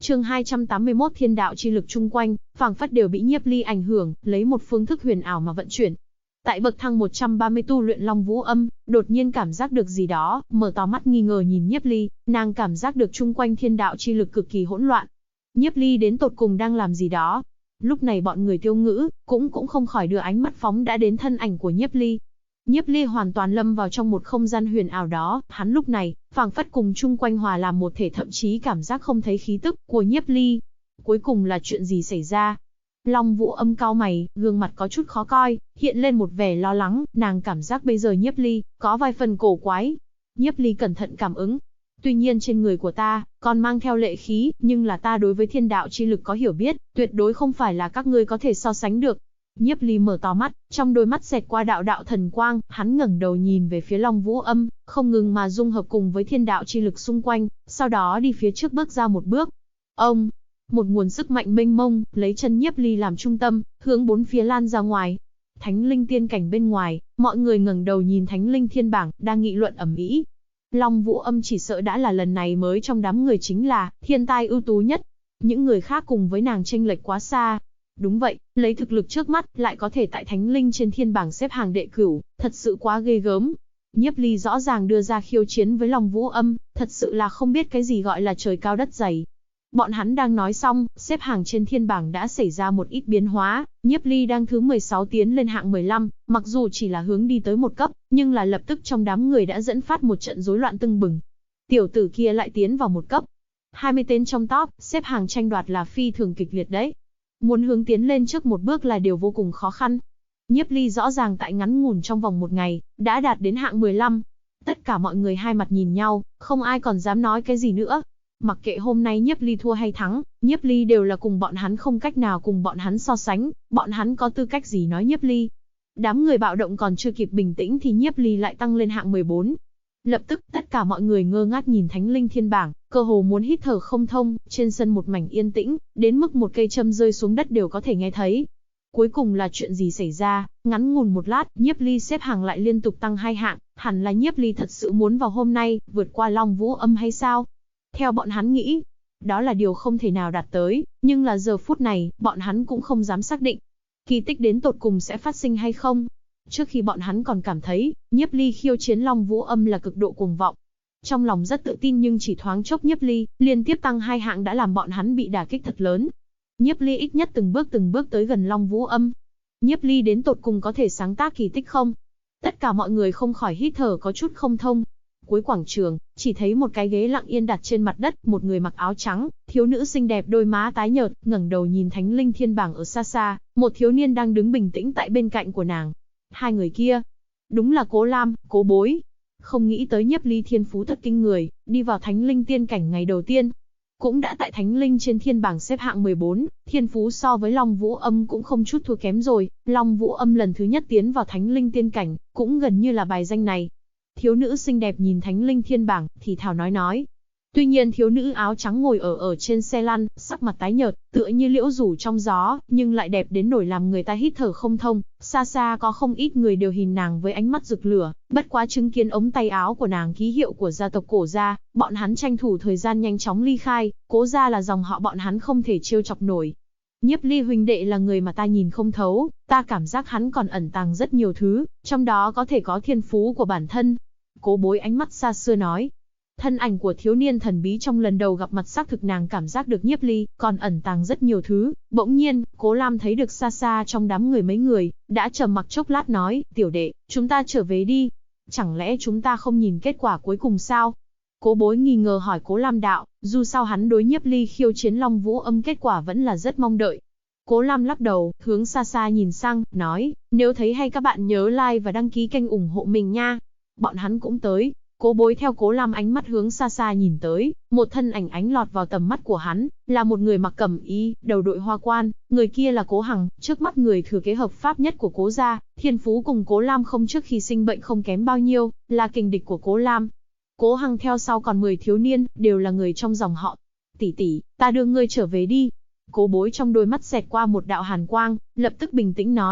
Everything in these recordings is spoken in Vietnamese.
Chương 281 Thiên đạo chi lực chung quanh, phảng phất đều bị Nhiếp Ly ảnh hưởng, lấy một phương thức huyền ảo mà vận chuyển. Tại bậc thang 130 tu luyện Long Vũ Âm, đột nhiên cảm giác được gì đó, mở to mắt nghi ngờ nhìn Nhiếp Ly, nàng cảm giác được chung quanh thiên đạo chi lực cực kỳ hỗn loạn. Nhiếp Ly đến tột cùng đang làm gì đó? Lúc này bọn người Tiêu Ngữ cũng không khỏi đưa ánh mắt phóng đã đến thân ảnh của Nhiếp Ly. Nhiếp Ly hoàn toàn lâm vào trong một không gian huyền ảo đó, hắn lúc này phảng phất cùng chung quanh hòa làm một thể, thậm chí cảm giác không thấy khí tức của Nhiếp Ly. Cuối cùng là chuyện gì xảy ra? Long Vũ Âm cau mày, gương mặt có chút khó coi, hiện lên một vẻ lo lắng, nàng cảm giác bây giờ Nhiếp Ly có vài phần cổ quái. Nhiếp Ly cẩn thận cảm ứng. Tuy nhiên trên người của ta còn mang theo lệ khí, nhưng là ta đối với thiên đạo chi lực có hiểu biết, tuyệt đối không phải là các ngươi có thể so sánh được. Nhiếp Ly mở to mắt, trong đôi mắt xẹt qua đạo đạo thần quang, hắn ngẩng đầu nhìn về phía Long Vũ Âm, không ngừng mà dung hợp cùng với thiên đạo chi lực xung quanh, sau đó đi phía trước bước ra một bước. Ông, một nguồn sức mạnh mênh mông, lấy chân Nhiếp Ly làm trung tâm, hướng bốn phía lan ra ngoài. Thánh linh tiên cảnh bên ngoài, mọi người ngẩng đầu nhìn Thánh linh thiên bảng, đang nghị luận ầm ĩ. Long Vũ Âm chỉ sợ đã là lần này mới trong đám người chính là thiên tài ưu tú nhất. Những người khác cùng với nàng chênh lệch quá xa. Đúng vậy, lấy thực lực trước mắt, lại có thể tại Thánh linh trên thiên bảng xếp hàng đệ cửu, thật sự quá ghê gớm. Nhiếp Ly rõ ràng đưa ra khiêu chiến với Long Vũ Âm, thật sự là không biết cái gì gọi là trời cao đất dày. Bọn hắn đang nói xong, xếp hàng trên thiên bảng đã xảy ra một ít biến hóa, Nhiếp Ly đang thứ 16 tiến lên hạng 15, mặc dù chỉ là hướng đi tới một cấp, nhưng là lập tức trong đám người đã dẫn phát một trận rối loạn tưng bừng. Tiểu tử kia lại tiến vào một cấp. 20 tên trong top, xếp hàng tranh đoạt là phi thường kịch liệt đấy. Muốn hướng tiến lên trước một bước là điều vô cùng khó khăn. Nhiếp Ly rõ ràng tại ngắn ngủn trong vòng một ngày, đã đạt đến hạng 15. Tất cả mọi người hai mặt nhìn nhau, không ai còn dám nói cái gì nữa. Mặc kệ hôm nay Nhiếp Ly thua hay thắng, Nhiếp Ly đều là cùng bọn hắn không cách nào cùng bọn hắn so sánh, bọn hắn có tư cách gì nói Nhiếp Ly. Đám người bạo động còn chưa kịp bình tĩnh thì Nhiếp Ly lại tăng lên hạng 14. Lập tức, tất cả mọi người ngơ ngác nhìn Thánh linh thiên bảng, cơ hồ muốn hít thở không thông, trên sân một mảnh yên tĩnh, đến mức một cây châm rơi xuống đất đều có thể nghe thấy. Cuối cùng là chuyện gì xảy ra? Ngắn ngủn một lát, Nhiếp Ly xếp hàng lại liên tục tăng 2 hạng, hẳn là Nhiếp Ly thật sự muốn vào hôm nay, vượt qua Long Vũ Âm hay sao? Theo bọn hắn nghĩ, đó là điều không thể nào đạt tới, nhưng là giờ phút này, bọn hắn cũng không dám xác định. Kỳ tích đến tột cùng sẽ phát sinh hay không? Trước khi bọn hắn còn cảm thấy, Nhiếp Ly khiêu chiến Long Vũ Âm là cực độ cuồng vọng. Trong lòng rất tự tin nhưng chỉ thoáng chốc Nhiếp Ly liên tiếp tăng 2 hạng đã làm bọn hắn bị đả kích thật lớn. Nhiếp Ly ít nhất từng bước tới gần Long Vũ Âm. Nhiếp Ly đến tột cùng có thể sáng tác kỳ tích không? Tất cả mọi người không khỏi hít thở có chút không thông. Cuối quảng trường, chỉ thấy một cái ghế lặng yên đặt trên mặt đất, một người mặc áo trắng, thiếu nữ xinh đẹp đôi má tái nhợt, ngẩng đầu nhìn Thánh linh thiên bảng ở xa xa, một thiếu niên đang đứng bình tĩnh tại bên cạnh của nàng. Hai người kia, đúng là Cố Lam, Cố Bối. Không nghĩ tới Nhiếp Ly thiên phú thật kinh người, đi vào Thánh linh tiên cảnh ngày đầu tiên, cũng đã tại Thánh linh trên thiên bảng xếp hạng 14, thiên phú so với Long Vũ Âm cũng không chút thua kém rồi. Long Vũ Âm lần thứ nhất tiến vào Thánh linh tiên cảnh, cũng gần như là bài danh này. Thiếu nữ xinh đẹp nhìn Thánh linh thiên bảng, thì thào nói. Tuy nhiên thiếu nữ áo trắng ngồi ở trên xe lăn, sắc mặt tái nhợt, tựa như liễu rủ trong gió, nhưng lại đẹp đến nỗi làm người ta hít thở không thông. Xa xa có không ít người đều nhìn nàng với ánh mắt rực lửa, bất quá chứng kiến ống tay áo của nàng ký hiệu của gia tộc Cổ gia, bọn hắn tranh thủ thời gian nhanh chóng ly khai, Cố gia là dòng họ bọn hắn không thể trêu chọc nổi. Nhiếp Ly huynh đệ là người mà ta nhìn không thấu, ta cảm giác hắn còn ẩn tàng rất nhiều thứ, trong đó có thể có thiên phú của bản thân. Cố Bối ánh mắt xa xưa nói. Thân ảnh của thiếu niên thần bí trong lần đầu gặp mặt xác thực nàng cảm giác được Nhiếp Ly còn ẩn tàng rất nhiều thứ. Bỗng nhiên, Cố Lam thấy được xa xa trong đám người mấy người, đã trầm mặc chốc lát nói, tiểu đệ, chúng ta trở về đi. Chẳng lẽ chúng ta không nhìn kết quả cuối cùng sao? Cố Bối nghi ngờ hỏi Cố Lam đạo, dù sao hắn đối Nhiếp Ly khiêu chiến Long Vũ Âm kết quả vẫn là rất mong đợi. Cố Lam lắc đầu, hướng xa xa nhìn sang, nói, nếu thấy hay các bạn nhớ like và đăng ký kênh ủng hộ mình nha. Bọn hắn cũng tới. Cố Bối theo Cố Lam ánh mắt hướng xa xa nhìn tới, một thân ảnh ánh lọt vào tầm mắt của hắn, là một người mặc cẩm y, đầu đội hoa quan, người kia là Cố Hằng, trước mắt người thừa kế hợp pháp nhất của Cố gia, thiên phú cùng Cố Lam không trước khi sinh bệnh không kém bao nhiêu, là kình địch của Cố Lam. Cố Hằng theo sau còn 10 thiếu niên, đều là người trong dòng họ. Tỷ tỷ, ta đưa ngươi trở về đi. Cố Bối trong đôi mắt xẹt qua một đạo hàn quang, lập tức bình tĩnh nói.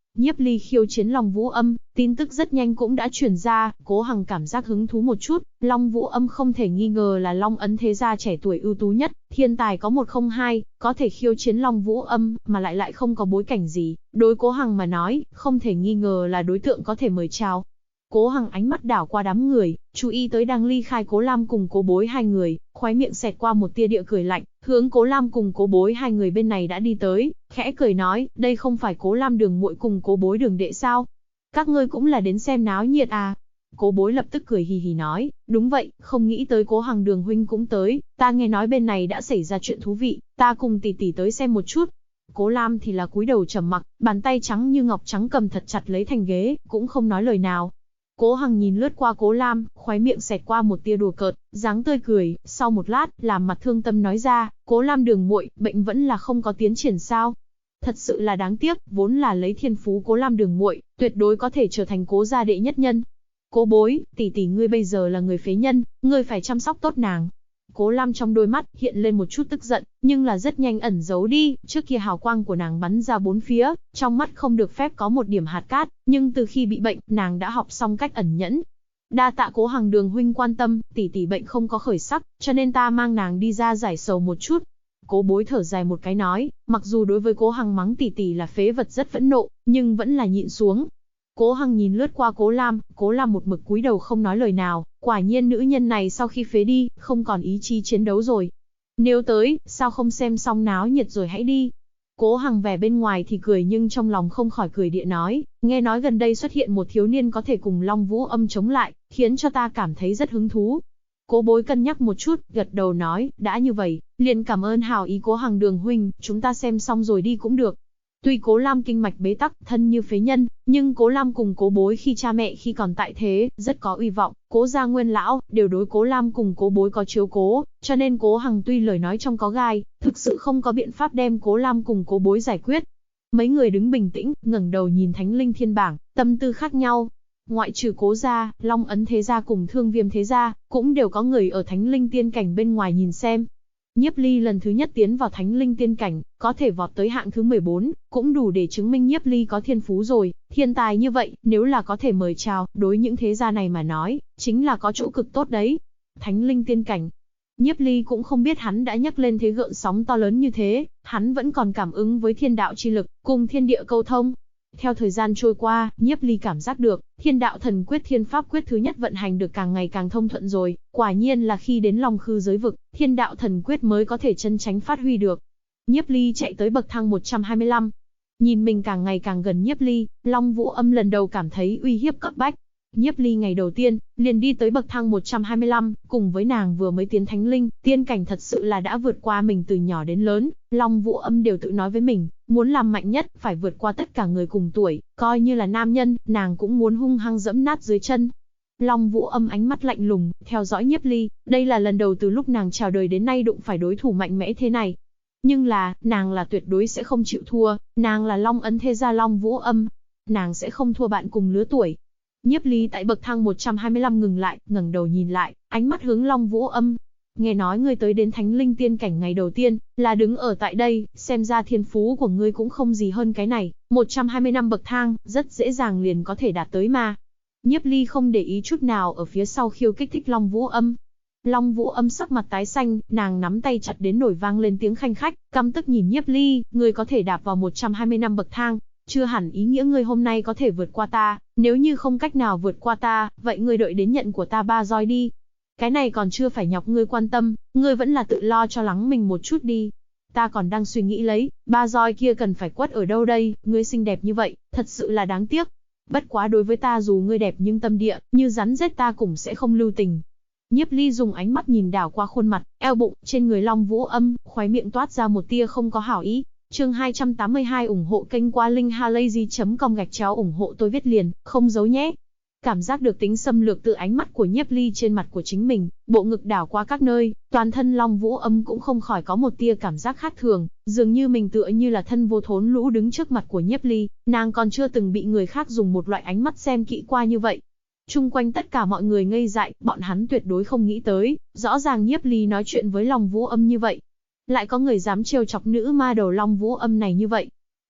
Nhiếp Ly khiêu chiến Long Vũ Âm, tin tức rất nhanh cũng đã truyền ra, Cố Hằng cảm giác hứng thú một chút, Long Vũ Âm không thể nghi ngờ là Long Ấn thế gia trẻ tuổi ưu tú nhất, thiên tài có một không hai, có thể khiêu chiến Long Vũ Âm mà lại không có bối cảnh gì, đối Cố Hằng mà nói, không thể nghi ngờ là đối tượng có thể mời chào. Cố Hằng ánh mắt đảo qua đám người, chú ý tới đang ly khai Cố Lam cùng Cố Bối hai người, khóe miệng xẹt qua một tia địa cười lạnh, hướng Cố Lam cùng Cố Bối hai người bên này đã đi tới, khẽ cười nói, đây không phải Cố Lam Đường muội cùng Cố Bối Đường đệ sao? Các ngươi cũng là đến xem náo nhiệt à? Cố Bối lập tức cười hì hì nói, đúng vậy, không nghĩ tới Cố Hằng Đường huynh cũng tới, ta nghe nói bên này đã xảy ra chuyện thú vị, ta cùng tỷ tỷ tới xem một chút. Cố Lam thì là cúi đầu trầm mặc, bàn tay trắng như ngọc trắng cầm thật chặt lấy thành ghế, cũng không nói lời nào. Cố Hằng nhìn lướt qua Cố Lam, khóe miệng xẹt qua một tia đùa cợt, dáng tươi cười, sau một lát, làm mặt thương tâm nói ra, Cố Lam Đường muội, bệnh vẫn là không có tiến triển sao? Thật sự là đáng tiếc, vốn là lấy thiên phú Cố Lam Đường muội, tuyệt đối có thể trở thành Cố gia đệ nhất nhân. Cố Bối, tỷ tỷ ngươi bây giờ là người phế nhân, ngươi phải chăm sóc tốt nàng. Cố Lam trong đôi mắt hiện lên một chút tức giận, nhưng là rất nhanh ẩn giấu đi, trước kia hào quang của nàng bắn ra bốn phía, trong mắt không được phép có một điểm hạt cát, nhưng từ khi bị bệnh, nàng đã học xong cách ẩn nhẫn. Đa tạ Cố Hằng Đường huynh quan tâm, tỷ tỷ bệnh không có khởi sắc, cho nên ta mang nàng đi ra giải sầu một chút. Cố Bối thở dài một cái nói, mặc dù đối với Cố Hằng mắng tỷ tỷ là phế vật rất phẫn nộ, nhưng vẫn là nhịn xuống. Cố Hằng nhìn lướt qua Cố Lam một mực cúi đầu không nói lời nào, quả nhiên nữ nhân này sau khi phế đi, không còn ý chí chiến đấu rồi. Nếu tới, sao không xem xong náo nhiệt rồi hãy đi. Cố Hằng vẻ bên ngoài thì cười nhưng trong lòng không khỏi cười địa nói, nghe nói gần đây xuất hiện một thiếu niên có thể cùng Long Vũ Âm chống lại, khiến cho ta cảm thấy rất hứng thú. Cố Bối cân nhắc một chút, gật đầu nói, đã như vậy, liền cảm ơn hảo ý Cố Hằng Đường huynh, chúng ta xem xong rồi đi cũng được. Tuy Cố Lam kinh mạch bế tắc, thân như phế nhân, nhưng Cố Lam cùng Cố Bối khi cha mẹ khi còn tại thế, rất có uy vọng, Cố gia nguyên lão, đều đối Cố Lam cùng Cố Bối có chiếu cố, cho nên Cố Hằng tuy lời nói trong có gai, thực sự không có biện pháp đem Cố Lam cùng Cố Bối giải quyết. Mấy người đứng bình tĩnh, ngẩng đầu nhìn Thánh Linh Thiên Bảng, tâm tư khác nhau. Ngoại trừ Cố gia, Long Ấn thế gia cùng Thương Viêm thế gia, cũng đều có người ở Thánh Linh Tiên cảnh bên ngoài nhìn xem. Nhiếp Ly lần thứ nhất tiến vào Thánh Linh Tiên cảnh, có thể vọt tới hạng thứ 14, cũng đủ để chứng minh Nhiếp Ly có thiên phú rồi, thiên tài như vậy, nếu là có thể mời chào, đối những thế gia này mà nói, chính là có chỗ cực tốt đấy. Thánh Linh Tiên cảnh. Nhiếp Ly cũng không biết hắn đã nhấc lên thế gợn sóng to lớn như thế, hắn vẫn còn cảm ứng với thiên đạo chi lực, cùng thiên địa câu thông. Theo thời gian trôi qua, Nhiếp Ly cảm giác được, thiên đạo thần quyết thiên pháp quyết thứ nhất vận hành được càng ngày càng thông thuận rồi, quả nhiên là khi đến Long Khư giới vực, thiên đạo thần quyết mới có thể chân chánh phát huy được. Nhiếp Ly chạy tới bậc thang 125. Nhìn mình càng ngày càng gần Nhiếp Ly, Long Vũ Âm lần đầu cảm thấy uy hiếp cấp bách. Nhiếp Ly ngày đầu tiên, liền đi tới bậc thang 125, cùng với nàng vừa mới tiến Thánh Linh, tiên cảnh thật sự là đã vượt qua mình từ nhỏ đến lớn, Long Vũ Âm đều tự nói với mình, muốn làm mạnh nhất, phải vượt qua tất cả người cùng tuổi, coi như là nam nhân, nàng cũng muốn hung hăng dẫm nát dưới chân. Long Vũ Âm ánh mắt lạnh lùng, theo dõi Nhiếp Ly, đây là lần đầu từ lúc nàng chào đời đến nay đụng phải đối thủ mạnh mẽ thế này. Nhưng là, nàng là tuyệt đối sẽ không chịu thua, nàng là Long Ấn thế gia Long Vũ Âm, nàng sẽ không thua bạn cùng lứa tuổi. Nhiếp Ly tại bậc thang 125 ngừng lại, ngẩng đầu nhìn lại, ánh mắt hướng Long Vũ Âm. Nghe nói ngươi tới đến Thánh Linh Tiên cảnh ngày đầu tiên, là đứng ở tại đây, xem ra thiên phú của ngươi cũng không gì hơn cái này, 120 năm bậc thang, rất dễ dàng liền có thể đạt tới mà. Nhiếp Ly không để ý chút nào ở phía sau khiêu kích thích Long Vũ Âm. Long Vũ Âm sắc mặt tái xanh, nàng nắm tay chặt đến nổi vang lên tiếng khanh khách, căm tức nhìn Nhiếp Ly, ngươi có thể đạp vào 120 năm bậc thang, chưa hẳn ý nghĩa ngươi hôm nay có thể vượt qua ta, nếu như không cách nào vượt qua ta, vậy ngươi đợi đến nhận của ta 3 roi đi. Cái này còn chưa phải nhọc ngươi quan tâm, ngươi vẫn là tự lo cho lắng mình một chút đi. Ta còn đang suy nghĩ lấy, 3 roi kia cần phải quất ở đâu đây, ngươi xinh đẹp như vậy, thật sự là đáng tiếc. Bất quá đối với ta dù ngươi đẹp nhưng tâm địa, như rắn rết ta cũng sẽ không lưu tình. Nhiếp Ly dùng ánh mắt nhìn đảo qua khuôn mặt, eo bụng, trên người Long Vũ Âm, khóe miệng toát ra một tia không có hảo ý. Chương 282 ủng hộ kênh qua linkhalazy.com ủng hộ tôi viết liền, không giấu nhé. Cảm giác được tính xâm lược từ ánh mắt của Nhiếp Ly trên mặt của chính mình, bộ ngực đảo qua các nơi, toàn thân Long Vũ Âm cũng không khỏi có một tia cảm giác khác thường, dường như mình tựa như là thân vô thốn lũ đứng trước mặt của Nhiếp Ly, nàng còn chưa từng bị người khác dùng một loại ánh mắt xem kỹ qua như vậy. Chung quanh tất cả mọi người ngây dại, bọn hắn tuyệt đối không nghĩ tới, rõ ràng Nhiếp Ly nói chuyện với Long Vũ Âm như vậy. Lại có người dám trêu chọc nữ ma đầu Long Vũ Âm này như vậy.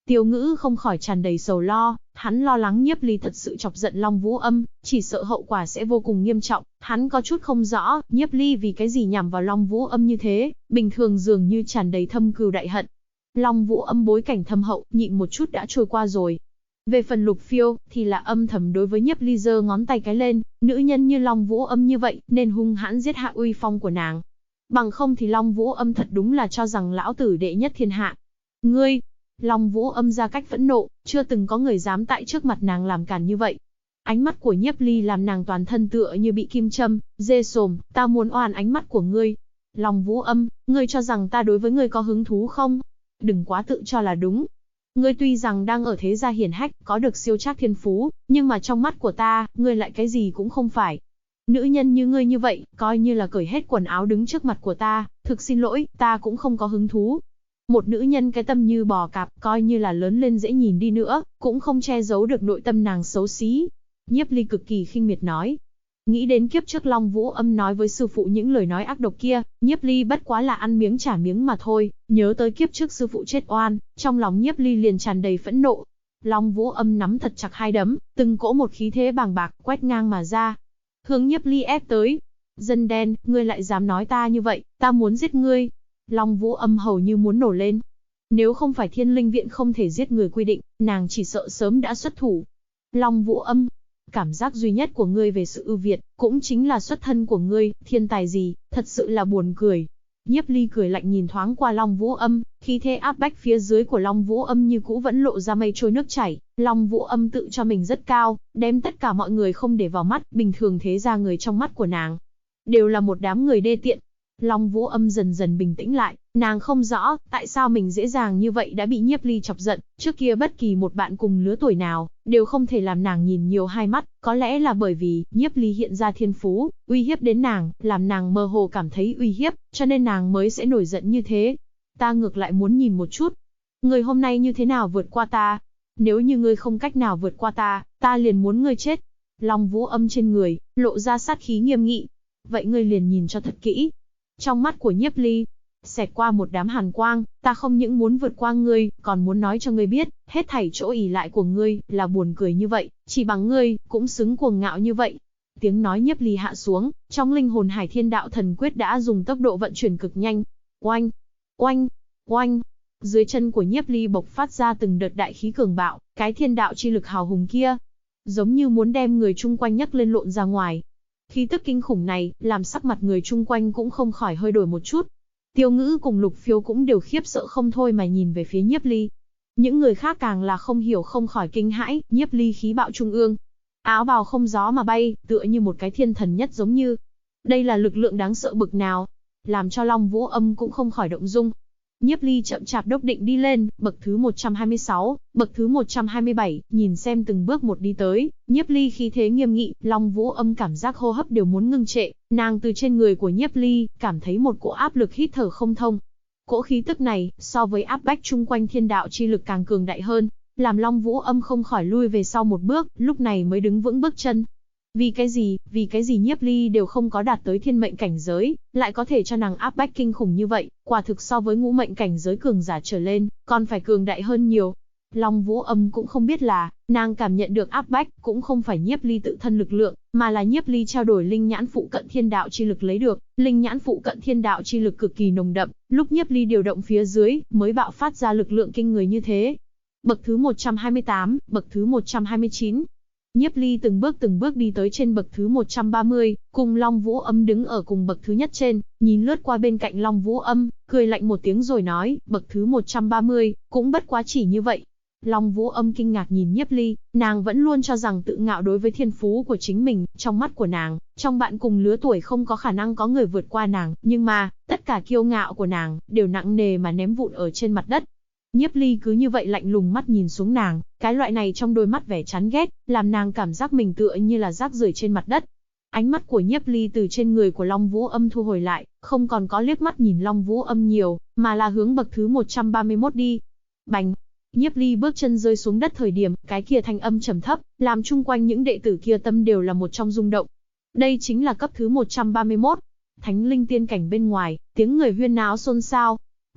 Tiêu Ngữ không khỏi tràn đầy sầu lo, hắn lo lắng Nhiếp Ly thật sự chọc giận Long Vũ Âm, chỉ sợ hậu quả sẽ vô cùng nghiêm trọng. Hắn có chút không rõ, Nhiếp Ly vì cái gì nhằm vào Long Vũ Âm như thế, bình thường dường như tràn đầy thâm cừu đại hận. Long Vũ Âm bối cảnh thâm hậu, nhịn một chút đã trôi qua rồi. Về phần Lục Phiêu, thì là âm thầm đối với Nhiếp Ly giơ ngón tay cái lên, nữ nhân như Long Vũ Âm như vậy, nên hung hãn giết hạ uy phong của nàng. Bằng không thì Long Vũ Âm thật đúng là cho rằng lão tử đệ nhất thiên hạ. Ngươi! Long Vũ Âm ra cách phẫn nộ, chưa từng có người dám tại trước mặt nàng làm cản như vậy. Ánh mắt của Nhiếp Ly làm nàng toàn thân tựa như bị kim châm, dê sồm, ta muốn oan ánh mắt của ngươi. Long Vũ Âm, ngươi cho rằng ta đối với ngươi có hứng thú không? Đừng quá tự cho là đúng. Ngươi tuy rằng đang ở thế gia hiển hách, có được siêu trác thiên phú, nhưng mà trong mắt của ta, ngươi lại cái gì cũng không phải. Nữ nhân như ngươi như vậy, coi như là cởi hết quần áo đứng trước mặt của ta, thực xin lỗi, ta cũng không có hứng thú. Một nữ nhân cái tâm như bò cạp, coi như là lớn lên dễ nhìn đi nữa, cũng không che giấu được nội tâm nàng xấu xí. Nhiếp Ly cực kỳ khinh miệt nói. Nghĩ đến kiếp trước Long Vũ Âm nói với sư phụ những lời nói ác độc kia, Nhiếp Ly bất quá là ăn miếng trả miếng mà thôi, nhớ tới kiếp trước sư phụ chết oan, trong lòng Nhiếp Ly liền tràn đầy phẫn nộ. Long Vũ Âm nắm thật chặt hai đấm, từng cỗ một khí thế bàng bạc quét ngang mà ra, hướng Nhiếp Ly ép tới. Dân đen, ngươi lại dám nói ta như vậy, ta muốn giết ngươi. Long Vũ Âm hầu như muốn nổ lên. Nếu không phải Thiên Linh Viện không thể giết người quy định, nàng chỉ sợ sớm đã xuất thủ. Long Vũ Âm, cảm giác duy nhất của ngươi về sự ưu việt, cũng chính là xuất thân của ngươi, thiên tài gì, thật sự là buồn cười. Nhiếp Ly cười lạnh nhìn thoáng qua Long Vũ Âm, khí thế áp bách phía dưới của Long Vũ Âm như cũ vẫn lộ ra mây trôi nước chảy. Long Vũ Âm tự cho mình rất cao, đem tất cả mọi người không để vào mắt, bình thường thế ra người trong mắt của nàng đều là một đám người đê tiện. Long Vũ Âm dần dần bình tĩnh lại, nàng không rõ, tại sao mình dễ dàng như vậy đã bị Nhiếp Ly chọc giận, trước kia bất kỳ một bạn cùng lứa tuổi nào, đều không thể làm nàng nhìn nhiều hai mắt, có lẽ là bởi vì, Nhiếp Ly hiện ra thiên phú, uy hiếp đến nàng, làm nàng mơ hồ cảm thấy uy hiếp, cho nên nàng mới sẽ nổi giận như thế. Ta ngược lại muốn nhìn một chút, người hôm nay như thế nào vượt qua ta, nếu như ngươi không cách nào vượt qua ta, ta liền muốn ngươi chết. Long Vũ Âm trên người, lộ ra sát khí nghiêm nghị. Vậy ngươi liền nhìn cho thật kỹ. Trong mắt của Nhiếp Ly, xẹt qua một đám hàn quang, ta không những muốn vượt qua ngươi, còn muốn nói cho ngươi biết, hết thảy chỗ ỷ lại của ngươi, là buồn cười như vậy, chỉ bằng ngươi, cũng xứng cuồng ngạo như vậy. Tiếng nói Nhiếp Ly hạ xuống, trong linh hồn Hải Thiên Đạo Thần Quyết đã dùng tốc độ vận chuyển cực nhanh. Oanh, oanh, oanh. Dưới chân của Nhiếp Ly bộc phát ra từng đợt đại khí cường bạo, cái thiên đạo chi lực hào hùng kia, giống như muốn đem người chung quanh nhấc lên lộn ra ngoài. Khí tức kinh khủng này, làm sắc mặt người chung quanh cũng không khỏi hơi đổi một chút. Tiêu Ngữ cùng Lục Phiêu cũng đều khiếp sợ không thôi mà nhìn về phía Nhiếp Ly. Những người khác càng là không hiểu không khỏi kinh hãi, Nhiếp Ly khí bạo trung ương. Áo bào không gió mà bay, tựa như một cái thiên thần nhất giống như. Đây là lực lượng đáng sợ bực nào, làm cho Long Vũ Âm cũng không khỏi động dung. Nhiếp Ly chậm chạp đốc định đi lên, bậc thứ 126, bậc thứ 127, nhìn xem từng bước một đi tới, Nhiếp Ly khí thế nghiêm nghị, Long Vũ Âm cảm giác hô hấp đều muốn ngưng trệ, nàng từ trên người của Nhiếp Ly, cảm thấy một cỗ áp lực hít thở không thông. Cỗ khí tức này, so với áp bách chung quanh thiên đạo chi lực càng cường đại hơn, làm Long Vũ Âm không khỏi lui về sau một bước, lúc này mới đứng vững bước chân. Vì cái gì Nhiếp Ly đều không có đạt tới thiên mệnh cảnh giới, lại có thể cho nàng áp bách kinh khủng như vậy, quả thực so với ngũ mệnh cảnh giới cường giả trở lên, còn phải cường đại hơn nhiều. Long Vũ Âm cũng không biết là, nàng cảm nhận được áp bách, cũng không phải Nhiếp Ly tự thân lực lượng, mà là Nhiếp Ly trao đổi linh nhãn phụ cận thiên đạo chi lực lấy được, linh nhãn phụ cận thiên đạo chi lực cực kỳ nồng đậm, lúc Nhiếp Ly điều động phía dưới, mới bạo phát ra lực lượng kinh người như thế. Bậc thứ 128, bậc thứ 129. Nhiếp Ly từng bước đi tới trên bậc thứ 130, cùng Long Vũ Âm đứng ở cùng bậc thứ nhất trên, nhìn lướt qua bên cạnh Long Vũ Âm, cười lạnh một tiếng rồi nói, bậc thứ 130, cũng bất quá chỉ như vậy. Long Vũ Âm kinh ngạc nhìn Nhiếp Ly, nàng vẫn luôn cho rằng tự ngạo đối với thiên phú của chính mình, trong mắt của nàng, trong bạn cùng lứa tuổi không có khả năng có người vượt qua nàng, nhưng mà, tất cả kiêu ngạo của nàng, đều nặng nề mà ném vụn ở trên mặt đất. Nhiếp Ly cứ như vậy lạnh lùng mắt nhìn xuống nàng, cái loại này trong đôi mắt vẻ chán ghét, làm nàng cảm giác mình tựa như là rác rưởi trên mặt đất. Ánh mắt của Nhiếp Ly từ trên người của Long Vũ Âm thu hồi lại, không còn có liếc mắt nhìn Long Vũ Âm nhiều, mà là hướng bậc thứ 131 đi. Bành! Nhiếp Ly bước chân rơi xuống đất thời điểm, cái kia thanh âm trầm thấp, làm chung quanh những đệ tử kia tâm đều là một trong rung động. Đây chính là cấp thứ 131. Thánh linh tiên cảnh bên ngoài, tiếng người huyên náo xôn xao.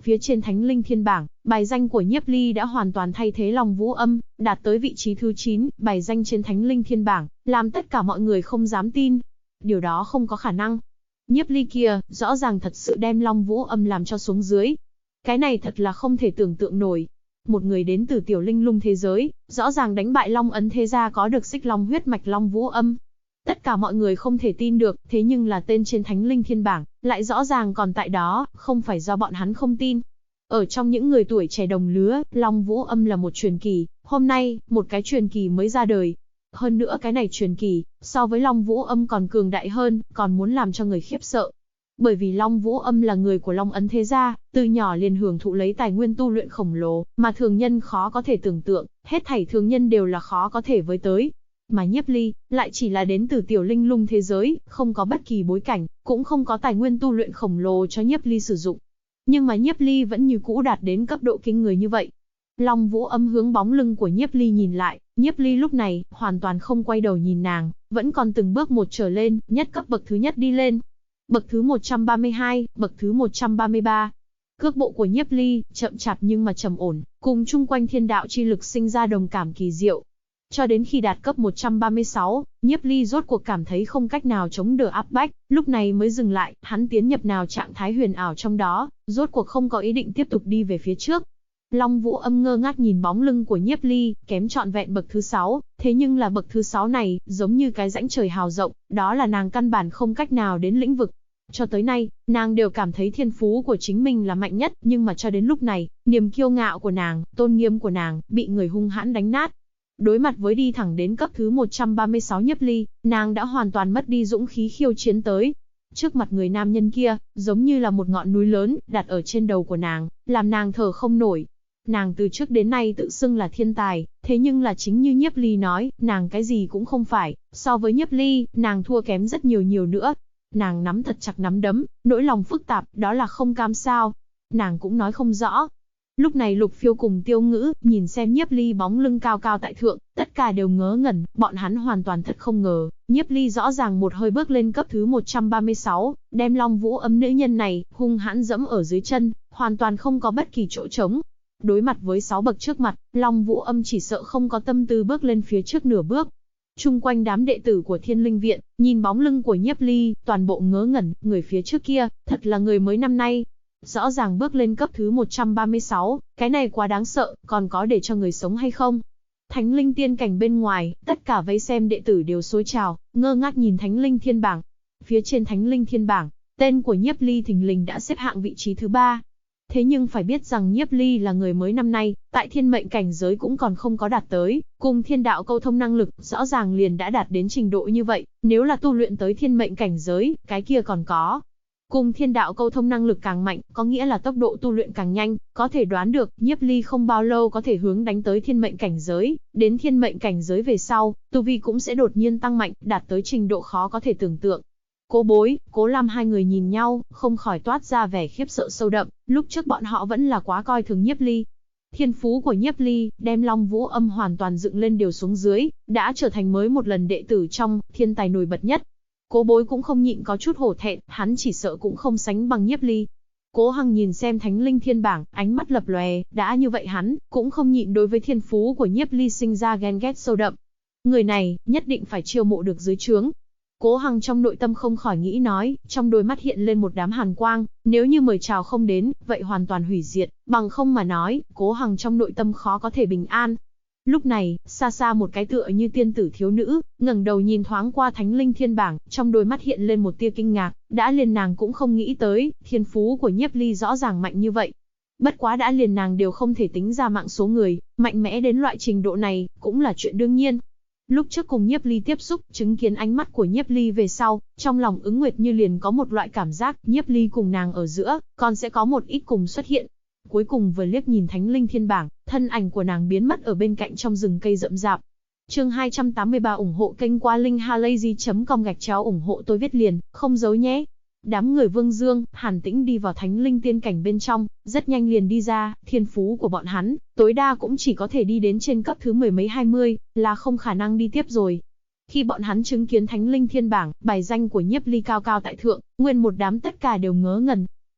Phía trên Thánh Linh Thiên bảng, bài danh của Nhiếp Ly đã hoàn toàn thay thế Long Vũ Âm, đạt tới vị trí thứ 9, bài danh trên Thánh Linh Thiên bảng, làm tất cả mọi người không dám tin. Điều đó không có khả năng. Nhiếp Ly kia, rõ ràng thật sự đem Long Vũ Âm làm cho xuống dưới. Cái này thật là không thể tưởng tượng nổi. Một người đến từ tiểu linh lung thế giới, rõ ràng đánh bại Long Ấn Thế Gia có được xích long huyết mạch Long Vũ Âm. Tất cả mọi người không thể tin được, thế nhưng là tên trên Thánh Linh Thiên bảng, lại rõ ràng còn tại đó, không phải do bọn hắn không tin. Ở trong những người tuổi trẻ đồng lứa, Long Vũ Âm là một truyền kỳ, hôm nay, một cái truyền kỳ mới ra đời. Hơn nữa cái này truyền kỳ, so với Long Vũ Âm còn cường đại hơn, còn muốn làm cho người khiếp sợ. Bởi vì Long Vũ Âm là người của Long Ấn Thế Gia, từ nhỏ liền hưởng thụ lấy tài nguyên tu luyện khổng lồ, mà thường nhân khó có thể tưởng tượng, hết thảy thường nhân đều là khó có thể với tới. Mà Nhiếp Ly, lại chỉ là đến từ tiểu linh lung thế giới, không có bất kỳ bối cảnh, cũng không có tài nguyên tu luyện khổng lồ cho Nhiếp Ly sử dụng. Nhưng mà Nhiếp Ly vẫn như cũ đạt đến cấp độ kinh người như vậy. Long Vũ Âm hướng bóng lưng của Nhiếp Ly nhìn lại, Nhiếp Ly lúc này, hoàn toàn không quay đầu nhìn nàng, vẫn còn từng bước một trở lên, nhất cấp bậc thứ nhất đi lên. Bậc thứ 132, bậc thứ 133. Cước bộ của Nhiếp Ly, chậm chạp nhưng mà trầm ổn, cùng chung quanh thiên đạo chi lực sinh ra đồng cảm kỳ diệu. Cho đến khi đạt cấp 136, Nhiếp Ly rốt cuộc cảm thấy không cách nào chống đỡ áp bách, lúc này mới dừng lại, hắn tiến nhập nào trạng thái huyền ảo trong đó, rốt cuộc không có ý định tiếp tục đi về phía trước. Long Vũ Âm ngơ ngác nhìn bóng lưng của Nhiếp Ly, kém trọn vẹn bậc thứ 6, thế nhưng là bậc thứ 6 này, giống như cái rãnh trời hào rộng, đó là nàng căn bản không cách nào đến lĩnh vực. Cho tới nay, nàng đều cảm thấy thiên phú của chính mình là mạnh nhất, nhưng mà cho đến lúc này, niềm kiêu ngạo của nàng, tôn nghiêm của nàng, bị người hung hãn đánh nát. Đối mặt với đi thẳng đến cấp thứ 136 Nhiếp Ly, nàng đã hoàn toàn mất đi dũng khí khiêu chiến tới. Trước mặt người nam nhân kia, giống như là một ngọn núi lớn, đặt ở trên đầu của nàng, làm nàng thở không nổi. Nàng từ trước đến nay tự xưng là thiên tài, thế nhưng là chính như Nhiếp Ly nói, nàng cái gì cũng không phải, so với Nhiếp Ly, nàng thua kém rất nhiều nữa. Nàng nắm thật chặt nắm đấm, nỗi lòng phức tạp, đó là không cam sao. Nàng cũng nói không rõ. Lúc này Lục Phiêu cùng Tiêu Ngữ, nhìn xem Nhiếp Ly bóng lưng cao cao tại thượng, tất cả đều ngớ ngẩn, bọn hắn hoàn toàn thật không ngờ, Nhiếp Ly rõ ràng một hơi bước lên cấp thứ 136, đem Long Vũ Âm nữ nhân này, hung hãn dẫm ở dưới chân, hoàn toàn không có bất kỳ chỗ trống. Đối mặt với 6 bậc trước mặt, Long Vũ Âm chỉ sợ không có tâm tư bước lên phía trước nửa bước. Chung quanh đám đệ tử của Thiên Linh Viện, nhìn bóng lưng của Nhiếp Ly, toàn bộ ngớ ngẩn, người phía trước kia, thật là người mới năm nay. Rõ ràng bước lên cấp thứ 136, cái này quá đáng sợ, còn có để cho người sống hay không? Thánh Linh Tiên cảnh bên ngoài, tất cả vây xem đệ tử đều xối trào, ngơ ngác nhìn Thánh Linh Thiên bảng. Phía trên Thánh Linh Thiên bảng, tên của Nhiếp Ly thình lình đã xếp hạng vị trí thứ 3. Thế nhưng phải biết rằng Nhiếp Ly là người mới năm nay, tại thiên mệnh cảnh giới cũng còn không có đạt tới, cùng thiên đạo câu thông năng lực, rõ ràng liền đã đạt đến trình độ như vậy, nếu là tu luyện tới thiên mệnh cảnh giới, cái kia còn có. Cùng thiên đạo câu thông năng lực càng mạnh, có nghĩa là tốc độ tu luyện càng nhanh, có thể đoán được, Nhiếp Ly không bao lâu có thể hướng đánh tới thiên mệnh cảnh giới, đến thiên mệnh cảnh giới về sau, tu vi cũng sẽ đột nhiên tăng mạnh, đạt tới trình độ khó có thể tưởng tượng. Cố Bối, Cố Lam hai người nhìn nhau, không khỏi toát ra vẻ khiếp sợ sâu đậm, lúc trước bọn họ vẫn là quá coi thường Nhiếp Ly. Thiên phú của Nhiếp Ly, đem Long Vũ Âm hoàn toàn dựng lên đều xuống dưới, đã trở thành mới một lần đệ tử trong thiên tài nổi bật nhất. Cố Bối cũng không nhịn có chút hổ thẹn, hắn chỉ sợ cũng không sánh bằng Nhiếp Ly. Cố Hằng nhìn xem Thánh Linh Thiên bảng, ánh mắt lập lòe, đã như vậy hắn cũng không nhịn đối với thiên phú của Nhiếp Ly sinh ra ghen ghét sâu đậm. Người này, nhất định phải chiêu mộ được dưới trướng. Cố Hằng trong nội tâm không khỏi nghĩ nói, trong đôi mắt hiện lên một đám hàn quang, nếu như mời chào không đến, vậy hoàn toàn hủy diệt, bằng không mà nói, Cố Hằng trong nội tâm khó có thể bình an. Lúc này, xa xa một cái tựa như tiên tử thiếu nữ, ngẩng đầu nhìn thoáng qua Thánh Linh Thiên bảng, trong đôi mắt hiện lên một tia kinh ngạc, đã liền nàng cũng không nghĩ tới, thiên phú của Nhiếp Ly rõ ràng mạnh như vậy. Bất quá đã liền nàng đều không thể tính ra mạng số người, mạnh mẽ đến loại trình độ này, cũng là chuyện đương nhiên. Lúc trước cùng Nhiếp Ly tiếp xúc, chứng kiến ánh mắt của Nhiếp Ly về sau, trong lòng Ứng Nguyệt như liền có một loại cảm giác, Nhiếp Ly cùng nàng ở giữa, còn sẽ có một ít cùng xuất hiện. Cuối cùng vừa liếc nhìn Thánh Linh Thiên bảng, thân ảnh của nàng biến mất ở bên cạnh trong rừng cây rậm rạp. Chương 283 ủng hộ kênh qua linkhalazy.com ủng hộ tôi viết liền, không giấu nhé. Đám người Vương Dương, Hàn Tĩnh đi vào Thánh Linh Tiên cảnh bên trong, rất nhanh liền đi ra, thiên phú của bọn hắn, tối đa cũng chỉ có thể đi đến trên cấp thứ 10 mấy 20, là không khả năng đi tiếp rồi. Khi bọn hắn chứng kiến Thánh Linh Thiên bảng, bài danh của Nhiếp Ly cao cao tại thượng, nguyên một đám tất cả đều ngớ ngẩn.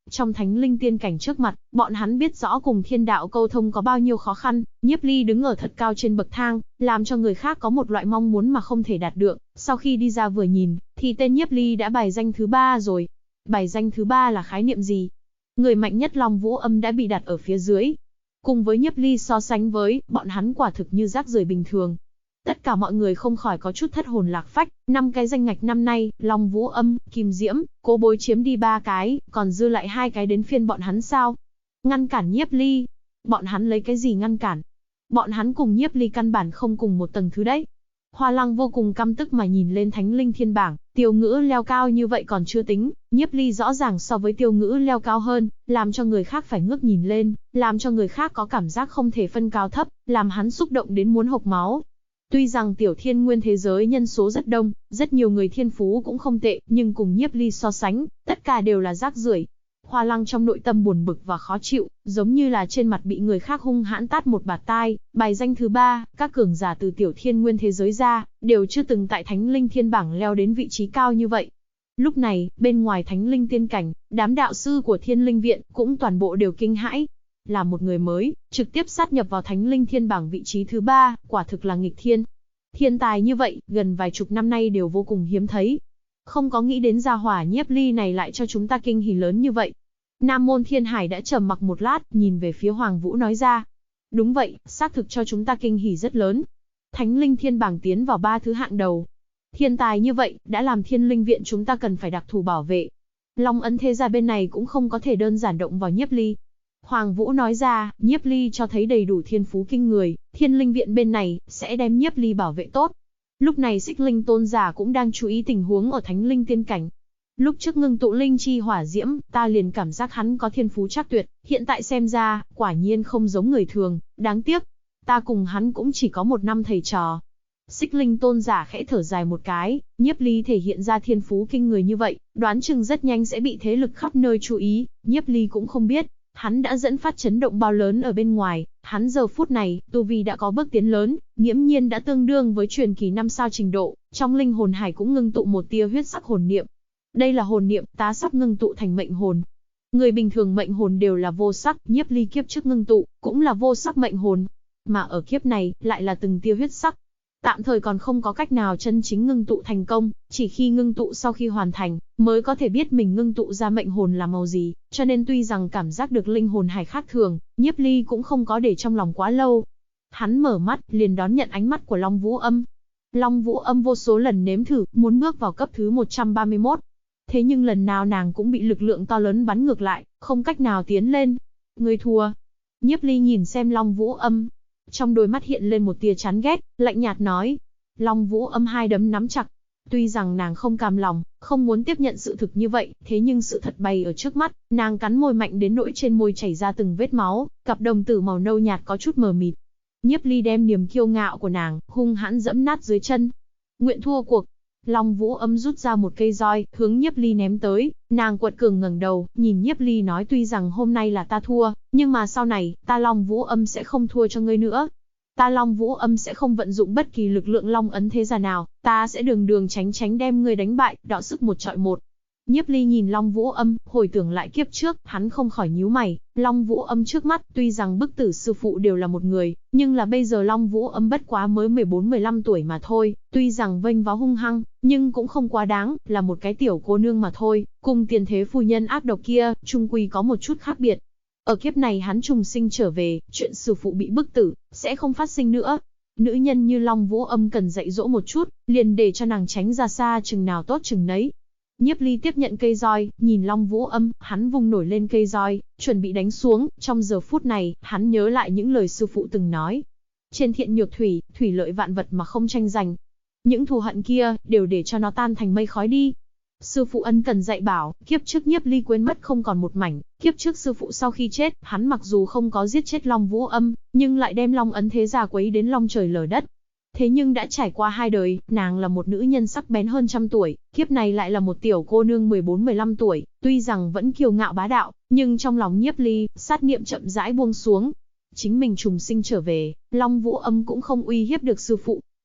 Trong thánh linh tiên cảnh trước mặt, bọn hắn biết rõ cùng thiên đạo câu thông có bao nhiêu khó khăn, Nhiếp Ly đứng ở thật cao trên bậc thang, làm cho người khác có một loại mong muốn mà không thể đạt được. Sau khi đi ra vừa nhìn, thì tên Nhiếp Ly đã bài danh thứ 3 rồi. Bài danh thứ 3 là khái niệm gì? Người mạnh nhất Long Vũ Âm đã bị đặt ở phía dưới. Cùng với Nhiếp Ly so sánh với, bọn hắn quả thực như rác rưởi bình thường. Tất cả mọi người không khỏi có chút thất hồn lạc phách, 5 cái danh ngạch năm nay, Long Vũ Âm, Kim Diễm, Cố Bối chiếm đi 3 cái, còn dư lại 2 cái đến phiên bọn hắn sao? Ngăn cản Nhiếp Ly? Bọn hắn lấy cái gì ngăn cản? Bọn hắn cùng Nhiếp Ly căn bản không cùng một tầng thứ đấy. Hoa Lăng vô cùng căm tức mà nhìn lên Thánh Linh Thiên bảng, Tiêu Ngữ leo cao như vậy còn chưa tính, Nhiếp Ly rõ ràng so với Tiêu Ngữ leo cao hơn, làm cho người khác phải ngước nhìn lên, làm cho người khác có cảm giác không thể phân cao thấp, làm hắn xúc động đến muốn hộc máu. Tuy rằng tiểu thiên nguyên thế giới nhân số rất đông, rất nhiều người thiên phú cũng không tệ, nhưng cùng Nhiếp Ly so sánh, tất cả đều là rác rưởi. Hoa Lăng trong nội tâm buồn bực và khó chịu, giống như là trên mặt bị người khác hung hãn tát một bạt tai. Bài danh thứ 3, các cường giả từ tiểu thiên nguyên thế giới ra, đều chưa từng tại Thánh Linh Thiên bảng leo đến vị trí cao như vậy. Lúc này, bên ngoài Thánh Linh Tiên cảnh, đám đạo sư của Thiên Linh Viện cũng toàn bộ đều kinh hãi. Là một người mới, trực tiếp sát nhập vào Thánh Linh Thiên bảng vị trí thứ 3, quả thực là nghịch thiên. Thiên tài như vậy, gần vài chục năm nay đều vô cùng hiếm thấy. Không có nghĩ đến gia hỏa Nhiếp Ly này lại cho chúng ta kinh hỉ lớn như vậy. Nam Môn Thiên Hải đã trầm mặc một lát, nhìn về phía Hoàng Vũ nói ra. Đúng vậy, xác thực cho chúng ta kinh hỉ rất lớn. Thánh Linh Thiên bảng tiến vào 3 thứ hạng đầu. Thiên tài như vậy, đã làm Thiên Linh Viện chúng ta cần phải đặc thù bảo vệ. Long Ấn Thế Gia bên này cũng không có thể đơn giản động vào Nhiếp Ly. Hoàng Vũ nói ra, Nhiếp Ly cho thấy đầy đủ thiên phú kinh người, Thiên Linh Viện bên này sẽ đem Nhiếp Ly bảo vệ tốt. Lúc này Xích Linh Tôn giả cũng đang chú ý tình huống ở Thánh Linh Tiên cảnh. Lúc trước ngưng tụ linh chi hỏa diễm, ta liền cảm giác hắn có thiên phú trác tuyệt, hiện tại xem ra, quả nhiên không giống người thường, đáng tiếc. Ta cùng hắn cũng chỉ có 1 năm thầy trò. Xích Linh Tôn giả khẽ thở dài một cái, Nhiếp Ly thể hiện ra thiên phú kinh người như vậy, đoán chừng rất nhanh sẽ bị thế lực khắp nơi chú ý, Nhiếp Ly cũng không biết. Hắn đã dẫn phát chấn động bao lớn ở bên ngoài, hắn giờ phút này, tu vi đã có bước tiến lớn, nghiễm nhiên đã tương đương với truyền kỳ 5 sao trình độ, trong linh hồn hải cũng ngưng tụ một tia huyết sắc hồn niệm. Đây là hồn niệm, ta sắp ngưng tụ thành mệnh hồn. Người bình thường mệnh hồn đều là vô sắc, Nhiếp Ly kiếp trước ngưng tụ, cũng là vô sắc mệnh hồn. Mà ở kiếp này, lại là từng tia huyết sắc. Tạm thời còn không có cách nào chân chính ngưng tụ thành công, chỉ khi ngưng tụ sau khi hoàn thành, mới có thể biết mình ngưng tụ ra mệnh hồn là màu gì, cho nên tuy rằng cảm giác được linh hồn hải khác thường, Nhiếp Ly cũng không có để trong lòng quá lâu. Hắn mở mắt, liền đón nhận ánh mắt của Long Vũ Âm. Long Vũ Âm vô số lần nếm thử, muốn bước vào cấp thứ 131. Thế nhưng lần nào nàng cũng bị lực lượng to lớn bắn ngược lại, không cách nào tiến lên. Ngươi thua. Nhiếp Ly nhìn xem Long Vũ Âm. Trong đôi mắt hiện lên một tia chán ghét, lạnh nhạt nói. Long Vũ Âm hai đấm nắm chặt. Tuy rằng nàng không cam lòng, không muốn tiếp nhận sự thực như vậy, thế nhưng sự thật bày ở trước mắt, nàng cắn môi mạnh đến nỗi trên môi chảy ra từng vết máu, cặp đồng tử màu nâu nhạt có chút mờ mịt. Nhiếp Ly đem niềm kiêu ngạo của nàng, hung hãn dẫm nát dưới chân. Nguyện thua cuộc. Long Vũ Âm rút ra một cây roi, hướng Nhiếp Ly ném tới, nàng quật cường ngẩng đầu, nhìn Nhiếp Ly nói tuy rằng hôm nay là ta thua, nhưng mà sau này, ta Long Vũ Âm sẽ không thua cho ngươi nữa. Ta Long Vũ Âm sẽ không vận dụng bất kỳ lực lượng Long Ấn Thế Gia nào, ta sẽ đường đường tránh tránh đem ngươi đánh bại, đọ sức 1 chọi 1. Nhiếp Ly nhìn Long Vũ Âm, hồi tưởng lại kiếp trước, hắn không khỏi nhíu mày, Long Vũ Âm trước mắt, tuy rằng bức tử sư phụ đều là một người, nhưng là bây giờ Long Vũ Âm bất quá mới 14-15 tuổi mà thôi, tuy rằng vênh váo hung hăng, nhưng cũng không quá đáng, là một cái tiểu cô nương mà thôi, cùng tiền thế phu nhân ác độc kia, chung quy có một chút khác biệt. Ở kiếp này hắn trùng sinh trở về, chuyện sư phụ bị bức tử, sẽ không phát sinh nữa. Nữ nhân như Long Vũ Âm cần dạy dỗ một chút, liền để cho nàng tránh ra xa chừng nào tốt chừng nấy. Nhiếp Ly tiếp nhận cây roi, nhìn Long Vũ Âm, hắn vung nổi lên cây roi, chuẩn bị đánh xuống, trong giờ phút này, hắn nhớ lại những lời sư phụ từng nói. Trên thiện nhược thủy, thủy lợi vạn vật mà không tranh giành. Những thù hận kia, đều để cho nó tan thành mây khói đi. Sư phụ ân cần dạy bảo, kiếp trước Nhiếp Ly quên mất không còn một mảnh, kiếp trước sư phụ sau khi chết, hắn mặc dù không có giết chết Long Vũ Âm, nhưng lại đem Long Ấn Thế Gia quấy đến long trời lở đất. Thế nhưng đã trải qua 2 đời, nàng là một nữ nhân sắc bén hơn trăm tuổi, kiếp này lại là một tiểu cô nương 14-15 tuổi, tuy rằng vẫn kiêu ngạo bá đạo, nhưng trong lòng Nhiếp Ly, sát niệm chậm rãi buông xuống. Chính mình trùng sinh trở về, Long Vũ Âm cũng không uy hiếp được sư phụ.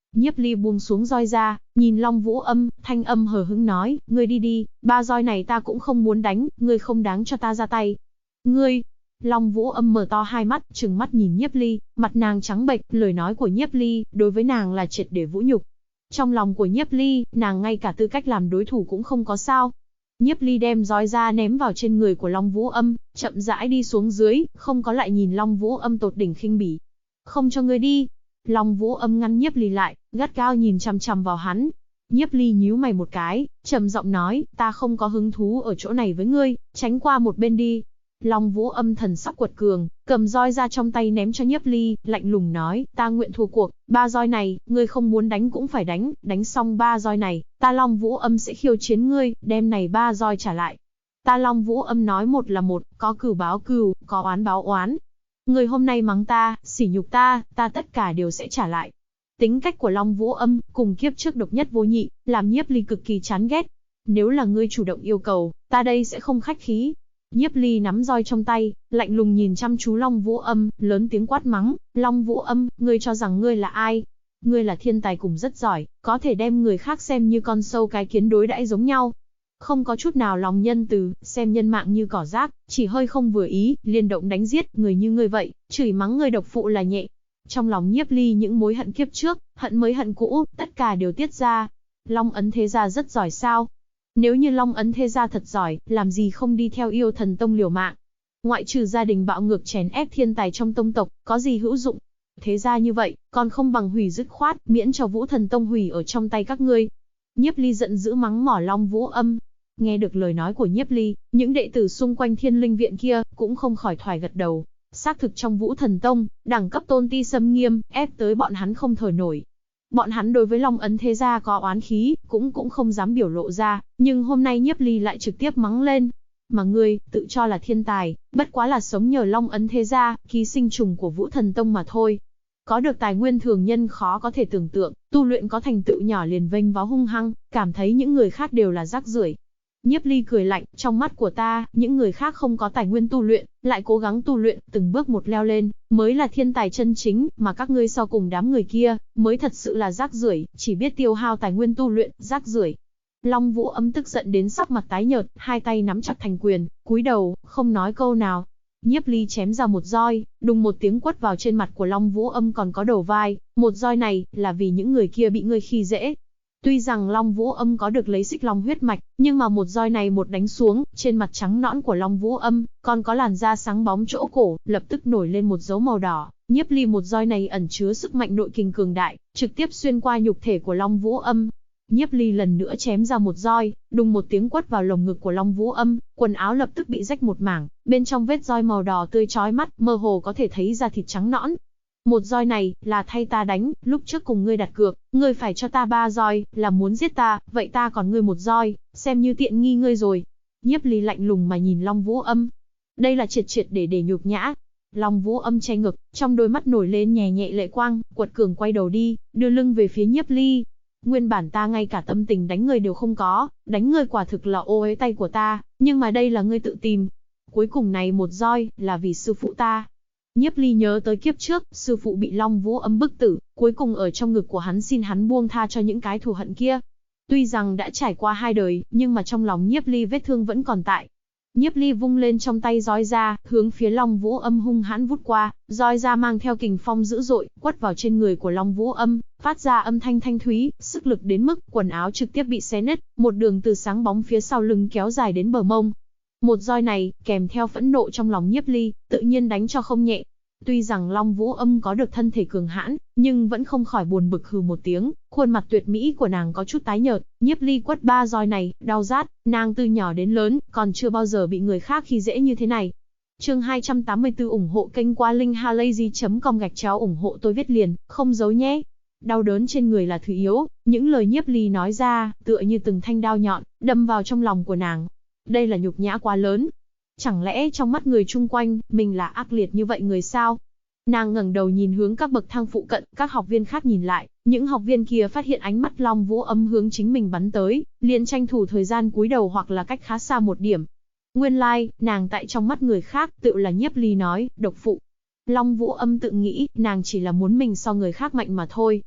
Nhiếp Ly buông xuống roi ra, nhìn Long Vũ Âm, thanh âm hờ hững nói, ngươi đi đi, 3 roi này ta cũng không muốn đánh, ngươi không đáng cho ta ra tay. Ngươi! Long Vũ Âm mở to hai mắt, trừng mắt nhìn Nhiếp Ly, mặt nàng trắng bệch, lời nói của Nhiếp Ly, đối với nàng là triệt để vũ nhục. Trong lòng của Nhiếp Ly, nàng ngay cả tư cách làm đối thủ cũng không có sao. Nhiếp Ly đem roi ra ném vào trên người của Long Vũ Âm, chậm rãi đi xuống dưới, không có lại nhìn Long Vũ Âm tột đỉnh khinh bỉ. Không cho ngươi đi. Long Vũ Âm ngăn Nhiếp Ly lại, gắt gao nhìn chằm chằm vào hắn. Nhiếp Ly nhíu mày một cái, trầm giọng nói, ta không có hứng thú ở chỗ này với ngươi, tránh qua một bên đi. Long Vũ Âm thần sắc quật cường, cầm roi ra trong tay ném cho Nhiếp Ly, lạnh lùng nói, ta nguyện thua cuộc, 3 roi này, ngươi không muốn đánh cũng phải đánh, đánh xong 3 roi này, ta Long Vũ Âm sẽ khiêu chiến ngươi, đem này 3 roi trả lại. Ta Long Vũ Âm nói một là một, có cừu báo cừu, có oán báo oán. Người hôm nay mắng ta, sỉ nhục ta tất cả đều sẽ trả lại. Tính cách của Long Vũ Âm, cùng kiếp trước độc nhất vô nhị, làm Nhiếp Ly cực kỳ chán ghét. Nếu là ngươi chủ động yêu cầu, ta đây sẽ không khách khí. Nhiếp Ly nắm roi trong tay, lạnh lùng nhìn chăm chú Long Vũ Âm, lớn tiếng quát mắng, Long Vũ Âm, ngươi cho rằng ngươi là ai? Ngươi là thiên tài cùng rất giỏi, có thể đem người khác xem như con sâu cái kiến đối đãi giống nhau. Không có chút nào lòng nhân từ, xem nhân mạng như cỏ rác, chỉ hơi không vừa ý, liên động đánh giết, người như ngươi vậy, chửi mắng người độc phụ là nhẹ. Trong lòng Nhiếp Ly những mối hận kiếp trước, hận mới hận cũ, tất cả đều tiết ra. Long Ấn Thế Gia rất giỏi sao? Nếu như Long Ấn Thế Gia thật giỏi, làm gì không đi theo Yêu Thần Tông liều mạng? Ngoại trừ gia đình bạo ngược chèn ép thiên tài trong tông tộc, có gì hữu dụng? Thế ra như vậy, còn không bằng hủy dứt khoát, miễn cho Vũ Thần Tông hủy ở trong tay các ngươi. Nhiếp Ly giận dữ mắng mỏ Long Vũ Âm. Nghe được lời nói của Nhiếp Ly, những đệ tử xung quanh Thiên Linh Viện kia, cũng không khỏi thoải gật đầu. Xác thực trong Vũ Thần Tông, đẳng cấp tôn ti xâm nghiêm, ép tới bọn hắn không thở nổi. Bọn hắn đối với Long Ấn Thế Gia có oán khí, cũng không dám biểu lộ ra, nhưng hôm nay Nhiếp Ly lại trực tiếp mắng lên. Mà ngươi, tự cho là thiên tài, bất quá là sống nhờ Long Ấn Thế Gia, ký sinh trùng của Vũ Thần Tông mà thôi. Có được tài nguyên thường nhân khó có thể tưởng tượng, tu luyện có thành tựu nhỏ liền vênh váo hung hăng, cảm thấy những người khác đều là rác rưởi. Nhiếp Ly cười lạnh, trong mắt của ta, những người khác không có tài nguyên tu luyện, lại cố gắng tu luyện, từng bước một leo lên, mới là thiên tài chân chính, mà các ngươi sau cùng đám người kia, mới thật sự là rác rưởi, chỉ biết tiêu hao tài nguyên tu luyện, rác rưởi. Long Vũ Âm tức giận đến sắc mặt tái nhợt, hai tay nắm chặt thành quyền, cúi đầu, không nói câu nào. Nhiếp Ly chém ra một roi, đùng một tiếng quất vào trên mặt của Long Vũ Âm còn có đầu vai, một roi này, là vì những người kia bị ngươi khi dễ. Tuy rằng Long Vũ Âm có được lấy xích long huyết mạch, nhưng mà một roi này một đánh xuống, trên mặt trắng nõn của Long Vũ Âm, còn có làn da sáng bóng chỗ cổ, lập tức nổi lên một dấu màu đỏ. Nhiếp Ly một roi này ẩn chứa sức mạnh nội kình cường đại, trực tiếp xuyên qua nhục thể của Long Vũ Âm. Nhiếp Ly lần nữa chém ra một roi, đùng một tiếng quất vào lồng ngực của Long Vũ Âm, quần áo lập tức bị rách một mảng, bên trong vết roi màu đỏ tươi chói mắt, mơ hồ có thể thấy da thịt trắng nõn. Một roi này, là thay ta đánh, lúc trước cùng ngươi đặt cược, ngươi phải cho ta 3 roi, là muốn giết ta, vậy ta còn ngươi một roi, xem như tiện nghi ngươi rồi. Nhiếp Ly lạnh lùng mà nhìn Long Vũ Âm. Đây là triệt triệt để nhục nhã. Long Vũ Âm che ngực, trong đôi mắt nổi lên nhẹ nhẹ lệ quang, quật cường quay đầu đi, đưa lưng về phía Nhiếp Ly. Nguyên bản ta ngay cả tâm tình đánh ngươi đều không có, đánh ngươi quả thực là ô uế tay của ta, nhưng mà đây là ngươi tự tìm. Cuối cùng này một roi, là vì sư phụ ta. Nhiếp Ly nhớ tới kiếp trước, sư phụ bị Long Vũ Âm bức tử, cuối cùng ở trong ngực của hắn xin hắn buông tha cho những cái thù hận kia. Tuy rằng đã trải qua 2 đời, nhưng mà trong lòng Nhiếp Ly vết thương vẫn còn tại. Nhiếp Ly vung lên trong tay roi ra, hướng phía Long Vũ Âm hung hãn vút qua, roi ra mang theo kình phong dữ dội, quất vào trên người của Long Vũ Âm, phát ra âm thanh thanh thúy, sức lực đến mức quần áo trực tiếp bị xé nứt, một đường từ sáng bóng phía sau lưng kéo dài đến bờ mông. Một roi này, kèm theo phẫn nộ trong lòng Nhiếp Ly, tự nhiên đánh cho không nhẹ. Tuy rằng Long Vũ Âm có được thân thể cường hãn, nhưng vẫn không khỏi buồn bực hừ một tiếng, khuôn mặt tuyệt mỹ của nàng có chút tái nhợt. Nhiếp Ly quất 3 roi này, đau rát, nàng từ nhỏ đến lớn, còn chưa bao giờ bị người khác khi dễ như thế này. Chương 284 ủng hộ kênh qua linkhalazy.com ủng hộ tôi viết liền, không giấu nhé. Đau đớn trên người là thứ yếu, những lời Nhiếp Ly nói ra, tựa như từng thanh đao nhọn, đâm vào trong lòng của nàng. Đây là nhục nhã quá lớn. Chẳng lẽ trong mắt người chung quanh, mình là ác liệt như vậy người sao? Nàng ngẩng đầu nhìn hướng các bậc thang phụ cận, các học viên khác nhìn lại, những học viên kia phát hiện ánh mắt Long Vũ Âm hướng chính mình bắn tới, liền tranh thủ thời gian cúi đầu hoặc là cách khá xa một điểm. Nguyên lai, nàng tại trong mắt người khác, tự là Nhiếp Ly nói, độc phụ. Long Vũ Âm tự nghĩ, nàng chỉ là muốn mình so người khác mạnh mà thôi.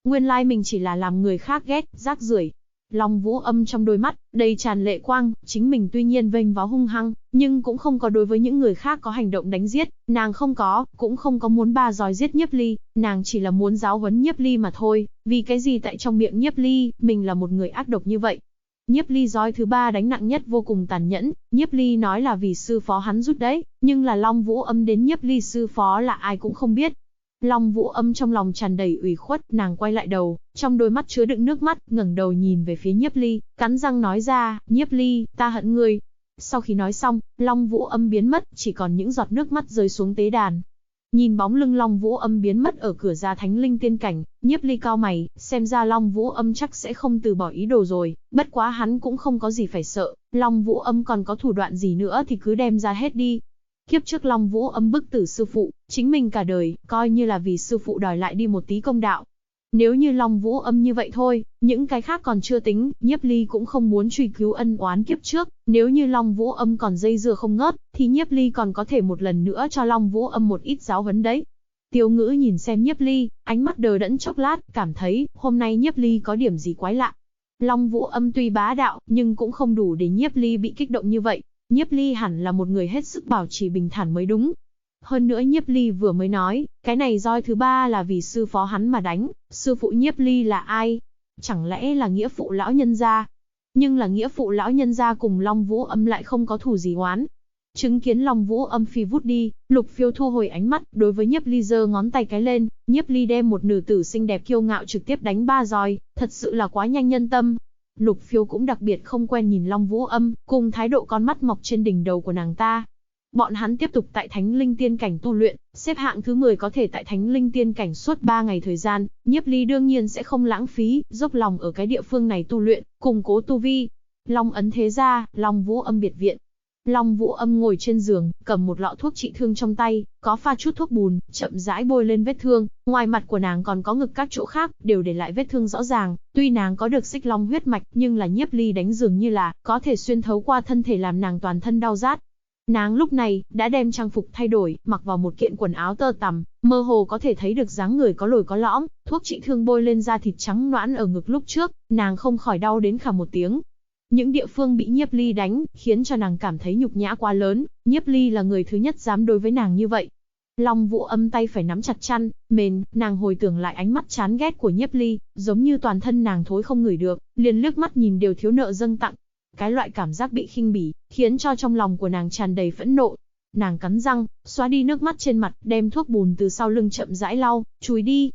Nguyên lai mình chỉ là làm người khác ghét, rác rưởi. Long Vũ Âm trong đôi mắt đầy tràn lệ quang, chính mình tuy nhiên vênh váo hung hăng, nhưng cũng không có đối với những người khác có hành động đánh giết, nàng cũng không có muốn ba roi giết Nhiếp Ly, nàng chỉ là muốn giáo huấn Nhiếp Ly mà thôi, vì cái gì tại trong miệng Nhiếp Ly, mình là một người ác độc như vậy. Nhiếp Ly roi thứ 3 đánh nặng nhất vô cùng tàn nhẫn, Nhiếp Ly nói là vì sư phó hắn rút đấy, nhưng là Long Vũ Âm đến Nhiếp Ly sư phó là ai cũng không biết. Long Vũ Âm trong lòng tràn đầy ủy khuất, nàng quay lại đầu, trong đôi mắt chứa đựng nước mắt, ngẩng đầu nhìn về phía Nhiếp Ly, cắn răng nói ra, Nhiếp Ly, ta hận ngươi. Sau khi nói xong, Long Vũ Âm biến mất, chỉ còn những giọt nước mắt rơi xuống tế đàn. Nhìn bóng lưng Long Vũ Âm biến mất ở cửa ra Thánh Linh Tiên Cảnh, Nhiếp Ly cau mày, xem ra Long Vũ Âm chắc sẽ không từ bỏ ý đồ rồi, bất quá hắn cũng không có gì phải sợ, Long Vũ Âm còn có thủ đoạn gì nữa thì cứ đem ra hết đi. Kiếp trước Long Vũ Âm bức tử sư phụ, chính mình cả đời, coi như là vì sư phụ đòi lại đi một tí công đạo. Nếu như Long Vũ Âm như vậy thôi, những cái khác còn chưa tính, Nhiếp Ly cũng không muốn truy cứu ân oán kiếp trước, nếu như Long Vũ Âm còn dây dưa không ngớt, thì Nhiếp Ly còn có thể một lần nữa cho Long Vũ Âm một ít giáo huấn đấy. Tiêu Ngữ nhìn xem Nhiếp Ly, ánh mắt đờ đẫn chốc lát, cảm thấy, hôm nay Nhiếp Ly có điểm gì quái lạ. Long Vũ Âm tuy bá đạo, nhưng cũng không đủ để Nhiếp Ly bị kích động như vậy. Nhiếp Ly hẳn là một người hết sức bảo trì bình thản mới đúng. Hơn nữa Nhiếp Ly vừa mới nói, cái này roi thứ 3 là vì sư phó hắn mà đánh, sư phụ Nhiếp Ly là ai? Chẳng lẽ là nghĩa phụ lão nhân gia? Nhưng là nghĩa phụ lão nhân gia cùng Long Vũ Âm lại không có thù gì oán. Chứng kiến Long Vũ Âm phi vút đi, Lục Phiêu thu hồi ánh mắt, đối với Nhiếp Ly giơ ngón tay cái lên, Nhiếp Ly đem một nữ tử xinh đẹp kiêu ngạo trực tiếp đánh 3 roi, thật sự là quá nhanh nhân tâm. Lục Phiêu cũng đặc biệt không quen nhìn Long Vũ Âm, cùng thái độ con mắt mọc trên đỉnh đầu của nàng ta. Bọn hắn tiếp tục tại Thánh Linh Tiên Cảnh tu luyện, xếp hạng thứ 10 có thể tại Thánh Linh Tiên Cảnh suốt 3 ngày thời gian, Nhiếp Ly đương nhiên sẽ không lãng phí, dốc lòng ở cái địa phương này tu luyện, củng cố tu vi. Long ấn thế ra, Long Vũ Âm biệt viện. Long Vũ Âm ngồi trên giường, cầm một lọ thuốc trị thương trong tay, có pha chút thuốc bùn, chậm rãi bôi lên vết thương, ngoài mặt của nàng còn có ngực các chỗ khác, đều để lại vết thương rõ ràng, tuy nàng có được xích long huyết mạch, nhưng là Nhiếp Ly đánh dường như là có thể xuyên thấu qua thân thể làm nàng toàn thân đau rát. Nàng lúc này đã đem trang phục thay đổi, mặc vào một kiện quần áo tơ tằm, mơ hồ có thể thấy được dáng người có lồi có lõm, thuốc trị thương bôi lên da thịt trắng nõn ở ngực lúc trước, nàng không khỏi đau đến khà một tiếng. Những địa phương bị Nhiếp Ly đánh, khiến cho nàng cảm thấy nhục nhã quá lớn, Nhiếp Ly là người thứ nhất dám đối với nàng như vậy. Long Vũ Âm tay phải nắm chặt chăn, mền, nàng hồi tưởng lại ánh mắt chán ghét của Nhiếp Ly, giống như toàn thân nàng thối không ngửi được, liền liếc mắt nhìn đều thiếu nợ dâng tặng. Cái loại cảm giác bị khinh bỉ, khiến cho trong lòng của nàng tràn đầy phẫn nộ. Nàng cắn răng, xóa đi nước mắt trên mặt, đem thuốc bùn từ sau lưng chậm rãi lau, chùi đi.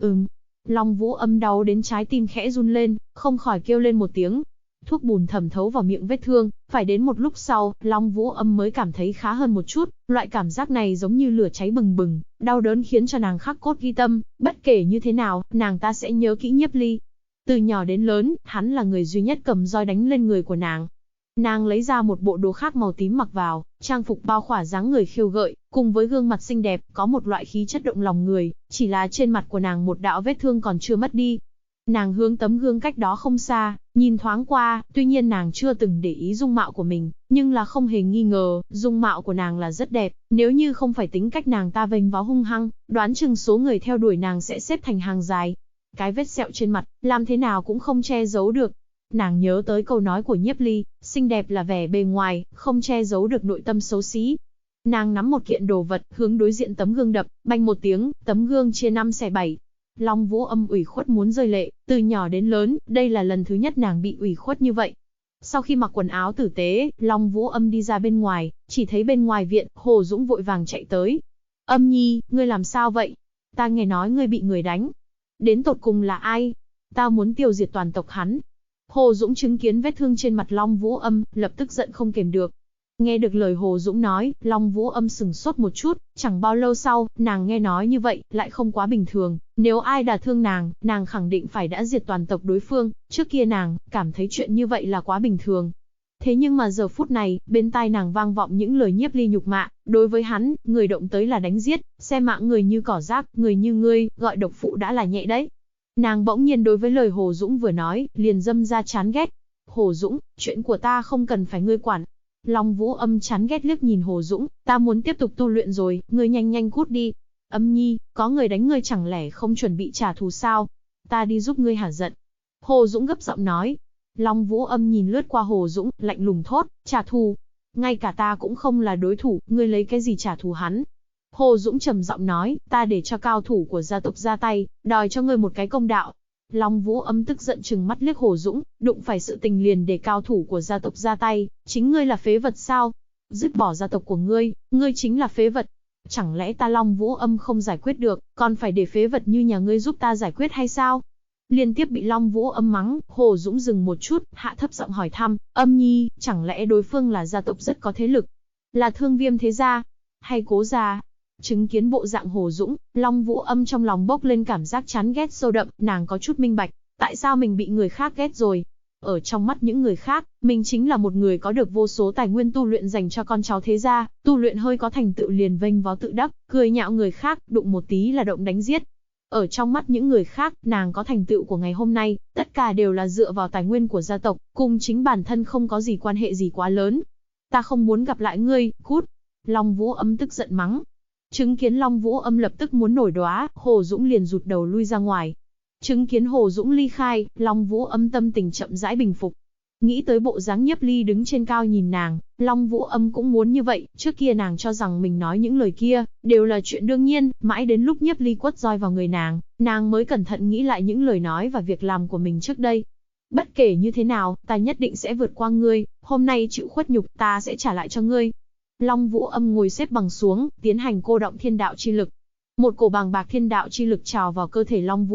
Long Vũ Âm đau đến trái tim khẽ run lên, không khỏi kêu lên một tiếng. Thuốc bùn thẩm thấu vào miệng vết thương, phải đến một lúc sau, Long Vũ Âm mới cảm thấy khá hơn một chút, loại cảm giác này giống như lửa cháy bừng bừng, đau đớn khiến cho nàng khắc cốt ghi tâm, bất kể như thế nào, nàng ta sẽ nhớ kỹ Nhiếp Ly. Từ nhỏ đến lớn, hắn là người duy nhất cầm roi đánh lên người của nàng. Nàng lấy ra một bộ đồ khác màu tím mặc vào, trang phục bao khỏa dáng người khiêu gợi, cùng với gương mặt xinh đẹp, có một loại khí chất động lòng người, chỉ là trên mặt của nàng một đạo vết thương còn chưa mất đi. Nàng hướng tấm gương cách đó không xa, nhìn thoáng qua, tuy nhiên nàng chưa từng để ý dung mạo của mình, nhưng là không hề nghi ngờ, dung mạo của nàng là rất đẹp, nếu như không phải tính cách nàng ta vênh váo hung hăng, đoán chừng số người theo đuổi nàng sẽ xếp thành hàng dài. Cái vết sẹo trên mặt, làm thế nào cũng không che giấu được. Nàng nhớ tới câu nói của Nhiếp Ly, xinh đẹp là vẻ bề ngoài, không che giấu được nội tâm xấu xí. Nàng nắm một kiện đồ vật, hướng đối diện tấm gương đập, bành một tiếng, tấm gương chia 5 xẻ 7. Long Vũ Âm ủy khuất muốn rơi lệ, từ nhỏ đến lớn, đây là lần thứ nhất nàng bị ủy khuất như vậy. Sau khi mặc quần áo tử tế, Long Vũ Âm đi ra bên ngoài, chỉ thấy bên ngoài viện, Hồ Dũng vội vàng chạy tới. Âm Nhi, ngươi làm sao vậy? Ta nghe nói ngươi bị người đánh. Đến tột cùng là ai? Ta muốn tiêu diệt toàn tộc hắn. Hồ Dũng chứng kiến vết thương trên mặt Long Vũ Âm, lập tức giận không kềm được. Nghe được lời Hồ Dũng nói, Long Vũ Âm sừng sốt một chút, chẳng bao lâu sau, nàng nghe nói như vậy, lại không quá bình thường, nếu ai đả thương nàng khẳng định phải đã diệt toàn tộc đối phương, trước kia nàng, cảm thấy chuyện như vậy là quá bình thường. Thế nhưng mà giờ phút này, bên tai nàng vang vọng những lời Nhiếp Ly nhục mạ, đối với hắn, người động tới là đánh giết, xem mạng người như cỏ rác, người như ngươi, gọi độc phụ đã là nhẹ đấy. Nàng bỗng nhiên đối với lời Hồ Dũng vừa nói, liền dâm ra chán ghét. Hồ Dũng, chuyện của ta không cần phải ngươi quản. Long Vũ Âm chán ghét liếc nhìn Hồ Dũng, ta muốn tiếp tục tu luyện rồi, ngươi nhanh nhanh cút đi. Âm Nhi, có người đánh ngươi chẳng lẽ không chuẩn bị trả thù sao? Ta đi giúp ngươi hả giận. Hồ Dũng gấp giọng nói. Long Vũ Âm nhìn lướt qua Hồ Dũng, lạnh lùng thốt, trả thù. Ngay cả ta cũng không là đối thủ, ngươi lấy cái gì trả thù hắn? Hồ Dũng trầm giọng nói, ta để cho cao thủ của gia tộc ra tay, đòi cho ngươi một cái công đạo. Long Vũ Âm tức giận trừng mắt liếc Hồ Dũng, đụng phải sự tình liền để cao thủ của gia tộc ra tay, chính ngươi là phế vật sao? Dứt bỏ gia tộc của ngươi chính là phế vật. Chẳng lẽ ta Long Vũ Âm không giải quyết được, còn phải để phế vật như nhà ngươi giúp ta giải quyết hay sao? Liên tiếp bị Long Vũ Âm mắng, Hồ Dũng dừng một chút, hạ thấp giọng hỏi thăm, Âm Nhi, chẳng lẽ đối phương là gia tộc rất có thế lực? Là Thương Viêm thế gia? Hay Cố gia? Chứng kiến bộ dạng Hồ Dũng, Long Vũ Âm trong lòng bốc lên cảm giác chán ghét sâu đậm, nàng có chút minh bạch, tại sao mình bị người khác ghét rồi. Ở trong mắt những người khác, mình chính là một người có được vô số tài nguyên tu luyện dành cho con cháu thế gia, tu luyện hơi có thành tựu liền vênh váo tự đắc, cười nhạo người khác, đụng một tí là động đánh giết. Ở trong mắt những người khác, nàng có thành tựu của ngày hôm nay, tất cả đều là dựa vào tài nguyên của gia tộc, cùng chính bản thân không có gì quan hệ gì quá lớn. Ta không muốn gặp lại ngươi, cút. Long Vũ Âm tức giận mắng. Chứng kiến Long Vũ Âm lập tức muốn nổi đoá, Hồ Dũng liền rụt đầu lui ra ngoài. Chứng kiến Hồ Dũng ly khai, Long Vũ Âm tâm tình chậm rãi bình phục. Nghĩ tới bộ dáng Nhiếp Ly đứng trên cao nhìn nàng, Long Vũ Âm cũng muốn như vậy, trước kia nàng cho rằng mình nói những lời kia, đều là chuyện đương nhiên, mãi đến lúc Nhiếp Ly quất roi vào người nàng mới cẩn thận nghĩ lại những lời nói và việc làm của mình trước đây. Bất kể như thế nào, ta nhất định sẽ vượt qua ngươi, hôm nay chịu khuất nhục ta sẽ trả lại cho ngươi. Long Vũ Âm ngồi xếp bằng xuống, tiến hành cô động thiên đạo chi lực. Một cổ bàng bạc thiên đạo chi lực trào vào cơ thể Long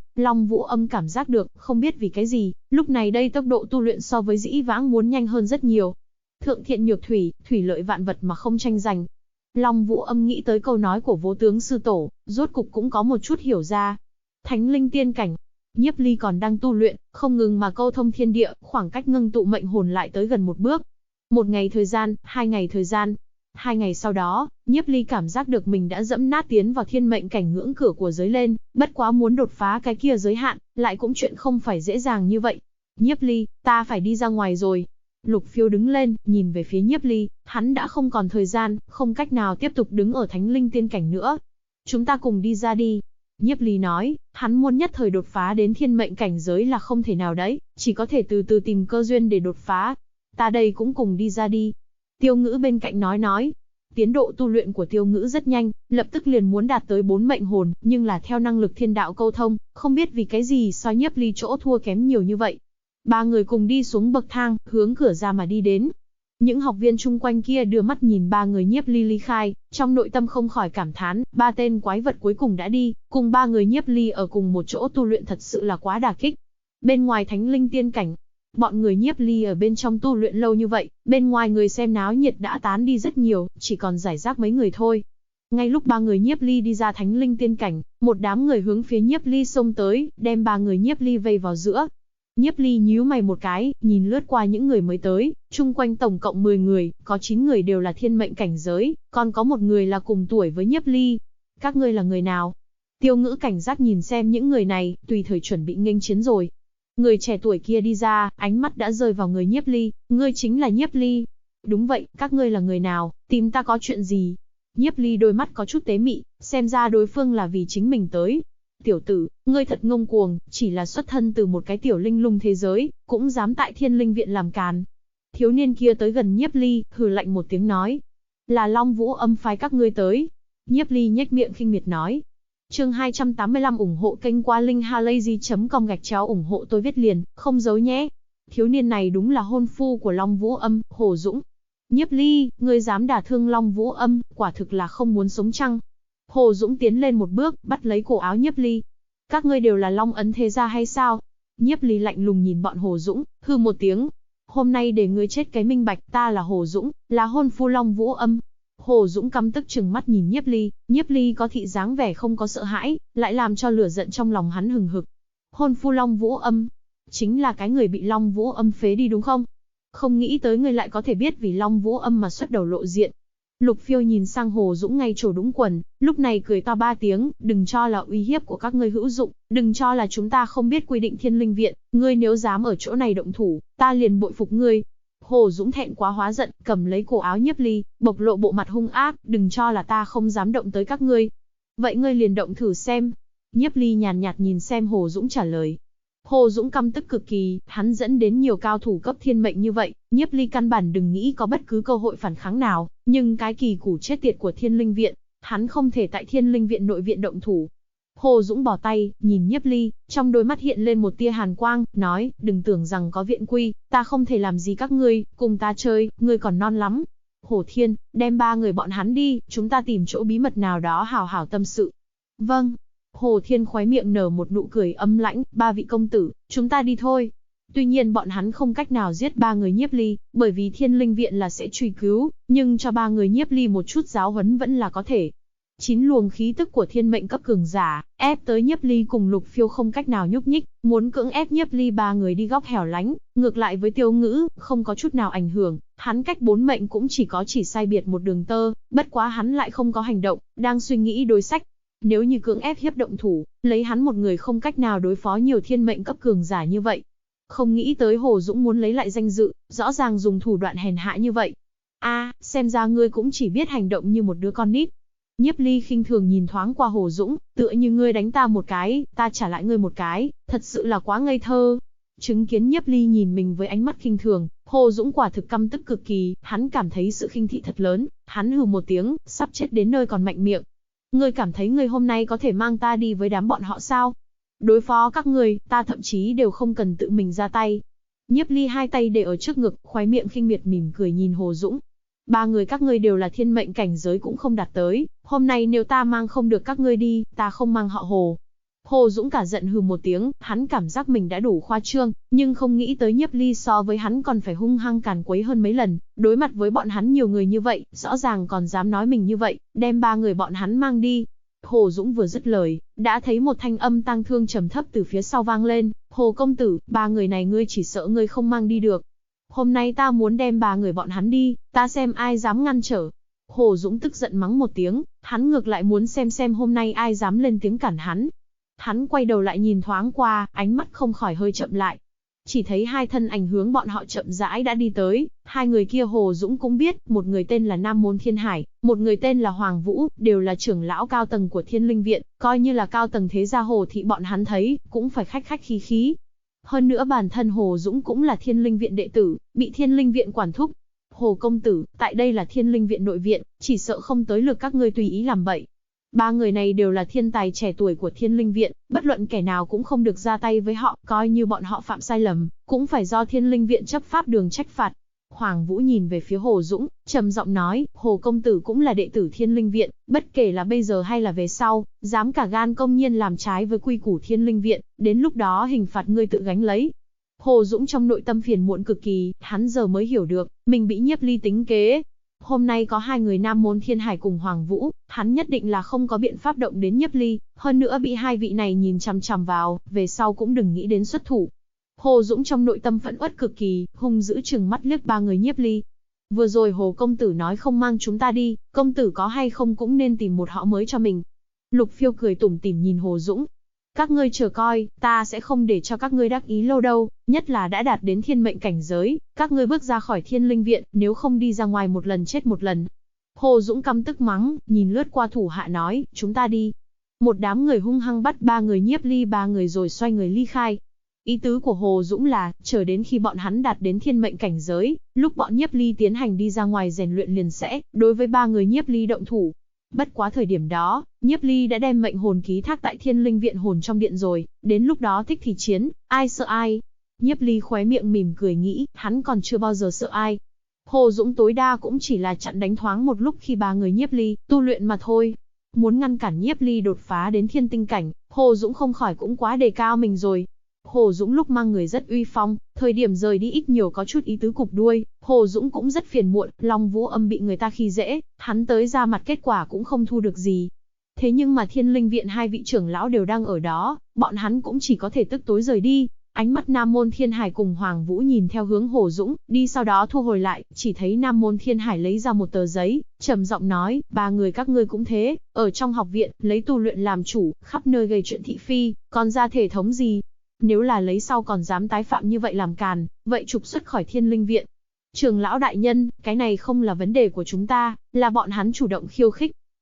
Vũ Âm cảm giác được, không biết vì cái gì, lúc này đây tốc độ tu luyện so với dĩ vãng muốn nhanh hơn rất nhiều. Thượng thiện nhược thủy, thủy lợi vạn vật mà không tranh giành. Long Vũ Âm nghĩ tới câu nói của Vô Tướng sư tổ, rốt cục cũng có một chút hiểu ra. Thánh linh tiên cảnh. Nhiếp Ly còn đang tu luyện, không ngừng mà câu thông thiên địa, khoảng cách ngưng tụ mệnh hồn lại tới gần một bước. 1 ngày thời gian, 2 ngày thời gian. 2 ngày sau đó, Nhiếp Ly cảm giác được mình đã dẫm nát tiến vào thiên mệnh cảnh ngưỡng cửa của giới lên, bất quá muốn đột phá cái kia giới hạn, lại cũng chuyện không phải dễ dàng như vậy. Nhiếp Ly, ta phải đi ra ngoài rồi. Lục Phiêu đứng lên, nhìn về phía Nhiếp Ly, hắn đã không còn thời gian, không cách nào tiếp tục đứng ở thánh linh tiên cảnh nữa. Chúng ta cùng đi ra đi. Nhiếp Ly nói, hắn muốn nhất thời đột phá đến thiên mệnh cảnh giới là không thể nào đấy, chỉ có thể từ từ tìm cơ duyên để đột phá. Ta đây cũng cùng đi ra đi. Tiêu Ngữ bên cạnh nói. Tiến độ tu luyện của Tiêu Ngữ rất nhanh, lập tức liền muốn đạt tới 4 mệnh hồn, nhưng là theo năng lực thiên đạo câu thông, không biết vì cái gì so Nhiếp Ly chỗ thua kém nhiều như vậy. 3 người cùng đi xuống bậc thang, hướng cửa ra mà đi đến. Những học viên chung quanh kia đưa mắt nhìn 3 người Nhiếp Ly ly khai, trong nội tâm không khỏi cảm thán, 3 tên quái vật cuối cùng đã đi, cùng 3 người Nhiếp Ly ở cùng một chỗ tu luyện thật sự là quá đả kích. Bên ngoài thánh linh tiên cảnh, bọn người Nhiếp Ly ở bên trong tu luyện lâu như vậy, bên ngoài người xem náo nhiệt đã tán đi rất nhiều, chỉ còn rải rác mấy người thôi. Ngay lúc 3 người Nhiếp Ly đi ra thánh linh tiên cảnh, một đám người hướng phía Nhiếp Ly xông tới, đem 3 người Nhiếp Ly vây vào giữa. Nhiếp Ly nhíu mày một cái, nhìn lướt qua những người mới tới, chung quanh tổng cộng 10 người, có 9 người đều là thiên mệnh cảnh giới, còn có một người là cùng tuổi với Nhiếp Ly. Các ngươi là người nào? Tiêu Ngữ cảnh giác nhìn xem những người này, tùy thời chuẩn bị nghênh chiến rồi. Người trẻ tuổi kia đi ra, ánh mắt đã rơi vào người Nhiếp Ly, ngươi chính là Nhiếp Ly. Đúng vậy, các ngươi là người nào, tìm ta có chuyện gì? Nhiếp Ly đôi mắt có chút tế mị, xem ra đối phương là vì chính mình tới. Tiểu tử, ngươi thật ngông cuồng, chỉ là xuất thân từ một cái tiểu linh lung thế giới, cũng dám tại Thiên Linh Viện làm càn. Thiếu niên kia tới gần Nhiếp Ly, hừ lạnh một tiếng nói. Là Long Vũ Âm phái các ngươi tới. Nhiếp Ly nhếch miệng khinh miệt nói. Chương 285 ủng hộ kênh qua linkhalazy.com /ủng hộ tôi viết liền, không giấu nhé. Thiếu niên này đúng là hôn phu của Long Vũ Âm, Hồ Dũng. Nhiếp Ly, ngươi dám đả thương Long Vũ Âm, quả thực là không muốn sống chăng? Hồ Dũng tiến lên một bước, bắt lấy cổ áo Nhiếp Ly. Các ngươi đều là Long Ấn thế gia hay sao? Nhiếp Ly lạnh lùng nhìn bọn Hồ Dũng, hừ một tiếng. Hôm nay để ngươi chết cái minh bạch, ta là Hồ Dũng, là hôn phu Long Vũ Âm. Hồ Dũng căm tức trừng mắt nhìn Nhiếp Ly có thị dáng vẻ không có sợ hãi, lại làm cho lửa giận trong lòng hắn hừng hực. Hôn phu Long Vũ Âm, chính là cái người bị Long Vũ Âm phế đi đúng không? Không nghĩ tới ngươi lại có thể biết vì Long Vũ Âm mà xuất đầu lộ diện. Lục Phiêu nhìn sang Hồ Dũng ngay chỗ đúng quần, lúc này cười to 3 tiếng, đừng cho là uy hiếp của các ngươi hữu dụng, đừng cho là chúng ta không biết quy định Thiên Linh Viện, ngươi nếu dám ở chỗ này động thủ, ta liền bội phục ngươi. Hồ Dũng thẹn quá hóa giận, cầm lấy cổ áo Nhiếp Ly, bộc lộ bộ mặt hung ác, đừng cho là ta không dám động tới các ngươi. Vậy ngươi liền động thử xem. Nhiếp Ly nhàn nhạt nhìn xem Hồ Dũng trả lời. Hồ Dũng căm tức cực kỳ, hắn dẫn đến nhiều cao thủ cấp thiên mệnh như vậy, Nhiếp Ly căn bản đừng nghĩ có bất cứ cơ hội phản kháng nào, nhưng cái kỳ củ chết tiệt của Thiên Linh Viện, hắn không thể tại Thiên Linh Viện nội viện động thủ. Hồ Dũng bỏ tay, nhìn Nhiếp Ly, trong đôi mắt hiện lên một tia hàn quang, nói, đừng tưởng rằng có viện quy, ta không thể làm gì các ngươi, cùng ta chơi, ngươi còn non lắm. Hồ Thiên, đem 3 người bọn hắn đi, chúng ta tìm chỗ bí mật nào đó hào hào tâm sự. Vâng. Hồ Thiên khóe miệng nở một nụ cười ấm lãnh, 3 vị công tử, chúng ta đi thôi. Tuy nhiên bọn hắn không cách nào giết 3 người Nhiếp Ly, bởi vì Thiên Linh Viện là sẽ truy cứu, nhưng cho 3 người Nhiếp Ly một chút giáo huấn vẫn là có thể. 9 luồng khí tức của thiên mệnh cấp cường giả, ép tới Nhiếp Ly cùng Lục Phiêu không cách nào nhúc nhích, muốn cưỡng ép Nhiếp Ly 3 người đi góc hẻo lánh, ngược lại với Tiêu Ngữ, không có chút nào ảnh hưởng, hắn cách 4 mệnh cũng chỉ sai biệt một đường tơ, bất quá hắn lại không có hành động, đang suy nghĩ đối sách. Nếu như cưỡng ép hiếp động thủ, lấy hắn một người không cách nào đối phó nhiều thiên mệnh cấp cường giả như vậy. Không nghĩ tới Hồ Dũng muốn lấy lại danh dự, rõ ràng dùng thủ đoạn hèn hạ như vậy. Xem ra ngươi cũng chỉ biết hành động như một đứa con nít. Nhiếp Ly khinh thường nhìn thoáng qua Hồ Dũng, tựa như ngươi đánh ta một cái, ta trả lại ngươi một cái, thật sự là quá ngây thơ. Chứng kiến Nhiếp Ly nhìn mình với ánh mắt khinh thường, Hồ Dũng quả thực căm tức cực kỳ, hắn cảm thấy sự khinh thị thật lớn, hắn hừ một tiếng, sắp chết đến nơi còn mạnh miệng. Ngươi cảm thấy ngươi hôm nay có thể mang ta đi với đám bọn họ sao? Đối phó các ngươi, ta thậm chí đều không cần tự mình ra tay. Nhiếp Ly hai tay để ở trước ngực, khóe miệng khinh miệt mỉm cười nhìn Hồ Dũng. 3 người các ngươi đều là thiên mệnh cảnh giới cũng không đạt tới, hôm nay nếu ta mang không được các ngươi đi, ta không mang họ Hồ. Hồ Dũng cả giận hừ một tiếng, hắn cảm giác mình đã đủ khoa trương, nhưng không nghĩ tới Nhiếp Ly so với hắn còn phải hung hăng càn quấy hơn mấy lần, đối mặt với bọn hắn nhiều người như vậy, rõ ràng còn dám nói mình như vậy, đem 3 người bọn hắn mang đi. Hồ Dũng vừa dứt lời, đã thấy một thanh âm tang thương trầm thấp từ phía sau vang lên, Hồ công tử, 3 người này ngươi chỉ sợ ngươi không mang đi được. Hôm nay ta muốn đem 3 người bọn hắn đi, ta xem ai dám ngăn trở. Hồ Dũng tức giận mắng một tiếng, hắn ngược lại muốn xem hôm nay ai dám lên tiếng cản hắn. Hắn quay đầu lại nhìn thoáng qua, ánh mắt không khỏi hơi chậm lại. Chỉ thấy 2 thân ảnh hướng bọn họ chậm rãi đã đi tới, 2 người kia Hồ Dũng cũng biết, một người tên là Nam Môn Thiên Hải, một người tên là Hoàng Vũ, đều là trưởng lão cao tầng của Thiên Linh Viện, coi như là cao tầng thế gia Hồ thị bọn hắn thấy, cũng phải khách khách khí khí. Hơn nữa bản thân Hồ Dũng cũng là Thiên Linh Viện đệ tử, bị Thiên Linh Viện quản thúc. Hồ công tử, tại đây là Thiên Linh Viện nội viện, chỉ sợ không tới lượt các ngươi tùy ý làm bậy. 3 người này đều là thiên tài trẻ tuổi của Thiên Linh Viện, bất luận kẻ nào cũng không được ra tay với họ, coi như bọn họ phạm sai lầm, cũng phải do Thiên Linh Viện chấp pháp đường trách phạt. Hoàng Vũ nhìn về phía Hồ Dũng, trầm giọng nói, Hồ công tử cũng là đệ tử Thiên Linh Viện, bất kể là bây giờ hay là về sau, dám cả gan công nhiên làm trái với quy củ Thiên Linh Viện, đến lúc đó hình phạt ngươi tự gánh lấy. Hồ Dũng trong nội tâm phiền muộn cực kỳ, hắn giờ mới hiểu được, mình bị Nhiếp Ly tính kế. Hôm nay có 2 người Nam Môn Thiên Hải cùng Hoàng Vũ, hắn nhất định là không có biện pháp động đến Nhiếp Ly, hơn nữa bị 2 vị này nhìn chằm chằm vào, về sau cũng đừng nghĩ đến xuất thủ. Hồ Dũng trong nội tâm phẫn uất cực kỳ, hung dữ trừng mắt liếc 3 người Nhiếp Ly. Vừa rồi Hồ công tử nói không mang chúng ta đi, công tử có hay không cũng nên tìm một họ mới cho mình. Lục Phiêu cười tủm tỉm nhìn Hồ Dũng. Các ngươi chờ coi, ta sẽ không để cho các ngươi đắc ý lâu đâu, nhất là đã đạt đến thiên mệnh cảnh giới, các ngươi bước ra khỏi Thiên Linh Viện, nếu không đi ra ngoài một lần chết một lần. Hồ Dũng căm tức mắng, nhìn lướt qua thủ hạ nói, chúng ta đi. Một đám người hung hăng bắt 3 người Nhiếp Ly 3 người rồi xoay người ly khai. Ý tứ của Hồ Dũng là, chờ đến khi bọn hắn đạt đến thiên mệnh cảnh giới, lúc bọn Nhiếp Ly tiến hành đi ra ngoài rèn luyện liền sẽ, đối với 3 người Nhiếp Ly động thủ. Bất quá thời điểm đó, Nhiếp Ly đã đem mệnh hồn ký thác tại Thiên Linh Viện hồn trong điện rồi, đến lúc đó thích thì chiến, ai sợ ai. Nhiếp Ly khóe miệng mỉm cười nghĩ, hắn còn chưa bao giờ sợ ai. Hồ Dũng tối đa cũng chỉ là chặn đánh thoáng một lúc khi 3 người Nhiếp Ly tu luyện mà thôi. Muốn ngăn cản Nhiếp Ly đột phá đến thiên tinh cảnh, Hồ Dũng không khỏi cũng quá đề cao mình rồi. Hồ Dũng lúc mang người rất uy phong, thời điểm rời đi ít nhiều có chút ý tứ cục đuôi, Hồ Dũng cũng rất phiền muộn, Long Vũ Âm bị người ta khi dễ, hắn tới ra mặt kết quả cũng không thu được gì. Thế nhưng mà Thiên Linh Viện 2 vị trưởng lão đều đang ở đó, bọn hắn cũng chỉ có thể tức tối rời đi. Ánh mắt Nam Môn Thiên Hải cùng Hoàng Vũ nhìn theo hướng Hồ Dũng, đi sau đó thu hồi lại, chỉ thấy Nam Môn Thiên Hải lấy ra một tờ giấy, trầm giọng nói, 3 người các ngươi cũng thế, ở trong học viện, lấy tu luyện làm chủ, khắp nơi gây chuyện thị phi, còn ra thể thống gì? Nếu là lấy sau còn dám tái phạm như vậy làm càn, vậy trục xuất khỏi Thiên Linh Viện. Trưởng lão đại nhân, cái này không là vấn đề của chúng ta, là bọn hắn chủ động khiêu khích.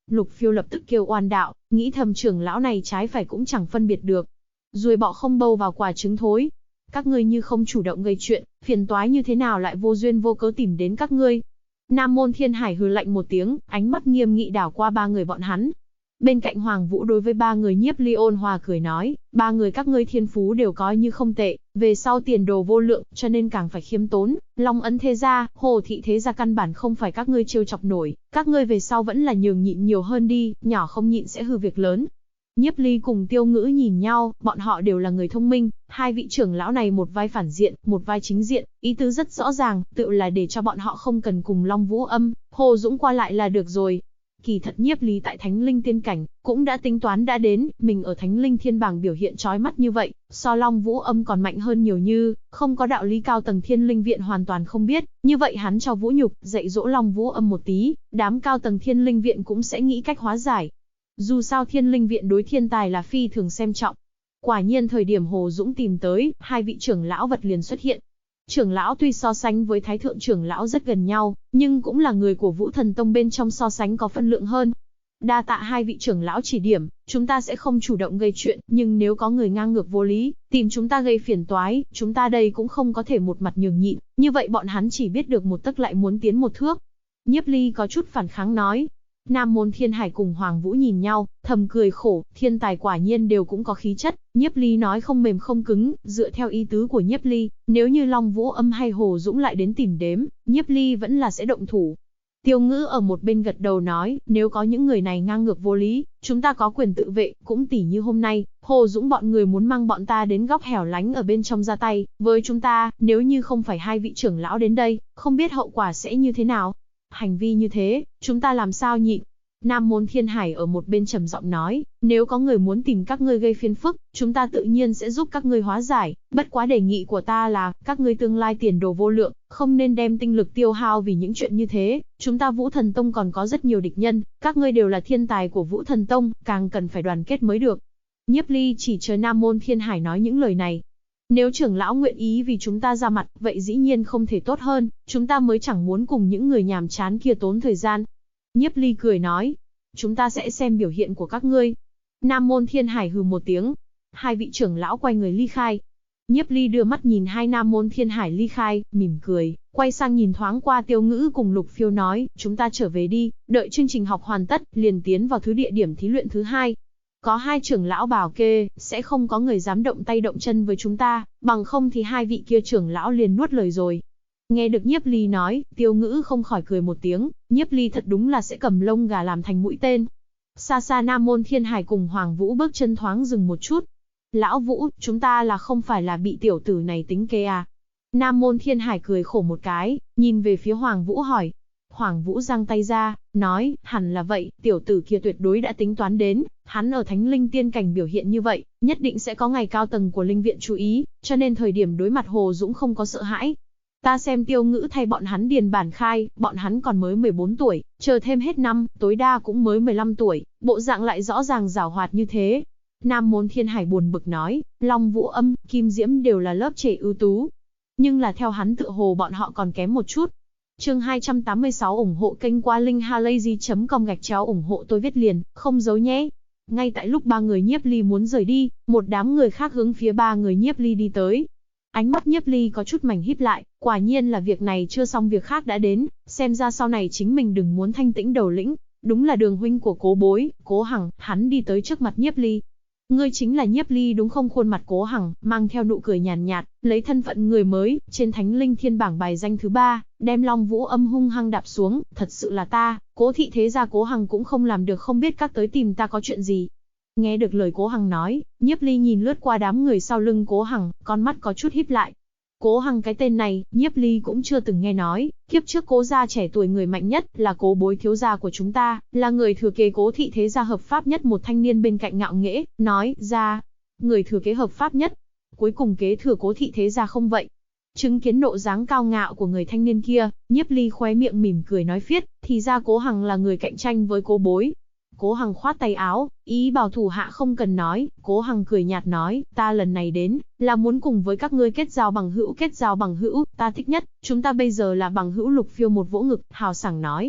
Lục Phiêu lập tức kêu oan đạo, nghĩ thầm trưởng lão này trái phải cũng chẳng phân biệt được. Ruồi bọ không bâu vào quả trứng thối. Các ngươi như không chủ động gây chuyện, phiền toái như thế nào lại vô duyên vô cớ tìm đến các ngươi. Nam Môn Thiên Hải hừ lạnh một tiếng, ánh mắt nghiêm nghị đảo qua ba người bọn hắn. Bên cạnh Hoàng Vũ đối với ba người Nhiếp Ly ôn hòa cười nói, ba người các ngươi thiên phú đều coi như không tệ, về sau tiền đồ vô lượng, cho nên càng phải khiêm tốn. Long Ấn thế gia, Hồ Thị thế gia căn bản không phải các ngươi trêu chọc nổi, các ngươi về sau vẫn là nhường nhịn nhiều hơn đi, nhỏ không nhịn sẽ hư việc lớn. Nhiếp Ly cùng Tiêu Ngữ nhìn nhau, bọn họ đều là người thông minh, hai vị trưởng lão này một vai phản diện, một vai chính diện, ý tứ rất rõ ràng, tự là để cho bọn họ không cần cùng Long Vũ Âm, Hồ Dũng qua lại là được rồi. Kỳ thật Nhiếp Ly tại Thánh Linh Tiên cảnh, cũng đã tính toán đã đến, mình ở Thánh Linh Thiên bảng biểu hiện chói mắt như vậy, so Long Vũ Âm còn mạnh hơn nhiều như, không có đạo lý cao tầng Thiên Linh Viện hoàn toàn không biết, như vậy hắn cho vũ nhục, dạy dỗ Long Vũ Âm một tí, đám cao tầng Thiên Linh Viện cũng sẽ nghĩ cách hóa giải. Dù sao Thiên Linh Viện đối thiên tài là phi thường xem trọng. Quả nhiên thời điểm Hồ Dũng tìm tới, hai vị trưởng lão vật liền xuất hiện. Trưởng lão tuy so sánh với Thái Thượng trưởng lão rất gần nhau, nhưng cũng là người của Vũ Thần Tông bên trong so sánh có phân lượng hơn. Đa tạ hai vị trưởng lão chỉ điểm, chúng ta sẽ không chủ động gây chuyện, nhưng nếu có người ngang ngược vô lý, tìm chúng ta gây phiền toái, chúng ta đây cũng không có thể một mặt nhường nhịn, như vậy bọn hắn chỉ biết được một tấc lại muốn tiến một thước. Nhiếp Ly có chút phản kháng nói. Nam Môn Thiên Hải cùng Hoàng Vũ nhìn nhau, thầm cười khổ, thiên tài quả nhiên đều cũng có khí chất. Nhiếp Ly nói không mềm không cứng, dựa theo ý tứ của Nhiếp Ly, nếu như Long Vũ Âm hay Hồ Dũng lại đến tìm đếm, Nhiếp Ly vẫn là sẽ động thủ. Tiêu Ngữ ở một bên gật đầu nói, nếu có những người này ngang ngược vô lý, chúng ta có quyền tự vệ, cũng tỉ như hôm nay, Hồ Dũng bọn người muốn mang bọn ta đến góc hẻo lánh ở bên trong ra tay, với chúng ta, nếu như không phải hai vị trưởng lão đến đây, không biết hậu quả sẽ như thế nào. Hành vi như thế, chúng ta làm sao nhịn? Nam Môn Thiên Hải ở một bên trầm giọng nói, nếu có người muốn tìm các ngươi gây phiền phức, chúng ta tự nhiên sẽ giúp các ngươi hóa giải, bất quá đề nghị của ta là, các ngươi tương lai tiền đồ vô lượng, không nên đem tinh lực tiêu hao vì những chuyện như thế, chúng ta Vũ Thần Tông còn có rất nhiều địch nhân, các ngươi đều là thiên tài của Vũ Thần Tông, càng cần phải đoàn kết mới được. Nhiếp Ly chỉ chờ Nam Môn Thiên Hải nói những lời này. Nếu trưởng lão nguyện ý vì chúng ta ra mặt, vậy dĩ nhiên không thể tốt hơn, chúng ta mới chẳng muốn cùng những người nhàm chán kia tốn thời gian. Nhiếp Ly cười nói, chúng ta sẽ xem biểu hiện của các ngươi. Nam Môn Thiên Hải hừ một tiếng. Hai vị trưởng lão quay người ly khai. Nhiếp Ly đưa mắt nhìn hai Nam Môn Thiên Hải ly khai, mỉm cười, quay sang nhìn thoáng qua Tiêu Ngữ cùng Lục Phiêu nói, chúng ta trở về đi, đợi chương trình học hoàn tất, liền tiến vào thứ địa điểm thí luyện thứ 2. Có hai trưởng lão bảo kê, sẽ không có người dám động tay động chân với chúng ta, bằng không thì hai vị kia trưởng lão liền nuốt lời rồi. Nghe được Nhiếp Ly nói, Tiêu Ngữ không khỏi cười một tiếng, Nhiếp Ly thật đúng là sẽ cầm lông gà làm thành mũi tên. Xa xa Nam Môn Thiên Hải cùng Hoàng Vũ bước chân thoáng dừng một chút. Lão Vũ, chúng ta là không phải là bị tiểu tử này tính kế à? Nam Môn Thiên Hải cười khổ một cái, nhìn về phía Hoàng Vũ hỏi. Hoàng Vũ giang tay ra, nói, hẳn là vậy, tiểu tử kia tuyệt đối đã tính toán đến, hắn ở Thánh Linh Tiên cảnh biểu hiện như vậy, nhất định sẽ có ngày cao tầng của Linh Viện chú ý, cho nên thời điểm đối mặt Hồ Dũng không có sợ hãi. Ta xem Tiêu Ngữ thay bọn hắn điền bản khai, bọn hắn còn mới 14 tuổi, chờ thêm hết năm, tối đa cũng mới 15 tuổi, bộ dạng lại rõ ràng giảo hoạt như thế. Nam Môn Thiên Hải buồn bực nói, Long Vũ Âm, Kim Diễm đều là lớp trẻ ưu tú. Nhưng là theo hắn tự hồ bọn họ còn kém một chút. Chương 286 ủng hộ kênh qua linkhalazy.com ủng hộ tôi viết liền, không giấu nhé. Ngay tại lúc ba người Nhiếp Ly muốn rời đi, một đám người khác hướng phía ba người Nhiếp Ly đi tới. Ánh mắt Nhiếp Ly có chút mảnh híp lại, quả nhiên là việc này chưa xong việc khác đã đến, xem ra sau này chính mình đừng muốn thanh tĩnh đầu lĩnh. Đúng là Đường huynh của Cố Bối, Cố Hằng, hắn đi tới trước mặt Nhiếp Ly. Ngươi chính là Nhiếp Ly đúng không? Khuôn mặt Cố Hằng mang theo nụ cười nhàn nhạt, lấy thân phận người mới, trên Thánh Linh Thiên bảng bài danh thứ 3, đem Long Vũ Âm hung hăng đạp xuống, thật sự là ta, Cố thị thế gia Cố Hằng cũng không làm được không biết các tới tìm ta có chuyện gì. Nghe được lời Cố Hằng nói, Nhiếp Ly nhìn lướt qua đám người sau lưng Cố Hằng, con mắt có chút híp lại. Cố Hằng cái tên này, Nhiếp Ly cũng chưa từng nghe nói, kiếp trước Cố gia trẻ tuổi người mạnh nhất là Cố Bối thiếu gia của chúng ta, là người thừa kế Cố thị thế gia hợp pháp nhất. Một thanh niên bên cạnh ngạo nghễ, nói ra, người thừa kế hợp pháp nhất, cuối cùng kế thừa Cố thị thế gia không vậy? Chứng kiến độ dáng cao ngạo của người thanh niên kia, Nhiếp Ly khóe miệng mỉm cười nói phiết, thì ra Cố Hằng là người cạnh tranh với Cố Bối. Cố Hằng khoát tay áo, ý bảo thủ hạ không cần nói. Cố Hằng cười nhạt nói, ta lần này đến, là muốn cùng với các ngươi kết giao bằng hữu, ta thích nhất, chúng ta bây giờ là bằng hữu. Lục Phiêu một vỗ ngực, hào sảng nói.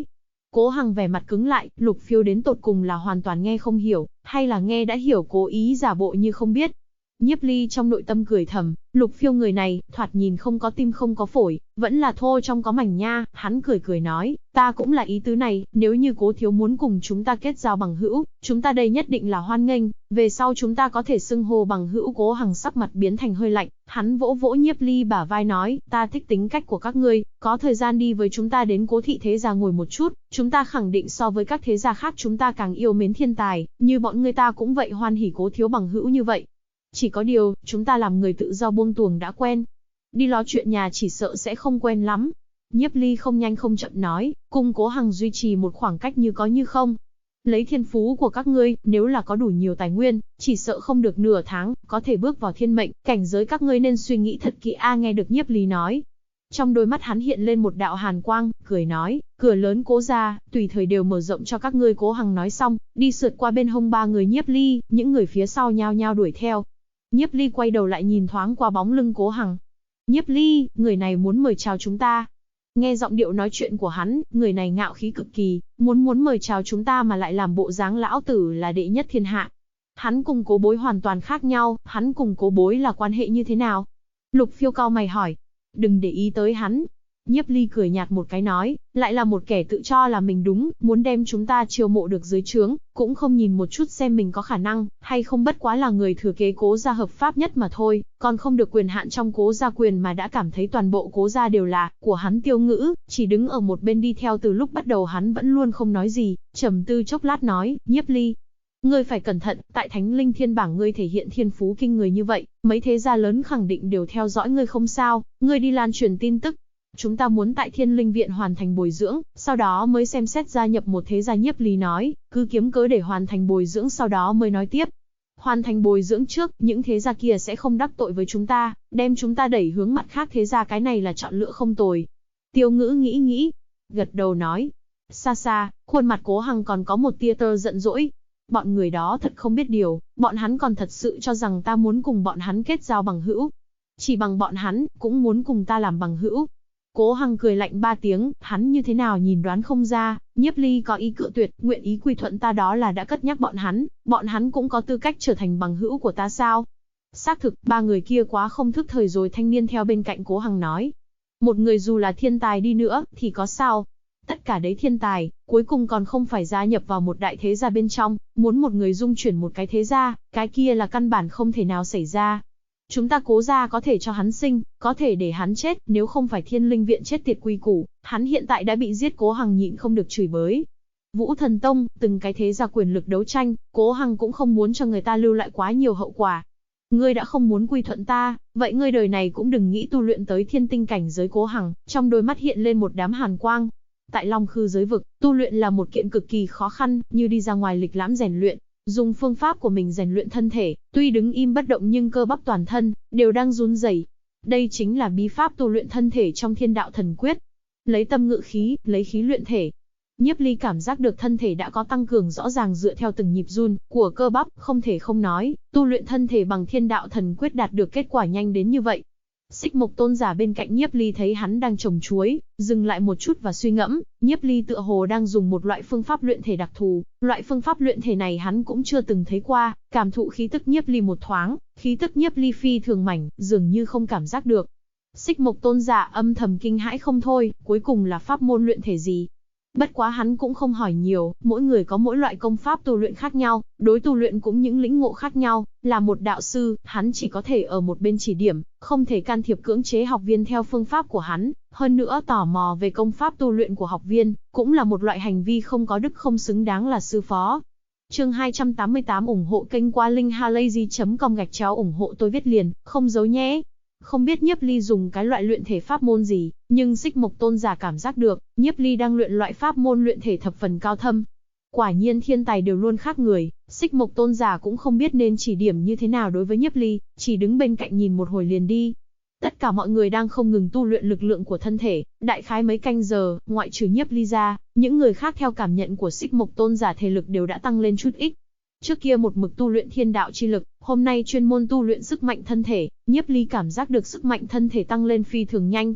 Cố Hằng vẻ mặt cứng lại, Lục Phiêu đến tột cùng là hoàn toàn nghe không hiểu, hay là nghe đã hiểu cố ý giả bộ như không biết. Nhiếp Ly trong nội tâm cười thầm, Lục Phiêu người này, thoạt nhìn không có tim không có phổi, vẫn là thô trong có mảnh nha. Hắn cười cười nói, ta cũng là ý tứ này, nếu như Cố thiếu muốn cùng chúng ta kết giao bằng hữu, chúng ta đây nhất định là hoan nghênh, về sau chúng ta có thể xưng hô bằng hữu. Cố Hằng sắc mặt biến thành hơi lạnh, hắn vỗ vỗ Nhiếp Ly bả vai nói, ta thích tính cách của các ngươi, có thời gian đi với chúng ta đến Cố thị thế gia ngồi một chút, chúng ta khẳng định so với các thế gia khác chúng ta càng yêu mến thiên tài, như bọn ngươi ta cũng vậy hoan hỉ Cố thiếu bằng hữu như vậy. Chỉ có điều, chúng ta làm người tự do buông tuồng đã quen. Đi lo chuyện nhà chỉ sợ sẽ không quen lắm. Nhiếp Ly không nhanh không chậm nói, cùng Cố Hằng duy trì một khoảng cách như có như không. Lấy thiên phú của các ngươi, nếu là có đủ nhiều tài nguyên, chỉ sợ không được nửa tháng, có thể bước vào thiên mệnh, cảnh giới các ngươi nên suy nghĩ thật kỹ a. Nghe được Nhiếp Ly nói. Trong đôi mắt hắn hiện lên một đạo hàn quang, cười nói, cửa lớn Cố gia, tùy thời đều mở rộng cho các ngươi. Cố Hằng nói xong, đi sượt qua bên hông ba người Nhiếp Ly, những người phía sau nhao nhao đuổi theo. Nhiếp Ly quay đầu lại nhìn thoáng qua bóng lưng Cố Hằng. Nhiếp Ly, người này muốn mời chào chúng ta. Nghe giọng điệu nói chuyện của hắn, người này ngạo khí cực kỳ, muốn mời chào chúng ta mà lại làm bộ dáng lão tử là đệ nhất thiên hạ. Hắn cùng Cố bối hoàn toàn khác nhau, hắn cùng Cố bối là quan hệ như thế nào? Lục Phiêu cau mày hỏi. Đừng để ý tới hắn. Nhiếp Ly cười nhạt một cái nói, lại là một kẻ tự cho là mình đúng, muốn đem chúng ta chiêu mộ được dưới trướng, cũng không nhìn một chút xem mình có khả năng, hay không, bất quá là người thừa kế Cố gia hợp pháp nhất mà thôi, còn không được quyền hạn trong Cố gia quyền mà đã cảm thấy toàn bộ Cố gia đều là của hắn. Tiêu Ngữ chỉ đứng ở một bên đi theo từ lúc bắt đầu, hắn vẫn luôn không nói gì, trầm tư chốc lát nói, Nhiếp Ly, ngươi phải cẩn thận, tại Thánh Linh Thiên bảng ngươi thể hiện thiên phú kinh người như vậy, mấy thế gia lớn khẳng định đều theo dõi ngươi không sao, ngươi đi lan truyền tin tức. Chúng ta muốn tại Thiên Linh Viện hoàn thành bồi dưỡng, sau đó mới xem xét gia nhập một thế gia. Nhiếp Ly nói, cứ kiếm cớ để hoàn thành bồi dưỡng sau đó mới nói tiếp. Hoàn thành bồi dưỡng trước, những thế gia kia sẽ không đắc tội với chúng ta, đem chúng ta đẩy hướng mặt khác thế gia, cái này là chọn lựa không tồi. Tiêu Ngữ nghĩ, gật đầu nói. Xa xa, khuôn mặt Cố Hằng còn có một tia tơ giận dỗi. Bọn người đó thật không biết điều, bọn hắn còn thật sự cho rằng ta muốn cùng bọn hắn kết giao bằng hữu. Chỉ bằng bọn hắn, cũng muốn cùng ta làm bằng hữu. Cố Hằng cười lạnh 3 tiếng, hắn như thế nào nhìn đoán không ra, Nhiếp Ly có ý cự tuyệt, nguyện ý quy thuận ta đó là đã cất nhắc bọn hắn cũng có tư cách trở thành bằng hữu của ta sao? Xác thực, ba người kia quá không thức thời rồi. Thanh niên theo bên cạnh Cố Hằng nói. Một người dù là thiên tài đi nữa, thì có sao? Tất cả đấy thiên tài, cuối cùng còn không phải gia nhập vào một đại thế gia bên trong, muốn một người dung chuyển một cái thế gia, cái kia là căn bản không thể nào xảy ra. Chúng ta Cố gia có thể cho hắn sinh, có thể để hắn chết, nếu không phải Thiên Linh Viện chết tiệt quy củ, hắn hiện tại đã bị giết. Cố Hằng nhịn không được chửi bới. Vũ Thần Tông, từng cái thế gia quyền lực đấu tranh, Cố Hằng cũng không muốn cho người ta lưu lại quá nhiều hậu quả. Ngươi đã không muốn quy thuận ta, vậy ngươi đời này cũng đừng nghĩ tu luyện tới thiên tinh cảnh giới. Cố Hằng, trong đôi mắt hiện lên một đám hàn quang. Tại Long Khư giới vực, tu luyện là một kiện cực kỳ khó khăn, như đi ra ngoài lịch lãm rèn luyện. Dùng phương pháp của mình rèn luyện thân thể, tuy đứng im bất động nhưng cơ bắp toàn thân đều đang run rẩy. Đây chính là bí pháp tu luyện thân thể trong Thiên Đạo Thần Quyết. Lấy tâm ngự khí, lấy khí luyện thể. Nhiếp Ly cảm giác được thân thể đã có tăng cường rõ ràng dựa theo từng nhịp run của cơ bắp, không thể không nói, tu luyện thân thể bằng Thiên Đạo Thần Quyết đạt được kết quả nhanh đến như vậy. Xích Mộc Tôn giả bên cạnh Nhiếp Ly thấy hắn đang trồng chuối, dừng lại một chút và suy ngẫm, Nhiếp Ly tựa hồ đang dùng một loại phương pháp luyện thể đặc thù, loại phương pháp luyện thể này hắn cũng chưa từng thấy qua, cảm thụ khí tức Nhiếp Ly một thoáng, khí tức Nhiếp Ly phi thường mảnh, dường như không cảm giác được. Xích Mộc Tôn giả âm thầm kinh hãi không thôi, cuối cùng là pháp môn luyện thể gì? Bất quá hắn cũng không hỏi nhiều, mỗi người có mỗi loại công pháp tu luyện khác nhau, đối tu luyện cũng những lĩnh ngộ khác nhau, là một đạo sư, hắn chỉ có thể ở một bên chỉ điểm, không thể can thiệp cưỡng chế học viên theo phương pháp của hắn, hơn nữa tò mò về công pháp tu luyện của học viên, cũng là một loại hành vi không có đức, không xứng đáng là sư phó. Chương 288 ủng hộ kênh qua linkhalazy.com ủng hộ tôi viết liền, không giấu nhé. Không biết Nhiếp Ly dùng cái loại luyện thể pháp môn gì, nhưng Xích Mộc Tôn giả cảm giác được, Nhiếp Ly đang luyện loại pháp môn luyện thể thập phần cao thâm. Quả nhiên thiên tài đều luôn khác người, Xích Mộc Tôn giả cũng không biết nên chỉ điểm như thế nào đối với Nhiếp Ly, chỉ đứng bên cạnh nhìn một hồi liền đi. Tất cả mọi người đang không ngừng tu luyện lực lượng của thân thể, đại khái mấy canh giờ, ngoại trừ Nhiếp Ly ra, những người khác theo cảm nhận của Xích Mộc Tôn giả thể lực đều đã tăng lên chút ít. Trước kia một mực tu luyện thiên đạo chi lực, hôm nay chuyên môn tu luyện sức mạnh thân thể, Nhiếp Ly cảm giác được sức mạnh thân thể tăng lên phi thường nhanh.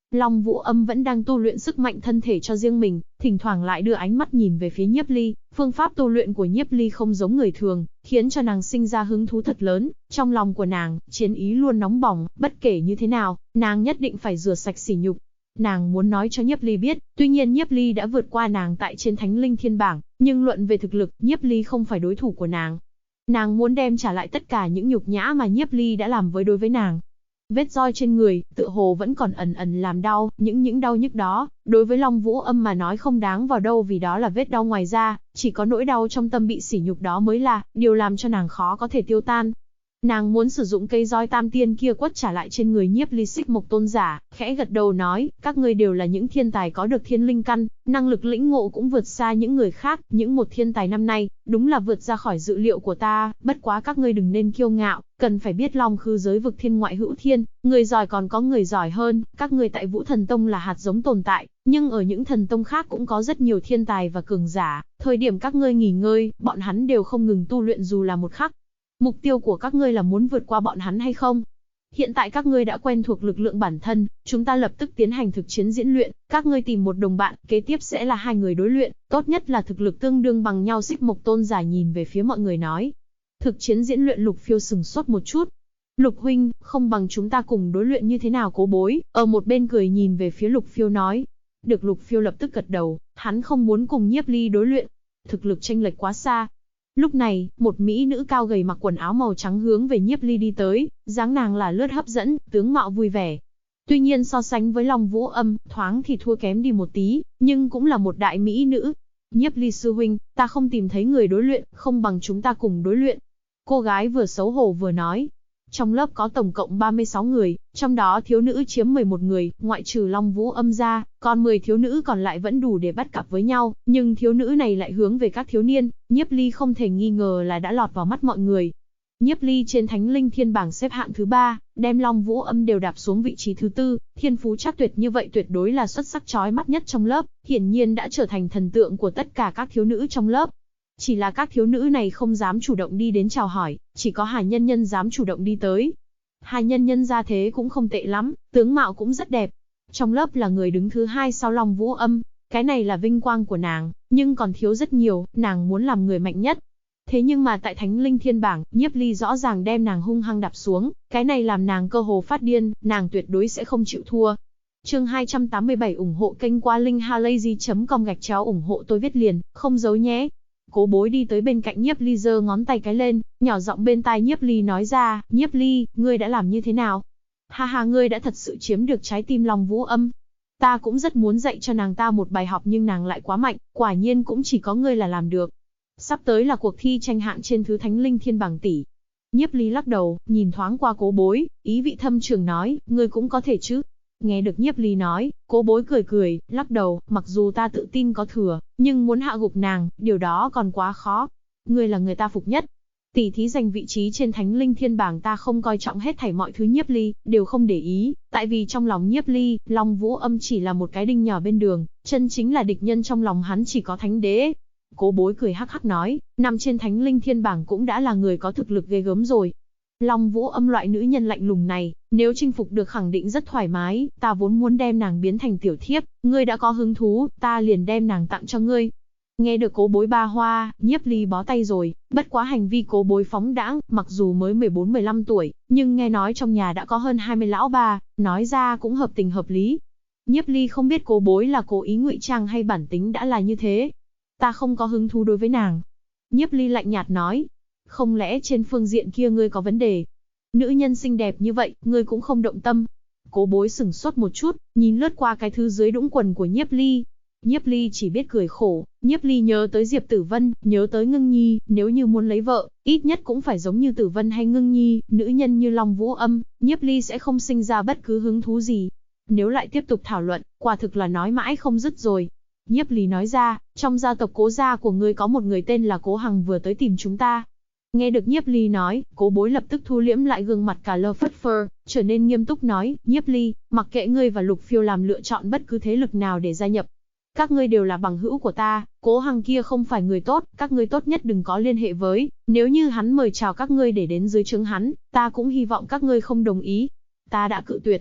Long Vũ Âm vẫn đang tu luyện sức mạnh thân thể cho riêng mình, thỉnh thoảng lại đưa ánh mắt nhìn về phía Nhiếp Ly. Phương pháp tu luyện của Nhiếp Ly không giống người thường, khiến cho nàng sinh ra hứng thú thật lớn. Trong lòng của nàng, chiến ý luôn nóng bỏng, bất kể như thế nào, nàng nhất định phải rửa sạch sỉ nhục. Nàng muốn nói cho Nhiếp Ly biết, tuy nhiên Nhiếp Ly đã vượt qua nàng tại trên Thánh Linh Thiên Bảng, nhưng luận về thực lực, Nhiếp Ly không phải đối thủ của nàng. Nàng muốn đem trả lại tất cả những nhục nhã mà Nhiếp Ly đã làm đối với nàng. Vết roi trên người, tựa hồ vẫn còn ẩn ẩn làm đau, những đau nhức đó, đối với Long Vũ Âm mà nói không đáng vào đâu, vì đó là vết đau ngoài da, chỉ có nỗi đau trong tâm bị sỉ nhục đó mới là điều làm cho nàng khó có thể tiêu tan. Nàng muốn sử dụng cây roi tam tiên kia quất trả lại trên người Nhiếp Ly. Xích Mộc Tôn giả khẽ gật đầu nói, các ngươi đều là những thiên tài có được thiên linh căn, năng lực lĩnh ngộ cũng vượt xa những người khác, những một thiên tài năm nay, đúng là vượt ra khỏi dự liệu của ta, bất quá các ngươi đừng nên kiêu ngạo, cần phải biết Long Khư giới vực thiên ngoại hữu thiên, người giỏi còn có người giỏi hơn, các ngươi tại Vũ Thần Tông là hạt giống tồn tại, nhưng ở những thần tông khác cũng có rất nhiều thiên tài và cường giả, thời điểm các ngươi nghỉ ngơi, bọn hắn đều không ngừng tu luyện dù là một khắc. Mục tiêu của các ngươi là muốn vượt qua bọn hắn hay không? Hiện tại các ngươi đã quen thuộc lực lượng bản thân, chúng ta lập tức tiến hành thực chiến diễn luyện, các ngươi tìm một đồng bạn, kế tiếp sẽ là hai người đối luyện, tốt nhất là thực lực tương đương bằng nhau. Xích Mộc Tôn giả nhìn về phía mọi người nói. Thực chiến diễn luyện. Lục Phiêu sừng sốt một chút. Lục huynh, không bằng chúng ta cùng đối luyện như thế nào? Cố Bối ở một bên cười nhìn về phía Lục Phiêu nói. Được. Lục Phiêu lập tức gật đầu, hắn không muốn cùng Nhiếp Ly đối luyện, thực lực chênh lệch quá xa. Lúc này, một mỹ nữ cao gầy mặc quần áo màu trắng hướng về Nhiếp Ly đi tới, dáng nàng là lướt hấp dẫn, tướng mạo vui vẻ. Tuy nhiên so sánh với Long Vũ Âm, thoáng thì thua kém đi một tí, nhưng cũng là một đại mỹ nữ. Nhiếp Ly sư huynh, ta không tìm thấy người đối luyện, không bằng chúng ta cùng đối luyện. Cô gái vừa xấu hổ vừa nói. Trong lớp có tổng cộng 36 người, trong đó thiếu nữ chiếm 11 người, ngoại trừ Long Vũ Âm ra, còn 10 thiếu nữ còn lại vẫn đủ để bắt cặp với nhau, nhưng thiếu nữ này lại hướng về các thiếu niên, Nhiếp Ly không thể nghi ngờ là đã lọt vào mắt mọi người. Nhiếp Ly trên Thánh Linh Thiên Bảng xếp hạng thứ 3, đem Long Vũ Âm đều đạp xuống vị trí thứ 4, thiên phú chắc tuyệt như vậy tuyệt đối là xuất sắc chói mắt nhất trong lớp, hiển nhiên đã trở thành thần tượng của tất cả các thiếu nữ trong lớp. Chỉ là các thiếu nữ này không dám chủ động đi đến chào hỏi, chỉ có Hà Nhân Nhân dám chủ động đi tới. Hà Nhân Nhân ra thế cũng không tệ lắm, tướng mạo cũng rất đẹp. Trong lớp là người đứng thứ 2 sau Long Vũ Âm, cái này là vinh quang của nàng, nhưng còn thiếu rất nhiều, nàng muốn làm người mạnh nhất. Thế nhưng mà tại Thánh Linh Thiên Bảng, Nhiếp Ly rõ ràng đem nàng hung hăng đạp xuống, cái này làm nàng cơ hồ phát điên, nàng tuyệt đối sẽ không chịu thua. Chương 287 ủng hộ kênh qua linkhalazy.com ủng hộ tôi viết liền, không giấu nhé. Cố Bối đi tới bên cạnh Nhiếp Ly giơ ngón tay cái lên, nhỏ giọng bên tai Nhiếp Ly nói ra, Nhiếp Ly, ngươi đã làm như thế nào? Ha ha, ngươi đã thật sự chiếm được trái tim Long Vũ Âm. Ta cũng rất muốn dạy cho nàng ta một bài học nhưng nàng lại quá mạnh, quả nhiên cũng chỉ có ngươi là làm được. Sắp tới là cuộc thi tranh hạng trên thứ Thánh Linh Thiên Bảng tỷ. Nhiếp Ly lắc đầu, nhìn thoáng qua Cố Bối, ý vị thâm trường nói, ngươi cũng có thể chứ. Nghe được Nhiếp Ly nói, Cố Bối cười cười, lắc đầu, mặc dù ta tự tin có thừa, nhưng muốn hạ gục nàng, điều đó còn quá khó. Ngươi là người ta phục nhất. Tỷ thí giành vị trí trên Thánh Linh Thiên Bảng ta không coi trọng hết thảy mọi thứ. Nhiếp Ly đều không để ý, tại vì trong lòng Nhiếp Ly, Long Vũ Âm chỉ là một cái đinh nhỏ bên đường, chân chính là địch nhân trong lòng hắn chỉ có Thánh Đế. Cố Bối cười hắc hắc nói, nằm trên Thánh Linh Thiên Bảng cũng đã là người có thực lực ghê gớm rồi. Long Vũ Âm loại nữ nhân lạnh lùng này, nếu chinh phục được khẳng định rất thoải mái, ta vốn muốn đem nàng biến thành tiểu thiếp, ngươi đã có hứng thú, ta liền đem nàng tặng cho ngươi. Nghe được Cố Bối ba hoa, Nhiếp Ly bó tay rồi, bất quá hành vi Cố Bối phóng đãng, mặc dù mới 14-15 tuổi, nhưng nghe nói trong nhà đã có hơn 20 lão bà, nói ra cũng hợp tình hợp lý. Nhiếp Ly không biết Cố Bối là cố ý ngụy trang hay bản tính đã là như thế. Ta không có hứng thú đối với nàng. Nhiếp Ly lạnh nhạt nói. Không lẽ trên phương diện kia ngươi có vấn đề? Nữ nhân xinh đẹp như vậy, ngươi cũng không động tâm. Cố Bối sửng sốt một chút, nhìn lướt qua cái thứ dưới đũng quần của Nhiếp Ly. Nhiếp Ly chỉ biết cười khổ, Nhiếp Ly nhớ tới Diệp Tử Vân, nhớ tới Ngưng Nhi, nếu như muốn lấy vợ, ít nhất cũng phải giống như Tử Vân hay Ngưng Nhi, nữ nhân như Long Vũ Âm, Nhiếp Ly sẽ không sinh ra bất cứ hứng thú gì. Nếu lại tiếp tục thảo luận, quả thực là nói mãi không dứt rồi. Nhiếp Ly nói ra, trong gia tộc Cố gia của ngươi có một người tên là Cố Hằng vừa tới tìm chúng ta. Nghe được Nhiếp Ly nói, Cố Bối lập tức thu liễm lại gương mặt cả lơ phất phơ, trở nên nghiêm túc nói, Nhiếp Ly, mặc kệ ngươi và Lục Phiêu làm lựa chọn bất cứ thế lực nào để gia nhập. Các ngươi đều là bằng hữu của ta, Cố Hằng kia không phải người tốt, các ngươi tốt nhất đừng có liên hệ với, nếu như hắn mời chào các ngươi để đến dưới trướng hắn, ta cũng hy vọng các ngươi không đồng ý. Ta đã cự tuyệt.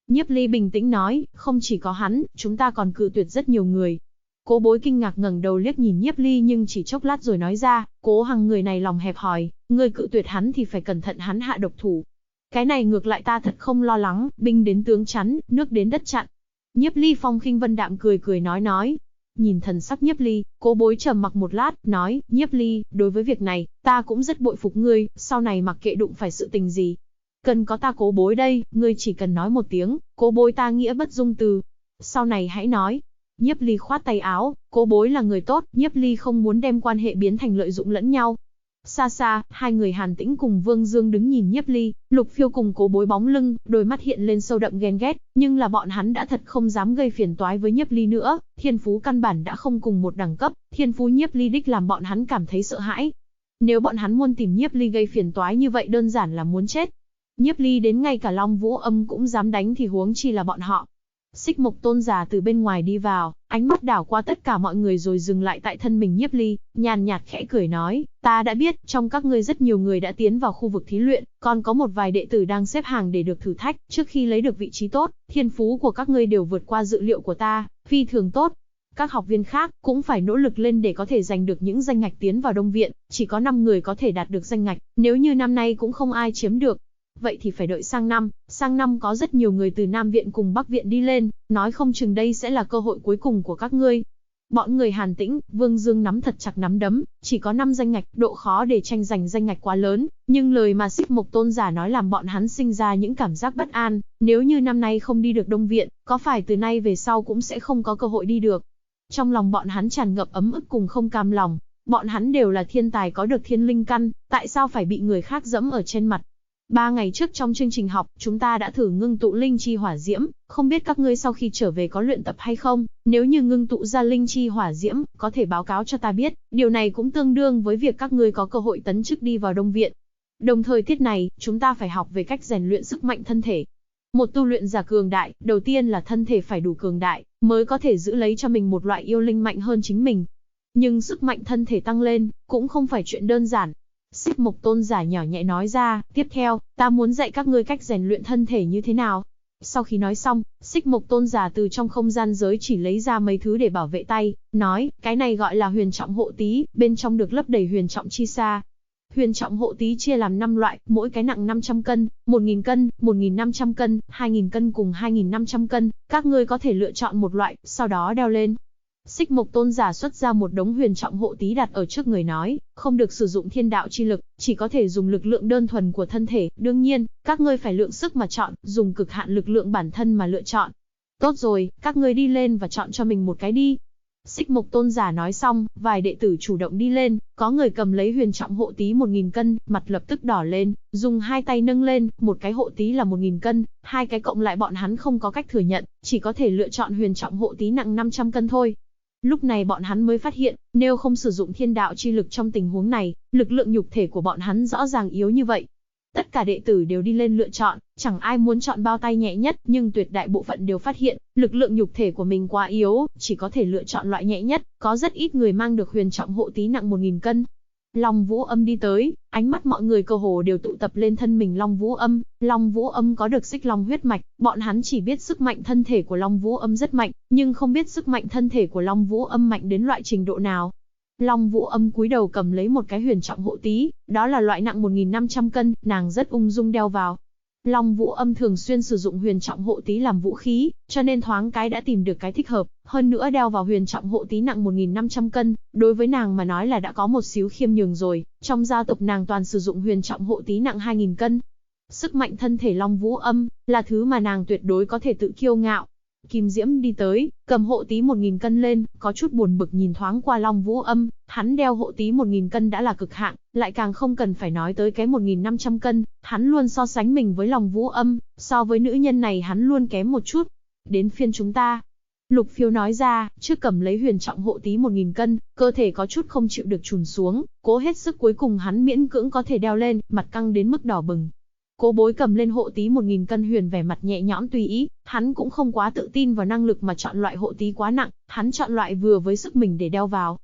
Nhiếp Ly bình tĩnh nói, không chỉ có hắn, chúng ta còn cự tuyệt rất nhiều người. Cố Bối kinh ngạc ngẩng đầu liếc nhìn Nhiếp Ly nhưng chỉ chốc lát rồi nói ra, Cố Hằng người này lòng hẹp hòi, người cự tuyệt hắn thì phải cẩn thận hắn hạ độc thủ. Cái này ngược lại ta thật không lo lắng, binh đến tướng chắn, nước đến đất chặn. Nhiếp Ly phong khinh vân đạm cười cười nói. Nhìn thần sắc Nhiếp Ly, Cố Bối trầm mặc một lát, nói, Nhiếp Ly, đối với việc này, ta cũng rất bội phục ngươi, sau này mặc kệ đụng phải sự tình gì. Cần có ta Cố Bối đây, ngươi chỉ cần nói một tiếng, Cố Bối ta nghĩa bất dung từ. Sau này hãy nói. Nhiếp Ly khoát tay áo, Cố Bối là người tốt, Nhiếp Ly không muốn đem quan hệ biến thành lợi dụng lẫn nhau. Xa xa, hai người Hàn Tĩnh cùng Vương Dương đứng nhìn Nhiếp Ly, Lục Phiêu cùng Cố Bối bóng lưng, đôi mắt hiện lên sâu đậm ghen ghét, nhưng là bọn hắn đã thật không dám gây phiền toái với Nhiếp Ly nữa, thiên phú căn bản đã không cùng một đẳng cấp, thiên phú Nhiếp Ly đích làm bọn hắn cảm thấy sợ hãi. Nếu bọn hắn muốn tìm Nhiếp Ly gây phiền toái như vậy đơn giản là muốn chết. Nhiếp Ly đến ngay cả Long Vũ Âm cũng dám đánh thì huống chi là bọn họ. Xích Mộc Tôn giả từ bên ngoài đi vào, ánh mắt đảo qua tất cả mọi người rồi dừng lại tại thân mình Nhiếp Ly, nhàn nhạt khẽ cười nói, ta đã biết, trong các ngươi rất nhiều người đã tiến vào khu vực thí luyện, còn có một vài đệ tử đang xếp hàng để được thử thách, trước khi lấy được vị trí tốt, thiên phú của các ngươi đều vượt qua dự liệu của ta, phi thường tốt. Các học viên khác cũng phải nỗ lực lên để có thể giành được những danh ngạch tiến vào Đông Viện, chỉ có 5 người có thể đạt được danh ngạch, nếu như năm nay cũng không ai chiếm được. Vậy thì phải đợi sang năm có rất nhiều người từ Nam Viện cùng Bắc Viện đi lên, nói không chừng đây sẽ là cơ hội cuối cùng của các ngươi. Bọn người Hàn Tĩnh, Vương Dương nắm thật chặt nắm đấm, chỉ có 5 danh ngạch, độ khó để tranh giành danh ngạch quá lớn, nhưng lời mà Xích Mộc Tôn giả nói làm bọn hắn sinh ra những cảm giác bất an, nếu như năm nay không đi được Đông Viện, có phải từ nay về sau cũng sẽ không có cơ hội đi được. Trong lòng bọn hắn tràn ngập ấm ức cùng không cam lòng, bọn hắn đều là thiên tài có được thiên linh căn, tại sao phải bị người khác dẫm ở trên mặt. 3 ngày trước trong chương trình học, chúng ta đã thử ngưng tụ linh chi hỏa diễm, không biết các ngươi sau khi trở về có luyện tập hay không, nếu như ngưng tụ ra linh chi hỏa diễm, có thể báo cáo cho ta biết, điều này cũng tương đương với việc các ngươi có cơ hội tấn chức đi vào Đông Viện. Đồng thời tiết này, chúng ta phải học về cách rèn luyện sức mạnh thân thể. Một tu luyện giả cường đại, đầu tiên là thân thể phải đủ cường đại, mới có thể giữ lấy cho mình một loại yêu linh mạnh hơn chính mình. Nhưng sức mạnh thân thể tăng lên, cũng không phải chuyện đơn giản. Xích Mộc Tôn giả nhỏ nhẹ nói ra, tiếp theo, ta muốn dạy các ngươi cách rèn luyện thân thể như thế nào. Sau khi nói xong, Xích Mộc Tôn giả từ trong không gian giới chỉ lấy ra mấy thứ để bảo vệ tay, nói, cái này gọi là huyền trọng hộ tí, bên trong được lấp đầy huyền trọng chi sa. Huyền trọng hộ tí chia làm 5 loại, mỗi cái nặng 500 cân, 1000 cân, 1500 cân, 2000 cân cùng 2500 cân, các ngươi có thể lựa chọn một loại, sau đó đeo lên. Xích Mộc Tôn giả xuất ra một đống huyền trọng hộ tí đặt ở trước người nói, không được sử dụng thiên đạo chi lực, chỉ có thể dùng lực lượng đơn thuần của thân thể, đương nhiên, các ngươi phải lượng sức mà chọn, dùng cực hạn lực lượng bản thân mà lựa chọn. Tốt rồi, các ngươi đi lên và chọn cho mình một cái đi. Xích Mộc Tôn giả nói xong, vài đệ tử chủ động đi lên, có người cầm lấy huyền trọng hộ tí 1000 cân, mặt lập tức đỏ lên, dùng hai tay nâng lên, một cái hộ tí là 1000 cân, hai cái cộng lại bọn hắn không có cách thừa nhận, chỉ có thể lựa chọn huyền trọng hộ tí nặng 500 cân thôi. Lúc này bọn hắn mới phát hiện, nếu không sử dụng thiên đạo chi lực trong tình huống này, lực lượng nhục thể của bọn hắn rõ ràng yếu như vậy. Tất cả đệ tử đều đi lên lựa chọn, chẳng ai muốn chọn bao tay nhẹ nhất, nhưng tuyệt đại bộ phận đều phát hiện, lực lượng nhục thể của mình quá yếu, chỉ có thể lựa chọn loại nhẹ nhất, có rất ít người mang được huyền trọng hộ tí nặng 1000 cân. Long Vũ Âm đi tới, ánh mắt mọi người cơ hồ đều tụ tập lên thân mình Long Vũ Âm. Long Vũ Âm có được xích long huyết mạch, bọn hắn chỉ biết sức mạnh thân thể của Long Vũ Âm rất mạnh, nhưng không biết sức mạnh thân thể của Long Vũ Âm mạnh đến loại trình độ nào. Long Vũ Âm cúi đầu cầm lấy một cái huyền trọng hộ tí, đó là loại nặng 1500 cân, nàng rất ung dung đeo vào. Long Vũ Âm thường xuyên sử dụng huyền trọng hộ tí làm vũ khí, cho nên thoáng cái đã tìm được cái thích hợp, hơn nữa đeo vào huyền trọng hộ tí nặng 1500 cân, đối với nàng mà nói là đã có một xíu khiêm nhường rồi, trong gia tộc nàng toàn sử dụng huyền trọng hộ tí nặng 2000 cân. Sức mạnh thân thể Long Vũ Âm là thứ mà nàng tuyệt đối có thể tự kiêu ngạo. Kim Diễm đi tới, cầm hộ tí 1000 cân lên, có chút buồn bực nhìn thoáng qua Long Vũ Âm, hắn đeo hộ tí 1000 cân đã là cực hạn, lại càng không cần phải nói tới cái 1500 cân, hắn luôn so sánh mình với Long Vũ Âm, so với nữ nhân này hắn luôn kém một chút. Đến phiên chúng ta. Lục Phiêu nói ra, trước cầm lấy huyền trọng hộ tí 1000 cân, cơ thể có chút không chịu được chùn xuống, cố hết sức cuối cùng hắn miễn cưỡng có thể đeo lên, mặt căng đến mức đỏ bừng. Cố Bối cầm lên hộ tí 1000 cân huyền vẻ mặt nhẹ nhõm tùy ý, hắn cũng không quá tự tin vào năng lực mà chọn loại hộ tí quá nặng, hắn chọn loại vừa với sức mình để đeo vào.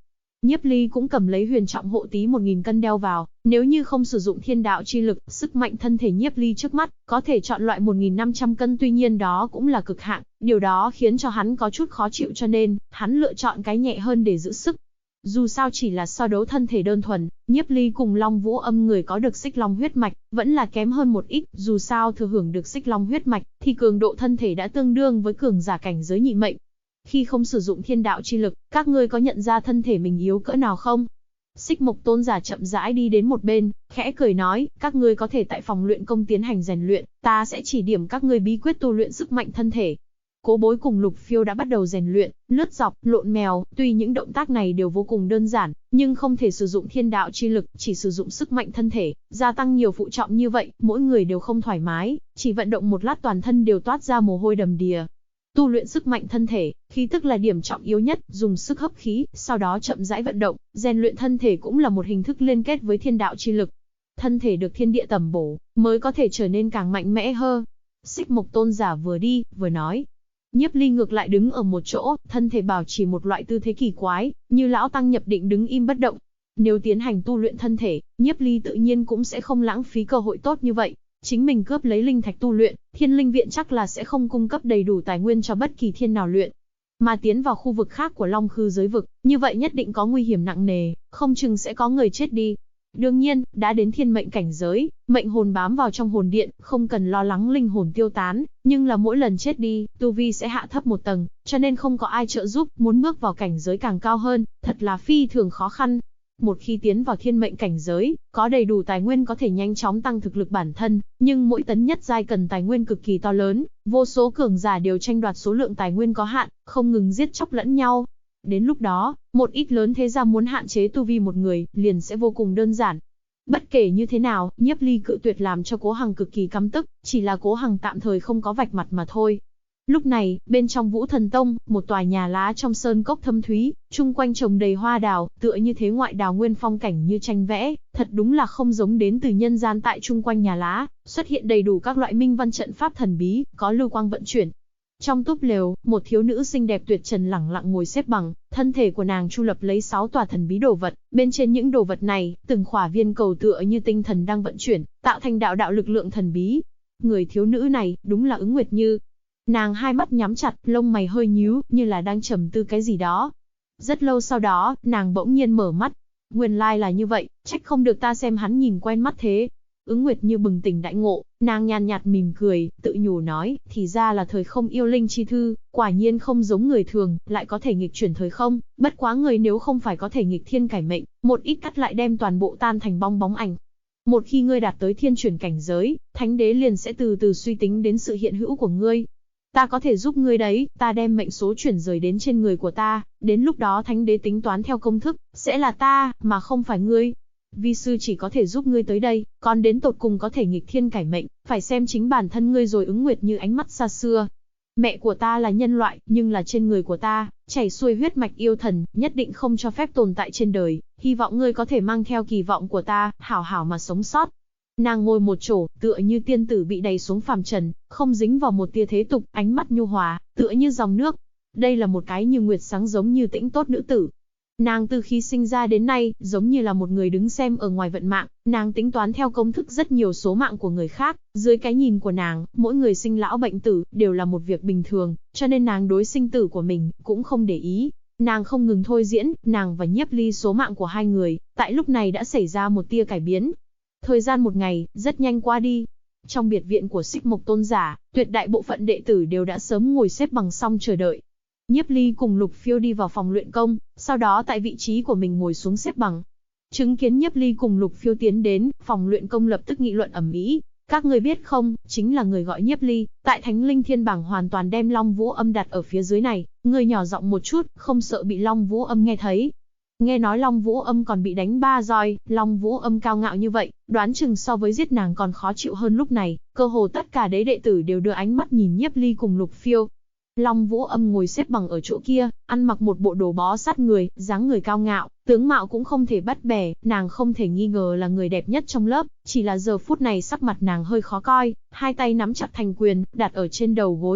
Nhiếp Ly cũng cầm lấy huyền trọng hộ tí 1000 cân đeo vào, nếu như không sử dụng thiên đạo chi lực, sức mạnh thân thể Nhiếp Ly trước mắt, có thể chọn loại 1500 cân, tuy nhiên đó cũng là cực hạn, điều đó khiến cho hắn có chút khó chịu, cho nên, hắn lựa chọn cái nhẹ hơn để giữ sức. Dù sao chỉ là so đấu thân thể đơn thuần, Nhiếp Ly cùng Long Vũ Âm người có được Xích Long huyết mạch, vẫn là kém hơn một ít, dù sao thừa hưởng được Xích Long huyết mạch, thì cường độ thân thể đã tương đương với cường giả cảnh giới nhị mệnh. Khi không sử dụng thiên đạo chi lực, các ngươi có nhận ra thân thể mình yếu cỡ nào không? Xích Mộc Tôn giả chậm rãi đi đến một bên, khẽ cười nói, các ngươi có thể tại phòng luyện công tiến hành rèn luyện, ta sẽ chỉ điểm các ngươi bí quyết tu luyện sức mạnh thân thể. Cố Bối cùng Lục Phiêu đã bắt đầu rèn luyện, lướt dọc, lộn mèo, tuy những động tác này đều vô cùng đơn giản, nhưng không thể sử dụng thiên đạo chi lực, chỉ sử dụng sức mạnh thân thể, gia tăng nhiều phụ trọng như vậy, mỗi người đều không thoải mái, chỉ vận động một lát toàn thân đều toát ra mồ hôi đầm đìa. Tu luyện sức mạnh thân thể, khí tức là điểm trọng yếu nhất, dùng sức hấp khí, sau đó chậm rãi vận động, rèn luyện thân thể cũng là một hình thức liên kết với thiên đạo chi lực. Thân thể được thiên địa tẩm bổ, mới có thể trở nên càng mạnh mẽ hơn. Xích Mộc Tôn giả vừa đi, vừa nói. Nhiếp Ly ngược lại đứng ở một chỗ, thân thể bảo trì một loại tư thế kỳ quái, như lão tăng nhập định đứng im bất động. Nếu tiến hành tu luyện thân thể, Nhiếp Ly tự nhiên cũng sẽ không lãng phí cơ hội tốt như vậy. Chính mình cướp lấy linh thạch tu luyện, Thiên Linh Viện chắc là sẽ không cung cấp đầy đủ tài nguyên cho bất kỳ thiên nào luyện. Mà tiến vào khu vực khác của Long Khư giới vực, như vậy nhất định có nguy hiểm nặng nề, không chừng sẽ có người chết đi. Đương nhiên, đã đến thiên mệnh cảnh giới, mệnh hồn bám vào trong hồn điện, không cần lo lắng linh hồn tiêu tán, nhưng là mỗi lần chết đi, tu vi sẽ hạ thấp một tầng, cho nên không có ai trợ giúp, muốn bước vào cảnh giới càng cao hơn, thật là phi thường khó khăn. Một khi tiến vào thiên mệnh cảnh giới, có đầy đủ tài nguyên có thể nhanh chóng tăng thực lực bản thân, nhưng mỗi tấn nhất giai cần tài nguyên cực kỳ to lớn, vô số cường giả đều tranh đoạt số lượng tài nguyên có hạn, không ngừng giết chóc lẫn nhau. Đến lúc đó, một ít lớn thế gia muốn hạn chế tu vi một người, liền sẽ vô cùng đơn giản. Bất kể như thế nào, Nhiếp Ly cự tuyệt làm cho Cố Hằng cực kỳ căm tức, chỉ là Cố Hằng tạm thời không có vạch mặt mà thôi. Lúc này, bên trong Vũ Thần Tông, một tòa nhà lá trong sơn cốc thâm thúy, chung quanh trồng đầy hoa đào, tựa như thế ngoại đào nguyên phong cảnh như tranh vẽ, thật đúng là không giống đến từ nhân gian. Tại chung quanh nhà lá, xuất hiện đầy đủ các loại minh văn trận pháp thần bí, có lưu quang vận chuyển. Trong túp lều, một thiếu nữ xinh đẹp tuyệt trần lẳng lặng ngồi xếp bằng, thân thể của nàng chu lập lấy 6 tòa thần bí đồ vật, bên trên những đồ vật này, từng khỏa viên cầu tựa như tinh thần đang vận chuyển, tạo thành đạo đạo lực lượng thần bí. Người thiếu nữ này, đúng là Ứng Nguyệt Như. Nàng hai mắt nhắm chặt, lông mày hơi nhíu, như là đang trầm tư cái gì đó. Rất lâu sau đó, nàng bỗng nhiên mở mắt. Nguyên lai là như vậy, trách không được ta xem hắn nhìn quen mắt thế. Ứng Nguyệt Như bừng tỉnh đại ngộ, nàng nhàn nhạt mỉm cười, tự nhủ nói, thì ra là thời không yêu linh chi thư, quả nhiên không giống người thường, lại có thể nghịch chuyển thời không, bất quá người nếu không phải có thể nghịch thiên cải mệnh, một ít cắt lại đem toàn bộ tan thành bong bóng ảnh. Một khi ngươi đạt tới thiên chuyển cảnh giới, thánh đế liền sẽ từ từ suy tính đến sự hiện hữu của ngươi. Ta có thể giúp ngươi đấy, ta đem mệnh số chuyển rời đến trên người của ta, đến lúc đó thánh đế tính toán theo công thức, sẽ là ta, mà không phải ngươi. Vi sư chỉ có thể giúp ngươi tới đây, còn đến tột cùng có thể nghịch thiên cải mệnh, phải xem chính bản thân ngươi rồi. Ứng Nguyệt Như ánh mắt xa xưa. Mẹ của ta là nhân loại, nhưng là trên người của ta, chảy xuôi huyết mạch yêu thần, nhất định không cho phép tồn tại trên đời, hy vọng ngươi có thể mang theo kỳ vọng của ta, hảo hảo mà sống sót. Nàng ngồi một chỗ, tựa như tiên tử bị đày xuống phàm trần, không dính vào một tia thế tục, ánh mắt nhu hòa, tựa như dòng nước. Đây là một cái như nguyệt sáng giống như tĩnh tốt nữ tử. Nàng từ khi sinh ra đến nay, giống như là một người đứng xem ở ngoài vận mạng, nàng tính toán theo công thức rất nhiều số mạng của người khác, dưới cái nhìn của nàng, mỗi người sinh lão bệnh tử, đều là một việc bình thường, cho nên nàng đối sinh tử của mình, cũng không để ý. Nàng không ngừng thôi diễn, nàng và Nhiếp Ly số mạng của hai người, tại lúc này đã xảy ra một tia cải biến. Thời gian một ngày, rất nhanh qua đi. Trong biệt viện của Xích Mộc Tôn giả, tuyệt đại bộ phận đệ tử đều đã sớm ngồi xếp bằng xong chờ đợi. Nhiếp Ly cùng Lục Phiêu đi vào phòng luyện công, sau đó tại vị trí của mình ngồi xuống xếp bằng. Chứng kiến Nhiếp Ly cùng Lục Phiêu tiến đến, phòng luyện công lập tức nghị luận ầm ĩ. Các người biết không, chính là người gọi Nhiếp Ly, tại Thánh Linh Thiên bảng hoàn toàn đem Long Vũ Âm đặt ở phía dưới này, người nhỏ giọng một chút, không sợ bị Long Vũ Âm nghe thấy. Nghe nói Long Vũ Âm còn bị đánh 3 roi, Long Vũ Âm cao ngạo như vậy, đoán chừng so với giết nàng còn khó chịu hơn. Lúc này, cơ hồ tất cả đế đệ tử đều đưa ánh mắt nhìn Nhiếp Ly cùng Lục Phiêu. Long Vũ Âm ngồi xếp bằng ở chỗ kia, ăn mặc một bộ đồ bó sát người, dáng người cao ngạo, tướng mạo cũng không thể bắt bẻ, nàng không thể nghi ngờ là người đẹp nhất trong lớp, chỉ là giờ phút này sắc mặt nàng hơi khó coi, hai tay nắm chặt thành quyền, đặt ở trên đầu gối.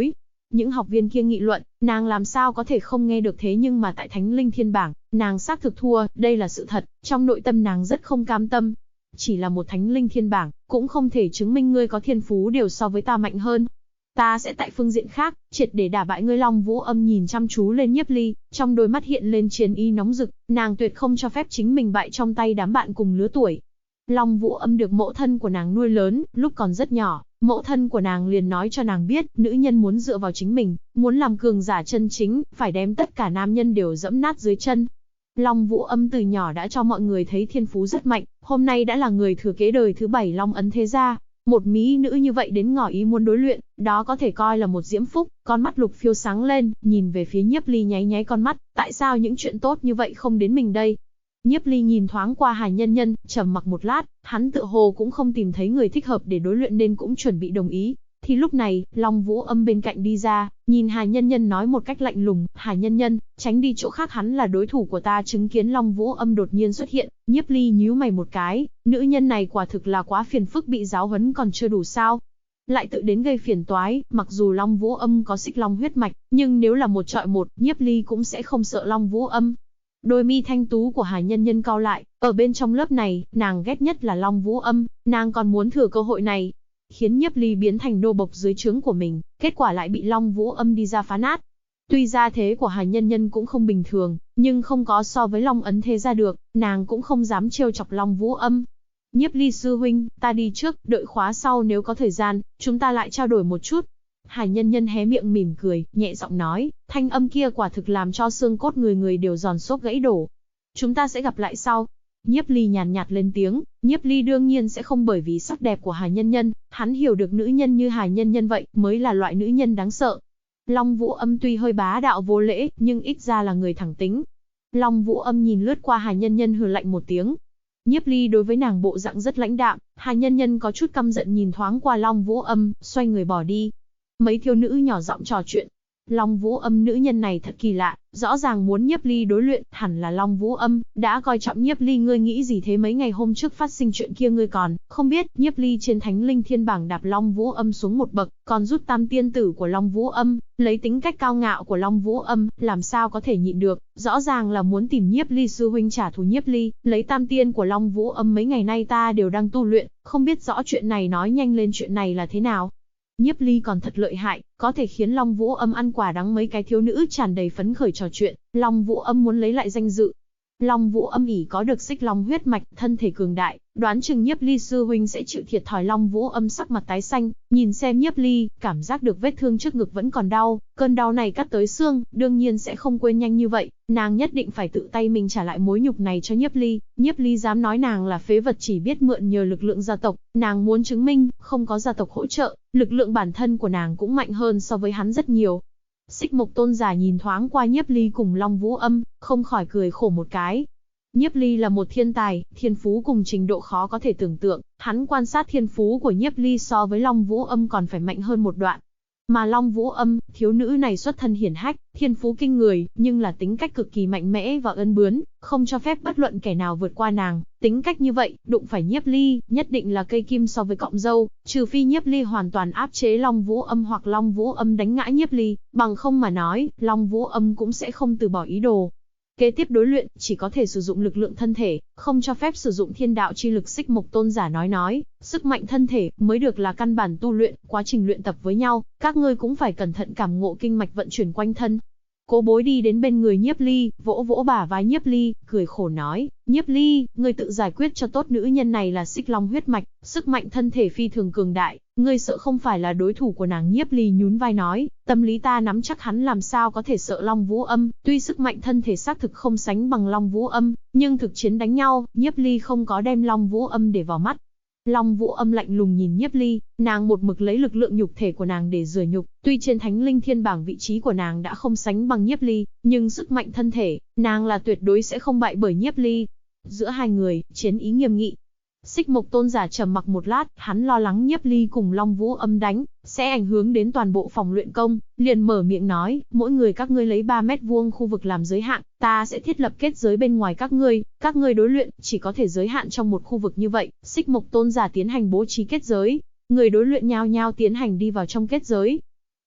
Những học viên kia nghị luận, nàng làm sao có thể không nghe được, thế nhưng mà tại Thánh Linh Thiên Bảng, nàng xác thực thua, đây là sự thật, trong nội tâm nàng rất không cam tâm. Chỉ là một Thánh Linh Thiên Bảng, cũng không thể chứng minh ngươi có thiên phú đều so với ta mạnh hơn. Ta sẽ tại phương diện khác, triệt để đả bại ngươi. Long Vũ Âm nhìn chăm chú lên Nhiếp Ly, trong đôi mắt hiện lên chiến ý nóng rực, nàng tuyệt không cho phép chính mình bại trong tay đám bạn cùng lứa tuổi. Long Vũ Âm được mẫu thân của nàng nuôi lớn, lúc còn rất nhỏ, mẫu thân của nàng liền nói cho nàng biết, nữ nhân muốn dựa vào chính mình, muốn làm cường giả chân chính, phải đem tất cả nam nhân đều dẫm nát dưới chân. Long Vũ Âm từ nhỏ đã cho mọi người thấy thiên phú rất mạnh, hôm nay đã là người thừa kế đời thứ 7 Long Ấn Thế Gia. Một mỹ nữ như vậy đến ngỏ ý muốn đối luyện, đó có thể coi là một diễm phúc. Con mắt Lục Phiêu sáng lên, nhìn về phía Nhiếp Ly nháy nháy con mắt, tại sao những chuyện tốt như vậy không đến mình đây? Nhiếp Ly nhìn thoáng qua Hà Nhân Nhân, trầm mặc một lát, hắn tựa hồ cũng không tìm thấy người thích hợp để đối luyện nên cũng chuẩn bị đồng ý. Thì lúc này, Long Vũ Âm bên cạnh đi ra, nhìn Hà Nhân Nhân nói một cách lạnh lùng, Hà Nhân Nhân, tránh đi chỗ khác, hắn là đối thủ của ta. Chứng kiến Long Vũ Âm đột nhiên xuất hiện, Nhiếp Ly nhíu mày một cái, nữ nhân này quả thực là quá phiền phức, bị giáo huấn còn chưa đủ sao? Lại tự đến gây phiền toái. Mặc dù Long Vũ Âm có xích long huyết mạch, nhưng nếu là một trọi một, Nhiếp Ly cũng sẽ không sợ Long Vũ Âm. Đôi mi thanh tú của Hà Nhân Nhân cau lại, ở bên trong lớp này, nàng ghét nhất là Long Vũ Âm, nàng còn muốn thừa cơ hội này, khiến Nhiếp Ly biến thành nô bộc dưới trướng của mình, kết quả lại bị Long Vũ Âm đi ra phá nát. Tuy gia thế của Hà Nhân Nhân cũng không bình thường, nhưng không có so với Long Ấn Thế Gia được, nàng cũng không dám trêu chọc Long Vũ Âm. Nhiếp Ly sư huynh, ta đi trước, đợi khóa sau nếu có thời gian, chúng ta lại trao đổi một chút. Hà Nhân Nhân hé miệng mỉm cười, nhẹ giọng nói, thanh âm kia quả thực làm cho xương cốt người người đều giòn xốp gãy đổ. Chúng ta sẽ gặp lại sau. Nhiếp Ly nhàn nhạt lên tiếng. Nhiếp Ly đương nhiên sẽ không bởi vì sắc đẹp của Hà Nhân Nhân, hắn hiểu được nữ nhân như Hà Nhân Nhân vậy mới là loại nữ nhân đáng sợ. Long Vũ Âm tuy hơi bá đạo vô lễ, nhưng ít ra là người thẳng tính. Long Vũ Âm nhìn lướt qua Hà Nhân Nhân hừ lạnh một tiếng. Nhiếp Ly đối với nàng bộ dạng rất lãnh đạm, Hà Nhân Nhân có chút căm giận nhìn thoáng qua Long Vũ Âm, xoay người bỏ đi. Mấy thiếu nữ nhỏ giọng trò chuyện. Long Vũ Âm nữ nhân này thật kỳ lạ, rõ ràng muốn Nhiếp Ly đối luyện, hẳn là Long Vũ Âm đã coi trọng Nhiếp Ly. Ngươi nghĩ gì thế? Mấy ngày hôm trước phát sinh chuyện kia ngươi còn không biết? Nhiếp Ly trên Thánh Linh Thiên Bảng đạp Long Vũ Âm xuống một bậc, còn rút tam tiên tử của Long Vũ Âm, lấy tính cách cao ngạo của Long Vũ Âm, làm sao có thể nhịn được, rõ ràng là muốn tìm Nhiếp Ly sư huynh trả thù. Nhiếp Ly, lấy tam tiên của Long Vũ Âm, mấy ngày nay ta đều đang tu luyện, không biết rõ chuyện này, nói nhanh lên chuyện này là thế nào. Nhiếp Ly còn thật lợi hại, có thể khiến Long Vũ Âm ăn quả đắng. Mấy cái thiếu nữ tràn đầy phấn khởi trò chuyện, Long Vũ Âm muốn lấy lại danh dự. Long Vũ Âm ỷ có được xích long huyết mạch, thân thể cường đại, đoán chừng Nhiếp Ly sư huynh sẽ chịu thiệt thòi. Long Vũ Âm sắc mặt tái xanh, nhìn xem Nhiếp Ly, cảm giác được vết thương trước ngực vẫn còn đau, cơn đau này cắt tới xương, đương nhiên sẽ không quên nhanh như vậy, nàng nhất định phải tự tay mình trả lại mối nhục này cho Nhiếp Ly. Nhiếp Ly dám nói nàng là phế vật, chỉ biết mượn nhờ lực lượng gia tộc, nàng muốn chứng minh, không có gia tộc hỗ trợ, lực lượng bản thân của nàng cũng mạnh hơn so với hắn rất nhiều. Xích Mộc Tôn giả nhìn thoáng qua Nhiếp Ly cùng Long Vũ Âm, không khỏi cười khổ một cái. Nhiếp Ly là một thiên tài, thiên phú cùng trình độ khó có thể tưởng tượng, hắn quan sát thiên phú của Nhiếp Ly so với Long Vũ Âm còn phải mạnh hơn một đoạn. Mà Long Vũ Âm, thiếu nữ này xuất thân hiển hách, thiên phú kinh người, nhưng là tính cách cực kỳ mạnh mẽ và ân bướn, không cho phép bất luận kẻ nào vượt qua nàng. Tính cách như vậy, đụng phải Nhiếp Ly, nhất định là cây kim so với cọng dâu, trừ phi Nhiếp Ly hoàn toàn áp chế Long Vũ Âm hoặc Long Vũ Âm đánh ngã Nhiếp Ly, bằng không mà nói, Long Vũ Âm cũng sẽ không từ bỏ ý đồ. Kế tiếp đối luyện, chỉ có thể sử dụng lực lượng thân thể, không cho phép sử dụng thiên đạo chi lực. Xích Mộc Tôn giả nói, sức mạnh thân thể mới được là căn bản tu luyện, quá trình luyện tập với nhau, các ngươi cũng phải cẩn thận cảm ngộ kinh mạch vận chuyển quanh thân. Cố Bối đi đến bên người Nhiếp Ly, vỗ vỗ bả vai Nhiếp Ly, cười khổ nói, Nhiếp Ly, ngươi tự giải quyết cho tốt, nữ nhân này là xích long huyết mạch, sức mạnh thân thể phi thường cường đại, ngươi sợ không phải là đối thủ của nàng. Nhiếp Ly nhún vai nói, tâm lý ta nắm chắc, hắn làm sao có thể sợ Long Vũ Âm, tuy sức mạnh thân thể xác thực không sánh bằng Long Vũ Âm, nhưng thực chiến đánh nhau, Nhiếp Ly không có đem Long Vũ Âm để vào mắt. Long Vũ Âm lạnh lùng nhìn Nhiếp Ly, nàng một mực lấy lực lượng nhục thể của nàng để rửa nhục, tuy trên Thánh Linh Thiên Bảng vị trí của nàng đã không sánh bằng Nhiếp Ly, nhưng sức mạnh thân thể, nàng là tuyệt đối sẽ không bại bởi Nhiếp Ly. Giữa hai người, chiến ý nghiêm nghị. Xích Mộc Tôn giả trầm mặc một lát, hắn lo lắng Nhiếp Ly cùng Long Vũ Âm đánh, sẽ ảnh hưởng đến toàn bộ phòng luyện công, liền mở miệng nói, mỗi người các ngươi lấy 3 mét vuông khu vực làm giới hạn, ta sẽ thiết lập kết giới bên ngoài các ngươi đối luyện, chỉ có thể giới hạn trong một khu vực như vậy. Xích Mộc Tôn giả tiến hành bố trí kết giới, người đối luyện nhao nhao tiến hành đi vào trong kết giới.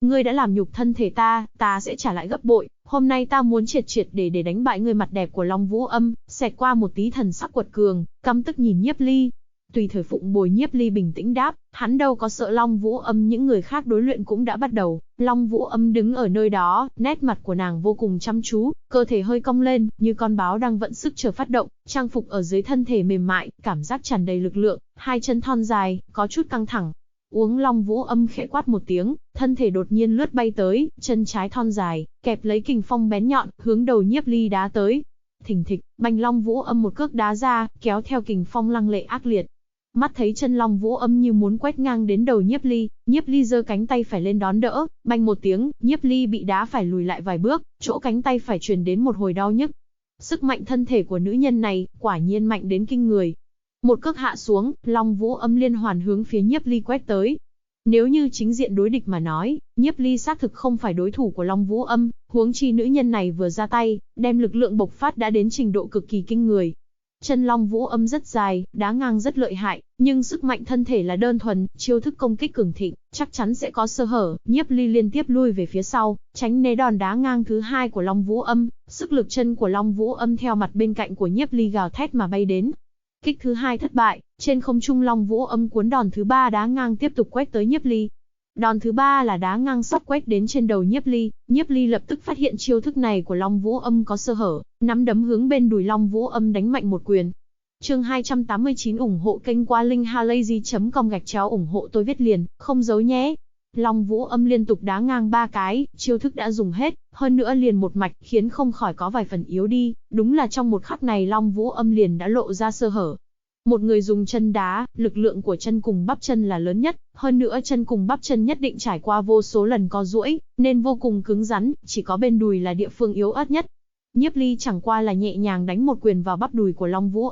Ngươi đã làm nhục thân thể ta sẽ trả lại gấp bội, hôm nay ta muốn triệt triệt để đánh bại ngươi. Mặt đẹp của Long Vũ Âm xẹt qua một tí thần sắc quật cường, căm tức nhìn Nhiếp Ly. Tùy thời phụng bồi. Nhiếp Ly bình tĩnh đáp, hắn đâu có sợ Long Vũ Âm, những người khác đối luyện cũng đã bắt đầu. Long Vũ Âm đứng ở nơi đó, nét mặt của nàng vô cùng chăm chú, cơ thể hơi cong lên, như con báo đang vận sức chờ phát động, trang phục ở dưới thân thể mềm mại, cảm giác tràn đầy lực lượng, hai chân thon dài, có chút căng thẳng. Uống. Long Vũ Âm khẽ quát một tiếng, thân thể đột nhiên lướt bay tới, chân trái thon dài, kẹp lấy kình phong bén nhọn, hướng đầu Nhiếp Ly đá tới. Thình thịch, bành. Long Vũ Âm một cước đá ra, kéo theo kình phong lăng lệ ác liệt. Mắt thấy chân Long Vũ Âm như muốn quét ngang đến đầu Nhiếp Ly giơ cánh tay phải lên đón đỡ, bành một tiếng, Nhiếp Ly bị đá phải lùi lại vài bước, chỗ cánh tay phải truyền đến một hồi đau nhức. Sức mạnh thân thể của nữ nhân này, quả nhiên mạnh đến kinh người. Một cước hạ xuống, Long Vũ Âm liên hoàn hướng phía Nhiếp Ly quét tới. Nếu như chính diện đối địch mà nói, Nhiếp Ly xác thực không phải đối thủ của Long Vũ Âm, huống chi nữ nhân này vừa ra tay, đem lực lượng bộc phát đã đến trình độ cực kỳ kinh người. Chân Long Vũ Âm rất dài, đá ngang rất lợi hại, nhưng sức mạnh thân thể là đơn thuần, chiêu thức công kích cường thịnh, chắc chắn sẽ có sơ hở. Nhiếp Ly liên tiếp lui về phía sau, tránh né đòn đá ngang thứ hai của Long Vũ Âm, sức lực chân của Long Vũ Âm theo mặt bên cạnh của Nhiếp Ly gào thét mà bay đến. Kích thứ hai thất bại, trên không trung Long Vũ Âm cuốn đòn thứ ba đá ngang tiếp tục quét tới Nhiếp Ly. Đòn thứ ba là đá ngang sóc quét đến trên đầu Nhiếp Ly lập tức phát hiện chiêu thức này của Long Vũ Âm có sơ hở, nắm đấm hướng bên đùi Long Vũ Âm đánh mạnh một quyền. Chương 289 ủng hộ kênh qua linkhalazy.com ủng hộ tôi viết liền, không giấu nhé. Long Vũ Âm liên tục đá ngang 3 cái, chiêu thức đã dùng hết, hơn nữa liền một mạch, khiến không khỏi có vài phần yếu đi. Đúng là trong một khắc này Long Vũ Âm liền đã lộ ra sơ hở. Một người dùng chân đá, lực lượng của chân cùng bắp chân là lớn nhất, hơn nữa chân cùng bắp chân nhất định trải qua vô số lần co duỗi, nên vô cùng cứng rắn, chỉ có bên đùi là địa phương yếu ớt nhất. Nhiếp Ly chẳng qua là nhẹ nhàng đánh một quyền vào bắp đùi của Long Vũ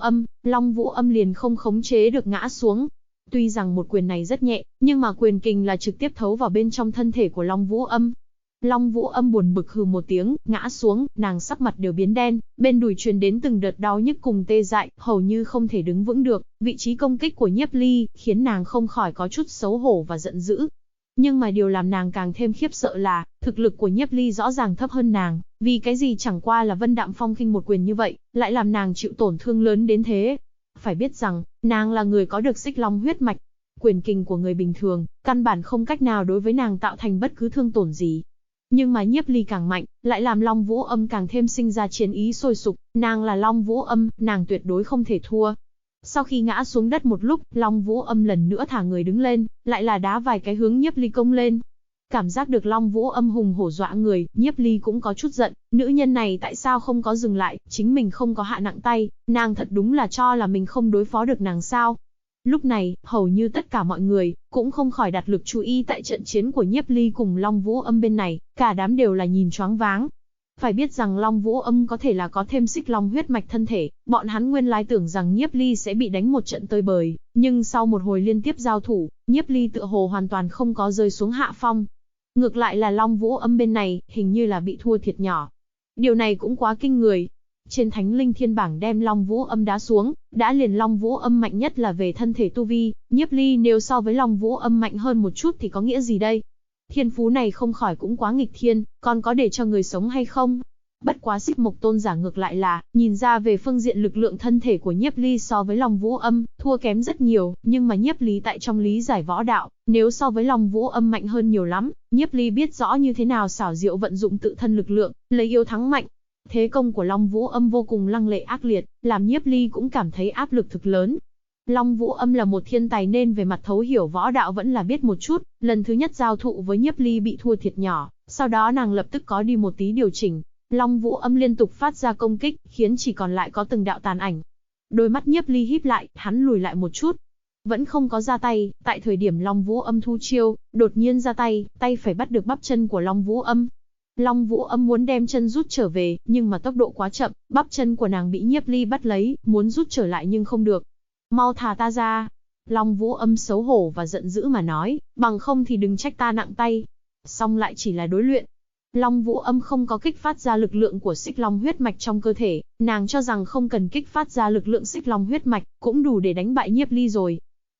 Âm liền không khống chế được ngã xuống. Tuy rằng một quyền này rất nhẹ, nhưng mà quyền kình là trực tiếp thấu vào bên trong thân thể của Long Vũ Âm. Long Vũ Âm buồn bực hừ một tiếng, ngã xuống, nàng sắc mặt đều biến đen, bên đùi truyền đến từng đợt đau nhức cùng tê dại, hầu như không thể đứng vững được. Vị trí công kích của Nhiếp Ly khiến nàng không khỏi có chút xấu hổ và giận dữ. Nhưng mà điều làm nàng càng thêm khiếp sợ là, thực lực của Nhiếp Ly rõ ràng thấp hơn nàng, vì cái gì chẳng qua là Vân Đạm Phong Khinh một quyền như vậy, lại làm nàng chịu tổn thương lớn đến thế. Phải biết rằng, nàng là người có được Xích Long huyết mạch. Quyền kình của người bình thường, căn bản không cách nào đối với nàng tạo thành bất cứ thương tổn gì. Nhưng mà Nhiếp Ly càng mạnh, lại làm Long Vũ Âm càng thêm sinh ra chiến ý sôi sục, nàng là Long Vũ Âm, nàng tuyệt đối không thể thua. Sau khi ngã xuống đất một lúc, Long Vũ Âm lần nữa thả người đứng lên, lại là đá vài cái hướng Nhiếp Ly công lên. Cảm giác được Long Vũ Âm hùng hổ dọa người, Nhiếp Ly cũng có chút giận, nữ nhân này tại sao không có dừng lại, chính mình không có hạ nặng tay, nàng thật đúng là cho là mình không đối phó được nàng sao. Lúc này, hầu như tất cả mọi người, cũng không khỏi đặt lực chú ý tại trận chiến của Nhiếp Ly cùng Long Vũ Âm bên này, cả đám đều là nhìn choáng váng. Phải biết rằng Long Vũ Âm có thể là có thêm Xích Long huyết mạch thân thể, bọn hắn nguyên lai tưởng rằng Nhiếp Ly sẽ bị đánh một trận tơi bời, nhưng sau một hồi liên tiếp giao thủ, Nhiếp Ly tựa hồ hoàn toàn không có rơi xuống hạ phong. Ngược lại là Long Vũ Âm bên này, hình như là bị thua thiệt nhỏ. Điều này cũng quá kinh người. Trên Thánh Linh Thiên bảng đem Long Vũ Âm đá xuống, đã liền Long Vũ Âm mạnh nhất là về thân thể tu vi, Nhiếp Ly nếu so với Long Vũ Âm mạnh hơn một chút thì có nghĩa gì đây? Thiên phú này không khỏi cũng quá nghịch thiên, còn có để cho người sống hay không? Bất quá Xích Mộc Tôn giả ngược lại là, nhìn ra về phương diện lực lượng thân thể của Nhiếp Ly so với Long Vũ Âm, thua kém rất nhiều, nhưng mà Nhiếp Ly tại trong lý giải võ đạo, nếu so với Long Vũ Âm mạnh hơn nhiều lắm, Nhiếp Ly biết rõ như thế nào xảo diệu vận dụng tự thân lực lượng, lấy yếu thắng mạnh. Thế công của Long Vũ Âm vô cùng lăng lệ ác liệt, làm Nhiếp Ly cũng cảm thấy áp lực thực lớn. Long Vũ Âm là một thiên tài nên về mặt thấu hiểu võ đạo vẫn là biết một chút, lần thứ nhất giao thụ với Nhiếp Ly bị thua thiệt nhỏ, sau đó nàng lập tức có đi một tí điều chỉnh. Long Vũ Âm liên tục phát ra công kích, khiến chỉ còn lại có từng đạo tàn ảnh. Đôi mắt Nhiếp Ly híp lại, hắn lùi lại một chút. Vẫn không có ra tay, tại thời điểm Long Vũ Âm thu chiêu, đột nhiên ra tay, tay phải bắt được bắp chân của Long Vũ Âm. Long Vũ Âm muốn đem chân rút trở về, nhưng mà tốc độ quá chậm, bắp chân của nàng bị Nhiếp Ly bắt lấy, muốn rút trở lại nhưng không được. Mau thả ta ra. Long Vũ Âm xấu hổ và giận dữ mà nói, bằng không thì đừng trách ta nặng tay. Xong lại chỉ là đối luyện. Long Vũ Âm không có kích phát ra lực lượng của Xích Long huyết mạch trong cơ thể, nàng cho rằng không cần kích phát ra lực lượng Xích Long huyết mạch, cũng đủ để đánh bại Nhiếp Ly rồi.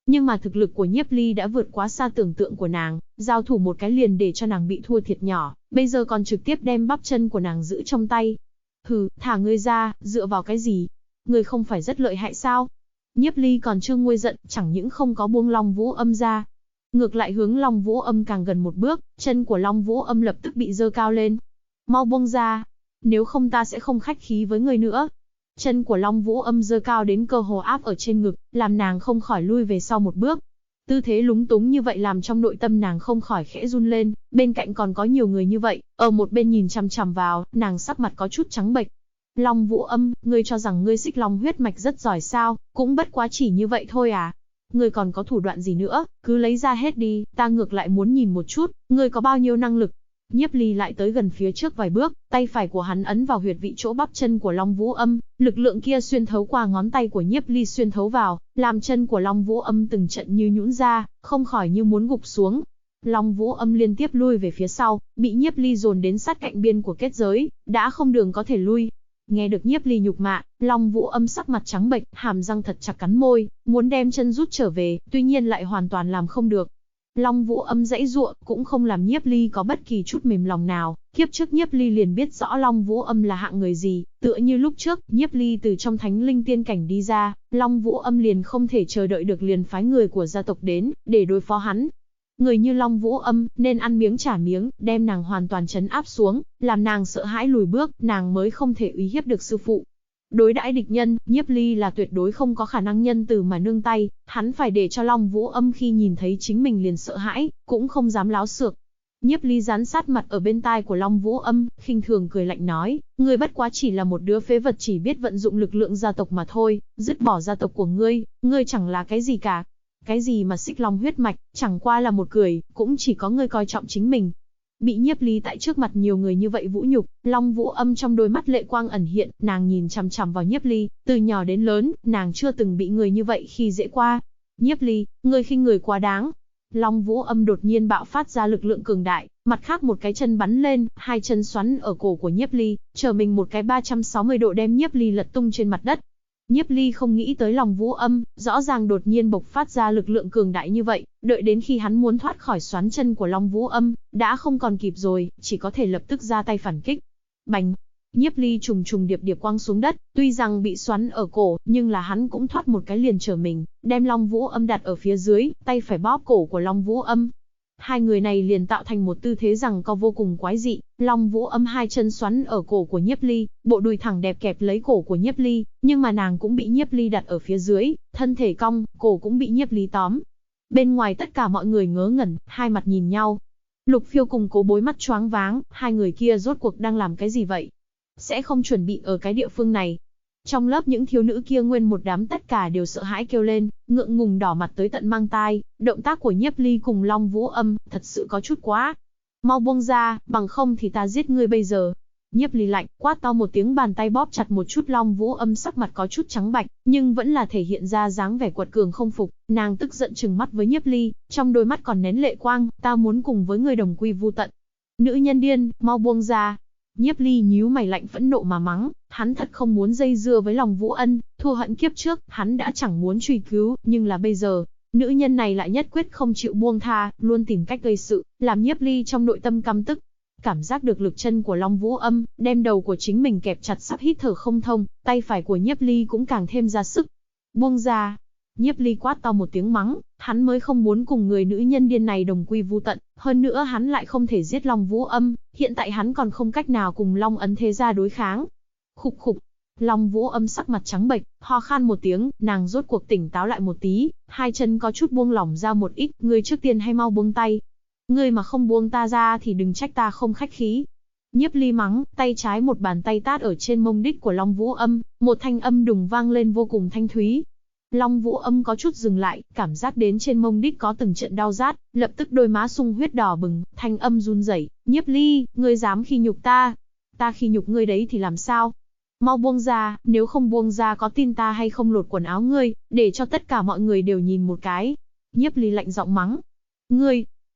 Nhưng mà thực lực của Nhiếp Ly đã vượt quá xa tưởng tượng của nàng, giao thủ một cái liền để cho nàng bị thua thiệt nhỏ, bây giờ còn trực tiếp đem bắp chân của nàng giữ trong tay. Hừ, thả ngươi ra, dựa vào cái gì? Ngươi không phải rất lợi hại sao? Nhiếp Ly còn chưa nguôi giận, chẳng những không có buông Long Vũ Âm ra, ngược lại hướng Long Vũ Âm càng gần một bước, chân của Long Vũ Âm lập tức bị giơ cao lên. Mau buông ra, nếu không ta sẽ không khách khí với ngươi nữa. Chân của Long Vũ Âm giơ cao đến cơ hồ áp ở trên ngực, làm nàng không khỏi lui về sau một bước. Tư thế lúng túng như vậy làm trong nội tâm nàng không khỏi khẽ run lên, bên cạnh còn có nhiều người như vậy, ở một bên nhìn chằm chằm vào, nàng sắc mặt có chút trắng bệch. Long Vũ Âm, ngươi cho rằng ngươi xích long huyết mạch rất giỏi sao, cũng bất quá chỉ như vậy thôi à? Ngươi còn có thủ đoạn gì nữa, cứ lấy ra hết đi, ta ngược lại muốn nhìn một chút, ngươi có bao nhiêu năng lực. Nhiếp Ly lại tới gần phía trước vài bước, tay phải của hắn ấn vào huyệt vị chỗ bắp chân của Long Vũ Âm, lực lượng kia xuyên thấu qua ngón tay của Nhiếp Ly xuyên thấu vào, làm chân của Long Vũ Âm từng trận như nhũn ra, không khỏi như muốn gục xuống. Long Vũ Âm liên tiếp lui về phía sau, bị Nhiếp Ly dồn đến sát cạnh biên của kết giới, đã không đường có thể lui. Nghe được Nhiếp Ly nhục mạ, Long Vũ Âm sắc mặt trắng bệch, hàm răng thật chặt cắn môi, muốn đem chân rút trở về, tuy nhiên lại hoàn toàn làm không được. Long Vũ Âm giãy giụa, cũng không làm Nhiếp Ly có bất kỳ chút mềm lòng nào, kiếp trước Nhiếp Ly liền biết rõ Long Vũ Âm là hạng người gì, tựa như lúc trước, Nhiếp Ly từ trong Thánh Linh Tiên cảnh đi ra, Long Vũ Âm liền không thể chờ đợi được liền phái người của gia tộc đến, để đối phó hắn. Người như Long Vũ Âm, nên ăn miếng trả miếng, đem nàng hoàn toàn trấn áp xuống, làm nàng sợ hãi lùi bước, nàng mới không thể uy hiếp được sư phụ. Đối đãi địch nhân, Nhiếp Ly là tuyệt đối không có khả năng nhân từ mà nương tay, hắn phải để cho Long Vũ Âm khi nhìn thấy chính mình liền sợ hãi, cũng không dám láo xược. Nhiếp Ly dán sát mặt ở bên tai của Long Vũ Âm, khinh thường cười lạnh nói, ngươi bất quá chỉ là một đứa phế vật chỉ biết vận dụng lực lượng gia tộc mà thôi, dứt bỏ gia tộc của ngươi chẳng là cái gì cả. Cái gì mà xích long huyết mạch, chẳng qua là một cười, cũng chỉ có ngươi coi trọng chính mình. Bị Nhiếp Ly tại trước mặt nhiều người như vậy vũ nhục, Long Vũ Âm trong đôi mắt lệ quang ẩn hiện, nàng nhìn chằm chằm vào Nhiếp Ly, từ nhỏ đến lớn, nàng chưa từng bị người như vậy khi dễ qua. Nhiếp Ly, ngươi khinh người quá đáng. Long Vũ Âm đột nhiên bạo phát ra lực lượng cường đại, mặt khác một cái chân bắn lên, hai chân xoắn ở cổ của Nhiếp Ly, trở mình một cái 360 độ đem Nhiếp Ly lật tung trên mặt đất. Nhiếp Ly không nghĩ tới Long Vũ Âm, rõ ràng đột nhiên bộc phát ra lực lượng cường đại như vậy, đợi đến khi hắn muốn thoát khỏi xoắn chân của Long Vũ Âm, đã không còn kịp rồi, chỉ có thể lập tức ra tay phản kích. Bành! Nhiếp Ly trùng trùng điệp điệp quăng xuống đất, tuy rằng bị xoắn ở cổ, nhưng là hắn cũng thoát một cái liền trở mình, đem Long Vũ Âm đặt ở phía dưới, tay phải bóp cổ của Long Vũ Âm. Hai người này liền tạo thành một tư thế giằng co vô cùng quái dị, Long Vũ Âm hai chân xoắn ở cổ của Nhiếp Ly, bộ đùi thẳng đẹp kẹp lấy cổ của Nhiếp Ly, nhưng mà nàng cũng bị Nhiếp Ly đặt ở phía dưới, thân thể cong, cổ cũng bị Nhiếp Ly tóm. Bên ngoài tất cả mọi người ngớ ngẩn, hai mặt nhìn nhau. Lục Phiêu cùng Cố Bối mắt choáng váng, hai người kia rốt cuộc đang làm cái gì vậy? Sẽ không chuẩn bị ở cái địa phương này. Trong lớp những thiếu nữ kia nguyên một đám tất cả đều sợ hãi kêu lên, ngượng ngùng đỏ mặt tới tận mang tai, động tác của Nhiếp Ly cùng Long Vũ Âm, thật sự có chút quá. Mau buông ra, bằng không thì ta giết ngươi bây giờ. Nhiếp Ly lạnh, quát to một tiếng bàn tay bóp chặt một chút Long Vũ Âm sắc mặt có chút trắng bạch, nhưng vẫn là thể hiện ra dáng vẻ quật cường không phục, nàng tức giận trừng mắt với Nhiếp Ly, trong đôi mắt còn nén lệ quang, ta muốn cùng với ngươi đồng quy vu tận. Nữ nhân điên, mau buông ra. Nhiếp Ly nhíu mày lạnh phẫn nộ mà mắng, hắn thật không muốn dây dưa với Long Vũ Ân, thua hận kiếp trước, hắn đã chẳng muốn truy cứu, nhưng là bây giờ, nữ nhân này lại nhất quyết không chịu buông tha, luôn tìm cách gây sự, làm Nhiếp Ly trong nội tâm căm tức. Cảm giác được lực chân của Long Vũ Âm, đem đầu của chính mình kẹp chặt sắp hít thở không thông, tay phải của Nhiếp Ly cũng càng thêm ra sức. Buông ra. Nhiếp Ly quát to một tiếng mắng, hắn mới không muốn cùng người nữ nhân điên này đồng quy vu tận, hơn nữa hắn lại không thể giết Long Vũ Âm, hiện tại hắn còn không cách nào cùng Long Ấn Thế Gia đối kháng. Khục khục. Long Vũ Âm sắc mặt trắng bệch, ho khan một tiếng, nàng rốt cuộc tỉnh táo lại một tí, hai chân có chút buông lỏng ra một ít, ngươi trước tiên hay mau buông tay. Ngươi mà không buông ta ra thì đừng trách ta không khách khí. Nhiếp Ly mắng, tay trái một bàn tay tát ở trên mông đích của Long Vũ Âm, một thanh âm đùng vang lên vô cùng thanh thúy. Long Vũ Âm có chút dừng lại, cảm giác đến trên mông đích có từng trận đau rát, lập tức đôi má sung huyết đỏ bừng, thanh âm run rẩy, Nhiếp Ly, ngươi dám khi nhục ta? Ta khi nhục ngươi đấy thì làm sao? Mau buông ra, nếu không buông ra có tin ta hay không lột quần áo ngươi, để cho tất cả mọi người đều nhìn một cái. Nhiếp Ly lạnh giọng mắng. Ngươi,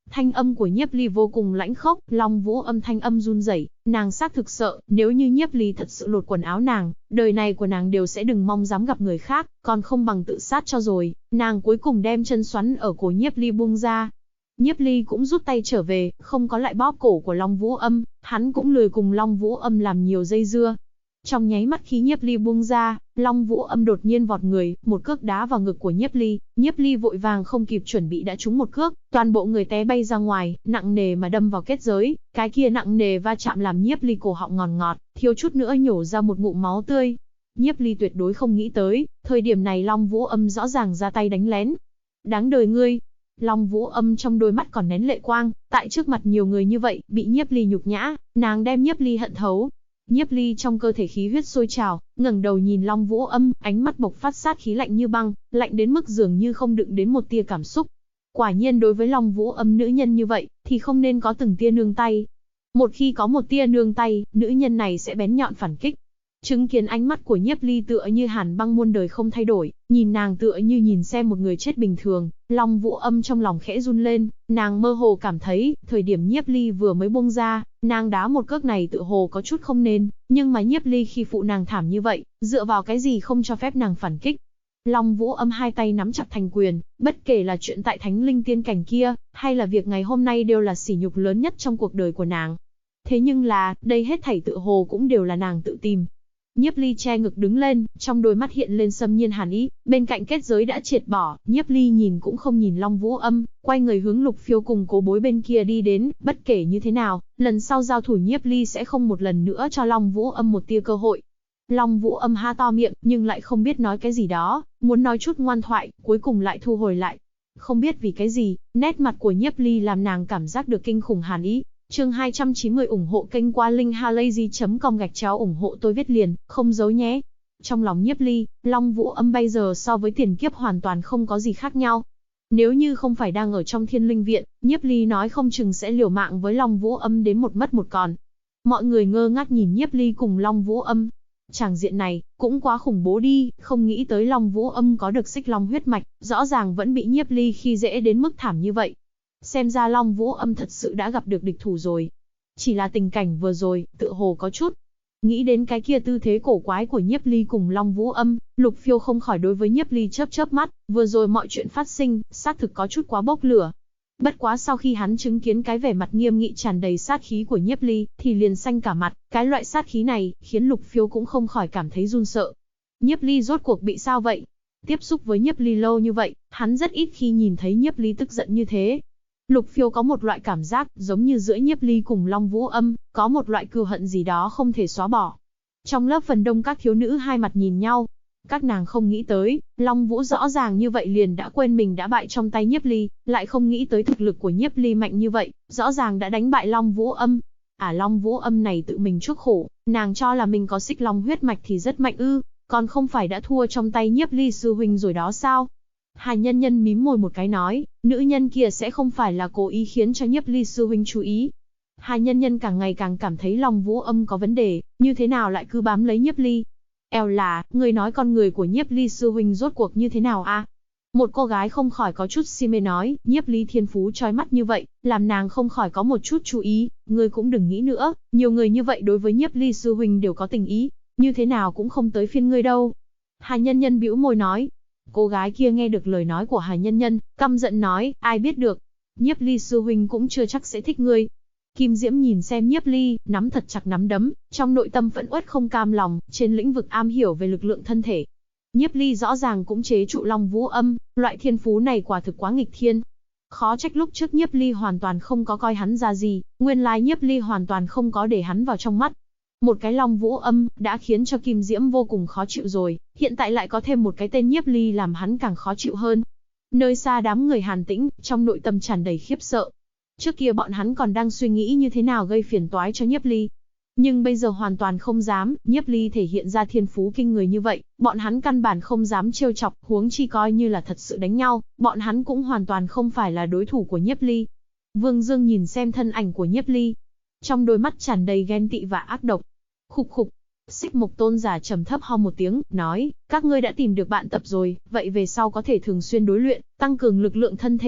Thanh âm của Nhiếp Ly vô cùng lãnh khốc, Long Vũ Âm thanh âm run rẩy, nàng xác thực sợ, nếu như Nhiếp Ly thật sự lột quần áo nàng, đời này của nàng đều sẽ đừng mong dám gặp người khác, còn không bằng tự sát cho rồi. Nàng cuối cùng đem chân xoắn ở cổ Nhiếp Ly buông ra. Nhiếp Ly cũng rút tay trở về, không có lại bóp cổ của Long Vũ Âm, hắn cũng lười cùng Long Vũ Âm làm nhiều dây dưa. Trong nháy mắt khi Nhiếp Ly buông ra, Long Vũ Âm đột nhiên vọt người, một cước đá vào ngực của Nhiếp Ly vội vàng không kịp chuẩn bị đã trúng một cước, toàn bộ người té bay ra ngoài, nặng nề mà đâm vào kết giới, cái kia nặng nề va chạm làm Nhiếp Ly cổ họng ngọt ngọt, thiếu chút nữa nhổ ra một ngụm máu tươi. Nhiếp Ly tuyệt đối không nghĩ tới, thời điểm này Long Vũ Âm rõ ràng ra tay đánh lén. Đáng đời ngươi! Long Vũ Âm trong đôi mắt còn nén lệ quang, tại trước mặt nhiều người như vậy, bị Nhiếp Ly nhục nhã, nàng đem Nhiếp Ly hận thấu. Nhiếp Ly trong cơ thể khí huyết sôi trào, ngẩng đầu nhìn Long Vũ Âm, ánh mắt bộc phát sát khí lạnh như băng, lạnh đến mức dường như không đựng đến một tia cảm xúc. Quả nhiên đối với Long Vũ Âm nữ nhân như vậy, thì không nên có từng tia nương tay. Một khi có một tia nương tay, nữ nhân này sẽ bén nhọn phản kích. Chứng kiến ánh mắt của Nhiếp Ly tựa như hàn băng muôn đời không thay đổi, nhìn nàng tựa như nhìn xem một người chết bình thường, Long Vũ Âm trong lòng khẽ run lên, nàng mơ hồ cảm thấy, thời điểm Nhiếp Ly vừa mới buông ra, nàng đá một cước này tựa hồ có chút không nên, nhưng mà Nhiếp Ly khi phụ nàng thảm như vậy, dựa vào cái gì không cho phép nàng phản kích. Long Vũ Âm hai tay nắm chặt thành quyền, bất kể là chuyện tại Thánh Linh Tiên Cảnh kia, hay là việc ngày hôm nay đều là sỉ nhục lớn nhất trong cuộc đời của nàng. Thế nhưng là, đây hết thảy tựa hồ cũng đều là nàng tự tìm. Nhiếp Ly che ngực đứng lên, trong đôi mắt hiện lên xâm nhiên hàn ý, bên cạnh kết giới đã triệt bỏ, Nhiếp Ly nhìn cũng không nhìn Long Vũ Âm, quay người hướng Lục Phiêu cùng Cố Bối bên kia đi đến, bất kể như thế nào, lần sau giao thủ Nhiếp Ly sẽ không một lần nữa cho Long Vũ Âm một tia cơ hội. Long Vũ Âm há to miệng, nhưng lại không biết nói cái gì đó, muốn nói chút ngoan thoại, cuối cùng lại thu hồi lại. Không biết vì cái gì, nét mặt của Nhiếp Ly làm nàng cảm giác được kinh khủng hàn ý. Chương 290 ủng hộ kênh qua linkhalazy.com ủng hộ tôi viết liền, không giấu nhé. Trong lòng Nhiếp Ly, Long Vũ Âm bây giờ so với tiền kiếp hoàn toàn không có gì khác nhau. Nếu như không phải đang ở trong Thiên Linh Viện, Nhiếp Ly nói không chừng sẽ liều mạng với Long Vũ Âm đến một mất một còn. Mọi người ngơ ngác nhìn Nhiếp Ly cùng Long Vũ Âm. Tràng diện này, cũng quá khủng bố đi, không nghĩ tới Long Vũ Âm có được xích long huyết mạch, rõ ràng vẫn bị Nhiếp Ly khi dễ đến mức thảm như vậy. Xem ra Long Vũ Âm thật sự đã gặp được địch thủ rồi. Chỉ là tình cảnh vừa rồi, tựa hồ có chút. Nghĩ đến cái kia tư thế cổ quái của Nhiếp Ly cùng Long Vũ Âm, Lục Phiêu không khỏi đối với Nhiếp Ly chớp chớp mắt, vừa rồi mọi chuyện phát sinh, xác thực có chút quá bốc lửa. Bất quá sau khi hắn chứng kiến cái vẻ mặt nghiêm nghị tràn đầy sát khí của Nhiếp Ly, thì liền xanh cả mặt, cái loại sát khí này, khiến Lục Phiêu cũng không khỏi cảm thấy run sợ. Nhiếp Ly rốt cuộc bị sao vậy? Tiếp xúc với Nhiếp Ly lâu như vậy, hắn rất ít khi nhìn thấy Nhiếp Ly tức giận như thế. Lục Phiêu có một loại cảm giác, giống như giữa Nhiếp Ly cùng Long Vũ Âm, có một loại cừu hận gì đó không thể xóa bỏ. Trong lớp phần đông các thiếu nữ hai mặt nhìn nhau. Các nàng không nghĩ tới, Long Vũ rõ ràng như vậy liền đã quên mình đã bại trong tay Nhiếp Ly, lại không nghĩ tới thực lực của Nhiếp Ly mạnh như vậy, rõ ràng đã đánh bại Long Vũ Âm. Long Vũ Âm này tự mình chuốc khổ, nàng cho là mình có xích long huyết mạch thì rất mạnh ư, còn không phải đã thua trong tay Nhiếp Ly sư huynh rồi đó sao? Hà Nhân Nhân mím môi một cái nói, nữ nhân kia sẽ không phải là cố ý khiến cho Nhiếp Ly sư huynh chú ý. Hà Nhân Nhân càng ngày càng cảm thấy Long Vũ Âm có vấn đề, như thế nào lại cứ bám lấy Nhiếp Ly. Eo là, người nói con người của Nhiếp Ly sư huynh rốt cuộc như thế nào a? Một cô gái không khỏi có chút si mê nói, Nhiếp Ly thiên phú chói mắt như vậy, làm nàng không khỏi có một chút chú ý, ngươi cũng đừng nghĩ nữa, nhiều người như vậy đối với Nhiếp Ly sư huynh đều có tình ý, như thế nào cũng không tới phiên ngươi đâu. Hà Nhân Nhân bĩu môi nói. Cô gái kia nghe được lời nói của Hà Nhân Nhân, căm giận nói, ai biết được, Nhiếp Ly sư huynh cũng chưa chắc sẽ thích ngươi. Kim Diễm nhìn xem Nhiếp Ly, nắm thật chặt nắm đấm, trong nội tâm phẫn uất không cam lòng, trên lĩnh vực am hiểu về lực lượng thân thể. Nhiếp Ly rõ ràng cũng chế trụ Long Vũ Âm, loại thiên phú này quả thực quá nghịch thiên. Khó trách lúc trước Nhiếp Ly hoàn toàn không có coi hắn ra gì, nguyên lai Nhiếp Ly hoàn toàn không có để hắn vào trong mắt. Một cái Long Vũ Âm đã khiến cho Kim Diễm vô cùng khó chịu rồi, hiện tại lại có thêm một cái tên Nhiếp Ly làm hắn càng khó chịu hơn. Nơi xa đám người Hàn Tĩnh, trong nội tâm tràn đầy khiếp sợ. Trước kia bọn hắn còn đang suy nghĩ như thế nào gây phiền toái cho Nhiếp Ly. Nhưng bây giờ hoàn toàn không dám, Nhiếp Ly thể hiện ra thiên phú kinh người như vậy, bọn hắn căn bản không dám trêu chọc, huống chi coi như là thật sự đánh nhau, bọn hắn cũng hoàn toàn không phải là đối thủ của Nhiếp Ly. Vương Dương nhìn xem thân ảnh của Nhiếp Ly, trong đôi mắt tràn đầy ghen tị và ác độc. Khục khục, Xích Mộc tôn giả trầm thấp ho một tiếng, nói, các ngươi đã tìm được bạn tập rồi, vậy về sau có thể thường xuyên đối luyện, tăng cường lực lượng thân thể.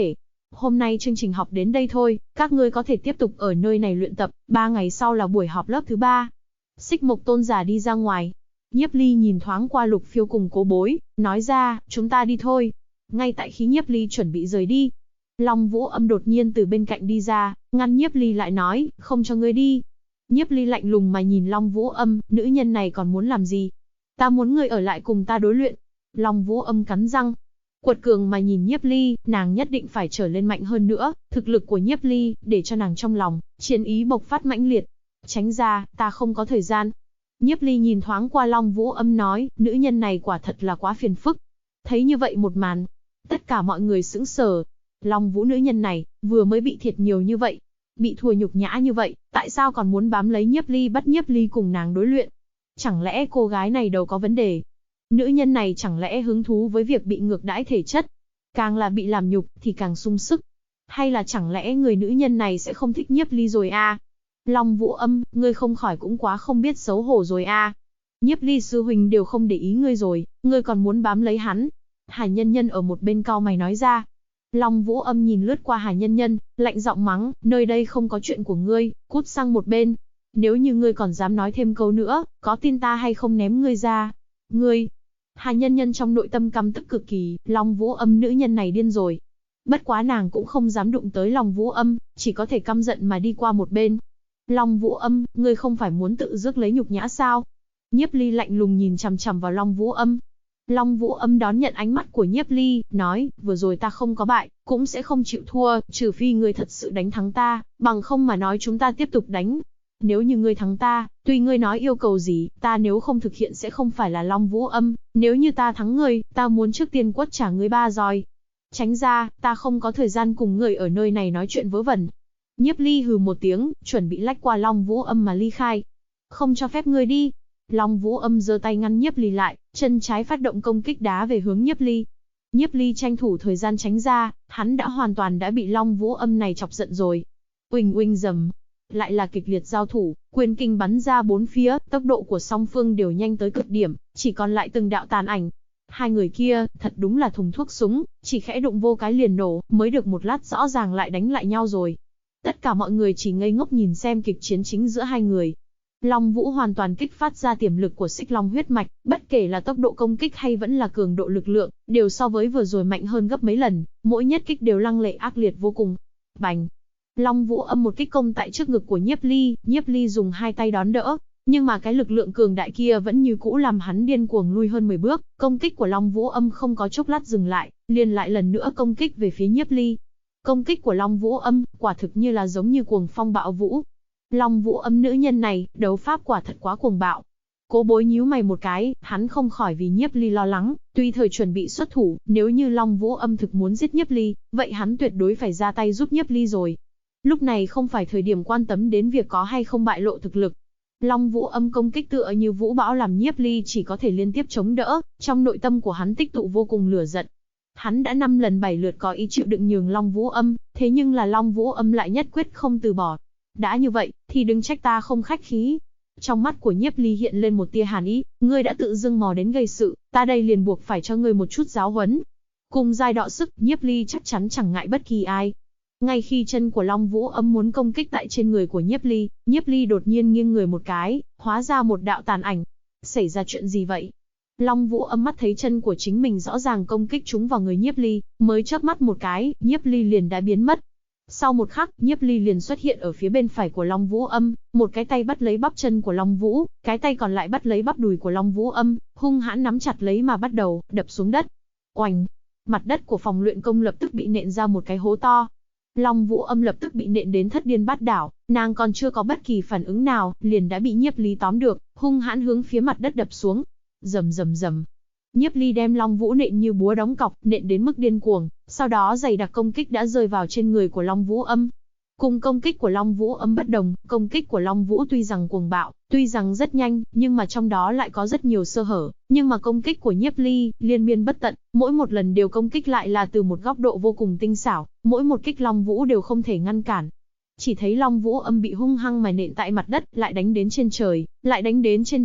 Hôm nay chương trình học đến đây thôi, các ngươi có thể tiếp tục ở nơi này luyện tập, 3 ngày sau là buổi họp lớp thứ 3. Xích Mộc tôn giả đi ra ngoài. Nhiếp Ly nhìn thoáng qua Lục Phiêu cùng Cố Bối, nói ra, chúng ta đi thôi. Ngay tại khi Nhiếp Ly chuẩn bị rời đi, Long Vũ Âm đột nhiên từ bên cạnh đi ra, ngăn Nhiếp Ly lại nói, không cho ngươi đi. Nhiếp Ly lạnh lùng mà nhìn Long Vũ Âm, nữ nhân này còn muốn làm gì? Ta muốn ngươi ở lại cùng ta đối luyện. Long Vũ Âm cắn răng, quật cường mà nhìn Nhiếp Ly, nàng nhất định phải trở lên mạnh hơn nữa, thực lực của Nhiếp Ly, để cho nàng trong lòng, chiến ý bộc phát mãnh liệt. Tránh ra, ta không có thời gian. Nhiếp Ly nhìn thoáng qua Long Vũ Âm nói, nữ nhân này quả thật là quá phiền phức. Thấy như vậy một màn, tất cả mọi người sững sờ. Long Vũ nữ nhân này, vừa mới bị thiệt nhiều như vậy, bị thua nhục nhã như vậy, tại sao còn muốn bám lấy Nhiếp Ly bắt Nhiếp Ly cùng nàng đối luyện? Chẳng lẽ cô gái này đầu có vấn đề? Nữ nhân này chẳng lẽ hứng thú với việc bị ngược đãi thể chất? Càng là bị làm nhục thì càng sung sức. Hay là chẳng lẽ người nữ nhân này sẽ không thích Nhiếp Ly rồi à? Long Vũ Âm, ngươi không khỏi cũng quá không biết xấu hổ rồi à? Nhiếp Ly sư huynh đều không để ý ngươi rồi, ngươi còn muốn bám lấy hắn? Hà Nhân Nhân ở một bên cau mày nói ra. Long Vũ Âm nhìn lướt qua Hà Nhân Nhân, lạnh giọng mắng, nơi đây không có chuyện của ngươi, cút sang một bên. Nếu như ngươi còn dám nói thêm câu nữa, có tin ta hay không ném ngươi ra? Ngươi! Hà Nhân Nhân trong nội tâm căm tức cực kỳ, Long Vũ Âm nữ nhân này điên rồi. Bất quá nàng cũng không dám đụng tới Long Vũ Âm, chỉ có thể căm giận mà đi qua một bên. Long Vũ Âm, ngươi không phải muốn tự rước lấy nhục nhã sao? Nhiếp Ly lạnh lùng nhìn chằm chằm vào Long Vũ Âm. Long Vũ Âm đón nhận ánh mắt của Nhiếp Ly, nói, vừa rồi ta không có bại, cũng sẽ không chịu thua, trừ phi ngươi thật sự đánh thắng ta, bằng không mà nói chúng ta tiếp tục đánh. Nếu như ngươi thắng ta, tùy ngươi nói yêu cầu gì, ta nếu không thực hiện sẽ không phải là Long Vũ Âm, nếu như ta thắng ngươi, ta muốn trước tiên quất trả ngươi 3 roi. Tránh ra, ta không có thời gian cùng ngươi ở nơi này nói chuyện vớ vẩn. Nhiếp Ly hừ một tiếng, chuẩn bị lách qua Long Vũ Âm mà ly khai. Không cho phép ngươi đi. Long Vũ Âm giơ tay ngăn Nhiếp Ly lại, chân trái phát động công kích đá về hướng Nhiếp Ly. Nhiếp Ly tranh thủ thời gian tránh ra, hắn đã hoàn toàn bị Long Vũ Âm này chọc giận rồi. Uỳnh uỳnh rầm, lại là kịch liệt giao thủ, quyền kinh bắn ra bốn phía, tốc độ của song phương đều nhanh tới cực điểm, chỉ còn lại từng đạo tàn ảnh. Hai người kia, thật đúng là thùng thuốc súng, chỉ khẽ đụng vô cái liền nổ, mới được một lát rõ ràng lại đánh lại nhau rồi. Tất cả mọi người chỉ ngây ngốc nhìn xem kịch chiến chính giữa hai người. Long Vũ hoàn toàn kích phát ra tiềm lực của Xích Long huyết mạch, bất kể là tốc độ công kích hay vẫn là cường độ lực lượng, đều so với vừa rồi mạnh hơn gấp mấy lần, mỗi nhất kích đều lăng lệ ác liệt vô cùng. Bành! Long Vũ Âm một kích công tại trước ngực của Nhiếp Ly dùng hai tay đón đỡ, nhưng mà cái lực lượng cường đại kia vẫn như cũ làm hắn điên cuồng lui hơn 10 bước, công kích của Long Vũ Âm không có chốc lát dừng lại, liền lại lần nữa công kích về phía Nhiếp Ly. Công kích của Long Vũ Âm, quả thực như là giống như cuồng phong bạo vũ. Long Vũ Âm nữ nhân này, đấu pháp quả thật quá cuồng bạo. Cố Bối nhíu mày một cái, hắn không khỏi vì Nhiếp Ly lo lắng, tùy thời chuẩn bị xuất thủ, nếu như Long Vũ Âm thực muốn giết Nhiếp Ly, vậy hắn tuyệt đối phải ra tay giúp Nhiếp Ly rồi. Lúc này không phải thời điểm quan tâm đến việc có hay không bại lộ thực lực. Long Vũ Âm công kích tựa như vũ bão làm Nhiếp Ly chỉ có thể liên tiếp chống đỡ, trong nội tâm của hắn tích tụ vô cùng lửa giận. Hắn đã 5 lần 7 lượt có ý chịu đựng nhường Long Vũ Âm, thế nhưng là Long Vũ Âm lại nhất quyết không từ bỏ. Đã như vậy, thì đừng trách ta không khách khí. Trong mắt của Nhiếp Ly hiện lên một tia hàn ý, ngươi đã tự dưng mò đến gây sự, ta đây liền buộc phải cho ngươi một chút giáo huấn. Cùng giai đọ sức, Nhiếp Ly chắc chắn chẳng ngại bất kỳ ai. Ngay khi chân của Long Vũ Âm muốn công kích tại trên người của Nhiếp Ly đột nhiên nghiêng người một cái, hóa ra một đạo tàn ảnh. Xảy ra chuyện gì vậy? Long Vũ Âm mắt thấy chân của chính mình rõ ràng công kích trúng vào người Nhiếp Ly, mới chớp mắt một cái, Nhiếp Ly liền đã biến mất. Sau một khắc, Nhiếp Ly liền xuất hiện ở phía bên phải của Long Vũ Âm, một cái tay bắt lấy bắp chân của Long Vũ, cái tay còn lại bắt lấy bắp đùi của Long Vũ Âm, hung hãn nắm chặt lấy mà bắt đầu đập xuống đất. Oành! Mặt đất của phòng luyện công lập tức bị nện ra một cái hố to. Long Vũ Âm lập tức bị nện đến thất điên bát đảo, nàng còn chưa có bất kỳ phản ứng nào, liền đã bị Nhiếp Ly tóm được, hung hãn hướng phía mặt đất đập xuống. Rầm rầm rầm. Nhiếp Ly đem Long Vũ nện như búa đóng cọc, nện đến mức điên cuồng, sau đó dày đặc công kích đã rơi vào trên người của Long Vũ Âm. Cùng công kích của Long Vũ Âm bất đồng, công kích của Long Vũ tuy rằng cuồng bạo, tuy rằng rất nhanh, nhưng mà trong đó lại có rất nhiều sơ hở, nhưng mà công kích của Nhiếp Ly liên miên bất tận, mỗi một lần đều công kích lại là từ một góc độ vô cùng tinh xảo, mỗi một kích Long Vũ đều không thể ngăn cản. Chỉ thấy Long Vũ Âm bị hung hăng mà nện tại mặt đất, lại đánh đến trên trời, lại đánh đến trên đất.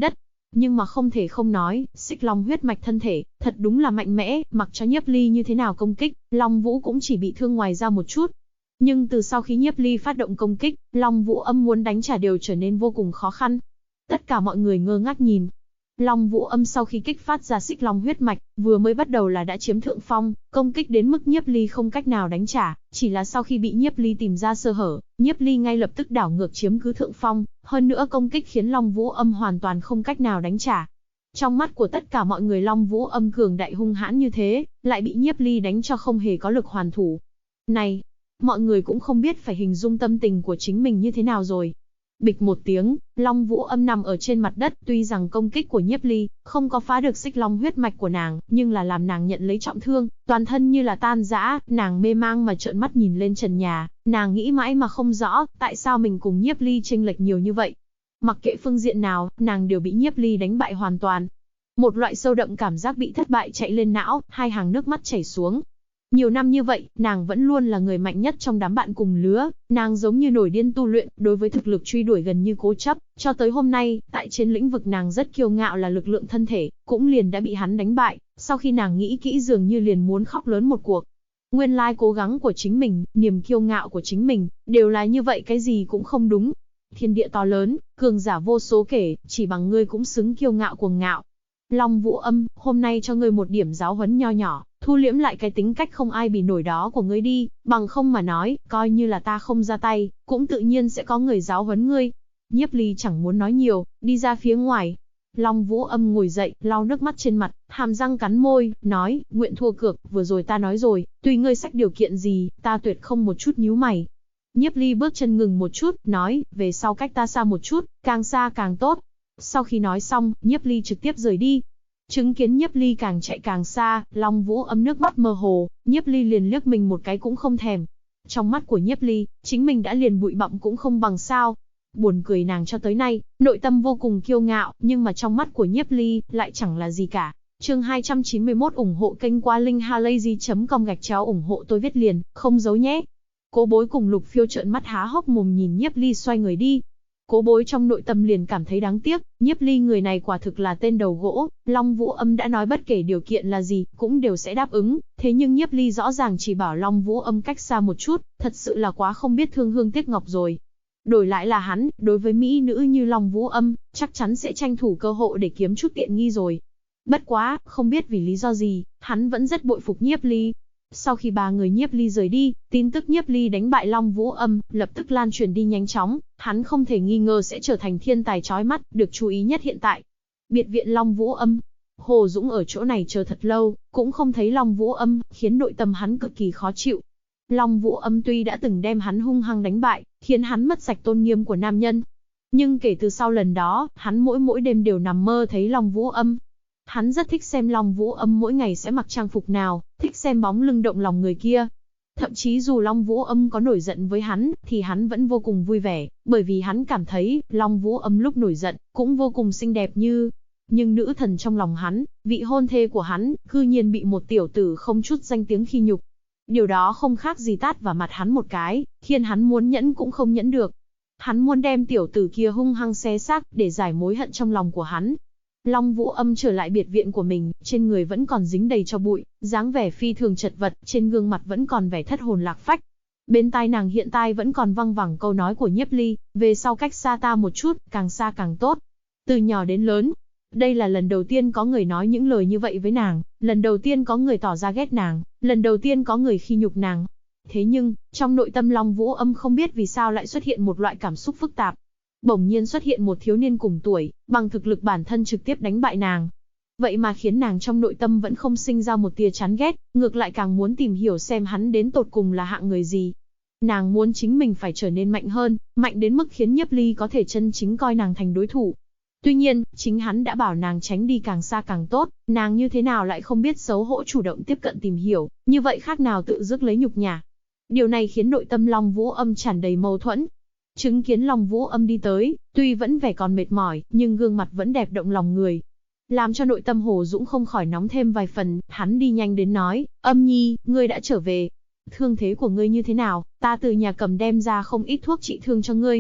Nhưng mà không thể không nói, Xích Long huyết mạch thân thể, thật đúng là mạnh mẽ, mặc cho Nhiếp Ly như thế nào công kích, Long Vũ cũng chỉ bị thương ngoài ra một chút. Nhưng từ sau khi Nhiếp Ly phát động công kích, Long Vũ Âm muốn đánh trả đều trở nên vô cùng khó khăn. Tất cả mọi người ngơ ngác nhìn. Long Vũ Âm sau khi kích phát ra Xích Long huyết mạch, vừa mới bắt đầu là đã chiếm thượng phong, công kích đến mức Nhiếp Ly không cách nào đánh trả, chỉ là sau khi bị Nhiếp Ly tìm ra sơ hở, Nhiếp Ly ngay lập tức đảo ngược chiếm cứ thượng phong, hơn nữa công kích khiến Long Vũ Âm hoàn toàn không cách nào đánh trả. Trong mắt của tất cả mọi người Long Vũ Âm cường đại hung hãn như thế, lại bị Nhiếp Ly đánh cho không hề có lực hoàn thủ. Này, mọi người cũng không biết phải hình dung tâm tình của chính mình như thế nào rồi. Bịch một tiếng, Long Vũ Âm nằm ở trên mặt đất, tuy rằng công kích của Nhiếp Ly không có phá được Xích Long huyết mạch của nàng, nhưng là làm nàng nhận lấy trọng thương, toàn thân như là tan rã, nàng mê mang mà trợn mắt nhìn lên trần nhà, nàng nghĩ mãi mà không rõ, tại sao mình cùng Nhiếp Ly chênh lệch nhiều như vậy. Mặc kệ phương diện nào, nàng đều bị Nhiếp Ly đánh bại hoàn toàn. Một loại sâu đậm cảm giác bị thất bại chạy lên não, hai hàng nước mắt chảy xuống. Nhiều năm như vậy, nàng vẫn luôn là người mạnh nhất trong đám bạn cùng lứa, nàng giống như nổi điên tu luyện, đối với thực lực truy đuổi gần như cố chấp, cho tới hôm nay, tại trên lĩnh vực nàng rất kiêu ngạo là lực lượng thân thể, cũng liền đã bị hắn đánh bại, sau khi nàng nghĩ kỹ dường như liền muốn khóc lớn một cuộc. Nguyên lai cố gắng của chính mình, niềm kiêu ngạo của chính mình, đều là như vậy cái gì cũng không đúng. Thiên địa to lớn, cường giả vô số kể, chỉ bằng ngươi cũng xứng kiêu ngạo cuồng ngạo. Long Vũ Âm, hôm nay cho ngươi một điểm giáo huấn nho nhỏ, thu liễm lại cái tính cách không ai bì nổi đó của ngươi đi, bằng không mà nói, coi như là ta không ra tay, cũng tự nhiên sẽ có người giáo huấn ngươi. Nhiếp Ly chẳng muốn nói nhiều, đi ra phía ngoài. Long Vũ Âm ngồi dậy, lau nước mắt trên mặt, hàm răng cắn môi, nói, nguyện thua cược, vừa rồi ta nói rồi, tùy ngươi xách điều kiện gì, ta tuyệt không một chút nhíu mày. Nhiếp Ly bước chân ngừng một chút, nói, về sau cách ta xa một chút, càng xa càng tốt. Sau khi nói xong, Nhiếp Ly trực tiếp rời đi. Chứng kiến Nhiếp Ly càng chạy càng xa, Long Vũ Âm nước mắt mơ hồ, Nhiếp Ly liền liếc mình một cái cũng không thèm. Trong mắt của Nhiếp Ly, chính mình đã liền bụi bặm cũng không bằng sao. Buồn cười nàng cho tới nay, nội tâm vô cùng kiêu ngạo, nhưng mà trong mắt của Nhiếp Ly, lại chẳng là gì cả. Chương 291 ủng hộ kênh qua linkhalazy.com ủng hộ tôi viết liền, không giấu nhé. Cố Bối cùng Lục Phiêu trợn mắt há hốc mồm nhìn Nhiếp Ly xoay người đi. Cố Bối trong nội tâm liền cảm thấy đáng tiếc, Nhiếp Ly người này quả thực là tên đầu gỗ, Long Vũ Âm đã nói bất kể điều kiện là gì, cũng đều sẽ đáp ứng, thế nhưng Nhiếp Ly rõ ràng chỉ bảo Long Vũ Âm cách xa một chút, thật sự là quá không biết thương hương tiếc ngọc rồi. Đổi lại là hắn, đối với mỹ nữ như Long Vũ Âm, chắc chắn sẽ tranh thủ cơ hội để kiếm chút tiện nghi rồi. Bất quá, không biết vì lý do gì, hắn vẫn rất bội phục Nhiếp Ly. Sau khi ba người Nhiếp Ly rời đi, tin tức Nhiếp Ly đánh bại Long Vũ Âm, lập tức lan truyền đi nhanh chóng, hắn không thể nghi ngờ sẽ trở thành thiên tài chói mắt, được chú ý nhất hiện tại. Biệt viện Long Vũ Âm. Hồ Dũng ở chỗ này chờ thật lâu, cũng không thấy Long Vũ Âm, khiến nội tâm hắn cực kỳ khó chịu. Long Vũ Âm tuy đã từng đem hắn hung hăng đánh bại, khiến hắn mất sạch tôn nghiêm của nam nhân. Nhưng kể từ sau lần đó, hắn mỗi đêm đều nằm mơ thấy Long Vũ Âm. Hắn rất thích xem Long Vũ Âm mỗi ngày sẽ mặc trang phục nào, thích xem bóng lưng động lòng người kia. Thậm chí dù Long Vũ Âm có nổi giận với hắn, thì hắn vẫn vô cùng vui vẻ, bởi vì hắn cảm thấy, Long Vũ Âm lúc nổi giận, cũng vô cùng xinh đẹp như... Nhưng nữ thần trong lòng hắn, vị hôn thê của hắn, cư nhiên bị một tiểu tử không chút danh tiếng khi nhục. Điều đó không khác gì tát vào mặt hắn một cái, khiến hắn muốn nhẫn cũng không nhẫn được. Hắn muốn đem tiểu tử kia hung hăng xé xác, để giải mối hận trong lòng của hắn. Long Vũ Âm trở lại biệt viện của mình, trên người vẫn còn dính đầy tro bụi, dáng vẻ phi thường chật vật, trên gương mặt vẫn còn vẻ thất hồn lạc phách. Bên tai nàng hiện tại vẫn còn văng vẳng câu nói của Nhiếp Ly, về sau cách xa ta một chút, càng xa càng tốt. Từ nhỏ đến lớn, đây là lần đầu tiên có người nói những lời như vậy với nàng, lần đầu tiên có người tỏ ra ghét nàng, lần đầu tiên có người khi nhục nàng. Thế nhưng, trong nội tâm Long Vũ Âm không biết vì sao lại xuất hiện một loại cảm xúc phức tạp. Bỗng nhiên xuất hiện một thiếu niên cùng tuổi, bằng thực lực bản thân trực tiếp đánh bại nàng. Vậy mà khiến nàng trong nội tâm vẫn không sinh ra một tia chán ghét, ngược lại càng muốn tìm hiểu xem hắn đến tột cùng là hạng người gì. Nàng muốn chính mình phải trở nên mạnh hơn, mạnh đến mức khiến Nhiếp Ly có thể chân chính coi nàng thành đối thủ. Tuy nhiên, chính hắn đã bảo nàng tránh đi càng xa càng tốt, nàng như thế nào lại không biết xấu hổ chủ động tiếp cận tìm hiểu, như vậy khác nào tự rước lấy nhục nhã. Điều này khiến nội tâm Long Vũ Âm tràn đầy mâu thuẫn. Chứng kiến Long Vũ Âm đi tới, tuy vẫn vẻ còn mệt mỏi, nhưng gương mặt vẫn đẹp động lòng người. Làm cho nội tâm Hồ Dũng không khỏi nóng thêm vài phần, hắn đi nhanh đến nói, Âm Nhi, ngươi đã trở về. Thương thế của ngươi như thế nào, ta từ nhà cầm đem ra không ít thuốc trị thương cho ngươi.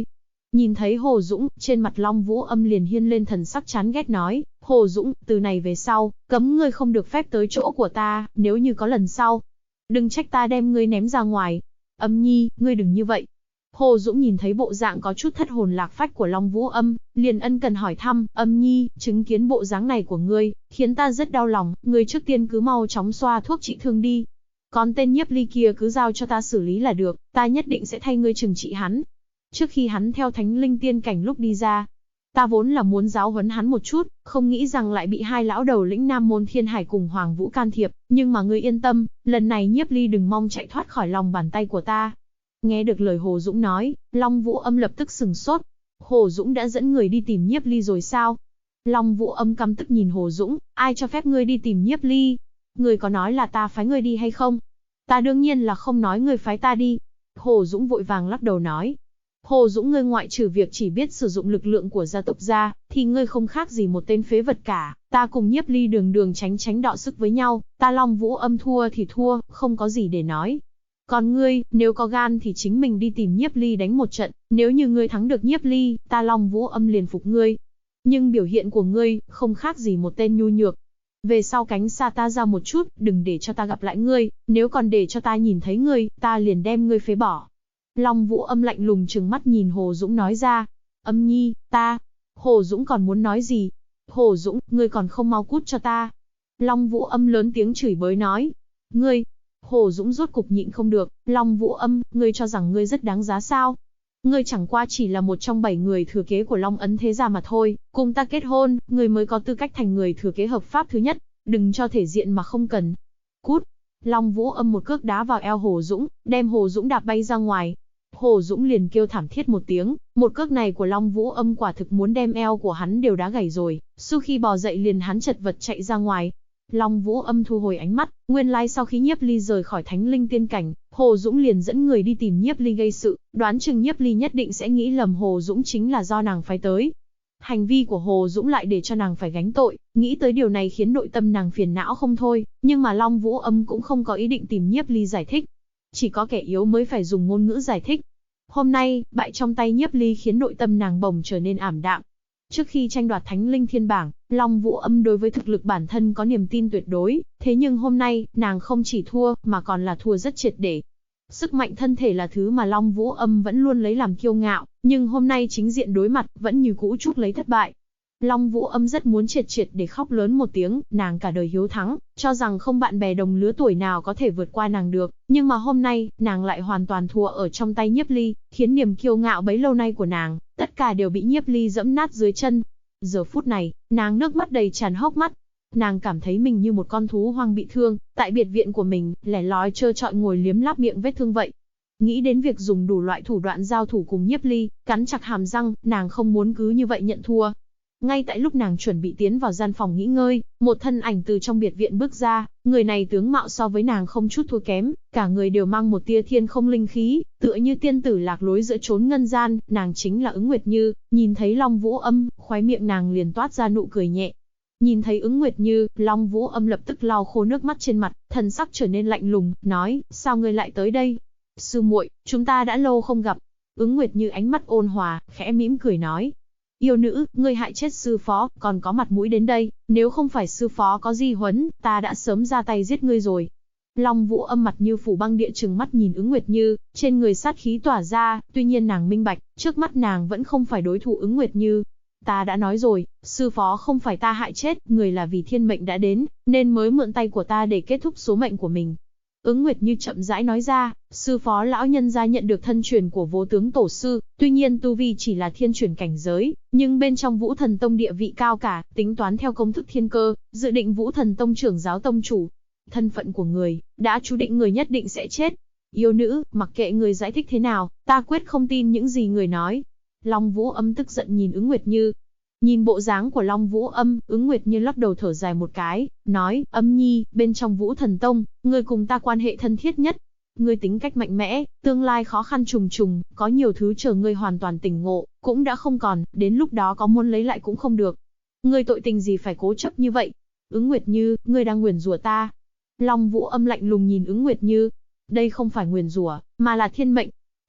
Nhìn thấy Hồ Dũng, trên mặt Long Vũ Âm liền hiên lên thần sắc chán ghét nói, Hồ Dũng, từ này về sau, cấm ngươi không được phép tới chỗ của ta, nếu như có lần sau, đừng trách ta đem ngươi ném ra ngoài. Âm nhi, ngươi đừng như vậy. Hồ Dũng nhìn thấy bộ dạng có chút thất hồn lạc phách của Long Vũ Âm, liền ân cần hỏi thăm, Âm nhi, chứng kiến bộ dáng này của ngươi, khiến ta rất đau lòng, ngươi trước tiên cứ mau chóng xoa thuốc trị thương đi. Còn tên Nhiếp Ly kia cứ giao cho ta xử lý là được, ta nhất định sẽ thay ngươi trừng trị hắn. Trước khi hắn theo Thánh Linh Tiên Cảnh lúc đi ra, ta vốn là muốn giáo huấn hắn một chút, không nghĩ rằng lại bị hai lão đầu lĩnh Nam Môn Thiên Hải cùng Hoàng Vũ can thiệp, nhưng mà ngươi yên tâm, lần này Nhiếp Ly đừng mong chạy thoát khỏi lòng bàn tay của ta. Nghe được lời Hồ Dũng nói, Long Vũ Âm lập tức sừng sốt. Hồ Dũng đã dẫn người đi tìm Nhiếp Ly rồi sao? Long Vũ Âm căm tức nhìn Hồ Dũng, ai cho phép ngươi đi tìm Nhiếp Ly? Ngươi có nói là ta phái ngươi đi hay không? Ta đương nhiên là không nói ngươi phái ta đi. Hồ Dũng vội vàng lắc đầu nói. Hồ Dũng, ngươi ngoại trừ việc chỉ biết sử dụng lực lượng của gia tộc ra, thì ngươi không khác gì một tên phế vật cả. Ta cùng Nhiếp Ly đường đường tránh tránh đọ sức với nhau, ta Long Vũ Âm thua thì thua, không có gì để nói. Còn ngươi, nếu có gan thì chính mình đi tìm Nhiếp Ly đánh một trận, nếu như ngươi thắng được Nhiếp Ly, ta Long Vũ Âm liền phục ngươi. Nhưng biểu hiện của ngươi, không khác gì một tên nhu nhược. Về sau cánh xa ta ra một chút, đừng để cho ta gặp lại ngươi, nếu còn để cho ta nhìn thấy ngươi, ta liền đem ngươi phế bỏ. Long Vũ Âm lạnh lùng trừng mắt nhìn Hồ Dũng nói ra. Âm nhi, ta. Hồ Dũng còn muốn nói gì? Hồ Dũng, ngươi còn không mau cút cho ta. Long Vũ Âm lớn tiếng chửi bới nói. Ngươi. Hồ Dũng rốt cục nhịn không được. Long Vũ Âm, ngươi cho rằng ngươi rất đáng giá sao? Ngươi chẳng qua chỉ là một trong 7 người thừa kế của Long Ấn Thế Gia mà thôi. Cùng ta kết hôn, ngươi mới có tư cách thành người thừa kế hợp pháp thứ nhất. Đừng cho thể diện mà không cần. Cút. Long Vũ Âm một cước đá vào eo Hồ Dũng, đem Hồ Dũng đạp bay ra ngoài. Hồ Dũng liền kêu thảm thiết một tiếng, một cước này của Long Vũ Âm quả thực muốn đem eo của hắn đều đá gãy rồi, sau khi bò dậy liền hắn chật vật chạy ra ngoài. Long Vũ Âm thu hồi ánh mắt, nguyên lai sau khi Nhiếp Ly rời khỏi Thánh Linh Tiên Cảnh, Hồ Dũng liền dẫn người đi tìm Nhiếp Ly gây sự, đoán chừng Nhiếp Ly nhất định sẽ nghĩ lầm Hồ Dũng chính là do nàng phái tới. Hành vi của Hồ Dũng lại để cho nàng phải gánh tội, nghĩ tới điều này khiến nội tâm nàng phiền não không thôi, nhưng mà Long Vũ Âm cũng không có ý định tìm Nhiếp Ly giải thích. Chỉ có kẻ yếu mới phải dùng ngôn ngữ giải thích. Hôm nay, bại trong tay Nhiếp Ly khiến nội tâm nàng bồng trở nên ảm đạm. Trước khi tranh đoạt Thánh Linh Thiên Bảng, Long Vũ Âm đối với thực lực bản thân có niềm tin tuyệt đối, thế nhưng hôm nay, nàng không chỉ thua, mà còn là thua rất triệt để. Sức mạnh thân thể là thứ mà Long Vũ Âm vẫn luôn lấy làm kiêu ngạo, nhưng hôm nay chính diện đối mặt, vẫn như cũ chuốc lấy thất bại. Long Vũ Âm rất muốn triệt triệt để khóc lớn một tiếng, nàng cả đời hiếu thắng, cho rằng không bạn bè đồng lứa tuổi nào có thể vượt qua nàng được, nhưng mà hôm nay, nàng lại hoàn toàn thua ở trong tay Nhiếp Ly, khiến niềm kiêu ngạo bấy lâu nay của nàng, tất cả đều bị Nhiếp Ly dẫm nát dưới chân. Giờ phút này, nàng nước mắt đầy tràn hốc mắt. Nàng cảm thấy mình như một con thú hoang bị thương, tại biệt viện của mình, lẻ loi trơ trọi ngồi liếm láp miệng vết thương vậy. Nghĩ đến việc dùng đủ loại thủ đoạn giao thủ cùng Nhiếp Ly, cắn chặt hàm răng, nàng không muốn cứ như vậy nhận thua. Ngay tại lúc nàng chuẩn bị tiến vào gian phòng nghỉ ngơi, một thân ảnh từ trong biệt viện bước ra, người này tướng mạo so với nàng không chút thua kém, cả người đều mang một tia thiên không linh khí, tựa như tiên tử lạc lối giữa chốn ngân gian, nàng chính là Ứng Nguyệt Như. Nhìn thấy Long Vũ Âm, khóe miệng nàng liền toát ra nụ cười nhẹ. Nhìn thấy Ứng Nguyệt Như, Long Vũ Âm lập tức lau khô nước mắt trên mặt, thần sắc trở nên lạnh lùng, nói, sao ngươi lại tới đây? Sư muội, chúng ta đã lâu không gặp. Ứng Nguyệt Như ánh mắt ôn hòa, khẽ mỉm cười nói. Yêu nữ, ngươi hại chết sư phó, còn có mặt mũi đến đây, nếu không phải sư phó có di huấn, ta đã sớm ra tay giết ngươi rồi. Long Vũ Âm mặt như phủ băng địa trừng mắt nhìn Ứng Nguyệt Như, trên người sát khí tỏa ra, tuy nhiên nàng minh bạch, trước mắt nàng vẫn không phải đối thủ Ứng Nguyệt Như. Ta đã nói rồi, sư phó không phải ta hại chết, người là vì thiên mệnh đã đến, nên mới mượn tay của ta để kết thúc số mệnh của mình. Ứng Nguyệt Như chậm rãi nói ra, sư phó lão nhân gia nhận được thân truyền của Vô Tướng Tổ sư, tuy nhiên tu vi chỉ là thiên truyền cảnh giới, nhưng bên trong Vũ Thần Tông địa vị cao cả, tính toán theo công thức thiên cơ, dự định Vũ Thần Tông trưởng giáo tông chủ. Thân phận của người, đã chú định người nhất định sẽ chết. Yêu nữ, mặc kệ người giải thích thế nào, ta quyết không tin những gì người nói. Long Vũ Âm tức giận nhìn Ứng Nguyệt Như. Nhìn bộ dáng của Long Vũ Âm, Ứng Nguyệt Như lắc đầu thở dài một cái, nói, Âm nhi, bên trong Vũ Thần Tông, ngươi cùng ta quan hệ thân thiết nhất. Ngươi tính cách mạnh mẽ, tương lai khó khăn trùng trùng, có nhiều thứ chờ ngươi hoàn toàn tỉnh ngộ, cũng đã không còn, đến lúc đó có muốn lấy lại cũng không được. Ngươi tội tình gì phải cố chấp như vậy? Ứng Nguyệt Như, ngươi đang nguyền rủa ta. Long Vũ Âm lạnh lùng nhìn Ứng Nguyệt Như. Đây không phải nguyền rủa, mà là thiên mệnh.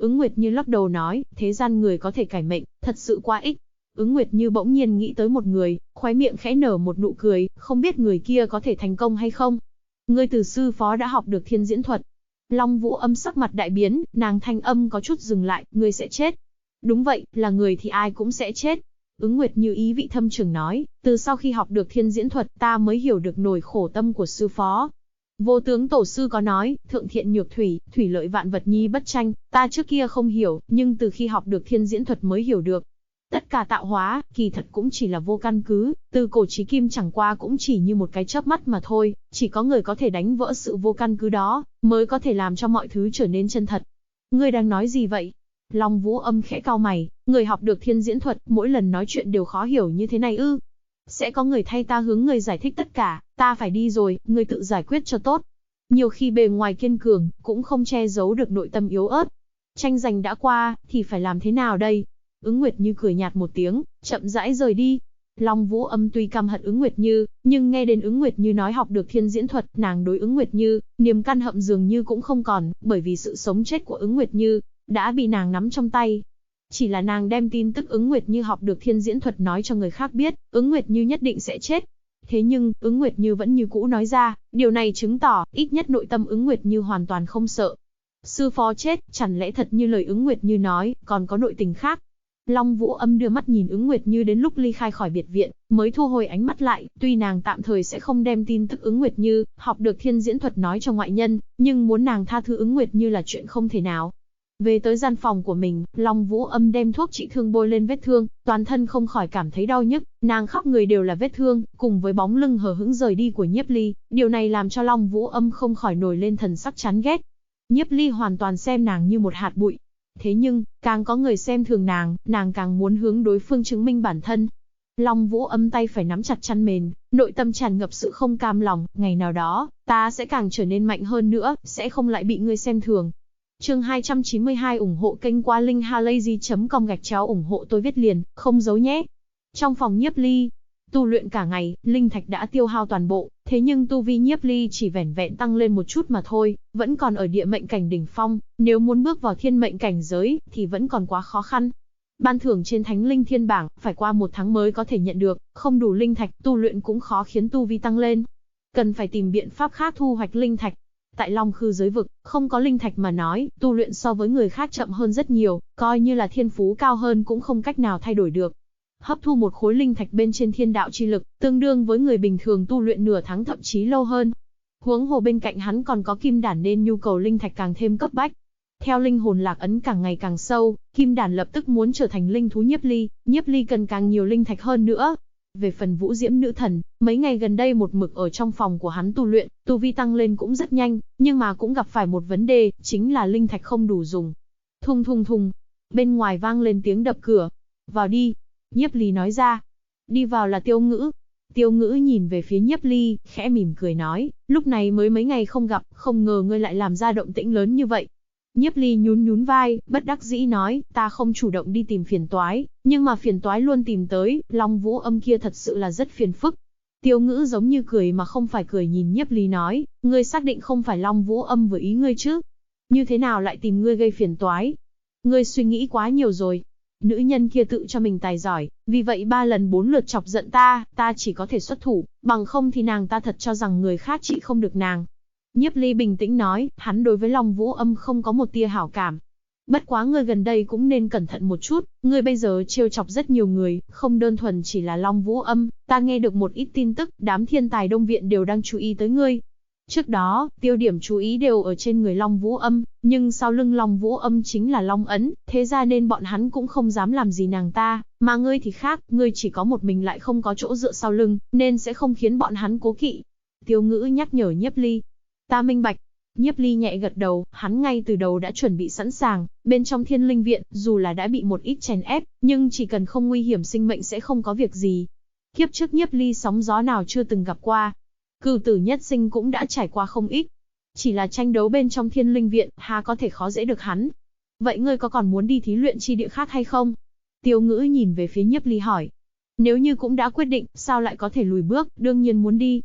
Ứng Nguyệt Như lắc đầu nói, thế gian người có thể cải mệnh, thật sự quá ít. Ứng Nguyệt Như bỗng nhiên nghĩ tới một người, khóe miệng khẽ nở một nụ cười, không biết người kia có thể thành công hay không. Ngươi từ sư phó đã học được thiên diễn thuật. Long Vũ Âm sắc mặt đại biến, nàng thanh âm có chút dừng lại, ngươi sẽ chết. Đúng vậy, là người thì ai cũng sẽ chết. Ứng Nguyệt Như ý vị thâm trường nói, từ sau khi học được thiên diễn thuật ta mới hiểu được nỗi khổ tâm của sư phó. Vô Tướng tổ sư có nói, thượng thiện nhược thủy, thủy lợi vạn vật nhi bất tranh, ta trước kia không hiểu, nhưng từ khi học được thiên diễn thuật mới hiểu được. Tất cả tạo hóa, kỳ thật cũng chỉ là vô căn cứ, từ cổ chí kim chẳng qua cũng chỉ như một cái chớp mắt mà thôi, chỉ có người có thể đánh vỡ sự vô căn cứ đó, mới có thể làm cho mọi thứ trở nên chân thật. Ngươi đang nói gì vậy? Long Vũ Âm khẽ cau mày, người học được thiên diễn thuật, mỗi lần nói chuyện đều khó hiểu như thế này ư? Sẽ có người thay ta hướng người giải thích tất cả, ta phải đi rồi, người tự giải quyết cho tốt. Nhiều khi bề ngoài kiên cường, cũng không che giấu được nội tâm yếu ớt. Tranh giành đã qua, thì phải làm thế nào đây? Ứng Nguyệt Như cười nhạt một tiếng, chậm rãi rời đi. Long Vũ Âm tuy căm hận Ứng Nguyệt Như, nhưng nghe đến Ứng Nguyệt Như nói học được thiên diễn thuật, nàng đối Ứng Nguyệt Như, niềm căn hận dường như cũng không còn, bởi vì sự sống chết của Ứng Nguyệt Như đã bị nàng nắm trong tay. Chỉ là nàng đem tin tức Ứng Nguyệt Như học được thiên diễn thuật nói cho người khác biết, Ứng Nguyệt Như nhất định sẽ chết. Thế nhưng, Ứng Nguyệt Như vẫn như cũ nói ra, điều này chứng tỏ, ít nhất nội tâm Ứng Nguyệt Như hoàn toàn không sợ. Sư phó chết, chẳng lẽ thật như lời Ứng Nguyệt Như nói, còn có nội tình khác? Long Vũ Âm đưa mắt nhìn Ứng Nguyệt Như đến lúc ly khai khỏi biệt viện, mới thu hồi ánh mắt lại, tuy nàng tạm thời sẽ không đem tin tức Ứng Nguyệt Như học được thiên diễn thuật nói cho ngoại nhân, nhưng muốn nàng tha thứ Ứng Nguyệt Như là chuyện không thể nào. Về tới gian phòng của mình, Long Vũ Âm đem thuốc trị thương bôi lên vết thương, toàn thân không khỏi cảm thấy đau nhức, nàng khắp người đều là vết thương, cùng với bóng lưng hờ hững rời đi của Nhiếp Ly, điều này làm cho Long Vũ Âm không khỏi nổi lên thần sắc chán ghét. Nhiếp Ly hoàn toàn xem nàng như một hạt bụi. Thế nhưng, càng có người xem thường nàng càng muốn hướng đối phương chứng minh bản thân. Long Vũ Âm tay phải nắm chặt chăn mền, nội tâm tràn ngập sự không cam lòng, ngày nào đó, ta sẽ càng trở nên mạnh hơn nữa, sẽ không lại bị ngươi xem thường. Chương 292 ủng hộ kênh qua linkhalazy.com ủng hộ tôi viết liền, không giấu nhé. Trong phòng Nhiếp Ly, tu luyện cả ngày, linh thạch đã tiêu hao toàn bộ, thế nhưng tu vi Nhiếp Ly chỉ vẻn vẹn tăng lên một chút mà thôi, vẫn còn ở địa mệnh cảnh đỉnh phong, nếu muốn bước vào thiên mệnh cảnh giới thì vẫn còn quá khó khăn. Ban thưởng trên Thánh Linh Thiên bảng phải qua 1 tháng mới có thể nhận được, không đủ linh thạch, tu luyện cũng khó khiến tu vi tăng lên. Cần phải tìm biện pháp khác thu hoạch linh thạch. Tại Long Khư giới vực, không có linh thạch mà nói, tu luyện so với người khác chậm hơn rất nhiều, coi như là thiên phú cao hơn cũng không cách nào thay đổi được. Hấp thu một khối linh thạch bên trên thiên đạo chi lực, tương đương với người bình thường tu luyện nửa tháng thậm chí lâu hơn. Huống hồ bên cạnh hắn còn có kim đản nên nhu cầu linh thạch càng thêm cấp bách. Theo linh hồn lạc ấn càng ngày càng sâu, kim đản lập tức muốn trở thành linh thú Nhiếp Ly cần càng nhiều linh thạch hơn nữa. Về phần Vũ Diễm nữ thần, mấy ngày gần đây một mực ở trong phòng của hắn tu luyện, tu vi tăng lên cũng rất nhanh, nhưng mà cũng gặp phải một vấn đề, chính là linh thạch không đủ dùng. Thùng thùng thùng, bên ngoài vang lên tiếng đập cửa. Vào đi, Nhiếp Ly nói ra. Đi vào là Tiêu Ngữ. Tiêu Ngữ nhìn về phía Nhiếp Ly, khẽ mỉm cười nói, lúc này mới mấy ngày không gặp, không ngờ ngươi lại làm ra động tĩnh lớn như vậy. Nhiếp Ly nhún nhún vai, bất đắc dĩ nói, ta không chủ động đi tìm phiền toái, nhưng mà phiền toái luôn tìm tới, Long Vũ Âm kia thật sự là rất phiền phức. Tiêu Ngữ giống như cười mà không phải cười nhìn Nhiếp Ly nói, ngươi xác định không phải Long Vũ Âm với ý ngươi chứ? Như thế nào lại tìm ngươi gây phiền toái? Ngươi suy nghĩ quá nhiều rồi. Nữ nhân kia tự cho mình tài giỏi, vì vậy 3 lần 4 lượt chọc giận ta chỉ có thể xuất thủ, bằng không thì nàng ta thật cho rằng người khác trị không được nàng. Nhiếp Ly bình tĩnh nói, hắn đối với Long Vũ Âm không có một tia hảo cảm. Bất quá ngươi gần đây cũng nên cẩn thận một chút, ngươi bây giờ trêu chọc rất nhiều người, không đơn thuần chỉ là Long Vũ Âm, ta nghe được một ít tin tức, đám thiên tài Đông Viện đều đang chú ý tới ngươi. Trước đó, tiêu điểm chú ý đều ở trên người Long Vũ Âm, nhưng sau lưng Long Vũ Âm chính là Long Ấn, thế ra nên bọn hắn cũng không dám làm gì nàng ta, mà ngươi thì khác, ngươi chỉ có một mình lại không có chỗ dựa sau lưng, nên sẽ không khiến bọn hắn cố kỵ. Tiêu Ngữ nhắc nhở Nhiếp Ly. Ta minh bạch. Nhiếp Ly nhẹ gật đầu, hắn ngay từ đầu đã chuẩn bị sẵn sàng, bên trong Thiên Linh Viện, dù là đã bị một ít chèn ép, nhưng chỉ cần không nguy hiểm sinh mệnh sẽ không có việc gì. Kiếp trước Nhiếp Ly sóng gió nào chưa từng gặp qua. Cửu tử nhất sinh cũng đã trải qua không ít. Chỉ là tranh đấu bên trong Thiên Linh Viện, há có thể khó dễ được hắn. Vậy ngươi có còn muốn đi thí luyện chi địa khác hay không? Tiêu Ngữ nhìn về phía Nhiếp Ly hỏi. Nếu như cũng đã quyết định, sao lại có thể lùi bước, đương nhiên muốn đi.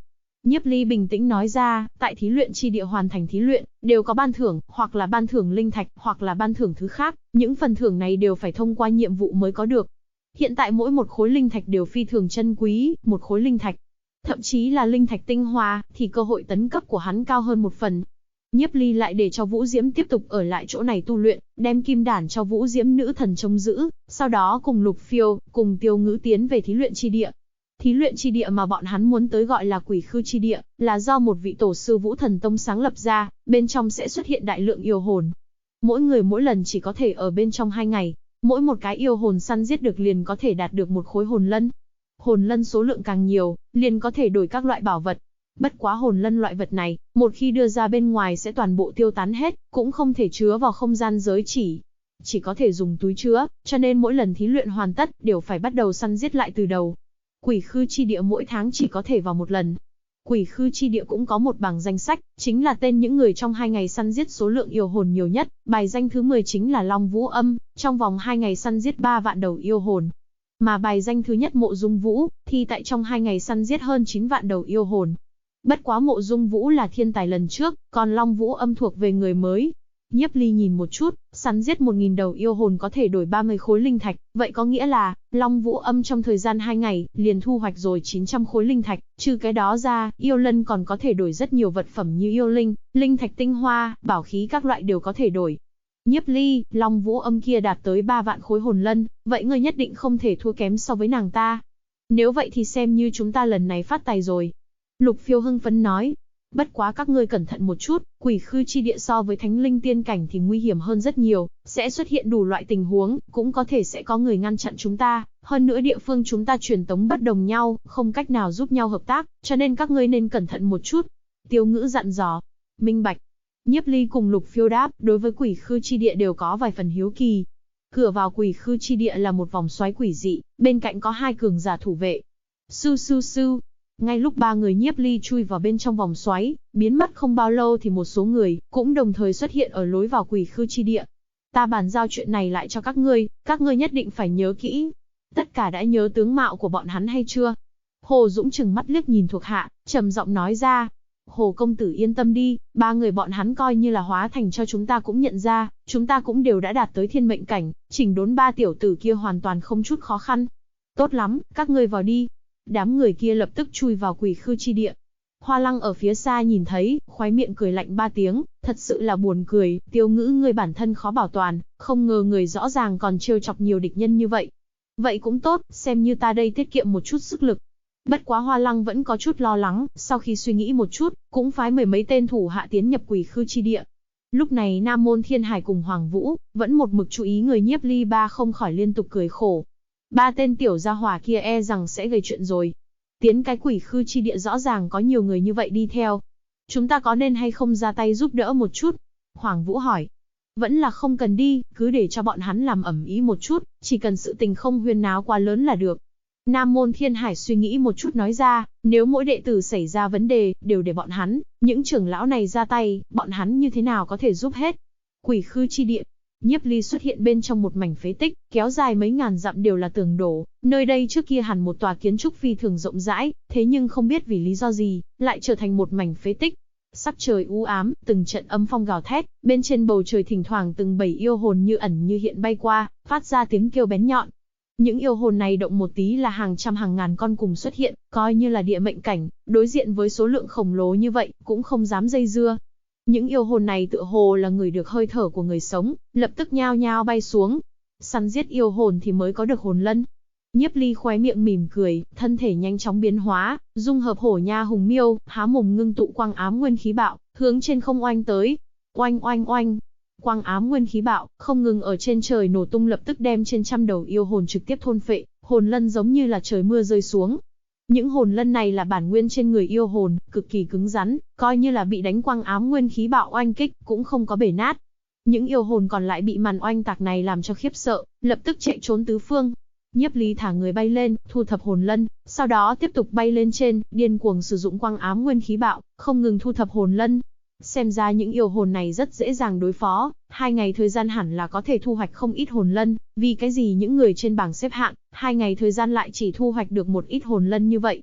Nhiếp Ly bình tĩnh nói ra, tại thí luyện chi địa hoàn thành thí luyện, đều có ban thưởng, hoặc là ban thưởng linh thạch, hoặc là ban thưởng thứ khác, những phần thưởng này đều phải thông qua nhiệm vụ mới có được. Hiện tại mỗi một khối linh thạch đều phi thường chân quý, một khối linh thạch, thậm chí là linh thạch tinh hoa, thì cơ hội tấn cấp của hắn cao hơn một phần. Nhiếp Ly lại để cho Vũ Diễm tiếp tục ở lại chỗ này tu luyện, đem kim đản cho Vũ Diễm nữ thần trông giữ, sau đó cùng Lục Phiêu, cùng Tiêu Ngữ tiến về thí luyện chi địa. Thí luyện chi địa mà bọn hắn muốn tới gọi là Quỷ Khư chi địa, là do một vị tổ sư Vũ Thần Tông sáng lập ra, bên trong sẽ xuất hiện đại lượng yêu hồn. Mỗi người mỗi lần chỉ có thể ở bên trong 2 ngày, mỗi một cái yêu hồn săn giết được liền có thể đạt được một khối hồn lân. Hồn lân số lượng càng nhiều, liền có thể đổi các loại bảo vật. Bất quá hồn lân loại vật này, một khi đưa ra bên ngoài sẽ toàn bộ tiêu tán hết, cũng không thể chứa vào không gian giới chỉ có thể dùng túi chứa, cho nên mỗi lần thí luyện hoàn tất đều phải bắt đầu săn giết lại từ đầu. Quỷ Khư chi địa mỗi tháng chỉ có thể vào một lần. Quỷ Khư chi địa cũng có một bảng danh sách, chính là tên những người trong 2 ngày săn giết số lượng yêu hồn nhiều nhất, bài danh thứ 10 chính là Long Vũ Âm, trong vòng 2 ngày săn giết 3 vạn đầu yêu hồn. Mà bài danh thứ nhất Mộ Dung Vũ, thì tại trong 2 ngày săn giết hơn 9 vạn đầu yêu hồn. Bất quá Mộ Dung Vũ là thiên tài lần trước, còn Long Vũ Âm thuộc về người mới. Nhiếp Ly nhìn một chút, săn giết 1000 đầu yêu hồn có thể đổi 30 khối linh thạch, vậy có nghĩa là, Long Vũ Âm trong thời gian 2 ngày, liền thu hoạch rồi 900 khối linh thạch, trừ cái đó ra, yêu lân còn có thể đổi rất nhiều vật phẩm như yêu linh, linh thạch tinh hoa, bảo khí các loại đều có thể đổi. Nhiếp Ly, Long Vũ Âm kia đạt tới 3 vạn khối hồn lân, vậy ngươi nhất định không thể thua kém so với nàng ta. Nếu vậy thì xem như chúng ta lần này phát tài rồi. Lục Phiêu hưng phấn nói. Bất quá các ngươi cẩn thận một chút, Quỷ Khư chi địa so với Thánh Linh tiên cảnh thì nguy hiểm hơn rất nhiều, sẽ xuất hiện đủ loại tình huống, cũng có thể sẽ có người ngăn chặn chúng ta, hơn nữa địa phương chúng ta truyền tống bất đồng nhau, không cách nào giúp nhau hợp tác, cho nên các ngươi nên cẩn thận một chút. Tiêu Ngữ dặn dò. Minh bạch. Nhiếp Ly cùng Lục Phiêu đáp, đối với Quỷ Khư chi địa đều có vài phần hiếu kỳ. Cửa vào Quỷ Khư chi địa là một vòng xoáy quỷ dị, bên cạnh có 2 cường giả thủ vệ. Sư sư sư. Ngay lúc 3 người Nhiếp Ly chui vào bên trong vòng xoáy, biến mất không bao lâu thì một số người cũng đồng thời xuất hiện ở lối vào Quỷ Khư chi địa. Ta bàn giao chuyện này lại cho các ngươi nhất định phải nhớ kỹ. Tất cả đã nhớ tướng mạo của bọn hắn hay chưa? Hồ Dũng trừng mắt liếc nhìn thuộc hạ, trầm giọng nói ra. Hồ công tử yên tâm đi, 3 người bọn hắn coi như là hóa thành cho chúng ta cũng nhận ra, chúng ta cũng đều đã đạt tới thiên mệnh cảnh, chỉnh đốn 3 tiểu tử kia hoàn toàn không chút khó khăn. Tốt lắm, các ngươi vào đi. Đám người kia lập tức chui vào Quỷ Khư chi địa. Hoa Lăng ở phía xa nhìn thấy, khóe miệng cười lạnh 3 tiếng, thật sự là buồn cười, Tiêu Ngữ ngươi bản thân khó bảo toàn, không ngờ người rõ ràng còn trêu chọc nhiều địch nhân như vậy. Vậy cũng tốt, xem như ta đây tiết kiệm một chút sức lực. Bất quá Hoa Lăng vẫn có chút lo lắng, sau khi suy nghĩ một chút, cũng phái 10 mấy tên thủ hạ tiến nhập Quỷ Khư chi địa. Lúc này Nam Môn Thiên Hải cùng Hoàng Vũ, vẫn một mực chú ý người Nhiếp Ly ba không khỏi liên tục cười khổ. 3 tên tiểu gia hỏa kia e rằng sẽ gây chuyện rồi. Tiến cái Quỷ Khư chi địa rõ ràng có nhiều người như vậy đi theo. Chúng ta có nên hay không ra tay giúp đỡ một chút? Hoàng Vũ hỏi. Vẫn là không cần đi, cứ để cho bọn hắn làm ẩm ý một chút, chỉ cần sự tình không huyên náo quá lớn là được. Nam Môn Thiên Hải suy nghĩ một chút nói ra, nếu mỗi đệ tử xảy ra vấn đề, đều để bọn hắn, những trưởng lão này ra tay, bọn hắn như thế nào có thể giúp hết. Quỷ Khư chi địa. Nhiếp Ly xuất hiện bên trong một mảnh phế tích, kéo dài mấy ngàn dặm đều là tường đổ, nơi đây trước kia hẳn một tòa kiến trúc phi thường rộng rãi, thế nhưng không biết vì lý do gì, lại trở thành một mảnh phế tích. Sắc trời u ám, từng trận âm phong gào thét, bên trên bầu trời thỉnh thoảng từng bầy yêu hồn như ẩn như hiện bay qua, phát ra tiếng kêu bén nhọn. Những yêu hồn này động một tí là hàng trăm hàng ngàn con cùng xuất hiện, coi như là địa mệnh cảnh, đối diện với số lượng khổng lồ như vậy, cũng không dám dây dưa. Những yêu hồn này tựa hồ là người được hơi thở của người sống, lập tức nhao nhao bay xuống. Săn giết yêu hồn thì mới có được hồn lân. Nhiếp Ly khóe miệng mỉm cười, thân thể nhanh chóng biến hóa, dung hợp hổ nha hùng miêu, há mồm ngưng tụ quang ám nguyên khí bạo, hướng trên không oanh tới. Oanh oanh oanh. Quang ám nguyên khí bạo, không ngừng ở trên trời nổ tung lập tức đem trên trăm đầu yêu hồn trực tiếp thôn phệ, hồn lân giống như là trời mưa rơi xuống. Những hồn lân này là bản nguyên trên người yêu hồn, cực kỳ cứng rắn, coi như là bị đánh quang ám nguyên khí bạo oanh kích, cũng không có bể nát. Những yêu hồn còn lại bị màn oanh tạc này làm cho khiếp sợ, lập tức chạy trốn tứ phương. Nhiếp Ly thả người bay lên, thu thập hồn lân, sau đó tiếp tục bay lên trên, điên cuồng sử dụng quang ám nguyên khí bạo, không ngừng thu thập hồn lân. Xem ra những yêu hồn này rất dễ dàng đối phó, 2 ngày thời gian hẳn là có thể thu hoạch không ít hồn lân, vì cái gì những người trên bảng xếp hạng, 2 ngày thời gian lại chỉ thu hoạch được một ít hồn lân như vậy.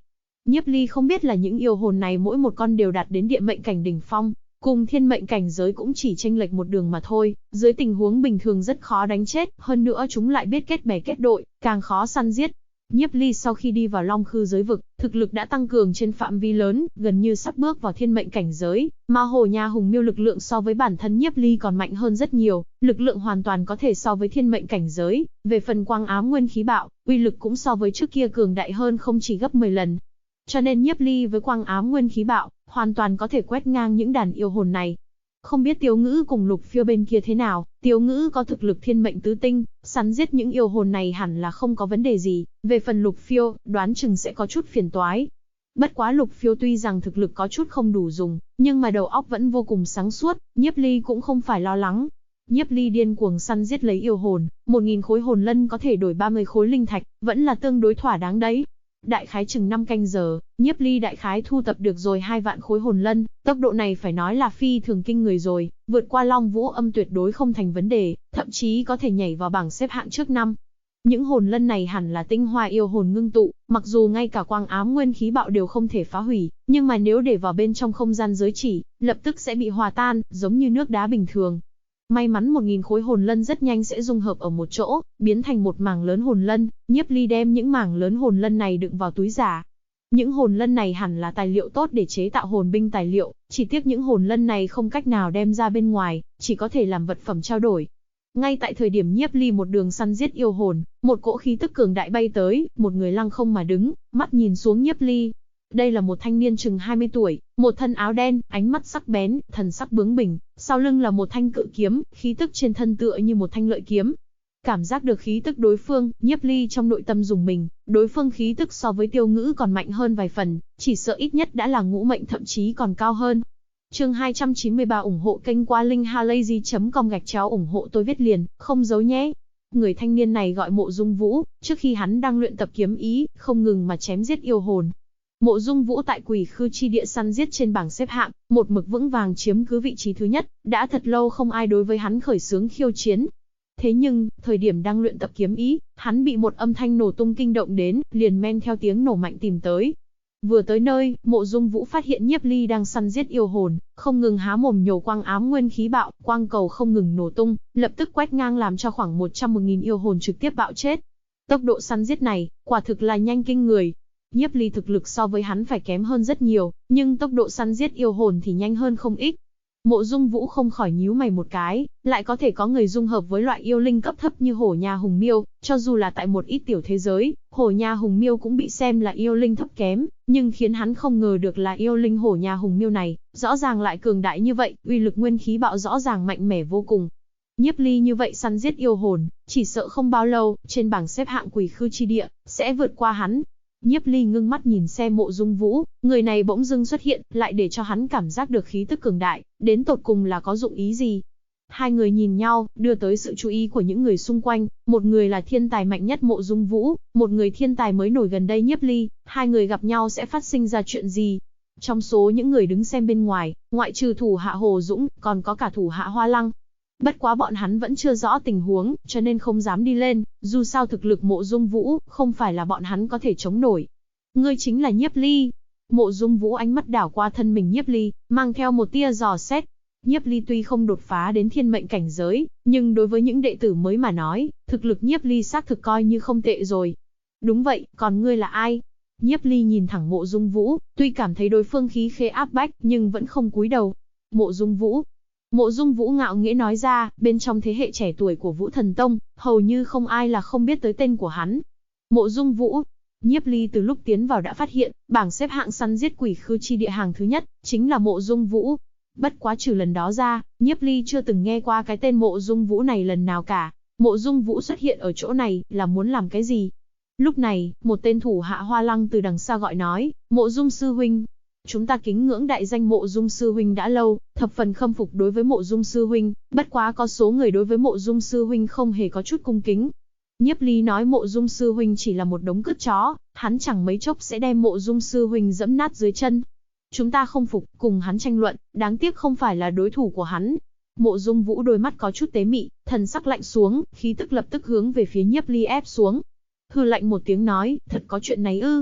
Nhiếp Ly không biết là những yêu hồn này mỗi một con đều đạt đến địa mệnh cảnh đỉnh phong, cùng thiên mệnh cảnh giới cũng chỉ chênh lệch một đường mà thôi, dưới tình huống bình thường rất khó đánh chết, hơn nữa chúng lại biết kết bè kết đội, càng khó săn giết. Nhiếp Ly sau khi đi vào Long Khư giới vực, thực lực đã tăng cường trên phạm vi lớn, gần như sắp bước vào thiên mệnh cảnh giới, mà Hổ Nha Hùng Miêu lực lượng so với bản thân Nhiếp Ly còn mạnh hơn rất nhiều, lực lượng hoàn toàn có thể so với thiên mệnh cảnh giới, về phần Quang Ám Nguyên Khí Bạo, uy lực cũng so với trước kia cường đại hơn không chỉ gấp 10 lần. Cho nên Nhiếp Ly với Quang Ám Nguyên Khí Bạo, hoàn toàn có thể quét ngang những đàn yêu hồn này. Không biết Tiếu Ngữ cùng Lục Phiêu bên kia thế nào, Tiếu Ngữ có thực lực thiên mệnh tứ tinh, săn giết những yêu hồn này hẳn là không có vấn đề gì, về phần Lục Phiêu, đoán chừng sẽ có chút phiền toái. Bất quá Lục Phiêu tuy rằng thực lực có chút không đủ dùng, nhưng mà đầu óc vẫn vô cùng sáng suốt, Nhiếp Ly cũng không phải lo lắng. Nhiếp Ly điên cuồng săn giết lấy yêu hồn, 1000 khối hồn lân có thể đổi 30 khối linh thạch, vẫn là tương đối thỏa đáng đấy. Đại khái chừng 5 canh giờ, Nhiếp Ly đại khái thu tập được rồi 2 vạn khối hồn lân, tốc độ này phải nói là phi thường kinh người rồi, vượt qua Long Vũ Âm tuyệt đối không thành vấn đề, thậm chí có thể nhảy vào bảng xếp hạng trước năm. Những hồn lân này hẳn là tinh hoa yêu hồn ngưng tụ, mặc dù ngay cả Quang Ám Nguyên Khí Bạo đều không thể phá hủy, nhưng mà nếu để vào bên trong không gian giới chỉ, lập tức sẽ bị hòa tan, giống như nước đá bình thường. May mắn 1000 khối hồn lân rất nhanh sẽ dung hợp ở một chỗ, biến thành một mảng lớn hồn lân, Nhiếp Ly đem những mảng lớn hồn lân này đựng vào túi giả. Những hồn lân này hẳn là tài liệu tốt để chế tạo hồn binh tài liệu, chỉ tiếc những hồn lân này không cách nào đem ra bên ngoài, chỉ có thể làm vật phẩm trao đổi. Ngay tại thời điểm Nhiếp Ly một đường săn giết yêu hồn, một cỗ khí tức cường đại bay tới, một người lăng không mà đứng, mắt nhìn xuống Nhiếp Ly. Đây là một thanh niên chừng 20 tuổi, một thân áo đen, ánh mắt sắc bén, thần sắc bướng bỉnh, sau lưng là một thanh cự kiếm, khí tức trên thân tựa như một thanh lợi kiếm. Cảm giác được khí tức đối phương, Nhiếp Ly trong nội tâm rùng mình, đối phương khí tức so với Tiêu Ngữ còn mạnh hơn vài phần, chỉ sợ ít nhất đã là ngũ mệnh thậm chí còn cao hơn. Chương 293 ủng hộ kênh qua linkhalazy.com ủng hộ tôi viết liền, không giấu nhé. Người thanh niên này gọi Mộ Dung Vũ, trước khi hắn đang luyện tập kiếm ý, không ngừng mà chém giết yêu hồn. Mộ Dung Vũ tại Quỷ Khư chi địa săn giết trên bảng xếp hạng, một mực vững vàng chiếm cứ vị trí thứ nhất, đã thật lâu không ai đối với hắn khởi xướng khiêu chiến. Thế nhưng, thời điểm đang luyện tập kiếm ý, hắn bị một âm thanh nổ tung kinh động đến, liền men theo tiếng nổ mạnh tìm tới. Vừa tới nơi, Mộ Dung Vũ phát hiện Nhiếp Ly đang săn giết yêu hồn, không ngừng há mồm nhổ Quang Ám Nguyên Khí Bạo, quang cầu không ngừng nổ tung, lập tức quét ngang làm cho khoảng 110.000 yêu hồn trực tiếp bạo chết. Tốc độ săn giết này, quả thực là nhanh kinh người. Nhiếp Ly thực lực so với hắn phải kém hơn rất nhiều, nhưng tốc độ săn giết yêu hồn thì nhanh hơn không ít. Mộ Dung Vũ không khỏi nhíu mày một cái, lại có thể có người dung hợp với loại yêu linh cấp thấp như Hổ Nha Hùng Miêu, cho dù là tại một ít tiểu thế giới, Hổ Nha Hùng Miêu cũng bị xem là yêu linh thấp kém, nhưng khiến hắn không ngờ được là yêu linh Hổ Nha Hùng Miêu này, rõ ràng lại cường đại như vậy, uy lực nguyên khí bạo rõ ràng mạnh mẽ vô cùng. Nhiếp Ly như vậy săn giết yêu hồn, chỉ sợ không bao lâu, trên bảng xếp hạng Quỷ Khư chi địa, sẽ vượt qua hắn. Nhiếp Ly ngưng mắt nhìn xem Mộ Dung Vũ, người này bỗng dưng xuất hiện, lại để cho hắn cảm giác được khí tức cường đại, đến tột cùng là có dụng ý gì. Hai người nhìn nhau, đưa tới sự chú ý của những người xung quanh, một người là thiên tài mạnh nhất Mộ Dung Vũ, một người thiên tài mới nổi gần đây Nhiếp Ly, hai người gặp nhau sẽ phát sinh ra chuyện gì. Trong số những người đứng xem bên ngoài, ngoại trừ thủ hạ Hồ Dũng, còn có cả thủ hạ Hoa Lăng. Bất quá bọn hắn vẫn chưa rõ tình huống, cho nên không dám đi lên, dù sao thực lực Mộ Dung Vũ, không phải là bọn hắn có thể chống nổi. Ngươi chính là Nhiếp Ly. Mộ Dung Vũ ánh mắt đảo qua thân mình Nhiếp Ly, mang theo một tia dò xét. Nhiếp Ly tuy không đột phá đến thiên mệnh cảnh giới, nhưng đối với những đệ tử mới mà nói, thực lực Nhiếp Ly xác thực coi như không tệ rồi. Đúng vậy, còn ngươi là ai? Nhiếp Ly nhìn thẳng Mộ Dung Vũ, tuy cảm thấy đối phương khí khê áp bách, nhưng vẫn không cúi đầu. Mộ Dung Vũ. Mộ Dung Vũ ngạo nghễ nói ra, bên trong thế hệ trẻ tuổi của Vũ Thần Tông, hầu như không ai là không biết tới tên của hắn. Mộ Dung Vũ. Nhiếp Ly từ lúc tiến vào đã phát hiện, bảng xếp hạng săn giết Quỷ Khư chi địa hàng thứ nhất, chính là Mộ Dung Vũ. Bất quá trừ lần đó ra, Nhiếp Ly chưa từng nghe qua cái tên Mộ Dung Vũ này lần nào cả. Mộ Dung Vũ xuất hiện ở chỗ này, là muốn làm cái gì? Lúc này, một tên thủ hạ Hoa Lăng từ đằng xa gọi nói, Mộ Dung sư huynh. Chúng ta kính ngưỡng đại danh Mộ Dung sư huynh đã lâu, thập phần khâm phục đối với Mộ Dung sư huynh, bất quá có số người đối với Mộ Dung sư huynh không hề có chút cung kính. Nhiếp Ly nói Mộ Dung sư huynh chỉ là một đống cứt chó, hắn chẳng mấy chốc sẽ đem Mộ Dung sư huynh dẫm nát dưới chân. Chúng ta không phục, cùng hắn tranh luận, đáng tiếc không phải là đối thủ của hắn. Mộ Dung Vũ đôi mắt có chút tế mị, thần sắc lạnh xuống, khí tức lập tức hướng về phía Nhiếp Ly ép xuống. Hừ lạnh một tiếng nói, thật có chuyện này ư?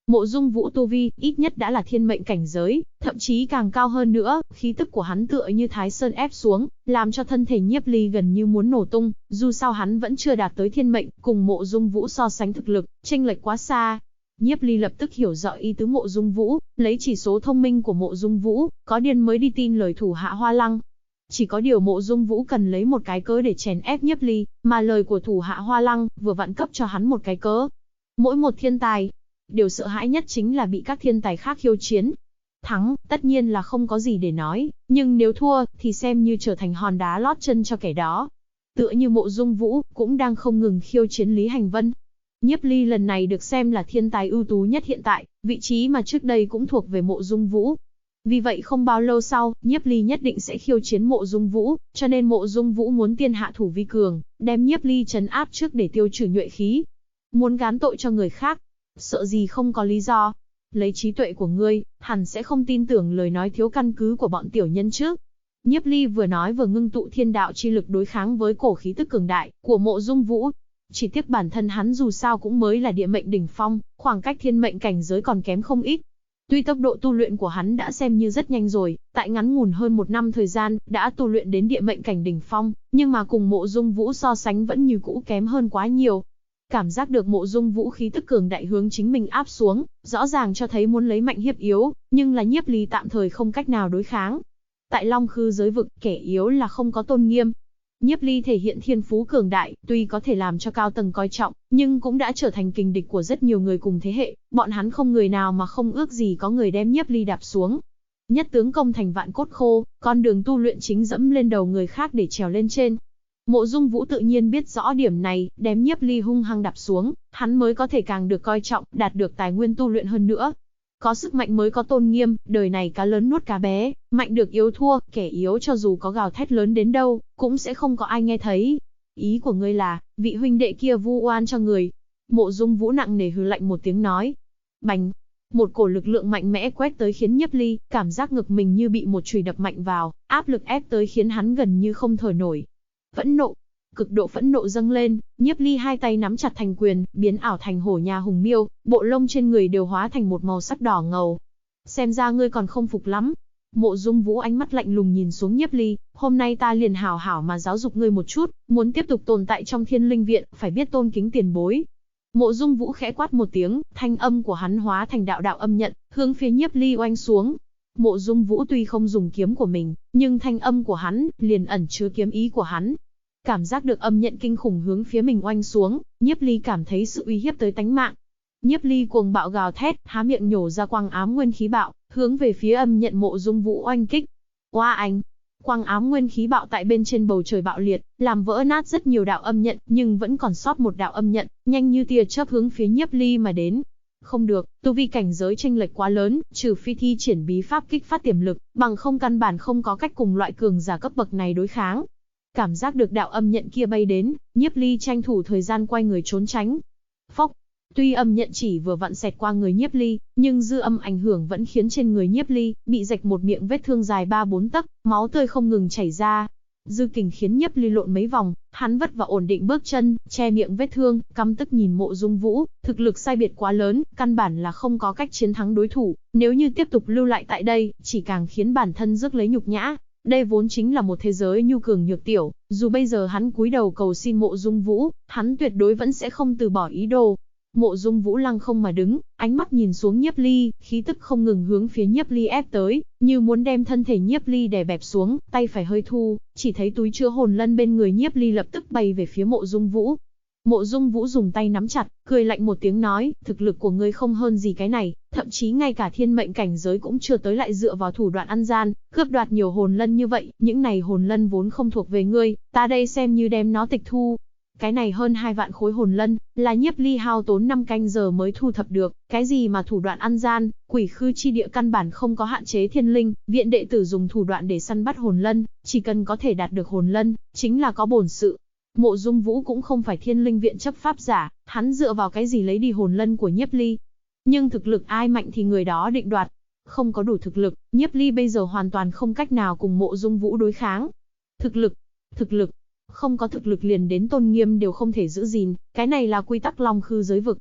Mộ Dung Vũ tu vi, ít nhất đã là thiên mệnh cảnh giới, thậm chí càng cao hơn nữa, khí tức của hắn tựa như Thái Sơn ép xuống, làm cho thân thể Nhiếp Ly gần như muốn nổ tung, dù sao hắn vẫn chưa đạt tới thiên mệnh, cùng Mộ Dung Vũ so sánh thực lực, chênh lệch quá xa. Nhiếp Ly lập tức hiểu rõ ý tứ Mộ Dung Vũ, lấy chỉ số thông minh của Mộ Dung Vũ, có điên mới đi tin lời thủ hạ Hoa Lăng. Chỉ có điều Mộ Dung Vũ cần lấy một cái cớ để chèn ép Nhiếp Ly, mà lời của thủ hạ Hoa Lăng vừa vặn cấp cho hắn một cái cớ. Mỗi một thiên tài, điều sợ hãi nhất chính là bị các thiên tài khác khiêu chiến. Thắng, tất nhiên là không có gì để nói, nhưng nếu thua, thì xem như trở thành hòn đá lót chân cho kẻ đó. Tựa như Mộ Dung Vũ, cũng đang không ngừng khiêu chiến Lý Hành Vân. Nhiếp Ly lần này được xem là thiên tài ưu tú nhất hiện tại, vị trí mà trước đây cũng thuộc về Mộ Dung Vũ. Vì vậy không bao lâu sau, Nhiếp Ly nhất định sẽ khiêu chiến Mộ Dung Vũ, cho nên Mộ Dung Vũ muốn tiên hạ thủ vi cường, đem Nhiếp Ly trấn áp trước để tiêu trừ nhuệ khí. Muốn gán tội cho người khác, sợ gì không có lý do. Lấy trí tuệ của ngươi, hẳn sẽ không tin tưởng lời nói thiếu căn cứ của bọn tiểu nhân chứ. Nhiếp Ly vừa nói vừa ngưng tụ thiên đạo chi lực đối kháng với cổ khí tức cường đại của Mộ Dung Vũ. Chỉ tiếc bản thân hắn dù sao cũng mới là địa mệnh đỉnh phong, khoảng cách thiên mệnh cảnh giới còn kém không ít. Tuy tốc độ tu luyện của hắn đã xem như rất nhanh rồi, tại ngắn ngủn hơn 1 năm thời gian, đã tu luyện đến địa mệnh cảnh đỉnh phong, nhưng mà cùng Mộ Dung Vũ so sánh vẫn như cũ kém hơn quá nhiều. Cảm giác được Mộ Dung Vũ khí tức cường đại hướng chính mình áp xuống, rõ ràng cho thấy muốn lấy mạnh hiếp yếu, nhưng là Nhiếp Ly tạm thời không cách nào đối kháng. Tại Long Khư giới vực, kẻ yếu là không có tôn nghiêm. Nhiếp Ly thể hiện thiên phú cường đại, tuy có thể làm cho cao tầng coi trọng, nhưng cũng đã trở thành kình địch của rất nhiều người cùng thế hệ, bọn hắn không người nào mà không ước gì có người đem Nhiếp Ly đạp xuống. Nhất tướng công thành vạn cốt khô, con đường tu luyện chính dẫm lên đầu người khác để trèo lên trên. Mộ Dung Vũ tự nhiên biết rõ điểm này, đem Nhiếp Ly hung hăng đạp xuống, hắn mới có thể càng được coi trọng, đạt được tài nguyên tu luyện hơn nữa. Có sức mạnh mới có tôn nghiêm, đời này cá lớn nuốt cá bé, mạnh được yếu thua, kẻ yếu cho dù có gào thét lớn đến đâu, cũng sẽ không có ai nghe thấy. Ý của ngươi là, vị huynh đệ kia vu oan cho người. Mộ Dung Vũ nặng nề hừ lạnh một tiếng nói. Bành! Một cổ lực lượng mạnh mẽ quét tới khiến Nhiếp Ly, cảm giác ngực mình như bị một chùy đập mạnh vào, áp lực ép tới khiến hắn gần như không thở nổi. Phẫn nộ! Cực độ phẫn nộ dâng lên, Nhiếp Ly hai tay nắm chặt thành quyền, biến ảo thành hổ nhà hùng miêu, bộ lông trên người đều hóa thành một màu sắc đỏ ngầu. Xem ra ngươi còn không phục lắm. Mộ Dung Vũ ánh mắt lạnh lùng nhìn xuống Nhiếp Ly, hôm nay ta liền hảo hảo mà giáo dục ngươi một chút, muốn tiếp tục tồn tại trong Thiên Linh Viện, phải biết tôn kính tiền bối. Mộ Dung Vũ khẽ quát một tiếng, thanh âm của hắn hóa thành đạo đạo âm nhận, hướng phía Nhiếp Ly oanh xuống. Mộ Dung Vũ tuy không dùng kiếm của mình, nhưng thanh âm của hắn liền ẩn chứa kiếm ý của hắn. Cảm giác được âm nhận kinh khủng hướng phía mình oanh xuống, Nhiếp Ly cảm thấy sự uy hiếp tới tánh mạng. Nhiếp Ly cuồng bạo gào thét, há miệng nhổ ra quang ám nguyên khí bạo, hướng về phía âm nhận Mộ Dung Vũ oanh kích. Oa anh! Quang ám nguyên khí bạo tại bên trên bầu trời bạo liệt, làm vỡ nát rất nhiều đạo âm nhận, nhưng vẫn còn sót một đạo âm nhận, nhanh như tia chớp hướng phía Nhiếp Ly mà đến. Không được, tu vi cảnh giới chênh lệch quá lớn, trừ phi thi triển bí pháp kích phát tiềm lực, bằng không căn bản không có cách cùng loại cường giả cấp bậc này đối kháng. Cảm giác được đạo âm nhận kia bay đến, Nhiếp Ly tranh thủ thời gian quay người trốn tránh. Phốc! Tuy âm nhận chỉ vừa vặn xẹt qua người Nhiếp Ly, nhưng dư âm ảnh hưởng vẫn khiến trên người Nhiếp Ly bị rạch một miệng vết thương dài 3-4 tấc, máu tươi không ngừng chảy ra. Dư kình khiến Nhiếp Ly lộn mấy vòng, hắn vất vả ổn định bước chân, che miệng vết thương, căm tức nhìn Mộ Dung Vũ, thực lực sai biệt quá lớn, căn bản là không có cách chiến thắng đối thủ, nếu như tiếp tục lưu lại tại đây, chỉ càng khiến bản thân rước lấy nhục nhã. Đây vốn chính là một thế giới nhu cường nhược tiểu, dù bây giờ hắn cúi đầu cầu xin Mộ Dung Vũ, hắn tuyệt đối vẫn sẽ không từ bỏ ý đồ. Mộ Dung Vũ lăng không mà đứng, ánh mắt nhìn xuống Nhiếp Ly, khí tức không ngừng hướng phía Nhiếp Ly ép tới, như muốn đem thân thể Nhiếp Ly đè bẹp xuống, tay phải hơi thu, chỉ thấy túi chứa hồn lân bên người Nhiếp Ly lập tức bay về phía Mộ Dung Vũ. Mộ Dung Vũ dùng tay nắm chặt, cười lạnh một tiếng nói, thực lực của ngươi không hơn gì cái này, thậm chí ngay cả thiên mệnh cảnh giới cũng chưa tới, lại dựa vào thủ đoạn ăn gian, cướp đoạt nhiều hồn lân như vậy, những này hồn lân vốn không thuộc về ngươi, ta đây xem như đem nó tịch thu. Cái này hơn 2 vạn khối hồn lân, là Nhiếp Ly hao tốn 5 canh giờ mới thu thập được, cái gì mà thủ đoạn ăn gian, Quỷ Khư chi địa căn bản không có hạn chế Thiên Linh, viện đệ tử dùng thủ đoạn để săn bắt hồn lân, chỉ cần có thể đạt được hồn lân, chính là có bổn sự. Mộ Dung Vũ cũng không phải Thiên Linh viện chấp pháp giả, hắn dựa vào cái gì lấy đi hồn lân của Nhiếp Ly. Nhưng thực lực ai mạnh thì người đó định đoạt. Không có đủ thực lực, Nhiếp Ly bây giờ hoàn toàn không cách nào cùng Mộ Dung Vũ đối kháng. Thực lực, không có thực lực liền đến tôn nghiêm đều không thể giữ gìn, cái này là quy tắc Long Khư giới vực.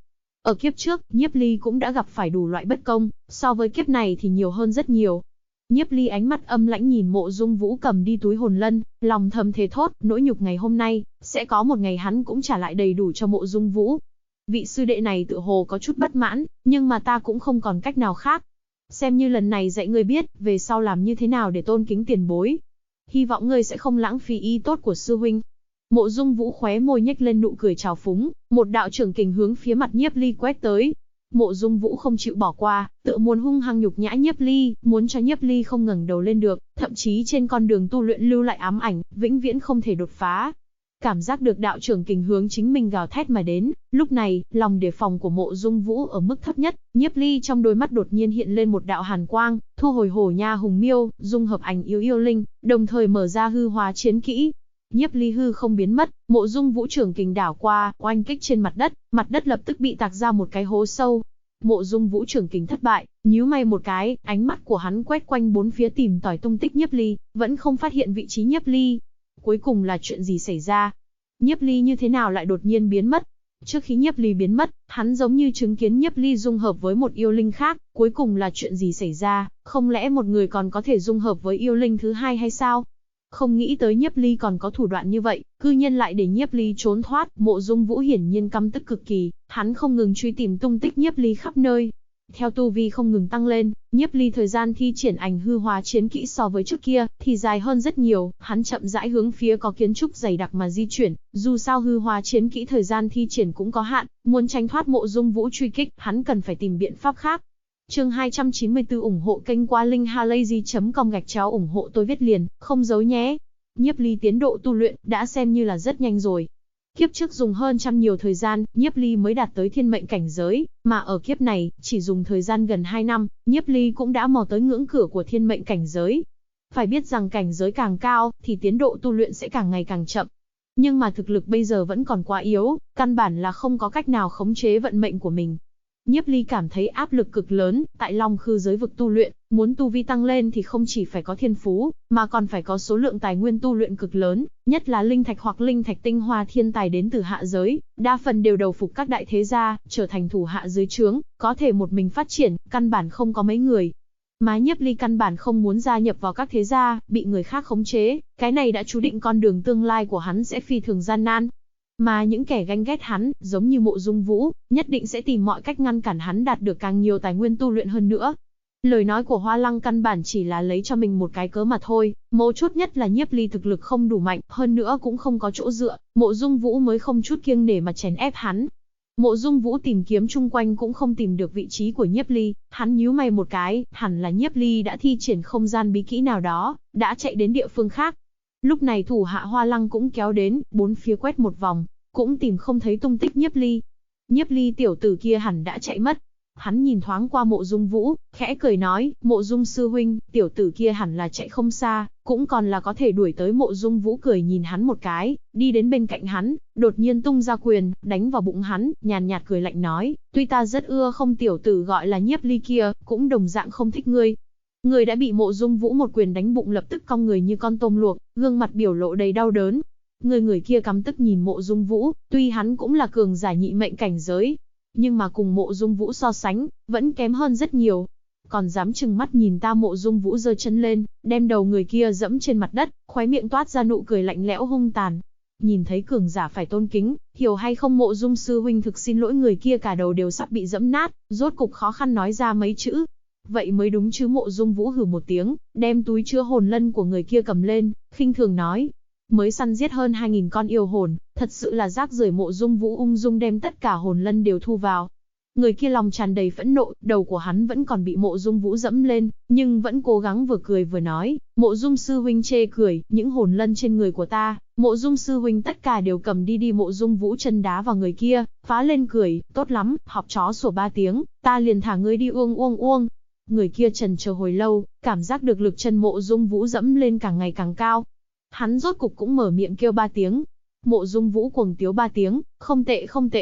Ở kiếp trước, Nhiếp Ly cũng đã gặp phải đủ loại bất công, so với kiếp này thì nhiều hơn rất nhiều. Nhiếp Ly ánh mắt âm lãnh nhìn Mộ Dung Vũ cầm đi túi hồn lân, lòng thầm thề thốt, nỗi nhục ngày hôm nay, sẽ có một ngày hắn cũng trả lại đầy đủ cho Mộ Dung Vũ. Vị sư đệ này tự hồ có chút bất mãn, nhưng mà ta cũng không còn cách nào khác. Xem như lần này dạy ngươi biết, về sau làm như thế nào để tôn kính tiền bối. Hy vọng ngươi sẽ không lãng phí ý tốt của sư huynh. Mộ Dung Vũ khóe môi nhếch lên nụ cười trào phúng, một đạo trưởng kình hướng phía mặt Nhiếp Ly quét tới. Mộ Dung Vũ không chịu bỏ qua, tự muốn hung hăng nhục nhã Nhiếp Ly, muốn cho Nhiếp Ly không ngẩng đầu lên được, thậm chí trên con đường tu luyện lưu lại ám ảnh, vĩnh viễn không thể đột phá. Cảm giác được đạo trưởng kình hướng chính mình gào thét mà đến, lúc này, lòng đề phòng của Mộ Dung Vũ ở mức thấp nhất, Nhiếp Ly trong đôi mắt đột nhiên hiện lên một đạo hàn quang, thu hồi hổ nha hùng miêu, dung hợp ảnh yếu yêu linh, đồng thời mở ra hư hóa chiến kỹ. Nhiếp Ly hư không biến mất, Mộ Dung Vũ trưởng kình đảo qua, oanh kích trên mặt đất lập tức bị tạc ra một cái hố sâu. Mộ Dung Vũ trưởng kình thất bại, nhíu mày một cái, ánh mắt của hắn quét quanh bốn phía tìm tòi tung tích Nhiếp Ly, vẫn không phát hiện vị trí Nhiếp Ly. Cuối cùng là chuyện gì xảy ra? Nhiếp Ly như thế nào lại đột nhiên biến mất? Trước khi Nhiếp Ly biến mất, hắn giống như chứng kiến Nhiếp Ly dung hợp với một yêu linh khác, cuối cùng là chuyện gì xảy ra? Không lẽ một người còn có thể dung hợp với yêu linh thứ hai hay sao? Không nghĩ tới Nhiếp Ly còn có thủ đoạn như vậy, cư nhiên lại để Nhiếp Ly trốn thoát. Mộ Dung Vũ hiển nhiên căm tức cực kỳ, hắn không ngừng truy tìm tung tích Nhiếp Ly khắp nơi. Theo tu vi không ngừng tăng lên, Nhiếp Ly thời gian thi triển ảnh hư hóa chiến kỹ so với trước kia thì dài hơn rất nhiều, hắn chậm rãi hướng phía có kiến trúc dày đặc mà di chuyển, dù sao hư hóa chiến kỹ thời gian thi triển cũng có hạn, muốn tránh thoát Mộ Dung Vũ truy kích, hắn cần phải tìm biện pháp khác. Chương 294 ủng hộ kênh qua linkhalazy.com ủng hộ tôi viết liền, không giấu nhé. Nhiếp Ly tiến độ tu luyện đã xem như là rất nhanh rồi. Kiếp trước dùng hơn trăm nhiều thời gian, Nhiếp Ly mới đạt tới thiên mệnh cảnh giới, mà ở kiếp này, chỉ dùng thời gian gần 2 năm, Nhiếp Ly cũng đã mò tới ngưỡng cửa của thiên mệnh cảnh giới. Phải biết rằng cảnh giới càng cao, thì tiến độ tu luyện sẽ càng ngày càng chậm. Nhưng mà thực lực bây giờ vẫn còn quá yếu, căn bản là không có cách nào khống chế vận mệnh của mình. Nhiếp Ly cảm thấy áp lực cực lớn, tại Long Khư giới vực tu luyện, muốn tu vi tăng lên thì không chỉ phải có thiên phú, mà còn phải có số lượng tài nguyên tu luyện cực lớn, nhất là linh thạch hoặc linh thạch tinh hoa thiên tài đến từ hạ giới, đa phần đều đầu phục các đại thế gia, trở thành thủ hạ dưới trướng, có thể một mình phát triển, căn bản không có mấy người. Mà Nhiếp Ly căn bản không muốn gia nhập vào các thế gia, bị người khác khống chế, cái này đã chú định con đường tương lai của hắn sẽ phi thường gian nan. Mà những kẻ ganh ghét hắn, giống như Mộ Dung Vũ, nhất định sẽ tìm mọi cách ngăn cản hắn đạt được càng nhiều tài nguyên tu luyện hơn nữa. Lời nói của Hoa Lăng căn bản chỉ là lấy cho mình một cái cớ mà thôi, mấu chốt nhất là Nhiếp Ly thực lực không đủ mạnh, hơn nữa cũng không có chỗ dựa, Mộ Dung Vũ mới không chút kiêng nể mà chèn ép hắn. Mộ Dung Vũ tìm kiếm chung quanh cũng không tìm được vị trí của Nhiếp Ly, hắn nhíu mày một cái, hẳn là Nhiếp Ly đã thi triển không gian bí kỹ nào đó, đã chạy đến địa phương khác. Lúc này thủ hạ Hoa Lăng cũng kéo đến, bốn phía quét một vòng, cũng tìm không thấy tung tích Nhiếp Ly. Nhiếp Ly tiểu tử kia hẳn đã chạy mất. Hắn nhìn thoáng qua Mộ Dung Vũ, khẽ cười nói, Mộ Dung sư huynh, tiểu tử kia hẳn là chạy không xa, cũng còn là có thể đuổi tới. Mộ Dung Vũ cười nhìn hắn một cái, đi đến bên cạnh hắn, đột nhiên tung ra quyền, đánh vào bụng hắn, nhàn nhạt cười lạnh nói, tuy ta rất ưa không tiểu tử gọi là Nhiếp Ly kia, cũng đồng dạng không thích ngươi. Người đã bị Mộ Dung Vũ một quyền đánh bụng lập tức cong người như con tôm luộc, gương mặt biểu lộ đầy đau đớn. Người kia căm tức nhìn Mộ Dung Vũ, tuy hắn cũng là cường giả nhị mệnh cảnh giới, nhưng mà cùng Mộ Dung Vũ so sánh, vẫn kém hơn rất nhiều. Còn dám trừng mắt nhìn ta. Mộ Dung Vũ giơ chân lên, đem đầu người kia dẫm trên mặt đất, khóe miệng toát ra nụ cười lạnh lẽo hung tàn. Nhìn thấy cường giả phải tôn kính, hiểu hay không Mộ Dung sư huynh thực xin lỗi. Người kia cả đầu đều sắp bị dẫm nát, rốt cục khó khăn nói ra mấy chữ. Vậy mới đúng chứ. Mộ Dung Vũ hừ một tiếng, đem túi chứa hồn lân của người kia cầm lên, khinh thường nói. Mới săn giết hơn 2000 con yêu hồn, thật sự là rác rưởi. Mộ Dung Vũ ung dung đem tất cả hồn lân đều thu vào. Người kia lòng tràn đầy phẫn nộ, đầu của hắn vẫn còn bị Mộ Dung Vũ dẫm lên, nhưng vẫn cố gắng vừa cười vừa nói, Mộ Dung sư huynh chê cười, những hồn lân trên người của ta, Mộ Dung sư huynh tất cả đều cầm đi. Mộ Dung Vũ chân đá vào người kia, phá lên cười, tốt lắm, học chó sủa 3 tiếng, ta liền thả ngươi đi uông. Người kia trần chờ hồi lâu, cảm giác được lực chân Mộ Dung Vũ dẫm lên càng ngày càng cao. Hắn rốt cục cũng mở miệng kêu 3 tiếng. Mộ Dung Vũ cuồng tiếu 3 tiếng, không tệ.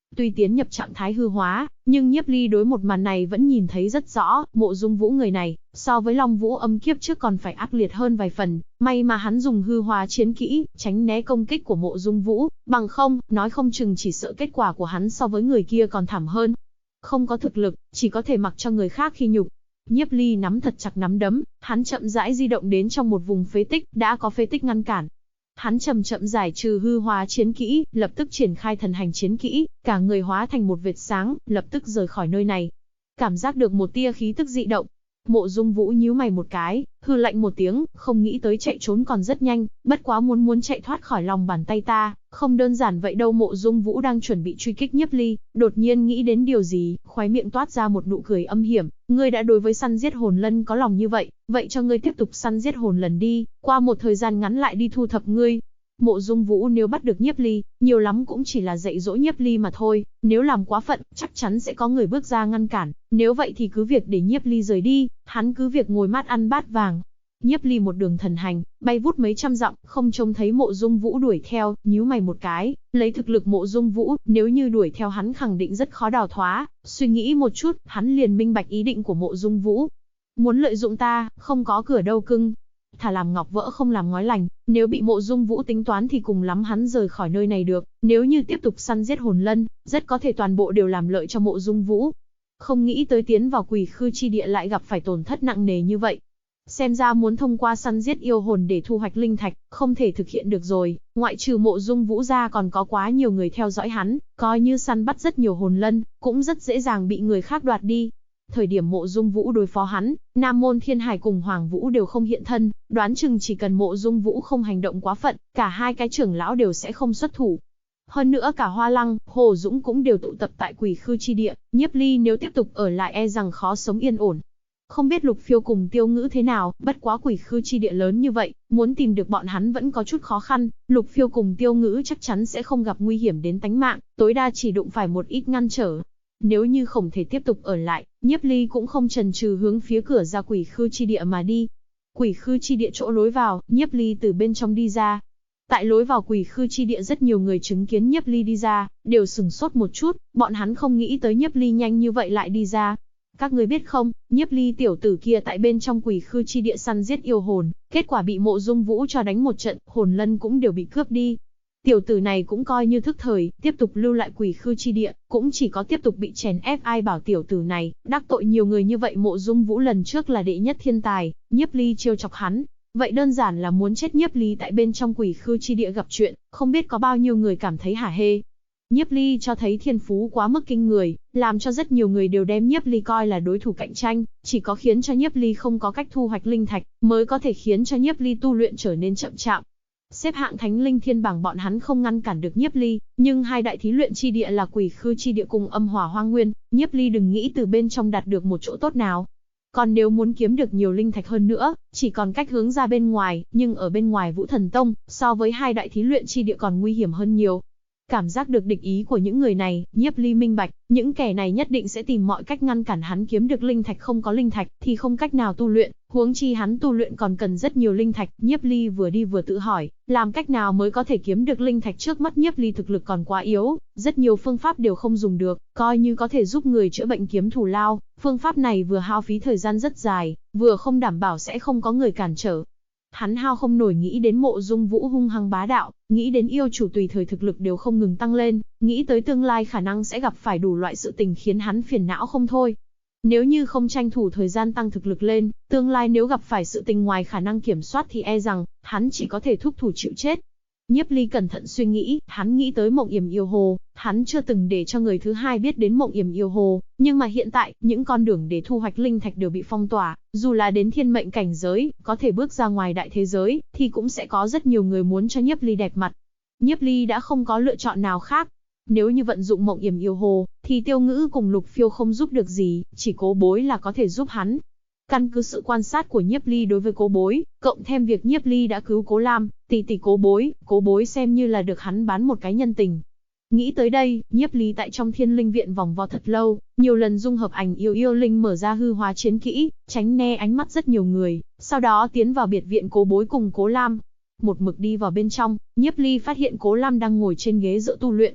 Tuy tiến nhập trạng thái hư hóa, nhưng Nhiếp Ly đối một màn này vẫn nhìn thấy rất rõ, Mộ Dung Vũ người này, so với Long Vũ Âm kiếp trước còn phải ác liệt hơn vài phần, may mà hắn dùng hư hóa chiến kỹ, tránh né công kích của Mộ Dung Vũ, bằng không, nói không chừng chỉ sợ kết quả của hắn so với người kia còn thảm hơn. Không có thực lực, chỉ có thể mặc cho người khác khi nhục. Nhiếp Ly nắm thật chặt nắm đấm, hắn chậm rãi di động đến trong một vùng phế tích, đã có phế tích ngăn cản. Hắn chậm chậm giải trừ hư hóa chiến kỹ, lập tức triển khai thần hành chiến kỹ, cả người hóa thành một vệt sáng, lập tức rời khỏi nơi này. Cảm giác được một tia khí tức dị động, Mộ Dung Vũ nhíu mày một cái, hừ lạnh một tiếng, không nghĩ tới chạy trốn còn rất nhanh, bất quá muốn chạy thoát khỏi lòng bàn tay ta, không đơn giản vậy đâu. Mộ Dung Vũ đang chuẩn bị truy kích Nhiếp Ly, đột nhiên nghĩ đến điều gì, khóe miệng toát ra một nụ cười âm hiểm, ngươi đã đối với săn giết hồn lân có lòng như vậy, vậy cho ngươi tiếp tục săn giết hồn lần đi, qua một thời gian ngắn lại đi thu thập ngươi. Mộ Dung Vũ nếu bắt được Nhiếp Ly, nhiều lắm cũng chỉ là dạy dỗ Nhiếp Ly mà thôi, nếu làm quá phận, chắc chắn sẽ có người bước ra ngăn cản, nếu vậy thì cứ việc để Nhiếp Ly rời đi, hắn cứ việc ngồi mát ăn bát vàng. Nhiếp Ly một đường thần hành, bay vút mấy trăm dặm, không trông thấy Mộ Dung Vũ đuổi theo, nhíu mày một cái, lấy thực lực Mộ Dung Vũ, nếu như đuổi theo hắn khẳng định rất khó đào thoát, suy nghĩ một chút, hắn liền minh bạch ý định của Mộ Dung Vũ. Muốn lợi dụng ta, không có cửa đâu cưng. Thà làm ngọc vỡ không làm ngói lành, nếu bị Mộ Dung Vũ tính toán thì cùng lắm hắn rời khỏi nơi này được, nếu như tiếp tục săn giết hồn lân, rất có thể toàn bộ đều làm lợi cho Mộ Dung Vũ. Không nghĩ tới tiến vào Quỷ Khư chi địa lại gặp phải tổn thất nặng nề như vậy. Xem ra muốn thông qua săn giết yêu hồn để thu hoạch linh thạch, không thể thực hiện được rồi, ngoại trừ Mộ Dung Vũ ra còn có quá nhiều người theo dõi hắn, coi như săn bắt rất nhiều hồn lân, cũng rất dễ dàng bị người khác đoạt đi. Thời điểm Mộ Dung Vũ đối phó hắn, Nam Môn Thiên Hải cùng Hoàng Vũ đều không hiện thân, đoán chừng chỉ cần Mộ Dung Vũ không hành động quá phận, cả hai cái trưởng lão đều sẽ không xuất thủ. Hơn nữa cả Hoa Lăng, Hồ Dũng cũng đều tụ tập tại Quỷ Khư chi địa, Nhiếp Ly nếu tiếp tục ở lại e rằng khó sống yên ổn. Không biết Lục Phiêu cùng Tiêu Ngữ thế nào, bất quá Quỷ Khư chi địa lớn như vậy, muốn tìm được bọn hắn vẫn có chút khó khăn, Lục Phiêu cùng Tiêu Ngữ chắc chắn sẽ không gặp nguy hiểm đến tánh mạng, tối đa chỉ đụng phải một ít ngăn trở. Nếu như không thể tiếp tục ở lại, Nhiếp Ly cũng không chần chừ hướng phía cửa ra Quỷ Khư chi địa mà đi. Quỷ Khư chi địa chỗ lối vào, Nhiếp Ly từ bên trong đi ra. Tại lối vào Quỷ Khư chi địa rất nhiều người chứng kiến Nhiếp Ly đi ra, đều sửng sốt một chút, bọn hắn không nghĩ tới Nhiếp Ly nhanh như vậy lại đi ra. Các người biết không, Nhiếp Ly tiểu tử kia tại bên trong Quỷ Khư chi địa săn giết yêu hồn, kết quả bị Mộ Dung Vũ cho đánh một trận, hồn lân cũng đều bị cướp đi. Tiểu tử này cũng coi như thức thời, tiếp tục lưu lại Quỷ Khư chi địa, cũng chỉ có tiếp tục bị chèn ép. Ai bảo tiểu tử này, đắc tội nhiều người như vậy. Mộ Dung Vũ lần trước là đệ nhất thiên tài, Nhiếp Ly trêu chọc hắn, vậy đơn giản là muốn chết. Nhiếp Ly tại bên trong Quỷ Khư chi địa gặp chuyện, không biết có bao nhiêu người cảm thấy hả hê. Nhiếp Ly cho thấy thiên phú quá mức kinh người, làm cho rất nhiều người đều đem Nhiếp Ly coi là đối thủ cạnh tranh, chỉ có khiến cho Nhiếp Ly không có cách thu hoạch linh thạch, mới có thể khiến cho Nhiếp Ly tu luyện trở nên chậm chạp. Xếp hạng Thánh Linh Thiên bảng bọn hắn không ngăn cản được Nhiếp Ly, nhưng hai đại thí luyện chi địa là Quỷ Khư chi địa cùng Âm Hỏa Hoang Nguyên, Nhiếp Ly đừng nghĩ từ bên trong đạt được một chỗ tốt nào. Còn nếu muốn kiếm được nhiều linh thạch hơn nữa, chỉ còn cách hướng ra bên ngoài, nhưng ở bên ngoài Vũ Thần Tông, so với hai đại thí luyện chi địa còn nguy hiểm hơn nhiều. Cảm giác được địch ý của những người này, Nhiếp Ly minh bạch, những kẻ này nhất định sẽ tìm mọi cách ngăn cản hắn kiếm được linh thạch. Không có linh thạch thì không cách nào tu luyện, huống chi hắn tu luyện còn cần rất nhiều linh thạch. Nhiếp Ly vừa đi vừa tự hỏi, làm cách nào mới có thể kiếm được linh thạch. Trước mắt Nhiếp Ly thực lực còn quá yếu, rất nhiều phương pháp đều không dùng được, coi như có thể giúp người chữa bệnh kiếm thù lao, phương pháp này vừa hao phí thời gian rất dài, vừa không đảm bảo sẽ không có người cản trở. Hắn hao không nổi nghĩ đến Mộ Dung Vũ hung hăng bá đạo, nghĩ đến yêu chủ tùy thời thực lực đều không ngừng tăng lên, nghĩ tới tương lai khả năng sẽ gặp phải đủ loại sự tình khiến hắn phiền não không thôi. Nếu như không tranh thủ thời gian tăng thực lực lên, tương lai nếu gặp phải sự tình ngoài khả năng kiểm soát thì e rằng, hắn chỉ có thể thúc thủ chịu chết. Nhiếp Ly cẩn thận suy nghĩ, hắn nghĩ tới Mộng Yểm Yêu Hồ, hắn chưa từng để cho người thứ hai biết đến Mộng Yểm Yêu Hồ, nhưng mà hiện tại, những con đường để thu hoạch linh thạch đều bị phong tỏa, dù là đến thiên mệnh cảnh giới, có thể bước ra ngoài đại thế giới, thì cũng sẽ có rất nhiều người muốn cho Nhiếp Ly đẹp mặt. Nhiếp Ly đã không có lựa chọn nào khác. Nếu như vận dụng Mộng Yểm Yêu Hồ, thì Tiêu Ngữ cùng Lục Phiêu không giúp được gì, chỉ Cố Bối là có thể giúp hắn. Căn cứ sự quan sát của Nhiếp Ly đối với Cố Bối, cộng thêm việc Nhiếp Ly đã cứu Cố Lam, tỷ tỷ Cố Bối xem như là được hắn bán một cái nhân tình. Nghĩ tới đây, Nhiếp Ly tại trong Thiên Linh Viện vòng vo thật lâu, nhiều lần dung hợp ảnh yêu linh mở ra hư hóa chiến kỹ, tránh né ánh mắt rất nhiều người, sau đó tiến vào biệt viện Cố Bối cùng Cố Lam. Một mực đi vào bên trong, Nhiếp Ly phát hiện Cố Lam đang ngồi trên ghế dựa tu luyện.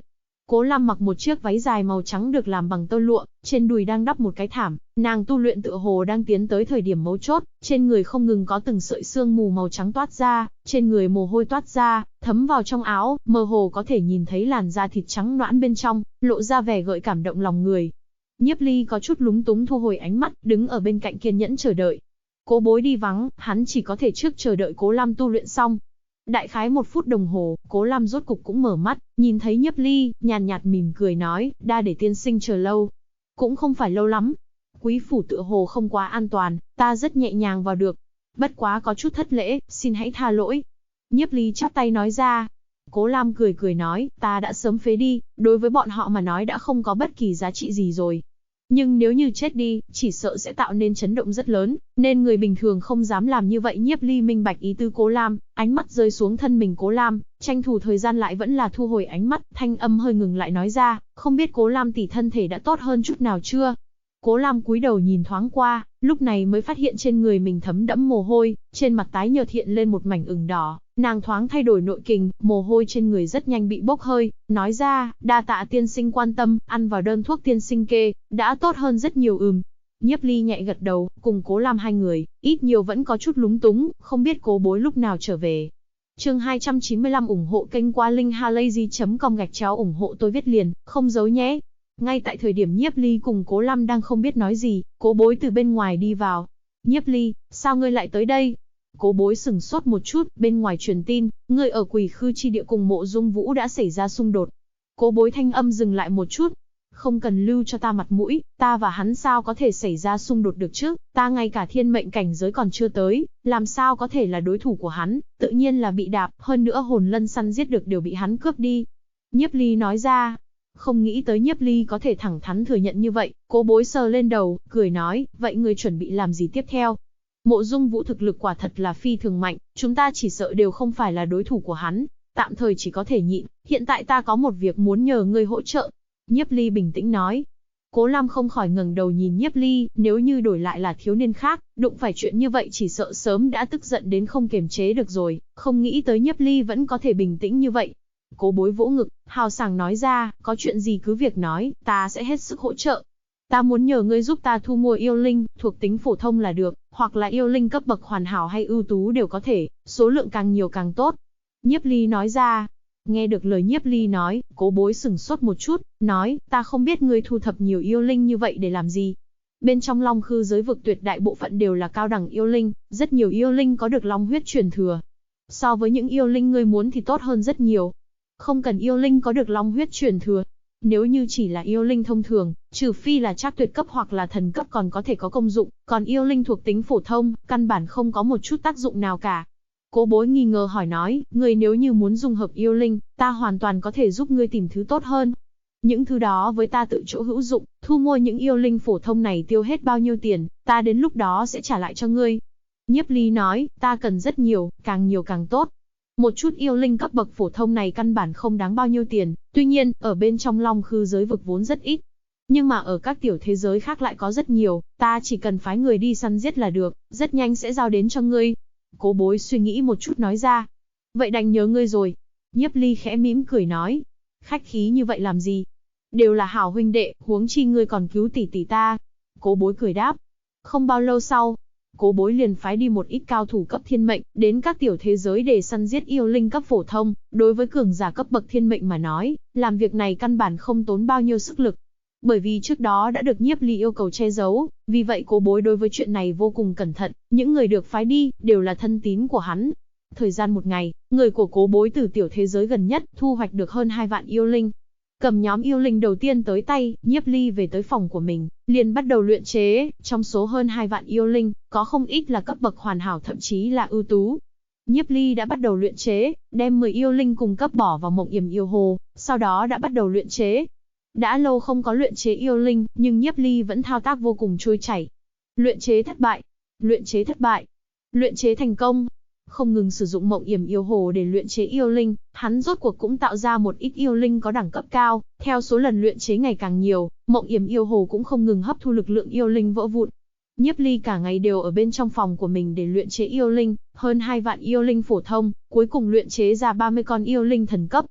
Cố Lam mặc một chiếc váy dài màu trắng được làm bằng tơ lụa, trên đùi đang đắp một cái thảm, nàng tu luyện tựa hồ đang tiến tới thời điểm mấu chốt, trên người không ngừng có từng sợi sương mù màu trắng toát ra, trên người mồ hôi toát ra, thấm vào trong áo, mơ hồ có thể nhìn thấy làn da thịt trắng nõn bên trong, lộ ra vẻ gợi cảm động lòng người. Nhiếp Ly có chút lúng túng thu hồi ánh mắt, đứng ở bên cạnh kiên nhẫn chờ đợi. Cố Bối đi vắng, hắn chỉ có thể trước chờ đợi Cố Lam tu luyện xong. Đại khái 1 phút đồng hồ, Cố Lam rốt cục cũng mở mắt, nhìn thấy Nhiếp Ly, nhàn nhạt mỉm cười nói, đa để tiên sinh chờ lâu. Cũng không phải lâu lắm. Quý phủ tựa hồ không quá an toàn, ta rất nhẹ nhàng vào được. Bất quá có chút thất lễ, xin hãy tha lỗi. Nhiếp Ly chắp tay nói ra. Cố Lam cười cười nói, ta đã sớm phế đi, đối với bọn họ mà nói đã không có bất kỳ giá trị gì rồi. Nhưng nếu như chết đi, chỉ sợ sẽ tạo nên chấn động rất lớn, nên người bình thường không dám làm như vậy. Nhiếp Ly minh bạch ý tư Cố Lam, ánh mắt rơi xuống thân mình Cố Lam, tranh thủ thời gian lại vẫn là thu hồi ánh mắt, thanh âm hơi ngừng lại nói ra, không biết Cố Lam tỷ thân thể đã tốt hơn chút nào chưa? Cố Lam cúi đầu nhìn thoáng qua, lúc này mới phát hiện trên người mình thấm đẫm mồ hôi, trên mặt tái nhợt hiện lên một mảnh ửng đỏ, nàng thoáng thay đổi nội kình, mồ hôi trên người rất nhanh bị bốc hơi, nói ra, đa tạ tiên sinh quan tâm, ăn vào đơn thuốc tiên sinh kê, đã tốt hơn rất nhiều. Nhiếp Ly nhẹ gật đầu, cùng Cố Lam hai người, ít nhiều vẫn có chút lúng túng, không biết Cố Bối lúc nào trở về. Chương 295 ủng hộ kênh qua linkhalazy.com ủng hộ tôi viết liền, không giấu nhé. Ngay tại thời điểm Nhiếp Ly cùng Cố Lam đang không biết nói gì, Cố Bối từ bên ngoài đi vào. Nhiếp Ly, sao ngươi lại tới đây? Cố Bối sửng sốt một chút, bên ngoài truyền tin, ngươi ở Quỷ Khư chi địa cùng Mộ Dung Vũ đã xảy ra xung đột. Cố Bối thanh âm dừng lại một chút. Không cần lưu cho ta mặt mũi, ta và hắn sao có thể xảy ra xung đột được chứ, ta ngay cả thiên mệnh cảnh giới còn chưa tới, làm sao có thể là đối thủ của hắn, tự nhiên là bị đạp, hơn nữa hồn lân săn giết được đều bị hắn cướp đi. Nhiếp Ly nói ra. Không nghĩ tới Nhiếp Ly có thể thẳng thắn thừa nhận như vậy, Cố Bối sờ lên đầu, cười nói, vậy ngươi chuẩn bị làm gì tiếp theo? Mộ Dung Vũ thực lực quả thật là phi thường mạnh, chúng ta chỉ sợ đều không phải là đối thủ của hắn, tạm thời chỉ có thể nhịn, hiện tại ta có một việc muốn nhờ ngươi hỗ trợ. Nhiếp Ly bình tĩnh nói. Cố Lam không khỏi ngẩng đầu nhìn Nhiếp Ly, nếu như đổi lại là thiếu niên khác, đụng phải chuyện như vậy chỉ sợ sớm đã tức giận đến không kiềm chế được rồi, không nghĩ tới Nhiếp Ly vẫn có thể bình tĩnh như vậy. Cố Bối vỗ ngực, hào sảng nói ra, có chuyện gì cứ việc nói, ta sẽ hết sức hỗ trợ. Ta muốn nhờ ngươi giúp ta thu mua yêu linh, thuộc tính phổ thông là được, hoặc là yêu linh cấp bậc hoàn hảo hay ưu tú đều có thể, số lượng càng nhiều càng tốt. Nhiếp Ly nói ra. Nghe được lời Nhiếp Ly nói, Cố Bối sửng sốt một chút, nói, ta không biết ngươi thu thập nhiều yêu linh như vậy để làm gì. Bên trong Long Khư giới vực tuyệt đại bộ phận đều là cao đẳng yêu linh, rất nhiều yêu linh có được long huyết truyền thừa. So với những yêu linh ngươi muốn thì tốt hơn rất nhiều. Không cần yêu linh có được long huyết truyền thừa. Nếu như chỉ là yêu linh thông thường, trừ phi là trác tuyệt cấp hoặc là thần cấp còn có thể có công dụng, còn yêu linh thuộc tính phổ thông, căn bản không có một chút tác dụng nào cả. Cố Bối nghi ngờ hỏi nói, ngươi nếu như muốn dung hợp yêu linh, ta hoàn toàn có thể giúp ngươi tìm thứ tốt hơn. Những thứ đó với ta tự chỗ hữu dụng, thu mua những yêu linh phổ thông này tiêu hết bao nhiêu tiền, ta đến lúc đó sẽ trả lại cho ngươi. Nhiếp Ly nói, ta cần rất nhiều càng tốt. Một chút yêu linh cấp bậc phổ thông này căn bản không đáng bao nhiêu tiền, tuy nhiên, ở bên trong Long Khư giới vực vốn rất ít. Nhưng mà ở các tiểu thế giới khác lại có rất nhiều, ta chỉ cần phái người đi săn giết là được, rất nhanh sẽ giao đến cho ngươi. Cố Bối suy nghĩ một chút nói ra. Vậy đành nhớ ngươi rồi. Nhiếp Ly khẽ mỉm cười nói. Khách khí như vậy làm gì? Đều là hảo huynh đệ, huống chi ngươi còn cứu tỷ tỷ ta. Cố Bối cười đáp. Không bao lâu sau, Cố Bối liền phái đi một ít cao thủ cấp thiên mệnh, đến các tiểu thế giới để săn giết yêu linh cấp phổ thông. Đối với cường giả cấp bậc thiên mệnh mà nói, làm việc này căn bản không tốn bao nhiêu sức lực. Bởi vì trước đó đã được Nhiếp Ly yêu cầu che giấu, vì vậy Cố Bối đối với chuyện này vô cùng cẩn thận, những người được phái đi, đều là thân tín của hắn. Thời gian một ngày, người của Cố Bối từ tiểu thế giới gần nhất, thu hoạch được hơn 2 vạn yêu linh. Cầm nhóm yêu linh đầu tiên tới tay, Nhiếp Ly về tới phòng của mình, liền bắt đầu luyện chế, trong số hơn 2 vạn yêu linh, có không ít là cấp bậc hoàn hảo thậm chí là ưu tú. Nhiếp Ly đã bắt đầu luyện chế, đem 10 yêu linh cùng cấp bỏ vào Mộng Yểm Yêu Hồ, sau đó đã bắt đầu luyện chế. Đã lâu không có luyện chế yêu linh, nhưng Nhiếp Ly vẫn thao tác vô cùng trôi chảy. Luyện chế thất bại, luyện chế thất bại, luyện chế thành công. Không ngừng sử dụng Mộng Yểm Yêu Hồ để luyện chế yêu linh, hắn rốt cuộc cũng tạo ra một ít yêu linh có đẳng cấp cao, theo số lần luyện chế ngày càng nhiều, Mộng Yểm Yêu Hồ cũng không ngừng hấp thu lực lượng yêu linh vỡ vụn. Nhiếp Ly cả ngày đều ở bên trong phòng của mình để luyện chế yêu linh, hơn 2 vạn yêu linh phổ thông, cuối cùng luyện chế ra 30 con yêu linh thần cấp.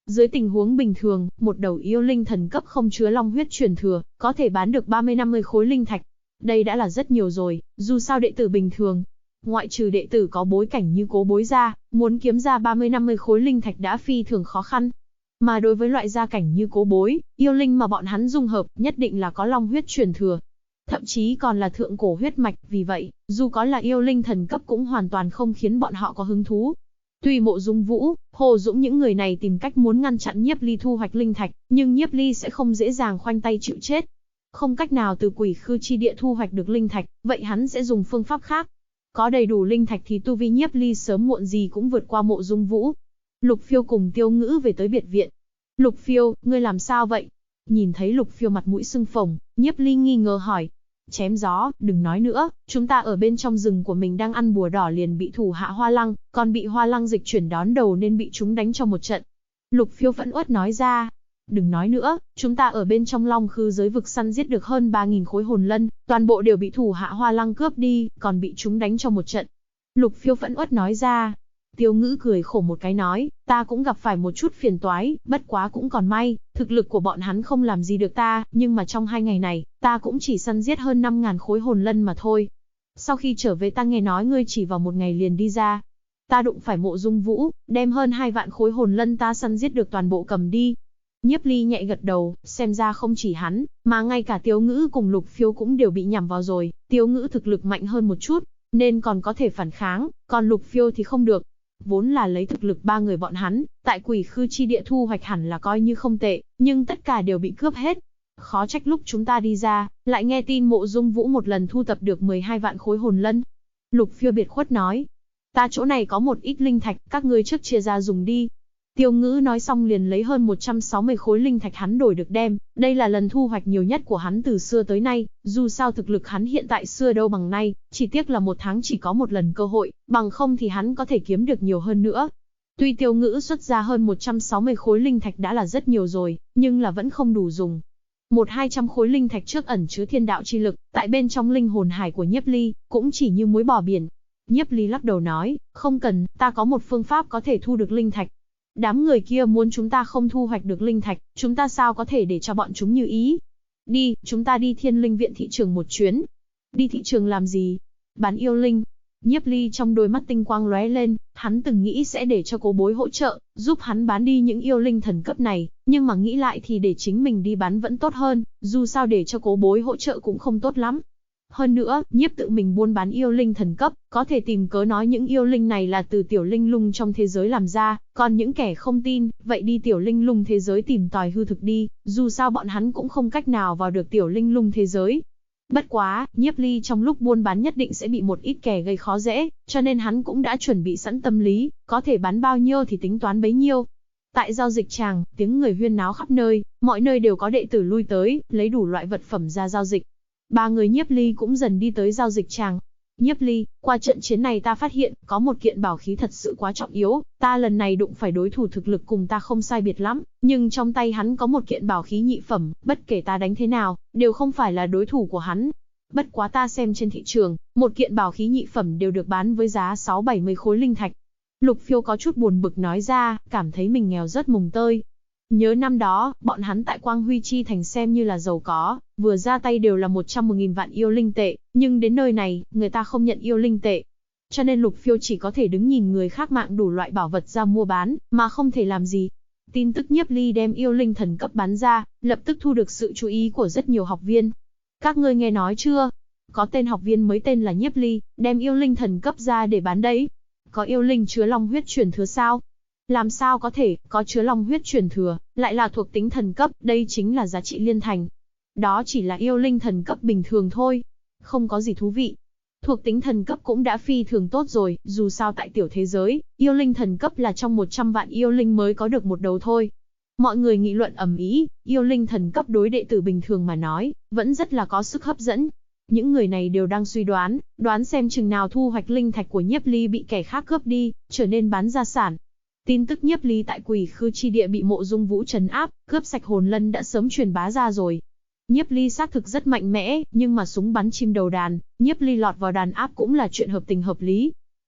Dưới tình huống bình thường, một đầu yêu linh thần cấp không chứa long huyết truyền thừa, có thể bán được 30-50 khối linh thạch. Đây đã là rất nhiều rồi, dù sao đệ tử bình thường, ngoại trừ đệ tử có bối cảnh như Cố Bối ra, muốn kiếm ra 30-50 khối linh thạch đã phi thường khó khăn. Mà đối với loại gia cảnh như Cố Bối, yêu linh mà bọn hắn dung hợp, nhất định là có long huyết truyền thừa. Thậm chí còn là thượng cổ huyết mạch, vì vậy, dù có là yêu linh thần cấp cũng hoàn toàn không khiến bọn họ có hứng thú. Tuy Mộ Dung Vũ, Hồ Dũng những người này tìm cách muốn ngăn chặn Nhiếp Ly thu hoạch linh thạch, nhưng Nhiếp Ly sẽ không dễ dàng khoanh tay chịu chết. Không cách nào từ Quỷ Khư chi địa thu hoạch được linh thạch, vậy hắn sẽ dùng phương pháp khác. Có đầy đủ linh thạch thì tu vi Nhiếp Ly sớm muộn gì cũng vượt qua Mộ Dung Vũ. Lục Phiêu cùng Tiêu Ngữ về tới biệt viện. Lục Phiêu, ngươi làm sao vậy? Nhìn thấy Lục Phiêu mặt mũi sưng phồng, Nhiếp Ly nghi ngờ hỏi. Chém gió, đừng nói nữa, chúng ta ở bên trong rừng của mình đang ăn bùa đỏ liền bị thủ hạ Hoa Lăng, còn bị Hoa Lăng dịch chuyển đón đầu nên bị chúng đánh cho một trận. Lục Phiêu phẫn uất nói ra. Đừng nói nữa, chúng ta ở bên trong Long Khư giới vực săn giết được hơn 3.000 khối hồn lân, toàn bộ đều bị thủ hạ Hoa Lăng cướp đi, còn bị chúng đánh cho một trận. Lục Phiêu phẫn uất nói ra. Tiêu Ngữ cười khổ một cái nói, ta cũng gặp phải một chút phiền toái, bất quá cũng còn may, thực lực của bọn hắn không làm gì được ta, nhưng mà trong 2 ngày này, ta cũng chỉ săn giết hơn 5.000 khối hồn lân mà thôi. Sau khi trở về ta nghe nói ngươi chỉ vào một ngày liền đi ra. Ta đụng phải Mộ Dung Vũ, đem hơn 2 vạn khối hồn lân ta săn giết được toàn bộ cầm đi. Nhiếp Ly nhẹ gật đầu, xem ra không chỉ hắn, mà ngay cả Tiêu Ngữ cùng Lục Phiêu cũng đều bị nhằm vào rồi. Tiêu Ngữ thực lực mạnh hơn một chút, nên còn có thể phản kháng, còn Lục Phiêu thì không được. Vốn là lấy thực lực 3 người bọn hắn, tại Quỷ Khư chi địa thu hoạch hẳn là coi như không tệ, nhưng tất cả đều bị cướp hết. Khó trách lúc chúng ta đi ra, lại nghe tin Mộ Dung Vũ một lần thu tập được 12 vạn khối hồn lân. Lục Phiêu biệt khuất nói, ta chỗ này có một ít linh thạch, các ngươi trước chia ra dùng đi. Tiêu Ngữ nói xong liền lấy hơn 160 khối linh thạch hắn đổi được đem, đây là lần thu hoạch nhiều nhất của hắn từ xưa tới nay, dù sao thực lực hắn hiện tại xưa đâu bằng nay, chỉ tiếc là một tháng chỉ có một lần cơ hội, bằng không thì hắn có thể kiếm được nhiều hơn nữa. Tuy Tiêu Ngữ xuất ra hơn 160 khối linh thạch đã là rất nhiều rồi, nhưng là vẫn không đủ dùng. 100-200 khối linh thạch trước ẩn chứa thiên đạo chi lực, tại bên trong linh hồn hải của Nhiếp Ly, cũng chỉ như muối bỏ biển. Nhiếp Ly lắc đầu nói, không cần, ta có một phương pháp có thể thu được linh thạch. Đám người kia muốn chúng ta không thu hoạch được linh thạch, chúng ta sao có thể để cho bọn chúng như ý. Đi, chúng ta đi Thiên Linh viện thị trường một chuyến. Đi thị trường làm gì? Bán yêu linh. Nhiếp Ly trong đôi mắt tinh quang lóe lên, hắn từng nghĩ sẽ để cho Cố Bối hỗ trợ, giúp hắn bán đi những yêu linh thần cấp này, nhưng mà nghĩ lại thì để chính mình đi bán vẫn tốt hơn, dù sao để cho Cố Bối hỗ trợ cũng không tốt lắm. Hơn nữa, Nhiếp tự mình buôn bán yêu linh thần cấp, có thể tìm cớ nói những yêu linh này là từ tiểu linh lung trong thế giới làm ra, còn những kẻ không tin, vậy đi tiểu linh lung thế giới tìm tòi hư thực đi, dù sao bọn hắn cũng không cách nào vào được tiểu linh lung thế giới. Bất quá, Nhiếp Ly trong lúc buôn bán nhất định sẽ bị một ít kẻ gây khó dễ, cho nên hắn cũng đã chuẩn bị sẵn tâm lý, có thể bán bao nhiêu thì tính toán bấy nhiêu. Tại giao dịch tràng, tiếng người huyên náo khắp nơi, mọi nơi đều có đệ tử lui tới, lấy đủ loại vật phẩm ra giao dịch. 3 người Nhiếp Ly cũng dần đi tới giao dịch tràng. Nhiếp Ly, qua trận chiến này ta phát hiện, có một kiện bảo khí thật sự quá trọng yếu, ta lần này đụng phải đối thủ thực lực cùng ta không sai biệt lắm, nhưng trong tay hắn có một kiện bảo khí nhị phẩm, bất kể ta đánh thế nào, đều không phải là đối thủ của hắn. Bất quá ta xem trên thị trường, một kiện bảo khí nhị phẩm đều được bán với giá 6-70 khối linh thạch. Lục Phiêu có chút buồn bực nói ra, cảm thấy mình nghèo rất mồng tơi. Nhớ năm đó, bọn hắn tại Quang Huy Chi Thành xem như là giàu có, vừa ra tay đều là 110.000 vạn yêu linh tệ, nhưng đến nơi này, người ta không nhận yêu linh tệ. Cho nên Lục Phiêu chỉ có thể đứng nhìn người khác mạng đủ loại bảo vật ra mua bán, mà không thể làm gì. Tin tức Nhiếp Ly đem yêu linh thần cấp bán ra, lập tức thu được sự chú ý của rất nhiều học viên. Các ngươi nghe nói chưa? Có tên học viên mới tên là Nhiếp Ly, đem yêu linh thần cấp ra để bán đấy. Có yêu linh chứa long huyết truyền thừa sao? Làm sao có thể, có chứa long huyết truyền thừa, lại là thuộc tính thần cấp, đây chính là giá trị liên thành. Đó chỉ là yêu linh thần cấp bình thường thôi. Không có gì thú vị. Thuộc tính thần cấp cũng đã phi thường tốt rồi, dù sao tại tiểu thế giới, yêu linh thần cấp là trong 100 vạn yêu linh mới có được một đầu thôi. Mọi người nghị luận ầm ĩ, yêu linh thần cấp đối đệ tử bình thường mà nói, vẫn rất là có sức hấp dẫn. Những người này đều đang suy đoán xem chừng nào thu hoạch linh thạch của Nhiếp Ly bị kẻ khác cướp đi, trở nên bán gia sản. Tin tức Nhiếp Ly tại Quỷ Khư chi địa bị Mộ Dung Vũ trấn áp, cướp sạch hồn lân đã sớm truyền bá ra rồi. Nhiếp Ly xác thực rất mạnh mẽ, nhưng mà súng bắn chim đầu đàn, Nhiếp Ly lọt vào đàn áp cũng là chuyện hợp tình hợp lý.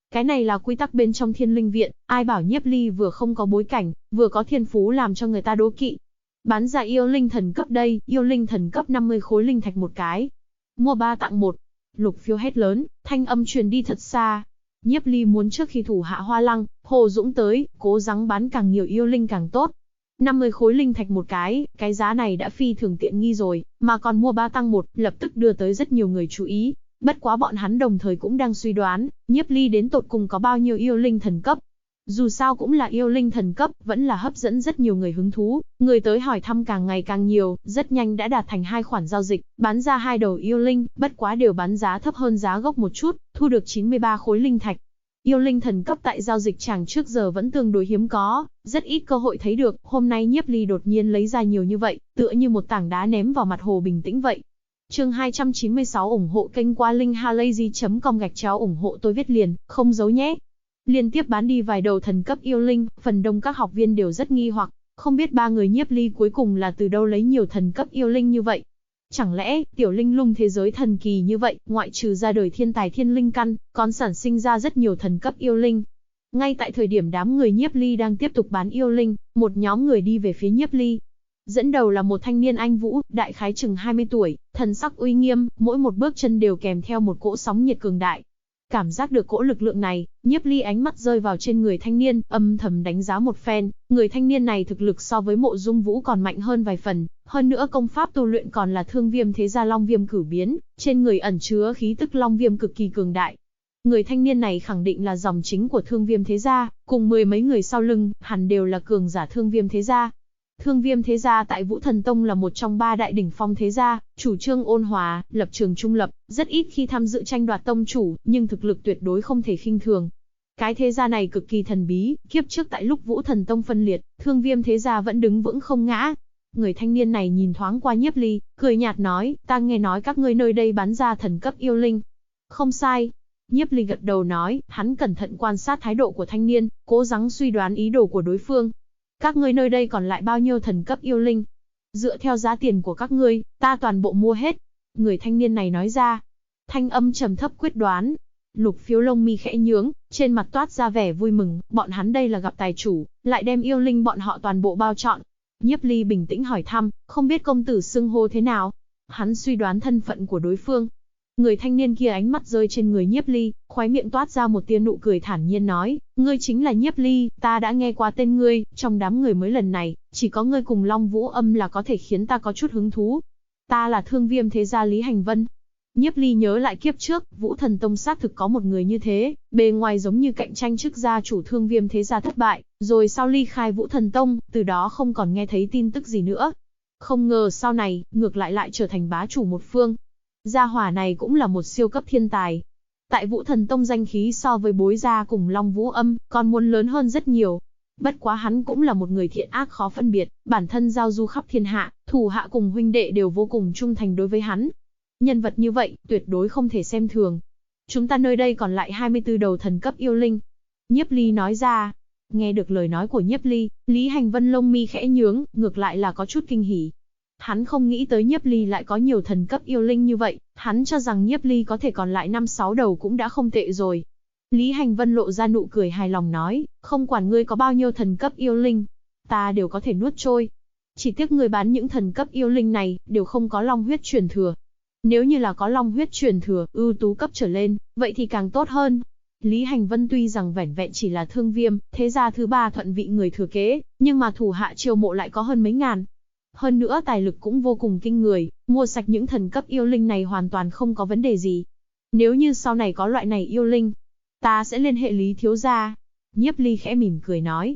Cái này là quy tắc bên trong Thiên Linh Viện, ai bảo Nhiếp Ly vừa không có bối cảnh, vừa có thiên phú làm cho người ta đố kỵ. Bán ra yêu linh thần cấp đây, yêu linh thần cấp 50 khối linh thạch một cái. Mua 3 tặng 1. Lục Phiêu hét lớn, thanh âm truyền đi thật xa. Nhiếp Ly muốn trước khi thủ hạ Hoa Lăng, Hồ Dũng tới, cố gắng bán càng nhiều yêu linh càng tốt. 50 khối linh thạch một cái giá này đã phi thường tiện nghi rồi, mà còn mua 3 tăng 1, lập tức đưa tới rất nhiều người chú ý. Bất quá bọn hắn đồng thời cũng đang suy đoán, Nhiếp Ly đến tột cùng có bao nhiêu yêu linh thần cấp. Dù sao cũng là yêu linh thần cấp, vẫn là hấp dẫn rất nhiều người hứng thú, người tới hỏi thăm càng ngày càng nhiều, rất nhanh đã đạt thành 2 khoản giao dịch, bán ra 2 đầu yêu linh, bất quá đều bán giá thấp hơn giá gốc một chút, thu được 93 khối linh thạch. Yêu linh thần cấp tại giao dịch tràng trước giờ vẫn tương đối hiếm có, rất ít cơ hội thấy được, hôm nay Nhiếp Ly đột nhiên lấy ra nhiều như vậy, tựa như một tảng đá ném vào mặt hồ bình tĩnh vậy. Chương 296 ủng hộ kênh qua linkhalazy.com ủng hộ tôi viết liền, không giấu nhé. Liên tiếp bán đi vài đầu thần cấp yêu linh, phần đông các học viên đều rất nghi hoặc, không biết 3 người Nhiếp Ly cuối cùng là từ đâu lấy nhiều thần cấp yêu linh như vậy. Chẳng lẽ, tiểu linh lung thế giới thần kỳ như vậy, ngoại trừ ra đời thiên tài thiên linh căn, còn sản sinh ra rất nhiều thần cấp yêu linh. Ngay tại thời điểm đám người Nhiếp Ly đang tiếp tục bán yêu linh, một nhóm người đi về phía Nhiếp Ly. Dẫn đầu là một thanh niên anh vũ, đại khái chừng 20 tuổi, thần sắc uy nghiêm, mỗi một bước chân đều kèm theo một cỗ sóng nhiệt cường đại. Cảm giác được cỗ lực lượng này, Nhiếp Ly ánh mắt rơi vào trên người thanh niên, âm thầm đánh giá một phen, người thanh niên này thực lực so với Mộ Dung Vũ còn mạnh hơn vài phần, hơn nữa công pháp tu luyện còn là Thương Viêm thế gia Long Viêm cửu biến, trên người ẩn chứa khí tức Long Viêm cực kỳ cường đại. Người thanh niên này khẳng định là dòng chính của Thương Viêm thế gia, cùng 10 mấy người sau lưng, hẳn đều là cường giả Thương Viêm thế gia. Thương Viêm thế gia tại Vũ Thần Tông là một trong 3 đại đỉnh phong thế gia, chủ trương ôn hòa, lập trường trung lập, rất ít khi tham dự tranh đoạt tông chủ, nhưng thực lực tuyệt đối không thể khinh thường. Cái thế gia này cực kỳ thần bí, kiếp trước tại lúc Vũ Thần Tông phân liệt, Thương Viêm thế gia vẫn đứng vững không ngã. Người thanh niên này nhìn thoáng qua Nhiếp Ly, cười nhạt nói, ta nghe nói các ngươi nơi đây bán ra thần cấp yêu linh. Không sai. Nhiếp Ly gật đầu nói, hắn cẩn thận quan sát thái độ của thanh niên, cố gắng suy đoán ý đồ của đối phương. Các ngươi nơi đây còn lại bao nhiêu thần cấp yêu linh? Dựa theo giá tiền của các ngươi, ta toàn bộ mua hết. Người thanh niên này nói ra. Thanh âm trầm thấp quyết đoán. Lục Phiêu lông mi khẽ nhướng, trên mặt toát ra vẻ vui mừng, bọn hắn đây là gặp tài chủ, lại đem yêu linh bọn họ toàn bộ bao trọn. Nhiếp Ly bình tĩnh hỏi thăm, không biết công tử xưng hô thế nào? Hắn suy đoán thân phận của đối phương. Người thanh niên kia ánh mắt rơi trên người Nhiếp Ly, khóe miệng toát ra một tia nụ cười thản nhiên nói, ngươi chính là Nhiếp Ly, ta đã nghe qua tên ngươi, trong đám người mới lần này, chỉ có ngươi cùng Long Vũ Âm là có thể khiến ta có chút hứng thú. Ta là Thương Viêm thế gia Lý Hành Vân. Nhiếp Ly nhớ lại kiếp trước, Vũ Thần Tông xác thực có một người như thế, bề ngoài giống như cạnh tranh chức gia chủ Thương Viêm thế gia thất bại, rồi sau ly khai Vũ Thần Tông, từ đó không còn nghe thấy tin tức gì nữa. Không ngờ sau này, ngược lại trở thành bá chủ một phương. Gia hỏa này cũng là một siêu cấp thiên tài. Tại Vũ Thần Tông danh khí so với Bối gia cùng Long Vũ Âm, còn muốn lớn hơn rất nhiều. Bất quá hắn cũng là một người thiện ác khó phân biệt, bản thân giao du khắp thiên hạ, thủ hạ cùng huynh đệ đều vô cùng trung thành đối với hắn. Nhân vật như vậy, tuyệt đối không thể xem thường. Chúng ta nơi đây còn lại 24 đầu thần cấp yêu linh. Nhiếp Ly nói ra. Nghe được lời nói của Nhiếp Ly, Lý Hành Vân lông mi khẽ nhướng, ngược lại là có chút kinh hỉ. Hắn không nghĩ tới Nhiếp Ly lại có nhiều thần cấp yêu linh như vậy, hắn cho rằng Nhiếp Ly có thể còn lại 5-6 đầu cũng đã không tệ rồi. Lý Hành Vân lộ ra nụ cười hài lòng nói, không quản ngươi có bao nhiêu thần cấp yêu linh, ta đều có thể nuốt trôi. Chỉ tiếc ngươi bán những thần cấp yêu linh này, đều không có long huyết truyền thừa. Nếu như là có long huyết truyền thừa, ưu tú cấp trở lên, vậy thì càng tốt hơn. Lý Hành Vân tuy rằng vẻn vẹn chỉ là Thương Viêm, thế gia thứ 3 thuận vị người thừa kế, nhưng mà thủ hạ chiêu mộ lại có hơn mấy ngàn. Hơn nữa tài lực cũng vô cùng kinh người, mua sạch những thần cấp yêu linh này hoàn toàn không có vấn đề gì. Nếu như sau này có loại này yêu linh, ta sẽ liên hệ Lý thiếu gia. Nhiếp Ly khẽ mỉm cười nói.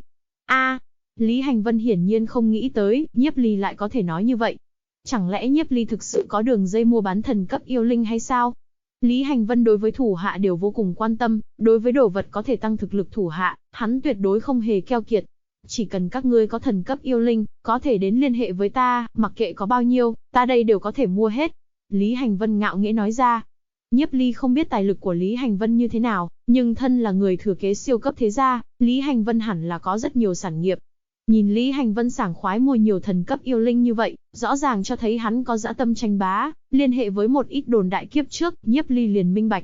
Lý Hành Vân hiển nhiên không nghĩ tới, Nhiếp Ly lại có thể nói như vậy. Chẳng lẽ Nhiếp Ly thực sự có đường dây mua bán thần cấp yêu linh hay sao? Lý Hành Vân đối với thủ hạ đều vô cùng quan tâm, đối với đồ vật có thể tăng thực lực thủ hạ, hắn tuyệt đối không hề keo kiệt. Chỉ cần các ngươi có thần cấp yêu linh, có thể đến liên hệ với ta, mặc kệ có bao nhiêu, ta đây đều có thể mua hết. Lý Hành Vân ngạo nghễ nói ra. Nhiếp Ly không biết tài lực của Lý Hành Vân như thế nào, nhưng thân là người thừa kế siêu cấp thế gia, Lý Hành Vân hẳn là có rất nhiều sản nghiệp. Nhìn Lý Hành Vân sảng khoái mua nhiều thần cấp yêu linh như vậy, rõ ràng cho thấy hắn có dã tâm tranh bá, liên hệ với một ít đồn đại kiếp trước, Nhiếp Ly liền minh bạch.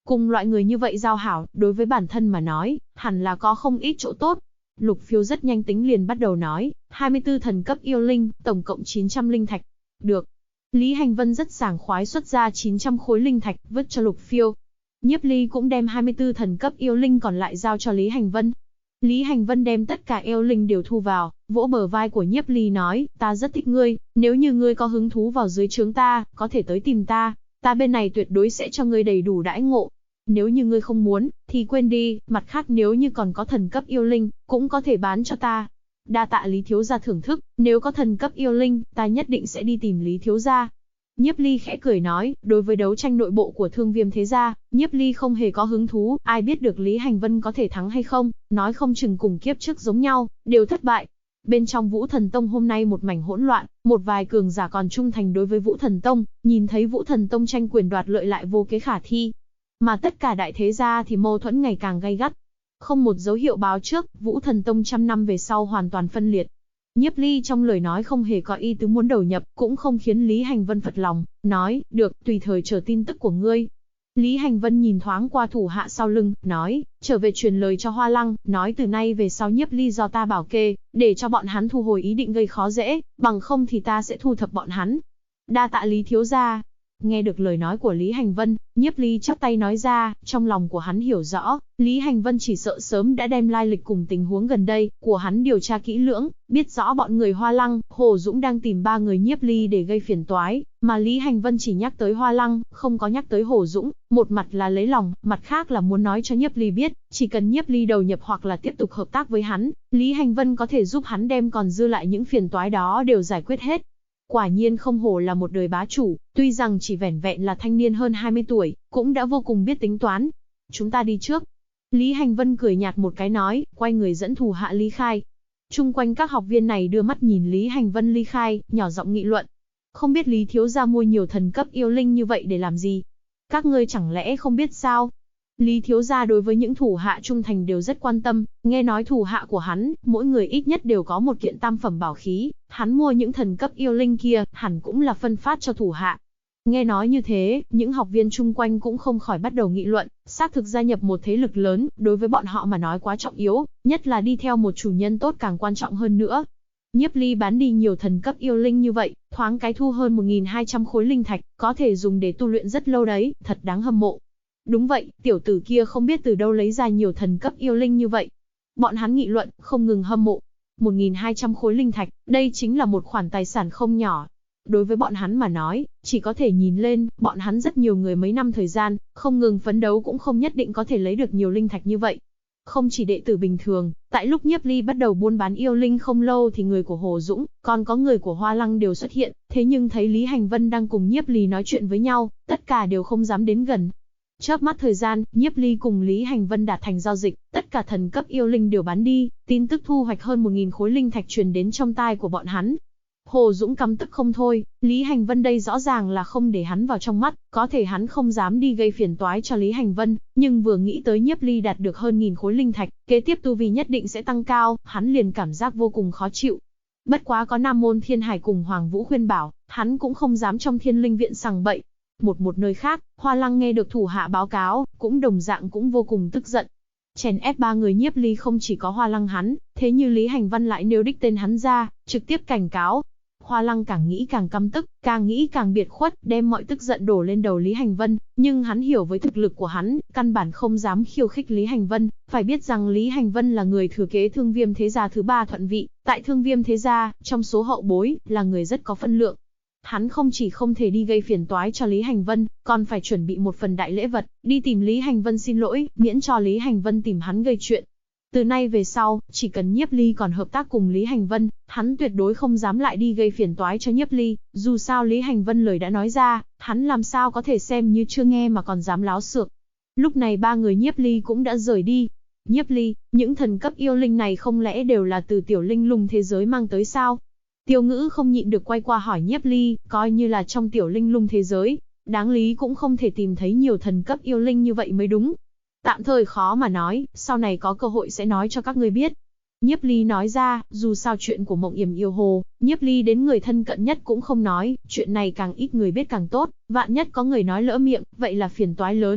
Cùng loại người như vậy giao hảo, đối với bản thân mà nói, hẳn là có không ít chỗ tốt. Lục Phiêu rất nhanh tính liền bắt đầu nói, 24 thần cấp yêu linh, tổng cộng 900 linh thạch. Được. Lý Hành Vân rất sảng khoái xuất ra 900 khối linh thạch, vứt cho Lục Phiêu. Nhiếp Ly cũng đem 24 thần cấp yêu linh còn lại giao cho Lý Hành Vân. Lý Hành Vân đem tất cả yêu linh đều thu vào, vỗ bờ vai của Nhiếp Ly nói, ta rất thích ngươi, nếu như ngươi có hứng thú vào dưới trướng ta, có thể tới tìm ta, ta bên này tuyệt đối sẽ cho ngươi đầy đủ đãi ngộ. Nếu như ngươi không muốn, thì quên đi, mặt khác nếu như còn có thần cấp yêu linh, cũng có thể bán cho ta. Đa tạ Lý thiếu gia thưởng thức, nếu có thần cấp yêu linh, ta nhất định sẽ đi tìm Lý thiếu gia. Nhiếp Ly khẽ cười nói, đối với đấu tranh nội bộ của Thương Viêm thế gia, Nhiếp Ly không hề có hứng thú, ai biết được Lý Hành Vân có thể thắng hay không, nói không chừng cùng kiếp trước giống nhau, đều thất bại. Bên trong Vũ Thần Tông hôm nay một mảnh hỗn loạn, một vài cường giả còn trung thành đối với Vũ Thần Tông, nhìn thấy Vũ Thần Tông tranh quyền đoạt lợi lại vô kế khả thi. Mà tất cả đại thế gia thì mâu thuẫn ngày càng gay gắt. Không một dấu hiệu báo trước, Vũ Thần Tông trăm năm về sau hoàn toàn phân liệt. Nhiếp Ly trong lời nói không hề có ý tứ muốn đầu nhập, cũng không khiến Lý Hành Vân phật lòng, nói, được, tùy thời chờ tin tức của ngươi. Lý Hành Vân nhìn thoáng qua thủ hạ sau lưng, nói, trở về truyền lời cho Hoa Lăng, nói từ nay về sau Nhiếp Ly do ta bảo kê, để cho bọn hắn thu hồi ý định gây khó dễ, bằng không thì ta sẽ thu thập bọn hắn. Đa tạ Lý thiếu gia. Nghe được lời nói của Lý Hành Vân, Nhiếp Ly chắp tay nói ra, trong lòng của hắn hiểu rõ, Lý Hành Vân chỉ sợ sớm đã đem lai lịch cùng tình huống gần đây của hắn điều tra kỹ lưỡng, biết rõ bọn người Hoa Lăng, Hồ Dũng đang tìm ba người Nhiếp Ly để gây phiền toái, mà Lý Hành Vân chỉ nhắc tới Hoa Lăng, không có nhắc tới Hồ Dũng, một mặt là lấy lòng, mặt khác là muốn nói cho Nhiếp Ly biết, chỉ cần Nhiếp Ly đầu nhập hoặc là tiếp tục hợp tác với hắn, Lý Hành Vân có thể giúp hắn đem còn dư lại những phiền toái đó đều giải quyết hết. Quả nhiên không hổ là một đời bá chủ, tuy rằng chỉ vẻn vẹn là thanh niên hơn 20 tuổi, cũng đã vô cùng biết tính toán. Chúng ta đi trước. Lý Hành Vân cười nhạt một cái nói, quay người dẫn thủ hạ ly khai. Chung quanh các học viên này đưa mắt nhìn Lý Hành Vân ly khai, nhỏ giọng nghị luận. Không biết Lý thiếu gia mua nhiều thần cấp yêu linh như vậy để làm gì? Các ngươi chẳng lẽ không biết sao? Lý thiếu gia đối với những thủ hạ trung thành đều rất quan tâm, nghe nói thủ hạ của hắn, mỗi người ít nhất đều có một kiện tam phẩm bảo khí, hắn mua những thần cấp yêu linh kia, hẳn cũng là phân phát cho thủ hạ. Nghe nói như thế, những học viên chung quanh cũng không khỏi bắt đầu nghị luận, xác thực gia nhập một thế lực lớn, đối với bọn họ mà nói quá trọng yếu, nhất là đi theo một chủ nhân tốt càng quan trọng hơn nữa. Nhiếp Ly bán đi nhiều thần cấp yêu linh như vậy, thoáng cái thu hơn 1.200 khối linh thạch, có thể dùng để tu luyện rất lâu đấy, thật đáng hâm mộ. Đúng vậy, tiểu tử kia không biết từ đâu lấy ra nhiều thần cấp yêu linh như vậy. Bọn hắn nghị luận, không ngừng hâm mộ. 1.200 khối linh thạch, đây chính là một khoản tài sản không nhỏ. Đối với bọn hắn mà nói, chỉ có thể nhìn lên, bọn hắn rất nhiều người mấy năm thời gian, không ngừng phấn đấu cũng không nhất định có thể lấy được nhiều linh thạch như vậy. Không chỉ đệ tử bình thường, tại lúc Nhiếp Ly bắt đầu buôn bán yêu linh không lâu thì người của Hồ Dũng, còn có người của Hoa Lăng đều xuất hiện, thế nhưng thấy Lý Hành Vân đang cùng Nhiếp Ly nói chuyện với nhau, tất cả đều không dám đến gần. Chớp mắt thời gian, Nhiếp Ly cùng Lý Hành Vân đạt thành giao dịch, tất cả thần cấp yêu linh đều bán đi, tin tức thu hoạch hơn 1.000 khối linh thạch truyền đến trong tai của bọn hắn. Hồ Dũng căm tức không thôi, Lý Hành Vân đây rõ ràng là không để hắn vào trong mắt, có thể hắn không dám đi gây phiền toái cho Lý Hành Vân, nhưng vừa nghĩ tới Nhiếp Ly đạt được hơn 1.000 khối linh thạch, kế tiếp tu vi nhất định sẽ tăng cao, hắn liền cảm giác vô cùng khó chịu. Bất quá có Nam Môn Thiên Hải cùng Hoàng Vũ khuyên bảo, hắn cũng không dám trong Thiên Linh viện sằng bậy. Một nơi khác, Hoa Lăng nghe được thủ hạ báo cáo, cũng đồng dạng cũng vô cùng tức giận. Chèn ép ba người Nhiếp Ly không chỉ có Hoa Lăng hắn, thế như Lý Hành Vân lại nêu đích tên hắn ra, trực tiếp cảnh cáo. Hoa Lăng càng nghĩ càng căm tức, càng nghĩ càng biệt khuất, đem mọi tức giận đổ lên đầu Lý Hành Vân, nhưng hắn hiểu với thực lực của hắn, căn bản không dám khiêu khích Lý Hành Vân, phải biết rằng Lý Hành Vân là người thừa kế Thương Viêm thế gia thứ 3 thuận vị, tại Thương Viêm thế gia, trong số hậu bối, là người rất có phân lượng. Hắn không chỉ không thể đi gây phiền toái cho Lý Hành Vân, còn phải chuẩn bị một phần đại lễ vật, đi tìm Lý Hành Vân xin lỗi, miễn cho Lý Hành Vân tìm hắn gây chuyện. Từ nay về sau, chỉ cần Nhiếp Ly còn hợp tác cùng Lý Hành Vân, hắn tuyệt đối không dám lại đi gây phiền toái cho Nhiếp Ly, dù sao Lý Hành Vân lời đã nói ra, hắn làm sao có thể xem như chưa nghe mà còn dám láo xược. Lúc này ba người Nhiếp Ly cũng đã rời đi. Nhiếp Ly, những thần cấp yêu linh này không lẽ đều là từ tiểu linh lung thế giới mang tới sao? Tiêu Ngữ không nhịn được quay qua hỏi Nhiếp Ly, coi như là trong tiểu linh lung thế giới, đáng lý cũng không thể tìm thấy nhiều thần cấp yêu linh như vậy mới đúng. Tạm thời khó mà nói, sau này có cơ hội sẽ nói cho các ngươi biết. Nhiếp Ly nói ra, dù sao chuyện của Mộng Yểm Yêu Hồ, Nhiếp Ly đến người thân cận nhất cũng không nói, chuyện này càng ít người biết càng tốt, vạn nhất có người nói lỡ miệng, vậy là phiền toái lớn.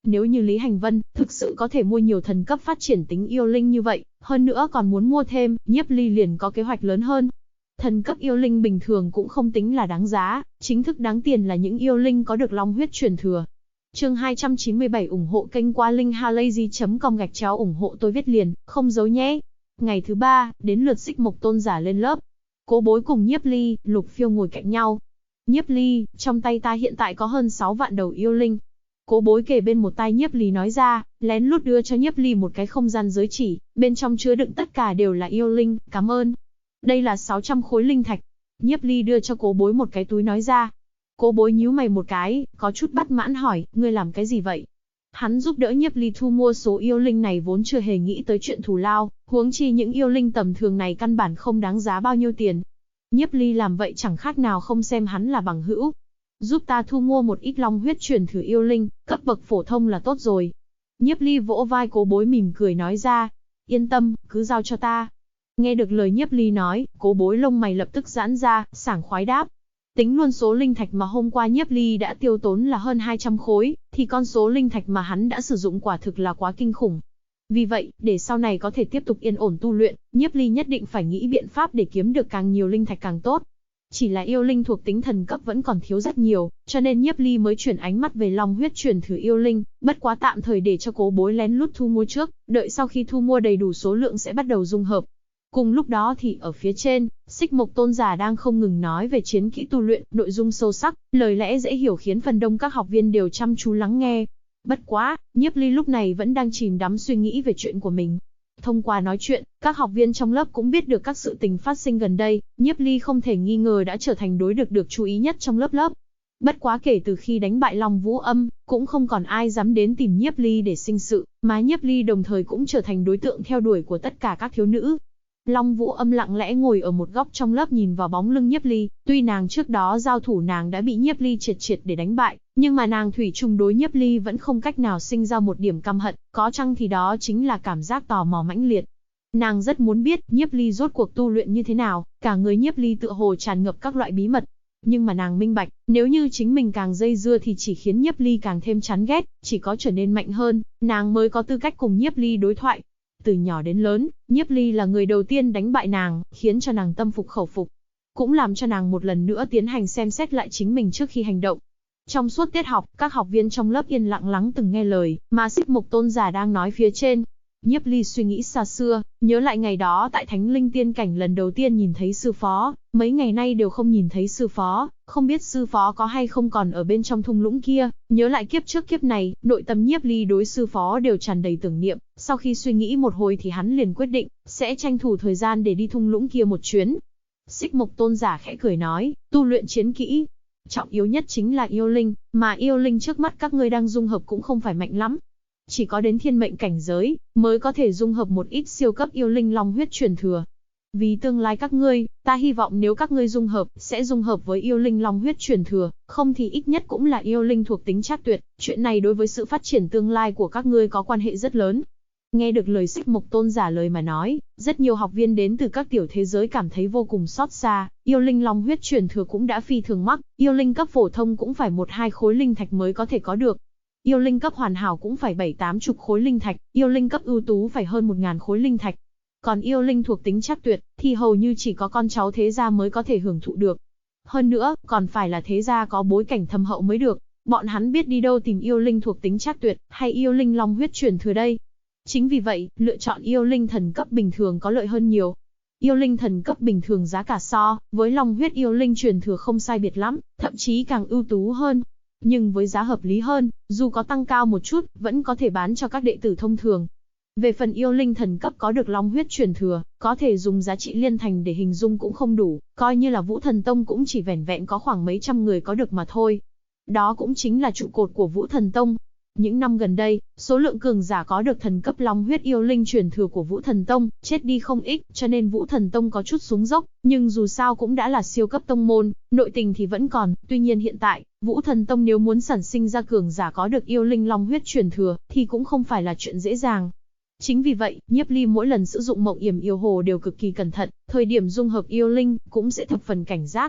Nếu như Lý Hành Vân thực sự có thể mua nhiều thần cấp phát triển tính yêu linh như vậy, hơn nữa còn muốn mua thêm, Nhiếp Ly liền có kế hoạch lớn hơn. Thần cấp yêu linh bình thường cũng không tính là đáng giá, chính thức đáng tiền là những yêu linh có được long huyết truyền thừa. Chương 297 ủng hộ kênh qua linkhalazy.com ủng hộ tôi viết liền, không giấu nhé. Ngày thứ 3, đến lượt Xích Mộc Tôn giả lên lớp. Cố Bối cùng Nhiếp Ly, Lục Phiêu ngồi cạnh nhau. Nhiếp Ly, trong tay ta hiện tại có hơn 6 vạn đầu yêu linh. Cố Bối kề bên một tay Nhiếp Ly nói ra, lén lút đưa cho Nhiếp Ly một cái không gian giới chỉ, bên trong chứa đựng tất cả đều là yêu linh, cảm ơn. Đây là 600 khối linh thạch. Nhiếp Ly đưa cho Cố Bối một cái túi nói ra. Cố Bối nhíu mày một cái, có chút bất mãn hỏi, ngươi làm cái gì vậy? Hắn giúp đỡ Nhiếp Ly thu mua số yêu linh này vốn chưa hề nghĩ tới chuyện thù lao, huống chi những yêu linh tầm thường này căn bản không đáng giá bao nhiêu tiền. Nhiếp Ly làm vậy chẳng khác nào không xem hắn là bằng hữu. Giúp ta thu mua một ít long huyết truyền thừa yêu linh, cấp bậc phổ thông là tốt rồi. Nhiếp Ly vỗ vai Cố Bối mỉm cười nói ra, yên tâm, cứ giao cho ta. Nghe được lời Nhiếp Ly nói, Cố Bối lông mày lập tức giãn ra, sảng khoái đáp. Tính luôn số linh thạch mà hôm qua Nhiếp Ly đã tiêu tốn là hơn 200 khối, thì con số linh thạch mà hắn đã sử dụng quả thực là quá kinh khủng. Vì vậy, để sau này có thể tiếp tục yên ổn tu luyện, Nhiếp Ly nhất định phải nghĩ biện pháp để kiếm được càng nhiều linh thạch càng tốt. Chỉ là yêu linh thuộc tính thần cấp vẫn còn thiếu rất nhiều, cho nên Nhiếp Ly mới chuyển ánh mắt về long huyết truyền thử yêu linh, bất quá tạm thời để cho Cố Bối lén lút thu mua trước, đợi sau khi thu mua đầy đủ số lượng sẽ bắt đầu dung hợp. Cùng lúc đó thì ở phía trên, Xích Mộc Tôn giả đang không ngừng nói về chiến kỹ tu luyện, nội dung sâu sắc, lời lẽ dễ hiểu khiến phần đông các học viên đều chăm chú lắng nghe. Bất quá, Nhiếp Ly lúc này vẫn đang chìm đắm suy nghĩ về chuyện của mình. Thông qua nói chuyện, các học viên trong lớp cũng biết được các sự tình phát sinh gần đây, Nhiếp Ly không thể nghi ngờ đã trở thành đối được chú ý nhất trong lớp. Bất quá kể từ khi đánh bại Long Vũ Âm, cũng không còn ai dám đến tìm Nhiếp Ly để sinh sự, mà Nhiếp Ly đồng thời cũng trở thành đối tượng theo đuổi của tất cả các thiếu nữ. Long Vũ Âm lặng lẽ ngồi ở một góc trong lớp nhìn vào bóng lưng Nhiếp Ly, tuy nàng trước đó giao thủ nàng đã bị Nhiếp Ly triệt để đánh bại, nhưng mà nàng thủy chung đối Nhiếp Ly vẫn không cách nào sinh ra một điểm căm hận, có chăng thì đó chính là cảm giác tò mò mãnh liệt. Nàng rất muốn biết Nhiếp Ly rốt cuộc tu luyện như thế nào, cả người Nhiếp Ly tựa hồ tràn ngập các loại bí mật. Nhưng mà nàng minh bạch, nếu như chính mình càng dây dưa thì chỉ khiến Nhiếp Ly càng thêm chán ghét, chỉ có trở nên mạnh hơn, nàng mới có tư cách cùng Nhiếp Ly đối thoại. Từ nhỏ đến lớn, Nhiếp Ly là người đầu tiên đánh bại nàng, khiến cho nàng tâm phục khẩu phục. Cũng làm cho nàng một lần nữa tiến hành xem xét lại chính mình trước khi hành động. Trong suốt tiết học, các học viên trong lớp yên lặng lắng từng nghe lời mà Xích Mộc Tôn giả đang nói phía trên. Nhiếp Ly suy nghĩ xa xưa, nhớ lại ngày đó tại Thánh Linh Tiên Cảnh lần đầu tiên nhìn thấy sư phó, mấy ngày nay đều không nhìn thấy sư phó, không biết sư phó có hay không còn ở bên trong thung lũng kia. Nhớ lại kiếp trước kiếp này, nội tâm Nhiếp Ly đối sư phó đều tràn đầy tưởng niệm, sau khi suy nghĩ một hồi thì hắn liền quyết định, sẽ tranh thủ thời gian để đi thung lũng kia một chuyến. Xích Mộc Tôn giả khẽ cười nói, tu luyện chiến kỹ, trọng yếu nhất chính là yêu linh, mà yêu linh trước mắt các ngươi đang dung hợp cũng không phải mạnh lắm. Chỉ có đến thiên mệnh cảnh giới, mới có thể dung hợp một ít siêu cấp yêu linh long huyết truyền thừa. Vì tương lai các ngươi, ta hy vọng nếu các ngươi dung hợp, sẽ dung hợp với yêu linh long huyết truyền thừa, không thì ít nhất cũng là yêu linh thuộc tính trác tuyệt, chuyện này đối với sự phát triển tương lai của các ngươi có quan hệ rất lớn. Nghe được lời Xích Mộc Tôn giả lời mà nói, rất nhiều học viên đến từ các tiểu thế giới cảm thấy vô cùng xót xa, yêu linh long huyết truyền thừa cũng đã phi thường mắc, yêu linh cấp phổ thông cũng phải 1-2 khối linh thạch mới có thể có được. Yêu linh cấp hoàn hảo cũng phải 7-80 khối linh thạch, yêu linh cấp ưu tú phải hơn 1000 khối linh thạch. Còn yêu linh thuộc tính trác tuyệt, thì hầu như chỉ có con cháu thế gia mới có thể hưởng thụ được. Hơn nữa, còn phải là thế gia có bối cảnh thâm hậu mới được. Bọn hắn biết đi đâu tìm yêu linh thuộc tính trác tuyệt, hay yêu linh long huyết truyền thừa đây. Chính vì vậy, lựa chọn yêu linh thần cấp bình thường có lợi hơn nhiều. Yêu linh thần cấp bình thường giá cả so với long huyết yêu linh truyền thừa không sai biệt lắm, thậm chí càng ưu tú hơn. Nhưng với giá hợp lý hơn, dù có tăng cao một chút, vẫn có thể bán cho các đệ tử thông thường. Về phần yêu linh thần cấp có được long huyết truyền thừa, có thể dùng giá trị liên thành để hình dung cũng không đủ, coi như là Vũ Thần Tông cũng chỉ vẻn vẹn có khoảng mấy trăm người có được mà thôi. Đó cũng chính là trụ cột của Vũ Thần Tông. Những năm gần đây, số lượng cường giả có được thần cấp long huyết yêu linh truyền thừa của Vũ Thần Tông chết đi không ít, cho nên Vũ Thần Tông có chút xuống dốc, nhưng dù sao cũng đã là siêu cấp tông môn, nội tình thì vẫn còn. Tuy nhiên hiện tại, Vũ Thần Tông nếu muốn sản sinh ra cường giả có được yêu linh long huyết truyền thừa, thì cũng không phải là chuyện dễ dàng. Chính vì vậy, Nhiếp Ly mỗi lần sử dụng Mộng Yểm Yêu Hồ đều cực kỳ cẩn thận, thời điểm dung hợp yêu linh cũng sẽ thập phần cảnh giác.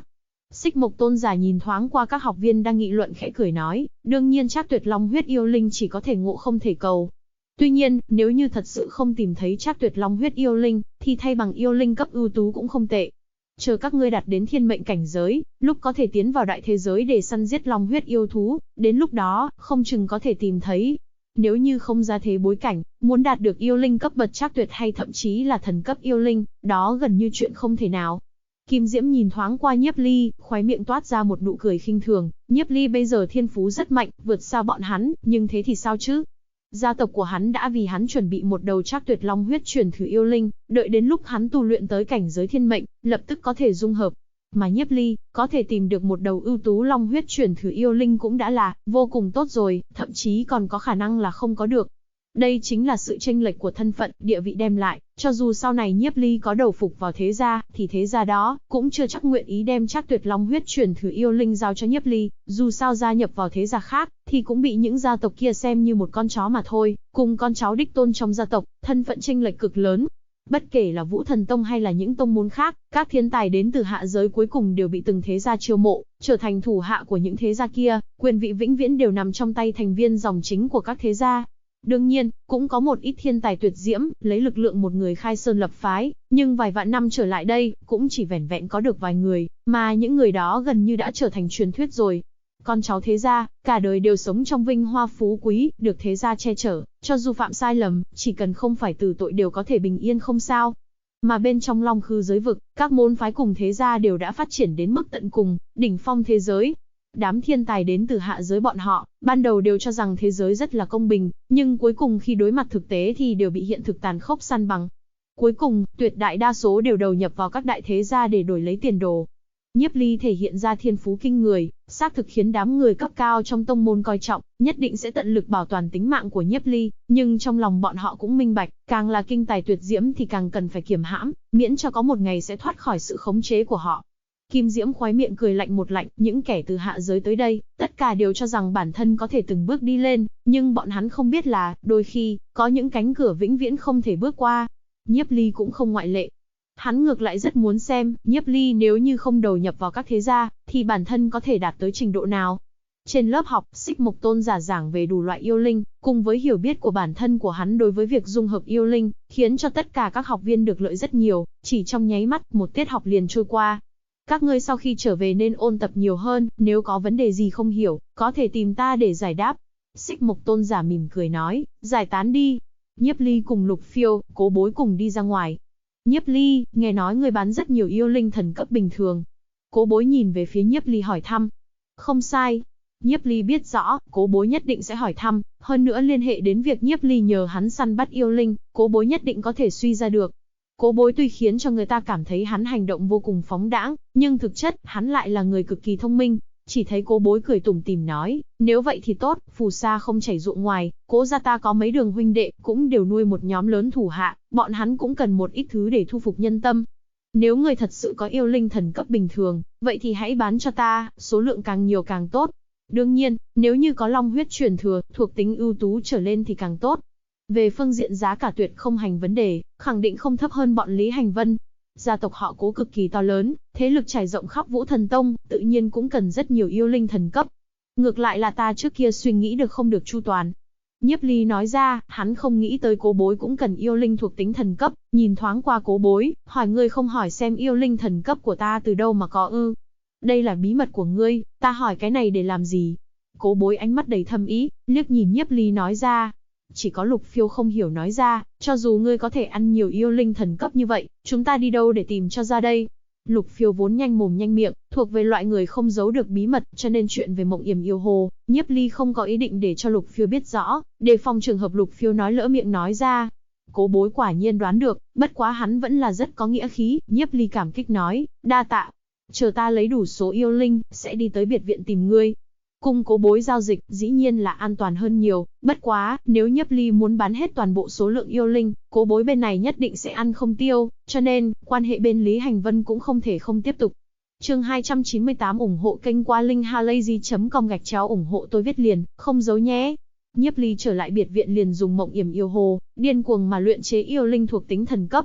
Xích Mộc Tôn giả nhìn thoáng qua các học viên đang nghị luận khẽ cười nói, đương nhiên Trác Tuyệt Long huyết yêu linh chỉ có thể ngộ không thể cầu. Tuy nhiên, nếu như thật sự không tìm thấy Trác Tuyệt Long huyết yêu linh, thì thay bằng yêu linh cấp ưu tú cũng không tệ. Chờ các ngươi đạt đến thiên mệnh cảnh giới, lúc có thể tiến vào đại thế giới để săn giết long huyết yêu thú, đến lúc đó, không chừng có thể tìm thấy. Nếu như không ra thế bối cảnh, muốn đạt được yêu linh cấp bậc Trác Tuyệt hay thậm chí là thần cấp yêu linh, đó gần như chuyện không thể nào. Kim Diễm nhìn thoáng qua Nhiếp Ly, khóe miệng toát ra một nụ cười khinh thường, Nhiếp Ly bây giờ thiên phú rất mạnh, vượt xa bọn hắn, nhưng thế thì sao chứ? Gia tộc của hắn đã vì hắn chuẩn bị một đầu Trác Tuyệt Long huyết truyền thử yêu linh, đợi đến lúc hắn tu luyện tới cảnh giới thiên mệnh, lập tức có thể dung hợp. Mà Nhiếp Ly, có thể tìm được một đầu ưu tú long huyết truyền thử yêu linh cũng đã là vô cùng tốt rồi, thậm chí còn có khả năng là không có được. Đây chính là sự chênh lệch của thân phận, địa vị đem lại, cho dù sau này Nhiếp Ly có đầu phục vào thế gia, thì thế gia đó cũng chưa chắc nguyện ý đem Trác Tuyệt Long huyết truyền thử yêu linh giao cho Nhiếp Ly, dù sao gia nhập vào thế gia khác, thì cũng bị những gia tộc kia xem như một con chó mà thôi, cùng con cháu đích tôn trong gia tộc, thân phận chênh lệch cực lớn. Bất kể là Vũ Thần Tông hay là những tông môn khác, các thiên tài đến từ hạ giới cuối cùng đều bị từng thế gia chiêu mộ, trở thành thủ hạ của những thế gia kia, quyền vị vĩnh viễn đều nằm trong tay thành viên dòng chính của các thế gia. Đương nhiên, cũng có một ít thiên tài tuyệt diễm, lấy lực lượng một người khai sơn lập phái, nhưng vài vạn năm trở lại đây, cũng chỉ vẻn vẹn có được vài người, mà những người đó gần như đã trở thành truyền thuyết rồi. Con cháu thế gia, cả đời đều sống trong vinh hoa phú quý, được thế gia che chở, cho dù phạm sai lầm, chỉ cần không phải tử tội đều có thể bình yên không sao. Mà bên trong Long Khư giới vực, các môn phái cùng thế gia đều đã phát triển đến mức tận cùng, đỉnh phong thế giới. Đám thiên tài đến từ hạ giới bọn họ, ban đầu đều cho rằng thế giới rất là công bình, nhưng cuối cùng khi đối mặt thực tế thì đều bị hiện thực tàn khốc săn bằng. Cuối cùng, tuyệt đại đa số đều đầu nhập vào các đại thế gia để đổi lấy tiền đồ. Nhiếp Ly thể hiện ra thiên phú kinh người, xác thực khiến đám người cấp cao trong tông môn coi trọng, nhất định sẽ tận lực bảo toàn tính mạng của Nhiếp Ly, nhưng trong lòng bọn họ cũng minh bạch, càng là kinh tài tuyệt diễm thì càng cần phải kiềm hãm, miễn cho có một ngày sẽ thoát khỏi sự khống chế của họ. Kim Diễm khóe miệng cười lạnh một lạnh, những kẻ từ hạ giới tới đây, tất cả đều cho rằng bản thân có thể từng bước đi lên, nhưng bọn hắn không biết là, đôi khi, có những cánh cửa vĩnh viễn không thể bước qua. Nhiếp Ly cũng không ngoại lệ. Hắn ngược lại rất muốn xem, Nhiếp Ly nếu như không đầu nhập vào các thế gia, thì bản thân có thể đạt tới trình độ nào. Trên lớp học, Xích Mộc Tôn giả giảng về đủ loại yêu linh, cùng với hiểu biết của bản thân của hắn đối với việc dung hợp yêu linh, khiến cho tất cả các học viên được lợi rất nhiều, chỉ trong nháy mắt, một tiết học liền trôi qua. Các ngươi sau khi trở về nên ôn tập nhiều hơn, nếu có vấn đề gì không hiểu, có thể tìm ta để giải đáp. Xích Mộc Tôn giả mỉm cười nói, giải tán đi. Nhiếp Ly cùng Lục Phiêu, Cố Bối cùng đi ra ngoài. Nhiếp Ly, nghe nói ngươi bán rất nhiều yêu linh thần cấp bình thường. Cố Bối nhìn về phía Nhiếp Ly hỏi thăm. Không sai. Nhiếp Ly biết rõ, Cố Bối nhất định sẽ hỏi thăm, hơn nữa liên hệ đến việc Nhiếp Ly nhờ hắn săn bắt yêu linh, Cố Bối nhất định có thể suy ra được. Cố Bối tuy khiến cho người ta cảm thấy hắn hành động vô cùng phóng đãng, nhưng thực chất, hắn lại là người cực kỳ thông minh. Chỉ thấy Cố Bối cười tủm tỉm nói, nếu vậy thì tốt, phù sa không chảy ruộng ngoài, Cố gia ta có mấy đường huynh đệ, cũng đều nuôi một nhóm lớn thủ hạ, bọn hắn cũng cần một ít thứ để thu phục nhân tâm. Nếu người thật sự có yêu linh thần cấp bình thường, vậy thì hãy bán cho ta, số lượng càng nhiều càng tốt. Đương nhiên, nếu như có long huyết truyền thừa, thuộc tính ưu tú trở lên thì càng tốt. Về phương diện giá cả tuyệt không thành vấn đề, khẳng định không thấp hơn bọn Lý Hành Vân. Gia tộc họ Cố cực kỳ to lớn, thế lực trải rộng khắp Vũ Thần Tông, tự nhiên cũng cần rất nhiều yêu linh thần cấp. Ngược lại là ta trước kia suy nghĩ được không được chu toàn. Nhiếp Ly nói ra, hắn không nghĩ tới Cố Bối cũng cần yêu linh thuộc tính thần cấp, nhìn thoáng qua Cố Bối, hỏi ngươi không hỏi xem yêu linh thần cấp của ta từ đâu mà có ư? Đây là bí mật của ngươi, ta hỏi cái này để làm gì? Cố Bối ánh mắt đầy thâm ý, liếc nhìn Nhiếp Ly nói ra. Chỉ có Lục Phiêu không hiểu nói ra, cho dù ngươi có thể ăn nhiều yêu linh thần cấp như vậy, chúng ta đi đâu để tìm cho ra đây? Lục Phiêu vốn nhanh mồm nhanh miệng, thuộc về loại người không giấu được bí mật, cho nên chuyện về Mộng Yểm Yêu Hồ, Nhiếp Ly không có ý định để cho Lục Phiêu biết rõ, đề phòng trường hợp Lục Phiêu nói lỡ miệng nói ra. Cố Bối quả nhiên đoán được, bất quá hắn vẫn là rất có nghĩa khí, Nhiếp Ly cảm kích nói, đa tạ. Chờ ta lấy đủ số yêu linh, sẽ đi tới biệt viện tìm ngươi. Cùng Cố Bối giao dịch, dĩ nhiên là an toàn hơn nhiều, bất quá, nếu Nhiếp Ly muốn bán hết toàn bộ số lượng yêu linh, Cố Bối bên này nhất định sẽ ăn không tiêu, cho nên, quan hệ bên Lý Hành Vân cũng không thể không tiếp tục. Chương 298 ủng hộ kênh qua linkhalazy.com ủng hộ tôi viết liền, không giấu nhé. Nhiếp Ly trở lại biệt viện liền dùng Mộng Yểm Yêu Hồ, điên cuồng mà luyện chế yêu linh thuộc tính thần cấp.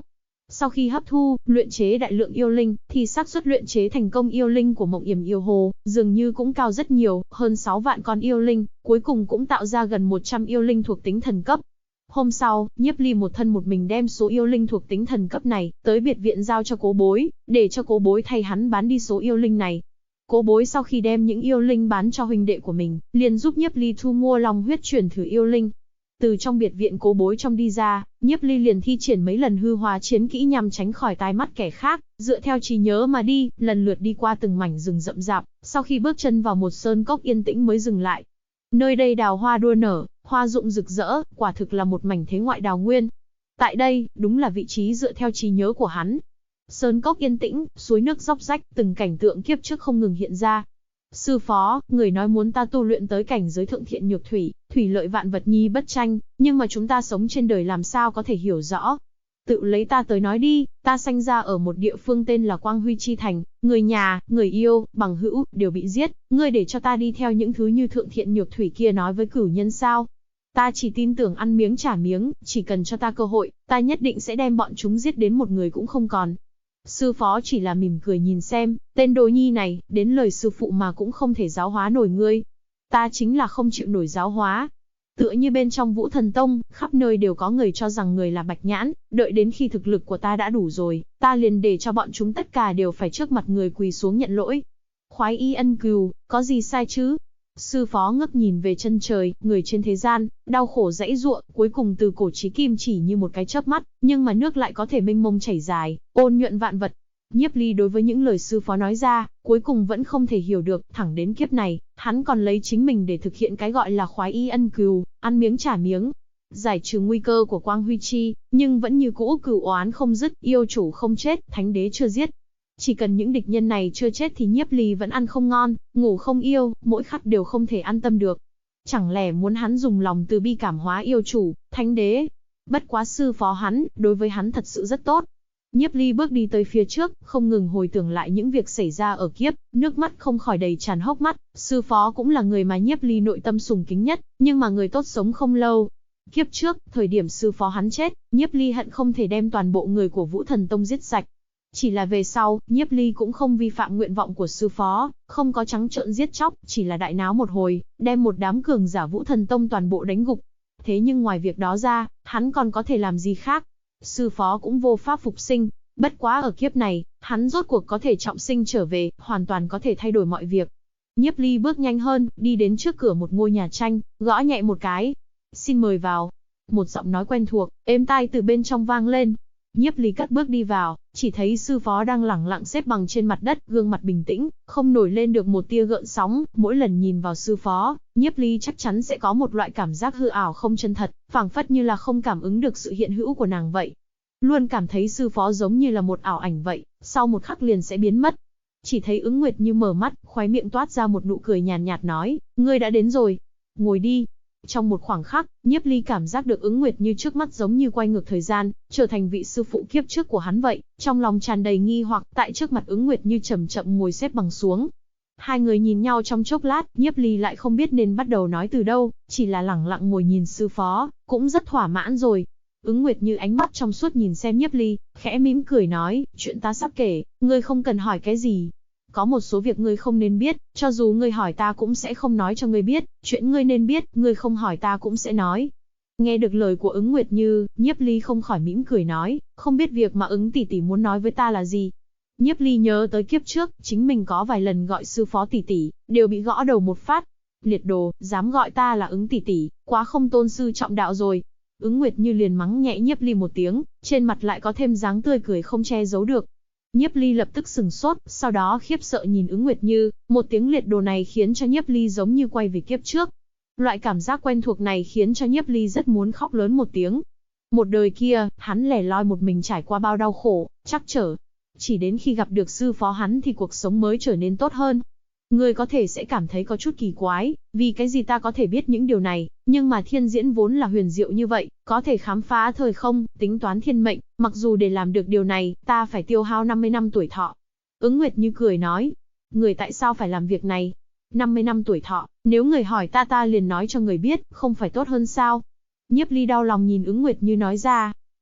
Sau khi hấp thu, luyện chế đại lượng yêu linh, thì xác suất luyện chế thành công yêu linh của Mộng Yểm Yêu Hồ dường như cũng cao rất nhiều, hơn 6 vạn con yêu linh, cuối cùng cũng tạo ra gần 100 yêu linh thuộc tính thần cấp. Hôm sau, Nhiếp Ly một thân một mình đem số yêu linh thuộc tính thần cấp này tới biệt viện giao cho Cố Bối, để cho Cố Bối thay hắn bán đi số yêu linh này. Cố Bối sau khi đem những yêu linh bán cho huynh đệ của mình, liền giúp Nhiếp Ly thu mua long huyết chuyển thử yêu linh. Từ trong biệt viện Cố Bối trong đi ra, Nhiếp Ly liền thi triển mấy lần hư hóa chiến kỹ nhằm tránh khỏi tai mắt kẻ khác, dựa theo trí nhớ mà đi, lần lượt đi qua từng mảnh rừng rậm rạp, sau khi bước chân vào một sơn cốc yên tĩnh mới dừng lại. Nơi đây đào hoa đua nở, hoa rụng rực rỡ, quả thực là một mảnh thế ngoại đào nguyên. Tại đây, đúng là vị trí dựa theo trí nhớ của hắn. Sơn cốc yên tĩnh, suối nước róc rách, từng cảnh tượng kiếp trước không ngừng hiện ra. Sư phó, người nói muốn ta tu luyện tới cảnh giới thượng thiện nhược thủy, thủy lợi vạn vật nhi bất tranh, nhưng mà chúng ta sống trên đời làm sao có thể hiểu rõ. Tự lấy ta tới nói đi, ta sanh ra ở một địa phương tên là Quang Huy Chi Thành, người nhà, người yêu, bằng hữu, đều bị giết, ngươi để cho ta đi theo những thứ như thượng thiện nhược thủy kia nói với cửu nhân sao? Ta chỉ tin tưởng ăn miếng trả miếng, chỉ cần cho ta cơ hội, ta nhất định sẽ đem bọn chúng giết đến một người cũng không còn. Sư phó chỉ là mỉm cười nhìn xem, tên đồ nhi này, đến lời sư phụ mà cũng không thể giáo hóa nổi ngươi. Ta chính là không chịu nổi giáo hóa. Tựa như bên trong Vũ Thần Tông, khắp nơi đều có người cho rằng người là Bạch Nhãn, đợi đến khi thực lực của ta đã đủ rồi, ta liền để cho bọn chúng tất cả đều phải trước mặt người quỳ xuống nhận lỗi. Khoái y ân cừu, có gì sai chứ? Sư phó ngước nhìn về chân trời, người trên thế gian, đau khổ dãy giụa, cuối cùng từ cổ chí kim chỉ như một cái chớp mắt, nhưng mà nước lại có thể mênh mông chảy dài, ôn nhuận vạn vật. Nhiếp Ly đối với những lời sư phó nói ra, cuối cùng vẫn không thể hiểu được, thẳng đến kiếp này, hắn còn lấy chính mình để thực hiện cái gọi là khoái y ân cừu, ăn miếng trả miếng. Giải trừ nguy cơ của Quang Huy Chi, nhưng vẫn như cũ cửu oán không dứt, yêu chủ không chết, thánh đế chưa giết. Chỉ cần những địch nhân này chưa chết thì Nhiếp Ly vẫn ăn không ngon, ngủ không yêu, mỗi khắc đều không thể an tâm được. Chẳng lẽ muốn hắn dùng lòng từ bi cảm hóa yêu chủ, thánh đế? Bất quá sư phó hắn, đối với hắn thật sự rất tốt. Nhiếp Ly bước đi tới phía trước, không ngừng hồi tưởng lại những việc xảy ra ở kiếp, nước mắt không khỏi đầy tràn hốc mắt. Sư phó cũng là người mà Nhiếp Ly nội tâm sùng kính nhất, nhưng mà người tốt sống không lâu. Kiếp trước, thời điểm sư phó hắn chết, Nhiếp Ly hận không thể đem toàn bộ người của Vũ Thần Tông giết sạch. Chỉ là về sau, Nhiếp Ly cũng không vi phạm nguyện vọng của sư phó, không có trắng trợn giết chóc, chỉ là đại náo một hồi, đem một đám cường giả Vũ Thần Tông toàn bộ đánh gục. Thế nhưng ngoài việc đó ra, hắn còn có thể làm gì khác? Sư phó cũng vô pháp phục sinh, bất quá ở kiếp này, hắn rốt cuộc có thể trọng sinh trở về, hoàn toàn có thể thay đổi mọi việc. Nhiếp Ly bước nhanh hơn, đi đến trước cửa một ngôi nhà tranh, gõ nhẹ một cái. Xin mời vào. Một giọng nói quen thuộc, êm tai từ bên trong vang lên. Nhiếp Ly cất bước đi vào, chỉ thấy sư phó đang lẳng lặng xếp bằng trên mặt đất, gương mặt bình tĩnh, không nổi lên được một tia gợn sóng. Mỗi lần nhìn vào sư phó, Nhiếp Ly chắc chắn sẽ có một loại cảm giác hư ảo không chân thật, phảng phất như là không cảm ứng được sự hiện hữu của nàng vậy. Luôn cảm thấy sư phó giống như là một ảo ảnh vậy, sau một khắc liền sẽ biến mất. Chỉ thấy Ứng Nguyệt Như mở mắt, khóe miệng toát ra một nụ cười nhàn nhạt nói, ngươi đã đến rồi, ngồi đi. Trong một khoảng khắc, Nhiếp Ly cảm giác được Ứng Nguyệt Như trước mắt giống như quay ngược thời gian, trở thành vị sư phụ kiếp trước của hắn vậy, trong lòng tràn đầy nghi hoặc, tại trước mặt Ứng Nguyệt Như chậm chậm ngồi xếp bằng xuống. Hai người nhìn nhau trong chốc lát, Nhiếp Ly lại không biết nên bắt đầu nói từ đâu, chỉ là lẳng lặng ngồi nhìn sư phó, cũng rất thỏa mãn rồi. Ứng Nguyệt Như ánh mắt trong suốt nhìn xem Nhiếp Ly, khẽ mỉm cười nói, chuyện ta sắp kể, ngươi không cần hỏi cái gì. Có một số việc ngươi không nên biết, cho dù ngươi hỏi ta cũng sẽ không nói cho ngươi biết, chuyện ngươi nên biết, ngươi không hỏi ta cũng sẽ nói. Nghe được lời của Ứng Nguyệt Như, Nhiếp Ly không khỏi mỉm cười nói, không biết việc mà Ứng tỷ tỷ muốn nói với ta là gì. Nhiếp Ly nhớ tới kiếp trước, chính mình có vài lần gọi sư phó tỷ tỷ, đều bị gõ đầu một phát. Liệt đồ, dám gọi ta là Ứng tỷ tỷ, quá không tôn sư trọng đạo rồi. Ứng Nguyệt Như liền mắng nhẹ Nhiếp Ly một tiếng, trên mặt lại có thêm dáng tươi cười không che giấu được. Nhiếp Ly lập tức sừng sốt, sau đó khiếp sợ nhìn Ứng Nguyệt Như, một tiếng liệt đồ này khiến cho Nhiếp Ly giống như quay về kiếp trước. Loại cảm giác quen thuộc này khiến cho Nhiếp Ly rất muốn khóc lớn một tiếng. Một đời kia, hắn lẻ loi một mình trải qua bao đau khổ, trắc trở. Chỉ đến khi gặp được sư phó hắn thì cuộc sống mới trở nên tốt hơn. Ngươi có thể sẽ cảm thấy có chút kỳ quái, vì cái gì ta có thể biết những điều này, nhưng mà thiên diễn vốn là huyền diệu như vậy, có thể khám phá thời không, tính toán thiên mệnh, mặc dù để làm được điều này, ta phải tiêu hao 50 năm tuổi thọ. Ứng Nguyệt Như cười nói, người tại sao phải làm việc này? 50 năm tuổi thọ, nếu người hỏi ta liền nói cho người biết, không phải tốt hơn sao? Nhiếp Ly đau lòng nhìn Ứng Nguyệt Như nói ra,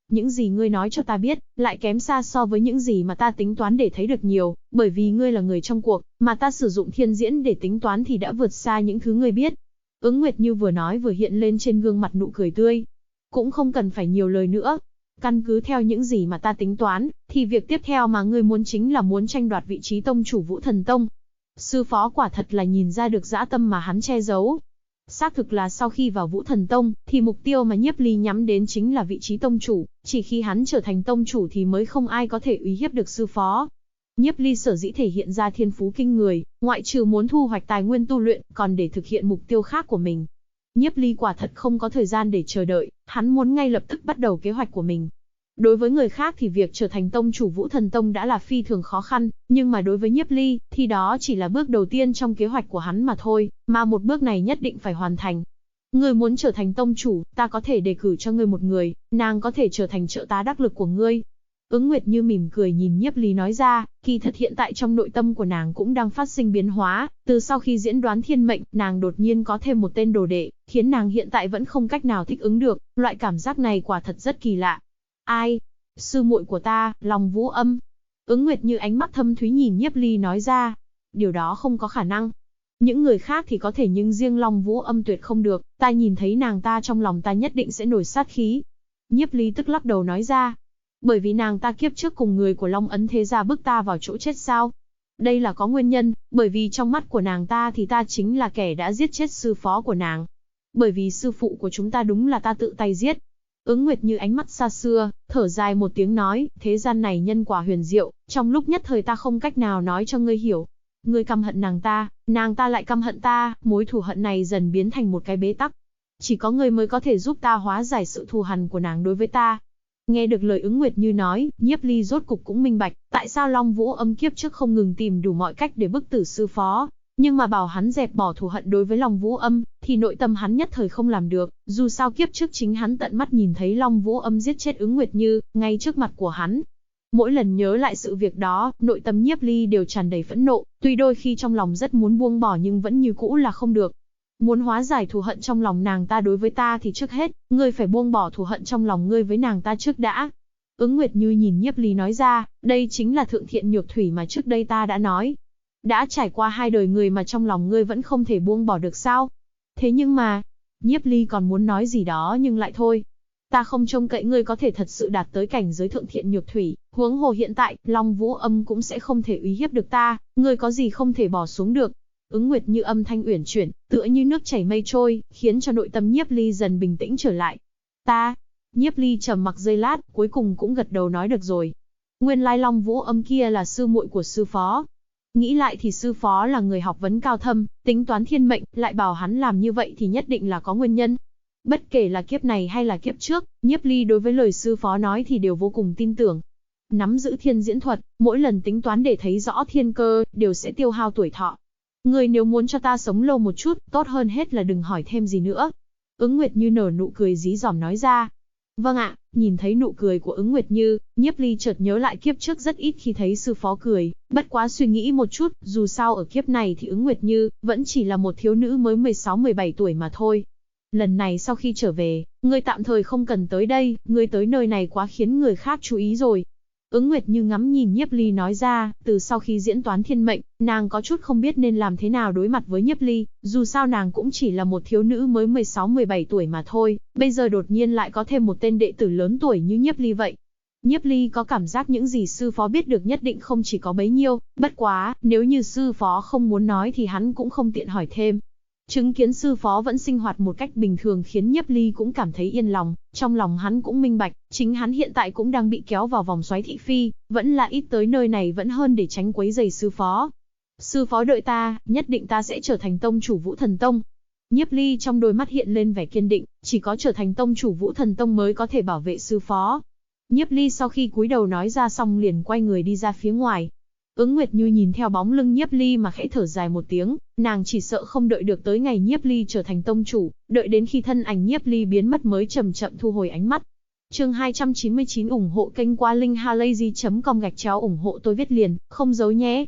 Những gì ngươi nói cho ta biết, lại kém xa so với những gì mà ta tính toán để thấy được nhiều, bởi vì ngươi là người trong cuộc, mà ta sử dụng thiên diễn để tính toán thì đã vượt xa những thứ ngươi biết. Ứng Nguyệt Như vừa nói vừa hiện lên trên gương mặt nụ cười tươi. Cũng không cần phải nhiều lời nữa. Căn cứ theo những gì mà ta tính toán, thì việc tiếp theo mà ngươi muốn chính là muốn tranh đoạt vị trí tông chủ Vũ Thần Tông. Sư phó quả thật là nhìn ra được dã tâm mà hắn che giấu. Xác thực là sau khi vào Vũ Thần Tông, thì mục tiêu mà Nhiếp Ly nhắm đến chính là vị trí tông chủ, chỉ khi hắn trở thành tông chủ thì mới không ai có thể uy hiếp được sư phó. Nhiếp Ly sở dĩ thể hiện ra thiên phú kinh người, ngoại trừ muốn thu hoạch tài nguyên tu luyện, còn để thực hiện mục tiêu khác của mình. Nhiếp Ly quả thật không có thời gian để chờ đợi, hắn muốn ngay lập tức bắt đầu kế hoạch của mình. Đối với người khác thì việc trở thành tông chủ Vũ Thần Tông đã là phi thường khó khăn, nhưng mà đối với Nhiếp Ly, thì đó chỉ là bước đầu tiên trong kế hoạch của hắn mà thôi, mà một bước này nhất định phải hoàn thành. Ngươi muốn trở thành tông chủ, ta có thể đề cử cho ngươi một người, nàng có thể trở thành trợ tá đắc lực của ngươi. Ứng Nguyệt Như mỉm cười nhìn Nhiếp Ly nói ra, kỳ thật hiện tại trong nội tâm của nàng cũng đang phát sinh biến hóa, từ sau khi diễn đoán thiên mệnh, nàng đột nhiên có thêm một tên đồ đệ, khiến nàng hiện tại vẫn không cách nào thích ứng được, loại cảm giác này quả thật rất kỳ lạ. Ai? Sư muội của ta, Long Vũ Âm. Ứng Nguyệt Như ánh mắt thâm thúy nhìn Nhiếp Ly nói ra, điều đó không có khả năng. Những người khác thì có thể nhưng riêng Long Vũ Âm tuyệt không được, ta nhìn thấy nàng ta trong lòng ta nhất định sẽ nổi sát khí. Nhiếp Ly tức lắc đầu nói ra, bởi vì nàng ta kiếp trước cùng người của Long Ấn Thế Gia bức ta vào chỗ chết sao? Đây là có nguyên nhân, bởi vì trong mắt của nàng ta thì ta chính là kẻ đã giết chết sư phó của nàng. Bởi vì sư phụ của chúng ta đúng là ta tự tay giết. Ứng Nguyệt Như ánh mắt xa xưa, thở dài một tiếng nói, thế gian này nhân quả huyền diệu, trong lúc nhất thời ta không cách nào nói cho ngươi hiểu. Ngươi căm hận nàng ta lại căm hận ta, mối thù hận này dần biến thành một cái bế tắc. Chỉ có ngươi mới có thể giúp ta hóa giải sự thù hằn của nàng đối với ta. Nghe được lời Ứng Nguyệt Như nói, Nhiếp Ly rốt cục cũng minh bạch, tại sao Long Vũ Âm kiếp trước không ngừng tìm đủ mọi cách để bức tử sư phó. Nhưng mà bảo hắn dẹp bỏ thù hận đối với Long Vũ Âm, thì nội tâm hắn nhất thời không làm được, dù sao kiếp trước chính hắn tận mắt nhìn thấy Long Vũ Âm giết chết Ứng Nguyệt Như, ngay trước mặt của hắn. Mỗi lần nhớ lại sự việc đó, nội tâm Nhiếp Ly đều tràn đầy phẫn nộ, tuy đôi khi trong lòng rất muốn buông bỏ nhưng vẫn như cũ là không được. Muốn hóa giải thù hận trong lòng nàng ta đối với ta thì trước hết, ngươi phải buông bỏ thù hận trong lòng ngươi với nàng ta trước đã. Ứng Nguyệt Như nhìn Nhiếp Ly nói ra, đây chính là thượng thiện nhược thủy mà trước đây ta đã nói. Đã trải qua 2 đời người mà trong lòng ngươi vẫn không thể buông bỏ được sao? Thế nhưng mà, Nhiếp Ly còn muốn nói gì đó nhưng lại thôi. Ta không trông cậy ngươi có thể thật sự đạt tới cảnh giới thượng thiện nhược thủy, huống hồ hiện tại, Long Vũ Âm cũng sẽ không thể uy hiếp được ta, ngươi có gì không thể bỏ xuống được. Ứng Nguyệt Như âm thanh uyển chuyển, tựa như nước chảy mây trôi, khiến cho nội tâm Nhiếp Ly dần bình tĩnh trở lại. Ta, Nhiếp Ly trầm mặc giây lát, cuối cùng cũng gật đầu nói được rồi. Nguyên lai Long Vũ Âm kia là sư muội của sư phó. Nghĩ lại thì sư phó là người học vấn cao thâm, tính toán thiên mệnh, lại bảo hắn làm như vậy thì nhất định là có nguyên nhân. Bất kể là kiếp này hay là kiếp trước, Nhiếp Ly đối với lời sư phó nói thì đều vô cùng tin tưởng. Nắm giữ thiên diễn thuật, mỗi lần tính toán để thấy rõ thiên cơ, đều sẽ tiêu hao tuổi thọ. Ngươi nếu muốn cho ta sống lâu một chút, tốt hơn hết là đừng hỏi thêm gì nữa. Ứng Nguyệt Như nở nụ cười dí dỏm nói ra. Vâng ạ, nhìn thấy nụ cười của Ứng Nguyệt Như, Nhiếp Ly chợt nhớ lại kiếp trước rất ít khi thấy sư phó cười, bất quá suy nghĩ một chút, dù sao ở kiếp này thì Ứng Nguyệt Như vẫn chỉ là một thiếu nữ mới 16-17 tuổi mà thôi. Lần này sau khi trở về, ngươi tạm thời không cần tới đây, ngươi tới nơi này quá khiến người khác chú ý rồi. Ứng Nguyệt Như ngắm nhìn Nhiếp Ly nói ra, từ sau khi diễn toán thiên mệnh, nàng có chút không biết nên làm thế nào đối mặt với Nhiếp Ly, dù sao nàng cũng chỉ là một thiếu nữ mới 16-17 tuổi mà thôi, bây giờ đột nhiên lại có thêm một tên đệ tử lớn tuổi như Nhiếp Ly vậy. Nhiếp Ly có cảm giác những gì sư phó biết được nhất định không chỉ có bấy nhiêu, bất quá, nếu như sư phó không muốn nói thì hắn cũng không tiện hỏi thêm. Chứng kiến sư phó vẫn sinh hoạt một cách bình thường khiến Nhiếp Ly cũng cảm thấy yên lòng, trong lòng hắn cũng minh bạch, chính hắn hiện tại cũng đang bị kéo vào vòng xoáy thị phi, vẫn là ít tới nơi này vẫn hơn để tránh quấy rầy sư phó. Sư phó đợi ta, nhất định ta sẽ trở thành tông chủ Vũ Thần Tông. Nhiếp Ly trong đôi mắt hiện lên vẻ kiên định, chỉ có trở thành tông chủ Vũ Thần Tông mới có thể bảo vệ sư phó. Nhiếp Ly sau khi cúi đầu nói ra xong liền quay người đi ra phía ngoài. Ứng Nguyệt Như nhìn theo bóng lưng Nhiếp Ly mà khẽ thở dài một tiếng, nàng chỉ sợ không đợi được tới ngày Nhiếp Ly trở thành tông chủ, đợi đến khi thân ảnh Nhiếp Ly biến mất mới chậm chậm thu hồi ánh mắt. Chương 299 ủng hộ kênh qua linkhalazy.com /ủng hộ tôi viết liền, không giấu nhé.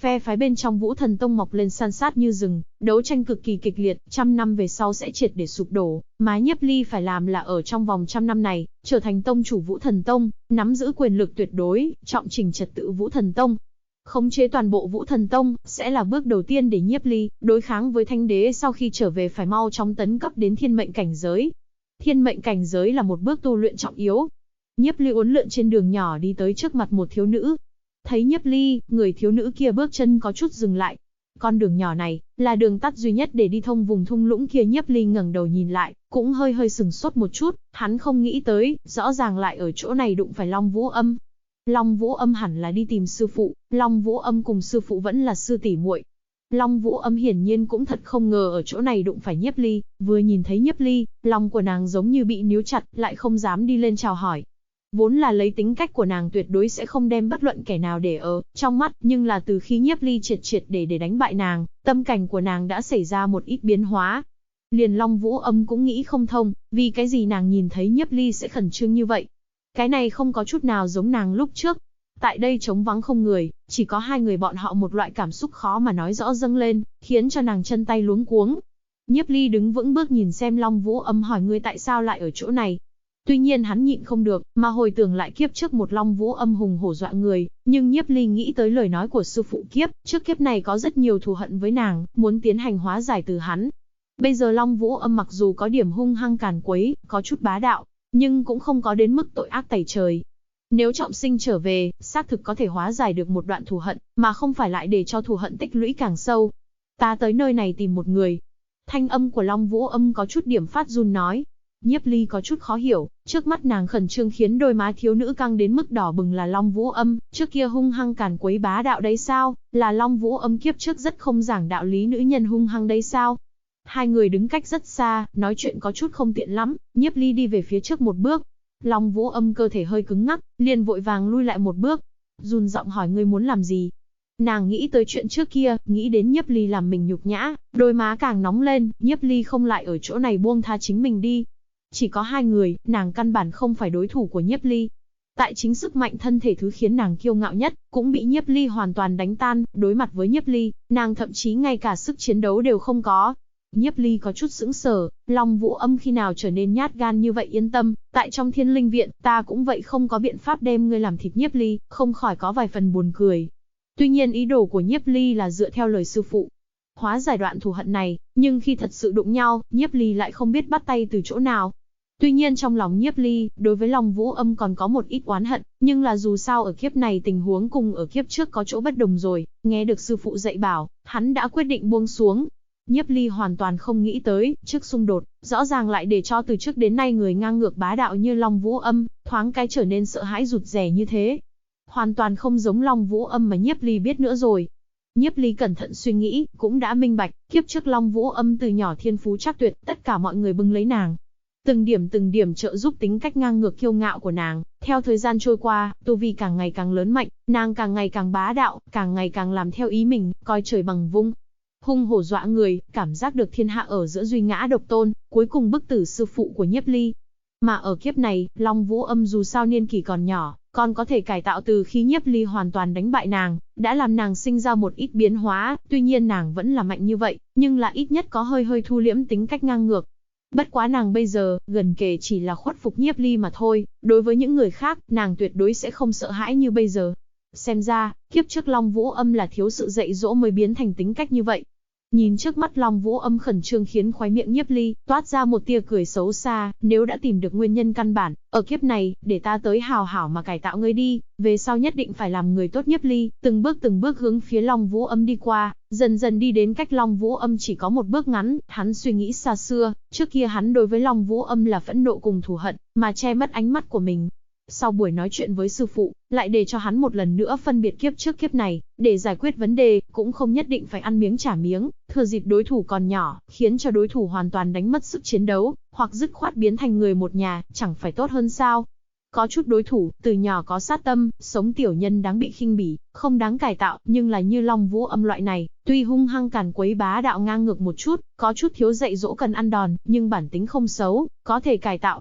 Phe phái bên trong Vũ Thần Tông mọc lên san sát như rừng, đấu tranh cực kỳ kịch liệt, 100 năm về sau sẽ triệt để sụp đổ, mà Nhiếp Ly phải làm là ở trong vòng 100 năm này, trở thành tông chủ Vũ Thần Tông, nắm giữ quyền lực tuyệt đối, trọng trình trật tự Vũ Thần Tông. Khống chế toàn bộ Vũ Thần Tông sẽ là bước đầu tiên để Nhiếp Ly đối kháng với Thanh Đế sau khi trở về phải mau chóng tấn cấp đến thiên mệnh cảnh giới. Thiên mệnh cảnh giới là một bước tu luyện trọng yếu. Nhiếp Ly uốn lượn trên đường nhỏ đi tới trước mặt một thiếu nữ. Thấy Nhiếp Ly, người thiếu nữ kia bước chân có chút dừng lại. Con đường nhỏ này là đường tắt duy nhất để đi thông vùng thung lũng kia. Nhiếp Ly ngẩng đầu nhìn lại, cũng hơi sừng sốt một chút, hắn không nghĩ tới, rõ ràng lại ở chỗ này đụng phải Long Vũ Âm. Long Vũ Âm hẳn là đi tìm sư phụ, Long Vũ Âm cùng sư phụ vẫn là sư tỷ muội. Long Vũ Âm hiển nhiên cũng thật không ngờ ở chỗ này đụng phải Nhiếp Ly, vừa nhìn thấy Nhiếp Ly, lòng của nàng giống như bị níu chặt, lại không dám đi lên chào hỏi. Vốn là lấy tính cách của nàng tuyệt đối sẽ không đem bất luận kẻ nào để ở trong mắt, nhưng là từ khi Nhiếp Ly triệt để đánh bại nàng, tâm cảnh của nàng đã xảy ra một ít biến hóa. Liền Long Vũ Âm cũng nghĩ không thông, vì cái gì nàng nhìn thấy Nhiếp Ly sẽ khẩn trương như vậy. Cái này không có chút nào giống nàng lúc trước. Tại đây trống vắng không người, chỉ có hai người bọn họ một loại cảm xúc khó mà nói rõ dâng lên, khiến cho nàng chân tay luống cuống. Nhiếp Ly đứng vững bước nhìn xem Long Vũ Âm hỏi ngươi tại sao lại ở chỗ này. Tuy nhiên hắn nhịn không được, mà hồi tưởng lại kiếp trước một Long Vũ Âm hùng hổ dọa người, nhưng Nhiếp Ly nghĩ tới lời nói của sư phụ trước kiếp này có rất nhiều thù hận với nàng, muốn tiến hành hóa giải từ hắn. Bây giờ Long Vũ Âm mặc dù có điểm hung hăng càn quấy, có chút bá đạo, nhưng cũng không có đến mức tội ác tày trời. Nếu trọng sinh trở về, xác thực có thể hóa giải được một đoạn thù hận, mà không phải lại để cho thù hận tích lũy càng sâu. Ta tới nơi này tìm một người. Thanh âm của Long Vũ Âm có chút điểm phát run nói. Nhiếp Ly có chút khó hiểu, trước mắt nàng khẩn trương khiến đôi má thiếu nữ căng đến mức đỏ bừng là Long Vũ Âm, trước kia hung hăng càn quấy bá đạo đấy sao, là Long Vũ Âm kiếp trước rất không giảng đạo lý nữ nhân hung hăng đấy sao. Hai người đứng cách rất xa, nói chuyện có chút không tiện lắm, Nhiếp Ly đi về phía trước một bước. Long Vũ Âm cơ thể hơi cứng ngắc, liền vội vàng lui lại một bước. Run giọng hỏi ngươi muốn làm gì? Nàng nghĩ tới chuyện trước kia, nghĩ đến Nhiếp Ly làm mình nhục nhã, đôi má càng nóng lên, Nhiếp Ly không lại ở chỗ này buông tha chính mình đi. Chỉ có hai người, nàng căn bản không phải đối thủ của Nhiếp Ly. Tại chính sức mạnh thân thể thứ khiến nàng kiêu ngạo nhất, cũng bị Nhiếp Ly hoàn toàn đánh tan, đối mặt với Nhiếp Ly, nàng thậm chí ngay cả sức chiến đấu đều không có. Nhiếp Ly có chút sững sờ, Long Vũ Âm khi nào trở nên nhát gan như vậy yên tâm, tại trong Thiên Linh Viện, ta cũng vậy không có biện pháp đem ngươi làm thịt Nhiếp Ly, không khỏi có vài phần buồn cười. Tuy nhiên ý đồ của Nhiếp Ly là dựa theo lời sư phụ, hóa giải đoạn thù hận này, nhưng khi thật sự đụng nhau, Nhiếp Ly lại không biết bắt tay từ chỗ nào. Tuy nhiên trong lòng Nhiếp Ly, đối với Long Vũ Âm còn có một ít oán hận, nhưng là dù sao ở kiếp này tình huống cùng ở kiếp trước có chỗ bất đồng rồi, nghe được sư phụ dạy bảo, hắn đã quyết định buông xuống. Nhiếp Ly hoàn toàn không nghĩ tới, trước xung đột, rõ ràng lại để cho từ trước đến nay người ngang ngược bá đạo như Long Vũ Âm, thoáng cái trở nên sợ hãi rụt rè như thế. Hoàn toàn không giống Long Vũ Âm mà Nhiếp Ly biết nữa rồi. Nhiếp Ly cẩn thận suy nghĩ, cũng đã minh bạch, kiếp trước Long Vũ Âm từ nhỏ thiên phú chắc tuyệt, tất cả mọi người bưng lấy nàng. Từng điểm trợ giúp tính cách ngang ngược kiêu ngạo của nàng, theo thời gian trôi qua, tu vi càng ngày càng lớn mạnh, nàng càng ngày càng bá đạo, càng ngày càng làm theo ý mình, coi trời bằng vung. Hung hổ dọa người, cảm giác được thiên hạ ở giữa duy ngã độc tôn, cuối cùng bức tử sư phụ của Nhiếp Ly. Mà ở kiếp này, Long Vũ Âm dù sao niên kỷ còn nhỏ, còn có thể cải tạo từ khi Nhiếp Ly hoàn toàn đánh bại nàng, đã làm nàng sinh ra một ít biến hóa, tuy nhiên nàng vẫn là mạnh như vậy, nhưng là ít nhất có hơi thu liễm tính cách ngang ngược. Bất quá nàng bây giờ, gần kề chỉ là khuất phục Nhiếp Ly mà thôi, đối với những người khác, nàng tuyệt đối sẽ không sợ hãi như bây giờ. Xem ra, kiếp trước Long Vũ Âm là thiếu sự dạy dỗ mới biến thành tính cách như vậy. Nhìn trước mắt Long Vũ Âm khẩn trương khiến khóe miệng Nhiếp Ly toát ra một tia cười xấu xa, nếu đã tìm được nguyên nhân căn bản, ở kiếp này, để ta tới hào hảo mà cải tạo ngươi đi, về sau nhất định phải làm người tốt. Nhiếp Ly, từng bước hướng phía Long Vũ Âm đi qua, dần dần đi đến cách Long Vũ Âm chỉ có một bước ngắn, hắn suy nghĩ xa xưa, trước kia hắn đối với Long Vũ Âm là phẫn nộ cùng thù hận, mà che mất ánh mắt của mình. Sau buổi nói chuyện với sư phụ, lại để cho hắn một lần nữa phân biệt kiếp trước kiếp này, để giải quyết vấn đề, cũng không nhất định phải ăn miếng trả miếng, thừa dịp đối thủ còn nhỏ, khiến cho đối thủ hoàn toàn đánh mất sức chiến đấu, hoặc dứt khoát biến thành người một nhà, chẳng phải tốt hơn sao? Có chút đối thủ, từ nhỏ có sát tâm, sống tiểu nhân đáng bị khinh bỉ, không đáng cải tạo, nhưng là như Long Vũ Âm loại này, tuy hung hăng càn quấy bá đạo ngang ngược một chút, có chút thiếu dạy dỗ cần ăn đòn, nhưng bản tính không xấu, có thể cải tạo.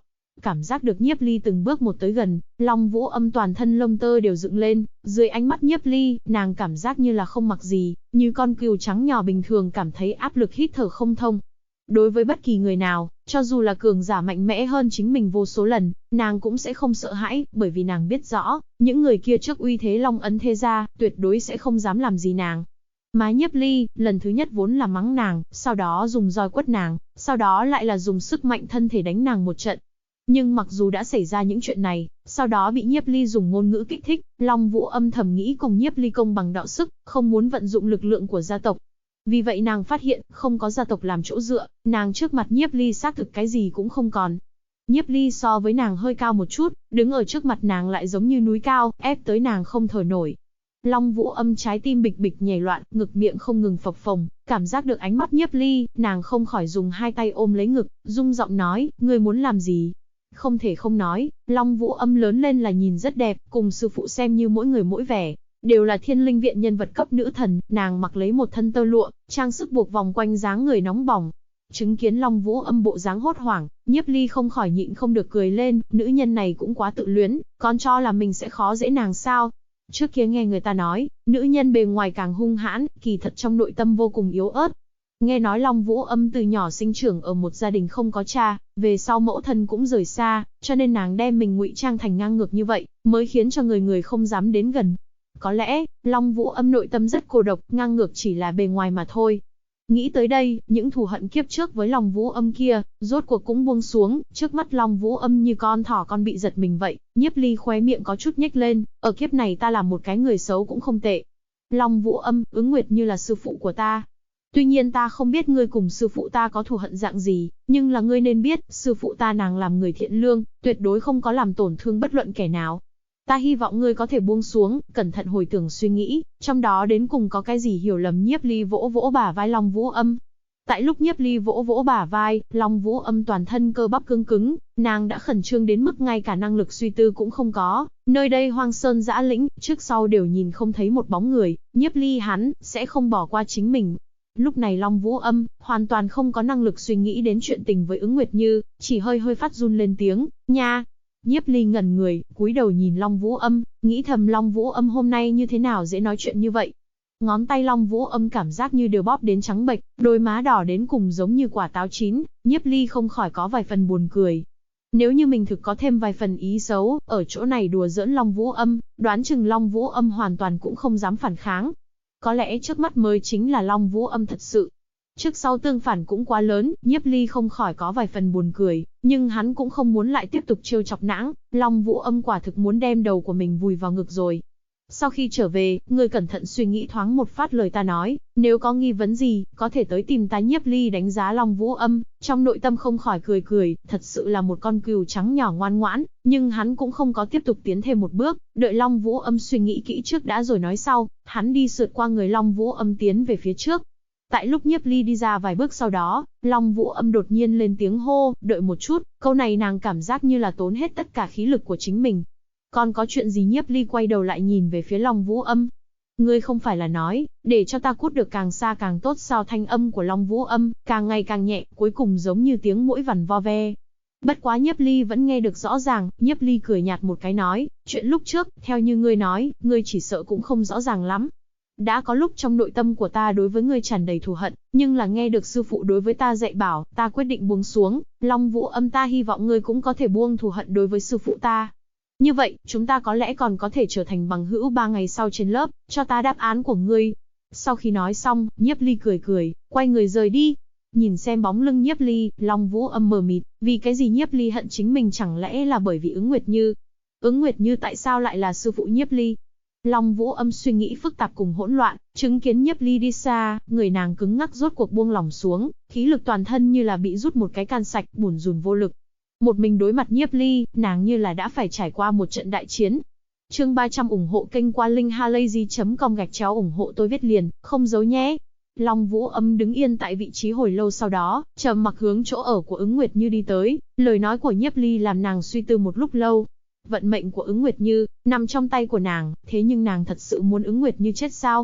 cảm giác được Nhiếp Ly từng bước một tới gần, Long Vũ Âm toàn thân lông tơ đều dựng lên, dưới ánh mắt Nhiếp Ly, nàng cảm giác như là không mặc gì, như con cừu trắng nhỏ bình thường cảm thấy áp lực hít thở không thông. Đối với bất kỳ người nào, cho dù là cường giả mạnh mẽ hơn chính mình vô số lần, nàng cũng sẽ không sợ hãi, bởi vì nàng biết rõ, những người kia trước uy thế Long ấn thế gia, tuyệt đối sẽ không dám làm gì nàng. Mà Nhiếp Ly, lần thứ nhất vốn là mắng nàng, sau đó dùng roi quất nàng, sau đó lại là dùng sức mạnh thân thể đánh nàng một trận. Nhưng mặc dù đã xảy ra những chuyện này, sau đó bị Nhiếp Ly dùng ngôn ngữ kích thích, Long Vũ âm thầm nghĩ cùng Nhiếp Ly công bằng đạo sức, không muốn vận dụng lực lượng của gia tộc. Vì vậy nàng phát hiện, không có gia tộc làm chỗ dựa, nàng trước mặt Nhiếp Ly xác thực cái gì cũng không còn. Nhiếp Ly so với nàng hơi cao một chút, đứng ở trước mặt nàng lại giống như núi cao, ép tới nàng không thở nổi. Long Vũ âm trái tim bịch bịch nhảy loạn, ngực miệng không ngừng phập phồng, cảm giác được ánh mắt Nhiếp Ly, nàng không khỏi dùng hai tay ôm lấy ngực, rung giọng nói, ngươi muốn làm gì? Không thể không nói, Long Vũ âm lớn lên là nhìn rất đẹp, cùng sư phụ xem như mỗi người mỗi vẻ, đều là Thiên Linh viện nhân vật cấp nữ thần, nàng mặc lấy một thân tơ lụa, trang sức buộc vòng quanh dáng người nóng bỏng. Chứng kiến Long Vũ âm bộ dáng hốt hoảng, Nhiếp Ly không khỏi nhịn không được cười lên, nữ nhân này cũng quá tự luyến, còn cho là mình sẽ khó dễ nàng sao? Trước kia nghe người ta nói, nữ nhân bề ngoài càng hung hãn, kỳ thật trong nội tâm vô cùng yếu ớt. Nghe nói Long Vũ âm từ nhỏ sinh trưởng ở một gia đình không có cha, về sau mẫu thân cũng rời xa, cho nên nàng đem mình ngụy trang thành ngang ngược như vậy, mới khiến cho người người không dám đến gần. Có lẽ, Long Vũ âm nội tâm rất cô độc, ngang ngược chỉ là bề ngoài mà thôi. Nghĩ tới đây, những thù hận kiếp trước với Long Vũ âm kia, rốt cuộc cũng buông xuống, trước mắt Long Vũ âm như con thỏ con bị giật mình vậy, Nhiếp Ly khóe miệng có chút nhếch lên, ở kiếp này ta làm một cái người xấu cũng không tệ. Long Vũ âm, Ứng Nguyệt như là sư phụ của ta. Tuy nhiên ta không biết ngươi cùng sư phụ ta có thù hận dạng gì, nhưng là ngươi nên biết, sư phụ ta nàng làm người thiện lương, tuyệt đối không có làm tổn thương bất luận kẻ nào. Ta hy vọng ngươi có thể buông xuống, cẩn thận hồi tưởng suy nghĩ, trong đó đến cùng có cái gì hiểu lầm. Nhiếp Ly vỗ vỗ bả vai Long Vũ âm. Tại lúc Nhiếp Ly vỗ vỗ bả vai, Long Vũ âm toàn thân cơ bắp cứng cứng, nàng đã khẩn trương đến mức ngay cả năng lực suy tư cũng không có. Nơi đây hoang sơn dã lĩnh, trước sau đều nhìn không thấy một bóng người, Nhiếp Ly hắn sẽ không bỏ qua chính mình. Lúc này Long Vũ âm hoàn toàn không có năng lực suy nghĩ đến chuyện tình với Ứng Nguyệt Như, chỉ hơi hơi phát run lên tiếng, nha. Nhiếp Ly ngẩn người, cúi đầu nhìn Long Vũ âm, nghĩ thầm Long Vũ âm hôm nay như thế nào dễ nói chuyện như vậy. Ngón tay Long Vũ âm cảm giác như đều bóp đến trắng bệch, đôi má đỏ đến cùng giống như quả táo chín, Nhiếp Ly không khỏi có vài phần buồn cười. Nếu như mình thực có thêm vài phần ý xấu, ở chỗ này đùa giỡn Long Vũ âm, đoán chừng Long Vũ âm hoàn toàn cũng không dám phản kháng. Có lẽ trước mắt mới chính là Long Vũ âm thật sự. Trước sau tương phản cũng quá lớn, Nhiếp Ly không khỏi có vài phần buồn cười, nhưng hắn cũng không muốn lại tiếp tục trêu chọc nãng, Long Vũ âm quả thực muốn đem đầu của mình vùi vào ngực rồi. Sau khi trở về, ngươi cẩn thận suy nghĩ thoáng một phát lời ta nói, nếu có nghi vấn gì, có thể tới tìm ta. Nhiếp Ly đánh giá Long Vũ âm, trong nội tâm không khỏi cười cười, thật sự là một con cừu trắng nhỏ ngoan ngoãn, nhưng hắn cũng không có tiếp tục tiến thêm một bước, đợi Long Vũ âm suy nghĩ kỹ trước đã rồi nói sau, hắn đi sượt qua người Long Vũ âm tiến về phía trước. Tại lúc Nhiếp Ly đi ra vài bước sau đó, Long Vũ âm đột nhiên lên tiếng hô, đợi một chút, câu này nàng cảm giác như là tốn hết tất cả khí lực của chính mình. Còn có chuyện gì? Nhiếp Ly quay đầu lại nhìn về phía Long Vũ âm. Ngươi không phải là nói, để cho ta cút được càng xa càng tốt sao? Thanh âm của Long Vũ âm, càng ngày càng nhẹ, cuối cùng giống như tiếng muỗi vằn vo ve. Bất quá Nhiếp Ly vẫn nghe được rõ ràng, Nhiếp Ly cười nhạt một cái nói, chuyện lúc trước, theo như ngươi nói, ngươi chỉ sợ cũng không rõ ràng lắm. Đã có lúc trong nội tâm của ta đối với ngươi tràn đầy thù hận, nhưng là nghe được sư phụ đối với ta dạy bảo, ta quyết định buông xuống. Long Vũ âm, ta hy vọng ngươi cũng có thể buông thù hận đối với sư phụ ta. Như vậy, chúng ta có lẽ còn có thể trở thành bằng hữu 3 ngày sau trên lớp, cho ta đáp án của ngươi. Sau khi nói xong, Nhiếp Ly cười cười, quay người rời đi. Nhìn xem bóng lưng Nhiếp Ly, Long Vũ âm mờ mịt, vì cái gì Nhiếp Ly hận chính mình, chẳng lẽ là bởi vì Ứng Nguyệt Như? Ứng Nguyệt Như tại sao lại là sư phụ Nhiếp Ly? Long Vũ âm suy nghĩ phức tạp cùng hỗn loạn, chứng kiến Nhiếp Ly đi xa, người nàng cứng ngắc rốt cuộc buông lỏng xuống, khí lực toàn thân như là bị rút một cái can sạch, bủn rủn vô lực. Một mình đối mặt Nhiếp Ly, nàng như là đã phải trải qua một trận đại chiến. Chương 300 ủng hộ kênh qua linkhalazy.com/ủng hộ tôi viết liền, không giấu nhé. Long Vũ âm đứng yên tại vị trí hồi lâu, sau đó, trầm mặc hướng chỗ ở của Ứng Nguyệt Như đi tới, lời nói của Nhiếp Ly làm nàng suy tư một lúc lâu. Vận mệnh của Ứng Nguyệt Như nằm trong tay của nàng, thế nhưng nàng thật sự muốn Ứng Nguyệt Như chết sao?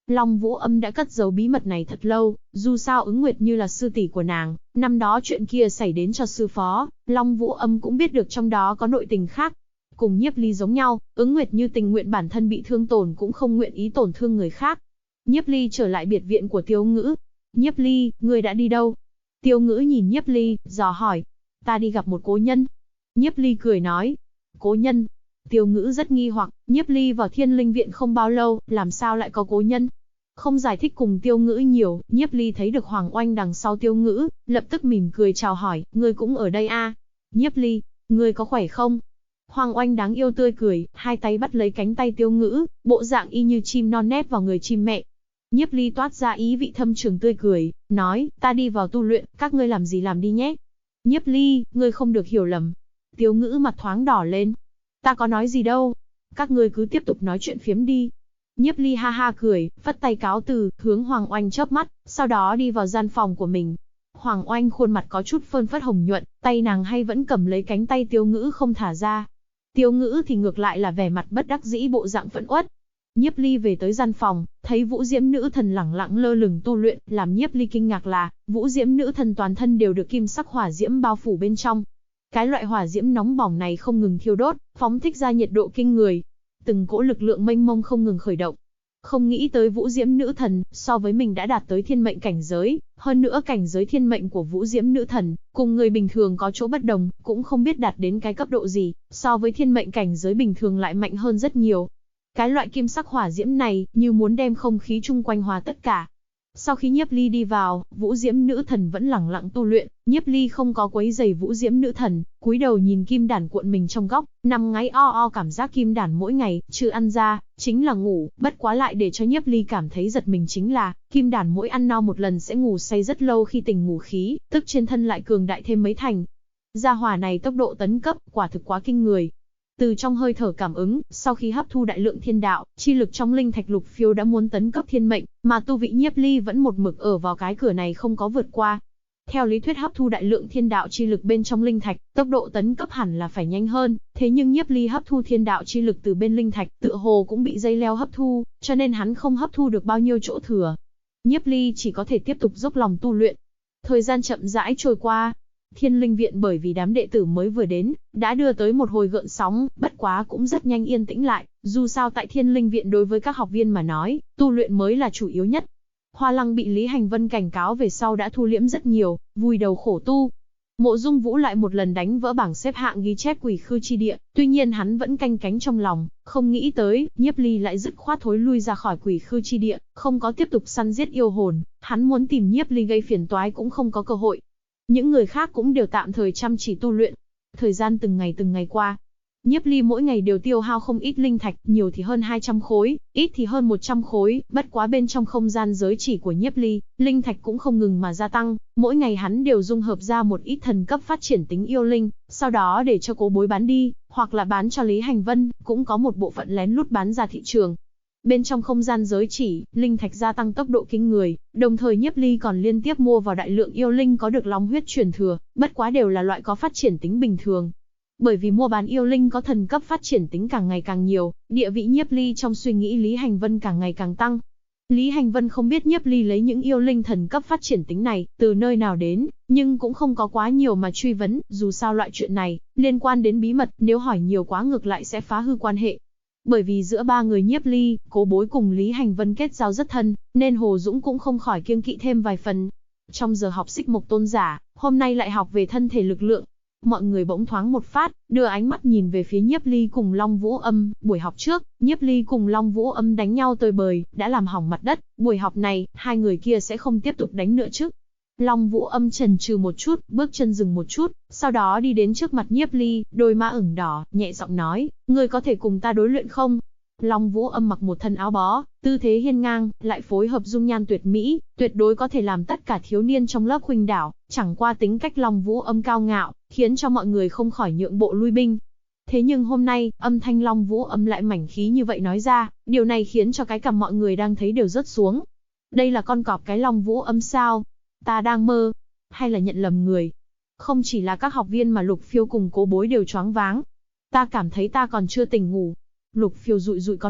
Long Vũ Âm đã cất giấu bí mật này thật lâu, dù sao Ứng Nguyệt như là sư tỷ của nàng, năm đó chuyện kia xảy đến cho sư phó, Long Vũ Âm cũng biết được trong đó có nội tình khác. Cùng Nhiếp Ly giống nhau, Ứng Nguyệt như tình nguyện bản thân bị thương tổn cũng không nguyện ý tổn thương người khác. Nhiếp Ly trở lại biệt viện của Tiêu Ngữ. Nhiếp Ly, ngươi đã đi đâu? Tiêu Ngữ nhìn Nhiếp Ly, dò hỏi. Ta đi gặp một cố nhân. Nhiếp Ly cười nói. Cố nhân? Tiêu Ngữ rất nghi hoặc, Nhiếp Ly vào Thiên Linh Viện không bao lâu, làm sao lại có cố nhân? Không giải thích cùng Tiêu Ngữ nhiều, Nhiếp Ly thấy được Hoàng Oanh đằng sau Tiêu Ngữ, lập tức mỉm cười chào hỏi, ngươi cũng ở đây à? Nhiếp Ly, ngươi có khỏe không? Hoàng Oanh đáng yêu tươi cười, hai tay bắt lấy cánh tay Tiêu Ngữ, bộ dạng y như chim non nép vào người chim mẹ. Nhiếp Ly toát ra ý vị thâm trường tươi cười, nói, ta đi vào tu luyện, các ngươi làm gì làm đi nhé. Nhiếp Ly, ngươi không được hiểu lầm. Tiêu Ngữ mặt thoáng đỏ lên. Ta có nói gì đâu. Các ngươi cứ tiếp tục nói chuyện phiếm đi. Nhiếp Ly ha ha cười, phất tay cáo từ, hướng Hoàng Oanh chớp mắt, sau đó đi vào gian phòng của mình. Hoàng Oanh khuôn mặt có chút phơn phất hồng nhuận, tay nàng hay vẫn cầm lấy cánh tay Tiêu Ngữ không thả ra. Tiêu Ngữ thì ngược lại là vẻ mặt bất đắc dĩ bộ dạng phẫn uất. Nhiếp Ly về tới gian phòng, thấy Vũ Diễm nữ thần lẳng lặng lơ lửng tu luyện, làm Nhiếp Ly kinh ngạc là, Vũ Diễm nữ thần toàn thân đều được kim sắc hỏa diễm bao phủ bên trong. Cái loại hỏa diễm nóng bỏng này không ngừng thiêu đốt, phóng thích ra nhiệt độ kinh người. Từng cỗ lực lượng mênh mông không ngừng khởi động. Không nghĩ tới Vũ Diễm nữ thần, so với mình đã đạt tới thiên mệnh cảnh giới, hơn nữa cảnh giới thiên mệnh của Vũ Diễm nữ thần, cùng người bình thường có chỗ bất đồng, cũng không biết đạt đến cái cấp độ gì, so với thiên mệnh cảnh giới bình thường lại mạnh hơn rất nhiều. Cái loại kim sắc hỏa diễm này, như muốn đem không khí chung quanh hòa tất cả. Sau khi Nhiếp Ly đi vào, Vũ Diễm nữ thần vẫn lẳng lặng tu luyện, Nhiếp Ly không có quấy rầy Vũ Diễm nữ thần, cúi đầu nhìn kim đản cuộn mình trong góc, nằm ngáy o o cảm giác kim đản mỗi ngày, trừ ăn ra, chính là ngủ, bất quá lại để cho Nhiếp Ly cảm thấy giật mình chính là, kim đản mỗi ăn no một lần sẽ ngủ say rất lâu khi tỉnh ngủ khí, tức trên thân lại cường đại thêm mấy thành. Gia hỏa này tốc độ tấn cấp, quả thực quá kinh người. Từ trong hơi thở cảm ứng, sau khi hấp thu đại lượng thiên đạo, chi lực trong linh thạch Lục Phiêu đã muốn tấn cấp thiên mệnh, mà tu vị Nhiếp Ly vẫn một mực ở vào cái cửa này không có vượt qua. Theo lý thuyết hấp thu đại lượng thiên đạo chi lực bên trong linh thạch, tốc độ tấn cấp hẳn là phải nhanh hơn, thế nhưng Nhiếp Ly hấp thu thiên đạo chi lực từ bên linh thạch, tựa hồ cũng bị dây leo hấp thu, cho nên hắn không hấp thu được bao nhiêu chỗ thừa. Nhiếp Ly chỉ có thể tiếp tục dốc lòng tu luyện. Thời gian chậm rãi trôi qua. Thiên Linh Viện bởi vì đám đệ tử mới vừa đến, đã đưa tới một hồi gợn sóng, bất quá cũng rất nhanh yên tĩnh lại, dù sao tại Thiên Linh Viện đối với các học viên mà nói, tu luyện mới là chủ yếu nhất. Hoa Lăng bị Lý Hành Vân cảnh cáo về sau đã thu liễm rất nhiều, vùi đầu khổ tu. Mộ Dung Vũ lại một lần đánh vỡ bảng xếp hạng ghi chép Quỷ Khư Chi Địa, tuy nhiên hắn vẫn canh cánh trong lòng, không nghĩ tới, Nhiếp Ly lại dứt khoát thối lui ra khỏi Quỷ Khư Chi Địa, không có tiếp tục săn giết yêu hồn, hắn muốn tìm Nhiếp Ly gây phiền toái cũng không có cơ hội. Những người khác cũng đều tạm thời chăm chỉ tu luyện. Thời gian từng ngày qua, Nhiếp Ly mỗi ngày đều tiêu hao không ít linh thạch, nhiều thì hơn 200 khối, ít thì hơn 100 khối, bất quá bên trong không gian giới chỉ của Nhiếp Ly, linh thạch cũng không ngừng mà gia tăng, mỗi ngày hắn đều dung hợp ra một ít thần cấp phát triển tính yêu linh, sau đó để cho Cố Bối bán đi, hoặc là bán cho Lý Hành Vân, cũng có một bộ phận lén lút bán ra thị trường. Bên trong không gian giới chỉ, linh thạch gia tăng tốc độ kinh người, đồng thời Nhiếp Ly còn liên tiếp mua vào đại lượng yêu linh có được long huyết truyền thừa, bất quá đều là loại có phát triển tính bình thường. Bởi vì mua bán yêu linh có thần cấp phát triển tính càng ngày càng nhiều, địa vị Nhiếp Ly trong suy nghĩ Lý Hành Vân càng ngày càng tăng. Lý Hành Vân không biết Nhiếp Ly lấy những yêu linh thần cấp phát triển tính này từ nơi nào đến, nhưng cũng không có quá nhiều mà truy vấn, dù sao loại chuyện này liên quan đến bí mật, nếu hỏi nhiều quá ngược lại sẽ phá hư quan hệ. Bởi vì giữa ba người Nhiếp Ly, Cố Bối cùng Lý Hành Vân kết giao rất thân, nên Hồ Dũng cũng không khỏi kiêng kỵ thêm vài phần. Trong giờ học Xích Mộc Tôn giả, hôm nay lại học về thân thể lực lượng. Mọi người bỗng thoáng một phát, đưa ánh mắt nhìn về phía Nhiếp Ly cùng Long Vũ Âm. Buổi học trước, Nhiếp Ly cùng Long Vũ Âm đánh nhau tơi bời, đã làm hỏng mặt đất. Buổi học này, hai người kia sẽ không tiếp tục đánh nữa chứ. Long Vũ Âm chần chừ một chút, bước chân dừng một chút, sau đó đi đến trước mặt Nhiếp Ly, đôi má ửng đỏ, nhẹ giọng nói, ngươi có thể cùng ta đối luyện không? Long Vũ Âm mặc một thân áo bó, tư thế hiên ngang, lại phối hợp dung nhan tuyệt mỹ, tuyệt đối có thể làm tất cả thiếu niên trong lớp khuynh đảo, chẳng qua tính cách Long Vũ Âm cao ngạo, khiến cho mọi người không khỏi nhượng bộ lui binh. Thế nhưng hôm nay, âm thanh Long Vũ Âm lại mảnh khí như vậy nói ra, điều này khiến cho cái cằm mọi người đang thấy đều rớt xuống. Đây là con cọp cái Long Vũ Âm sao? Ta đang mơ, hay là nhận lầm người? Không chỉ là các học viên mà Lục Phiêu cùng Cố Bối đều choáng váng. Ta cảm thấy ta còn chưa tỉnh ngủ. Lục Phiêu dụi dụi con mắt.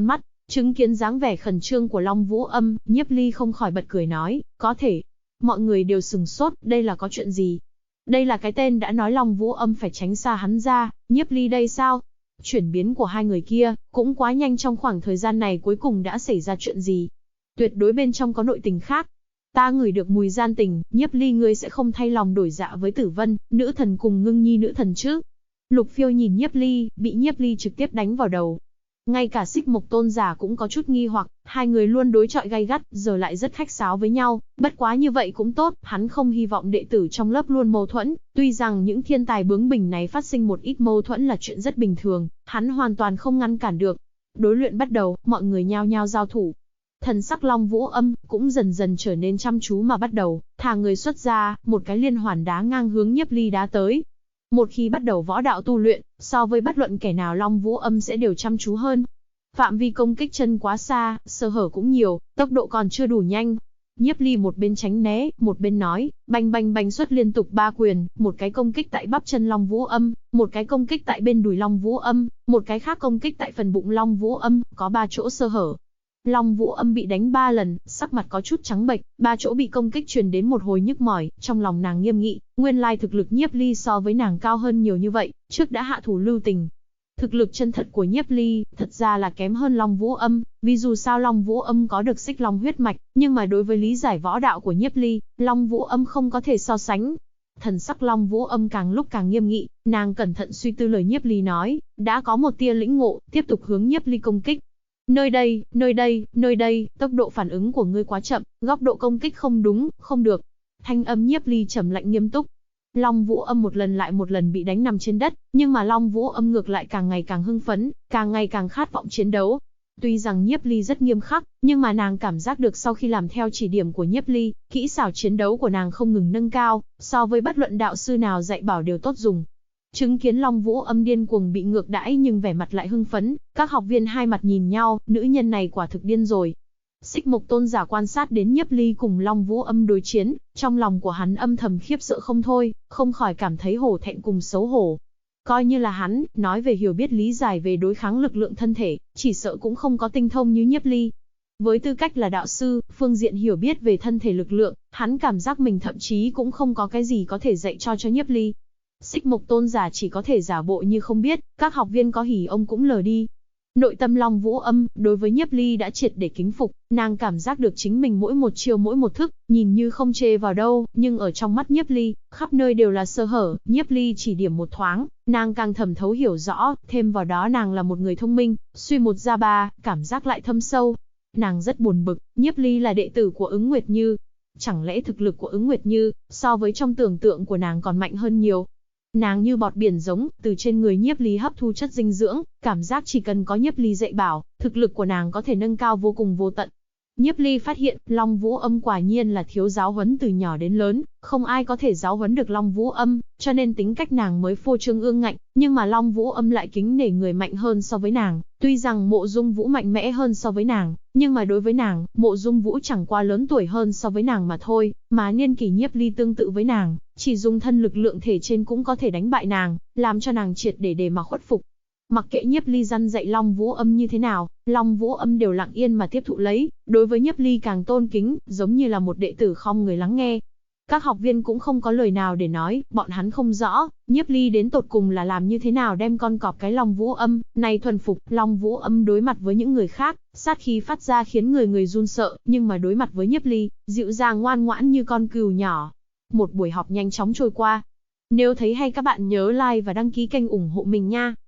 Chứng kiến dáng vẻ khẩn trương của Long Vũ Âm, Nhiếp Ly không khỏi bật cười nói, có thể. Mọi người đều sừng sốt, đây là có chuyện gì? Đây là cái tên đã nói Long Vũ Âm phải tránh xa hắn ra, Nhiếp Ly đây sao? Chuyển biến của hai người kia, cũng quá nhanh, trong khoảng thời gian này cuối cùng đã xảy ra chuyện gì? Tuyệt đối bên trong có nội tình khác. Ta ngửi được mùi gian tình, Nhiếp Ly ngươi sẽ không thay lòng đổi dạ với Tử Vân, nữ thần cùng Ngưng Nhi nữ thần chứ? Lục Phiêu nhìn Nhiếp Ly, bị Nhiếp Ly trực tiếp đánh vào đầu. Ngay cả Xích Mộc tôn giả cũng có chút nghi hoặc, hai người luôn đối chọi gay gắt, giờ lại rất khách sáo với nhau, bất quá như vậy cũng tốt, hắn không hy vọng đệ tử trong lớp luôn mâu thuẫn, tuy rằng những thiên tài bướng bỉnh này phát sinh một ít mâu thuẫn là chuyện rất bình thường, hắn hoàn toàn không ngăn cản được. Đối luyện bắt đầu, mọi người nhao nhao giao thủ. Thần sắc Long Vũ Âm cũng dần dần trở nên chăm chú mà bắt đầu, thả người xuất ra, một cái liên hoàn đá ngang hướng Nhiếp Ly đá tới. Một khi bắt đầu võ đạo tu luyện, so với bất luận kẻ nào Long Vũ Âm sẽ đều chăm chú hơn. Phạm vi công kích chân quá xa, sơ hở cũng nhiều, tốc độ còn chưa đủ nhanh. Nhiếp Ly một bên tránh né, một bên nói, bành bành bành xuất liên tục 3 quyền, một cái công kích tại bắp chân Long Vũ Âm, một cái công kích tại bên đùi Long Vũ Âm, một cái khác công kích tại phần bụng Long Vũ Âm, có 3 chỗ sơ hở. Long Vũ Âm bị đánh 3 lần, sắc mặt có chút trắng bệch, 3 chỗ bị công kích truyền đến một hồi nhức mỏi, trong lòng nàng nghiêm nghị, nguyên lai thực lực Nhiếp Ly so với nàng cao hơn nhiều như vậy, trước đã hạ thủ lưu tình. Thực lực chân thật của Nhiếp Ly, thật ra là kém hơn Long Vũ Âm, vì dù sao Long Vũ Âm có được Xích Long huyết mạch, nhưng mà đối với lý giải võ đạo của Nhiếp Ly, Long Vũ Âm không có thể so sánh. Thần sắc Long Vũ Âm càng lúc càng nghiêm nghị, nàng cẩn thận suy tư lời Nhiếp Ly nói, đã có một tia lĩnh ngộ, tiếp tục hướng Nhiếp Ly công kích. Nơi đây, nơi đây, nơi đây, tốc độ phản ứng của ngươi quá chậm, góc độ công kích không đúng, không được. Thanh âm Nhiếp Ly trầm lạnh nghiêm túc. Long Vũ Âm một lần lại một lần bị đánh nằm trên đất, nhưng mà Long Vũ Âm ngược lại càng ngày càng hưng phấn, càng ngày càng khát vọng chiến đấu. Tuy rằng Nhiếp Ly rất nghiêm khắc, nhưng mà nàng cảm giác được sau khi làm theo chỉ điểm của Nhiếp Ly, kỹ xảo chiến đấu của nàng không ngừng nâng cao, so với bất luận đạo sư nào dạy bảo đều tốt dùng. Chứng kiến Long Vũ Âm điên cuồng bị ngược đãi nhưng vẻ mặt lại hưng phấn, các học viên hai mặt nhìn nhau, nữ nhân này quả thực điên rồi. Xích Mộc tôn giả quan sát đến Nhiếp Ly cùng Long Vũ Âm đối chiến, trong lòng của hắn âm thầm khiếp sợ không thôi, không khỏi cảm thấy hổ thẹn cùng xấu hổ. Coi như là hắn, nói về hiểu biết lý giải về đối kháng lực lượng thân thể, chỉ sợ cũng không có tinh thông như Nhiếp Ly. Với tư cách là đạo sư, phương diện hiểu biết về thân thể lực lượng, hắn cảm giác mình thậm chí cũng không có cái gì có thể dạy cho Nhiếp Ly. Xích Mộc tôn giả chỉ có thể giả bộ như không biết, các học viên có hỉ ông cũng lờ đi. Nội tâm Long Vũ Âm, đối với Nhiếp Ly đã triệt để kính phục, nàng cảm giác được chính mình mỗi một chiêu mỗi một thức, nhìn như không chê vào đâu, nhưng ở trong mắt Nhiếp Ly, khắp nơi đều là sơ hở, Nhiếp Ly chỉ điểm một thoáng, nàng càng thẩm thấu hiểu rõ, thêm vào đó nàng là một người thông minh, suy một ra ba, cảm giác lại thâm sâu. Nàng rất buồn bực, Nhiếp Ly là đệ tử của Ứng Nguyệt Như. Chẳng lẽ thực lực của Ứng Nguyệt Như, so với trong tưởng tượng của nàng còn mạnh hơn nhiều? Nàng như bọt biển giống, từ trên người Nhiếp Ly hấp thu chất dinh dưỡng, cảm giác chỉ cần có Nhiếp Ly dạy bảo, thực lực của nàng có thể nâng cao vô cùng vô tận. Nhiếp Ly phát hiện, Long Vũ Âm quả nhiên là thiếu giáo huấn từ nhỏ đến lớn, không ai có thể giáo huấn được Long Vũ Âm, cho nên tính cách nàng mới phô trương ương ngạnh, nhưng mà Long Vũ Âm lại kính nể người mạnh hơn so với nàng, tuy rằng Mộ Dung Vũ mạnh mẽ hơn so với nàng, nhưng mà đối với nàng, Mộ Dung Vũ chẳng qua lớn tuổi hơn so với nàng mà thôi, mà niên kỷ Nhiếp Ly tương tự với nàng, chỉ dùng thân lực lượng thể trên cũng có thể đánh bại nàng, làm cho nàng triệt để mà khuất phục. Mặc kệ Nhiếp Ly răn dạy Long Vũ Âm như thế nào, Long Vũ Âm đều lặng yên mà tiếp thụ lấy, đối với Nhiếp Ly càng tôn kính, giống như là một đệ tử khom người lắng nghe. Các học viên cũng không có lời nào để nói, bọn hắn không rõ, Nhiếp Ly đến tột cùng là làm như thế nào đem con cọp cái Long Vũ Âm này thuần phục. Long Vũ Âm đối mặt với những người khác, sát khí phát ra khiến người run sợ, nhưng mà đối mặt với Nhiếp Ly, dịu dàng ngoan ngoãn như con cừu nhỏ. Một buổi học nhanh chóng trôi qua. Nếu thấy hay các bạn nhớ like và đăng ký kênh ủng hộ mình nha.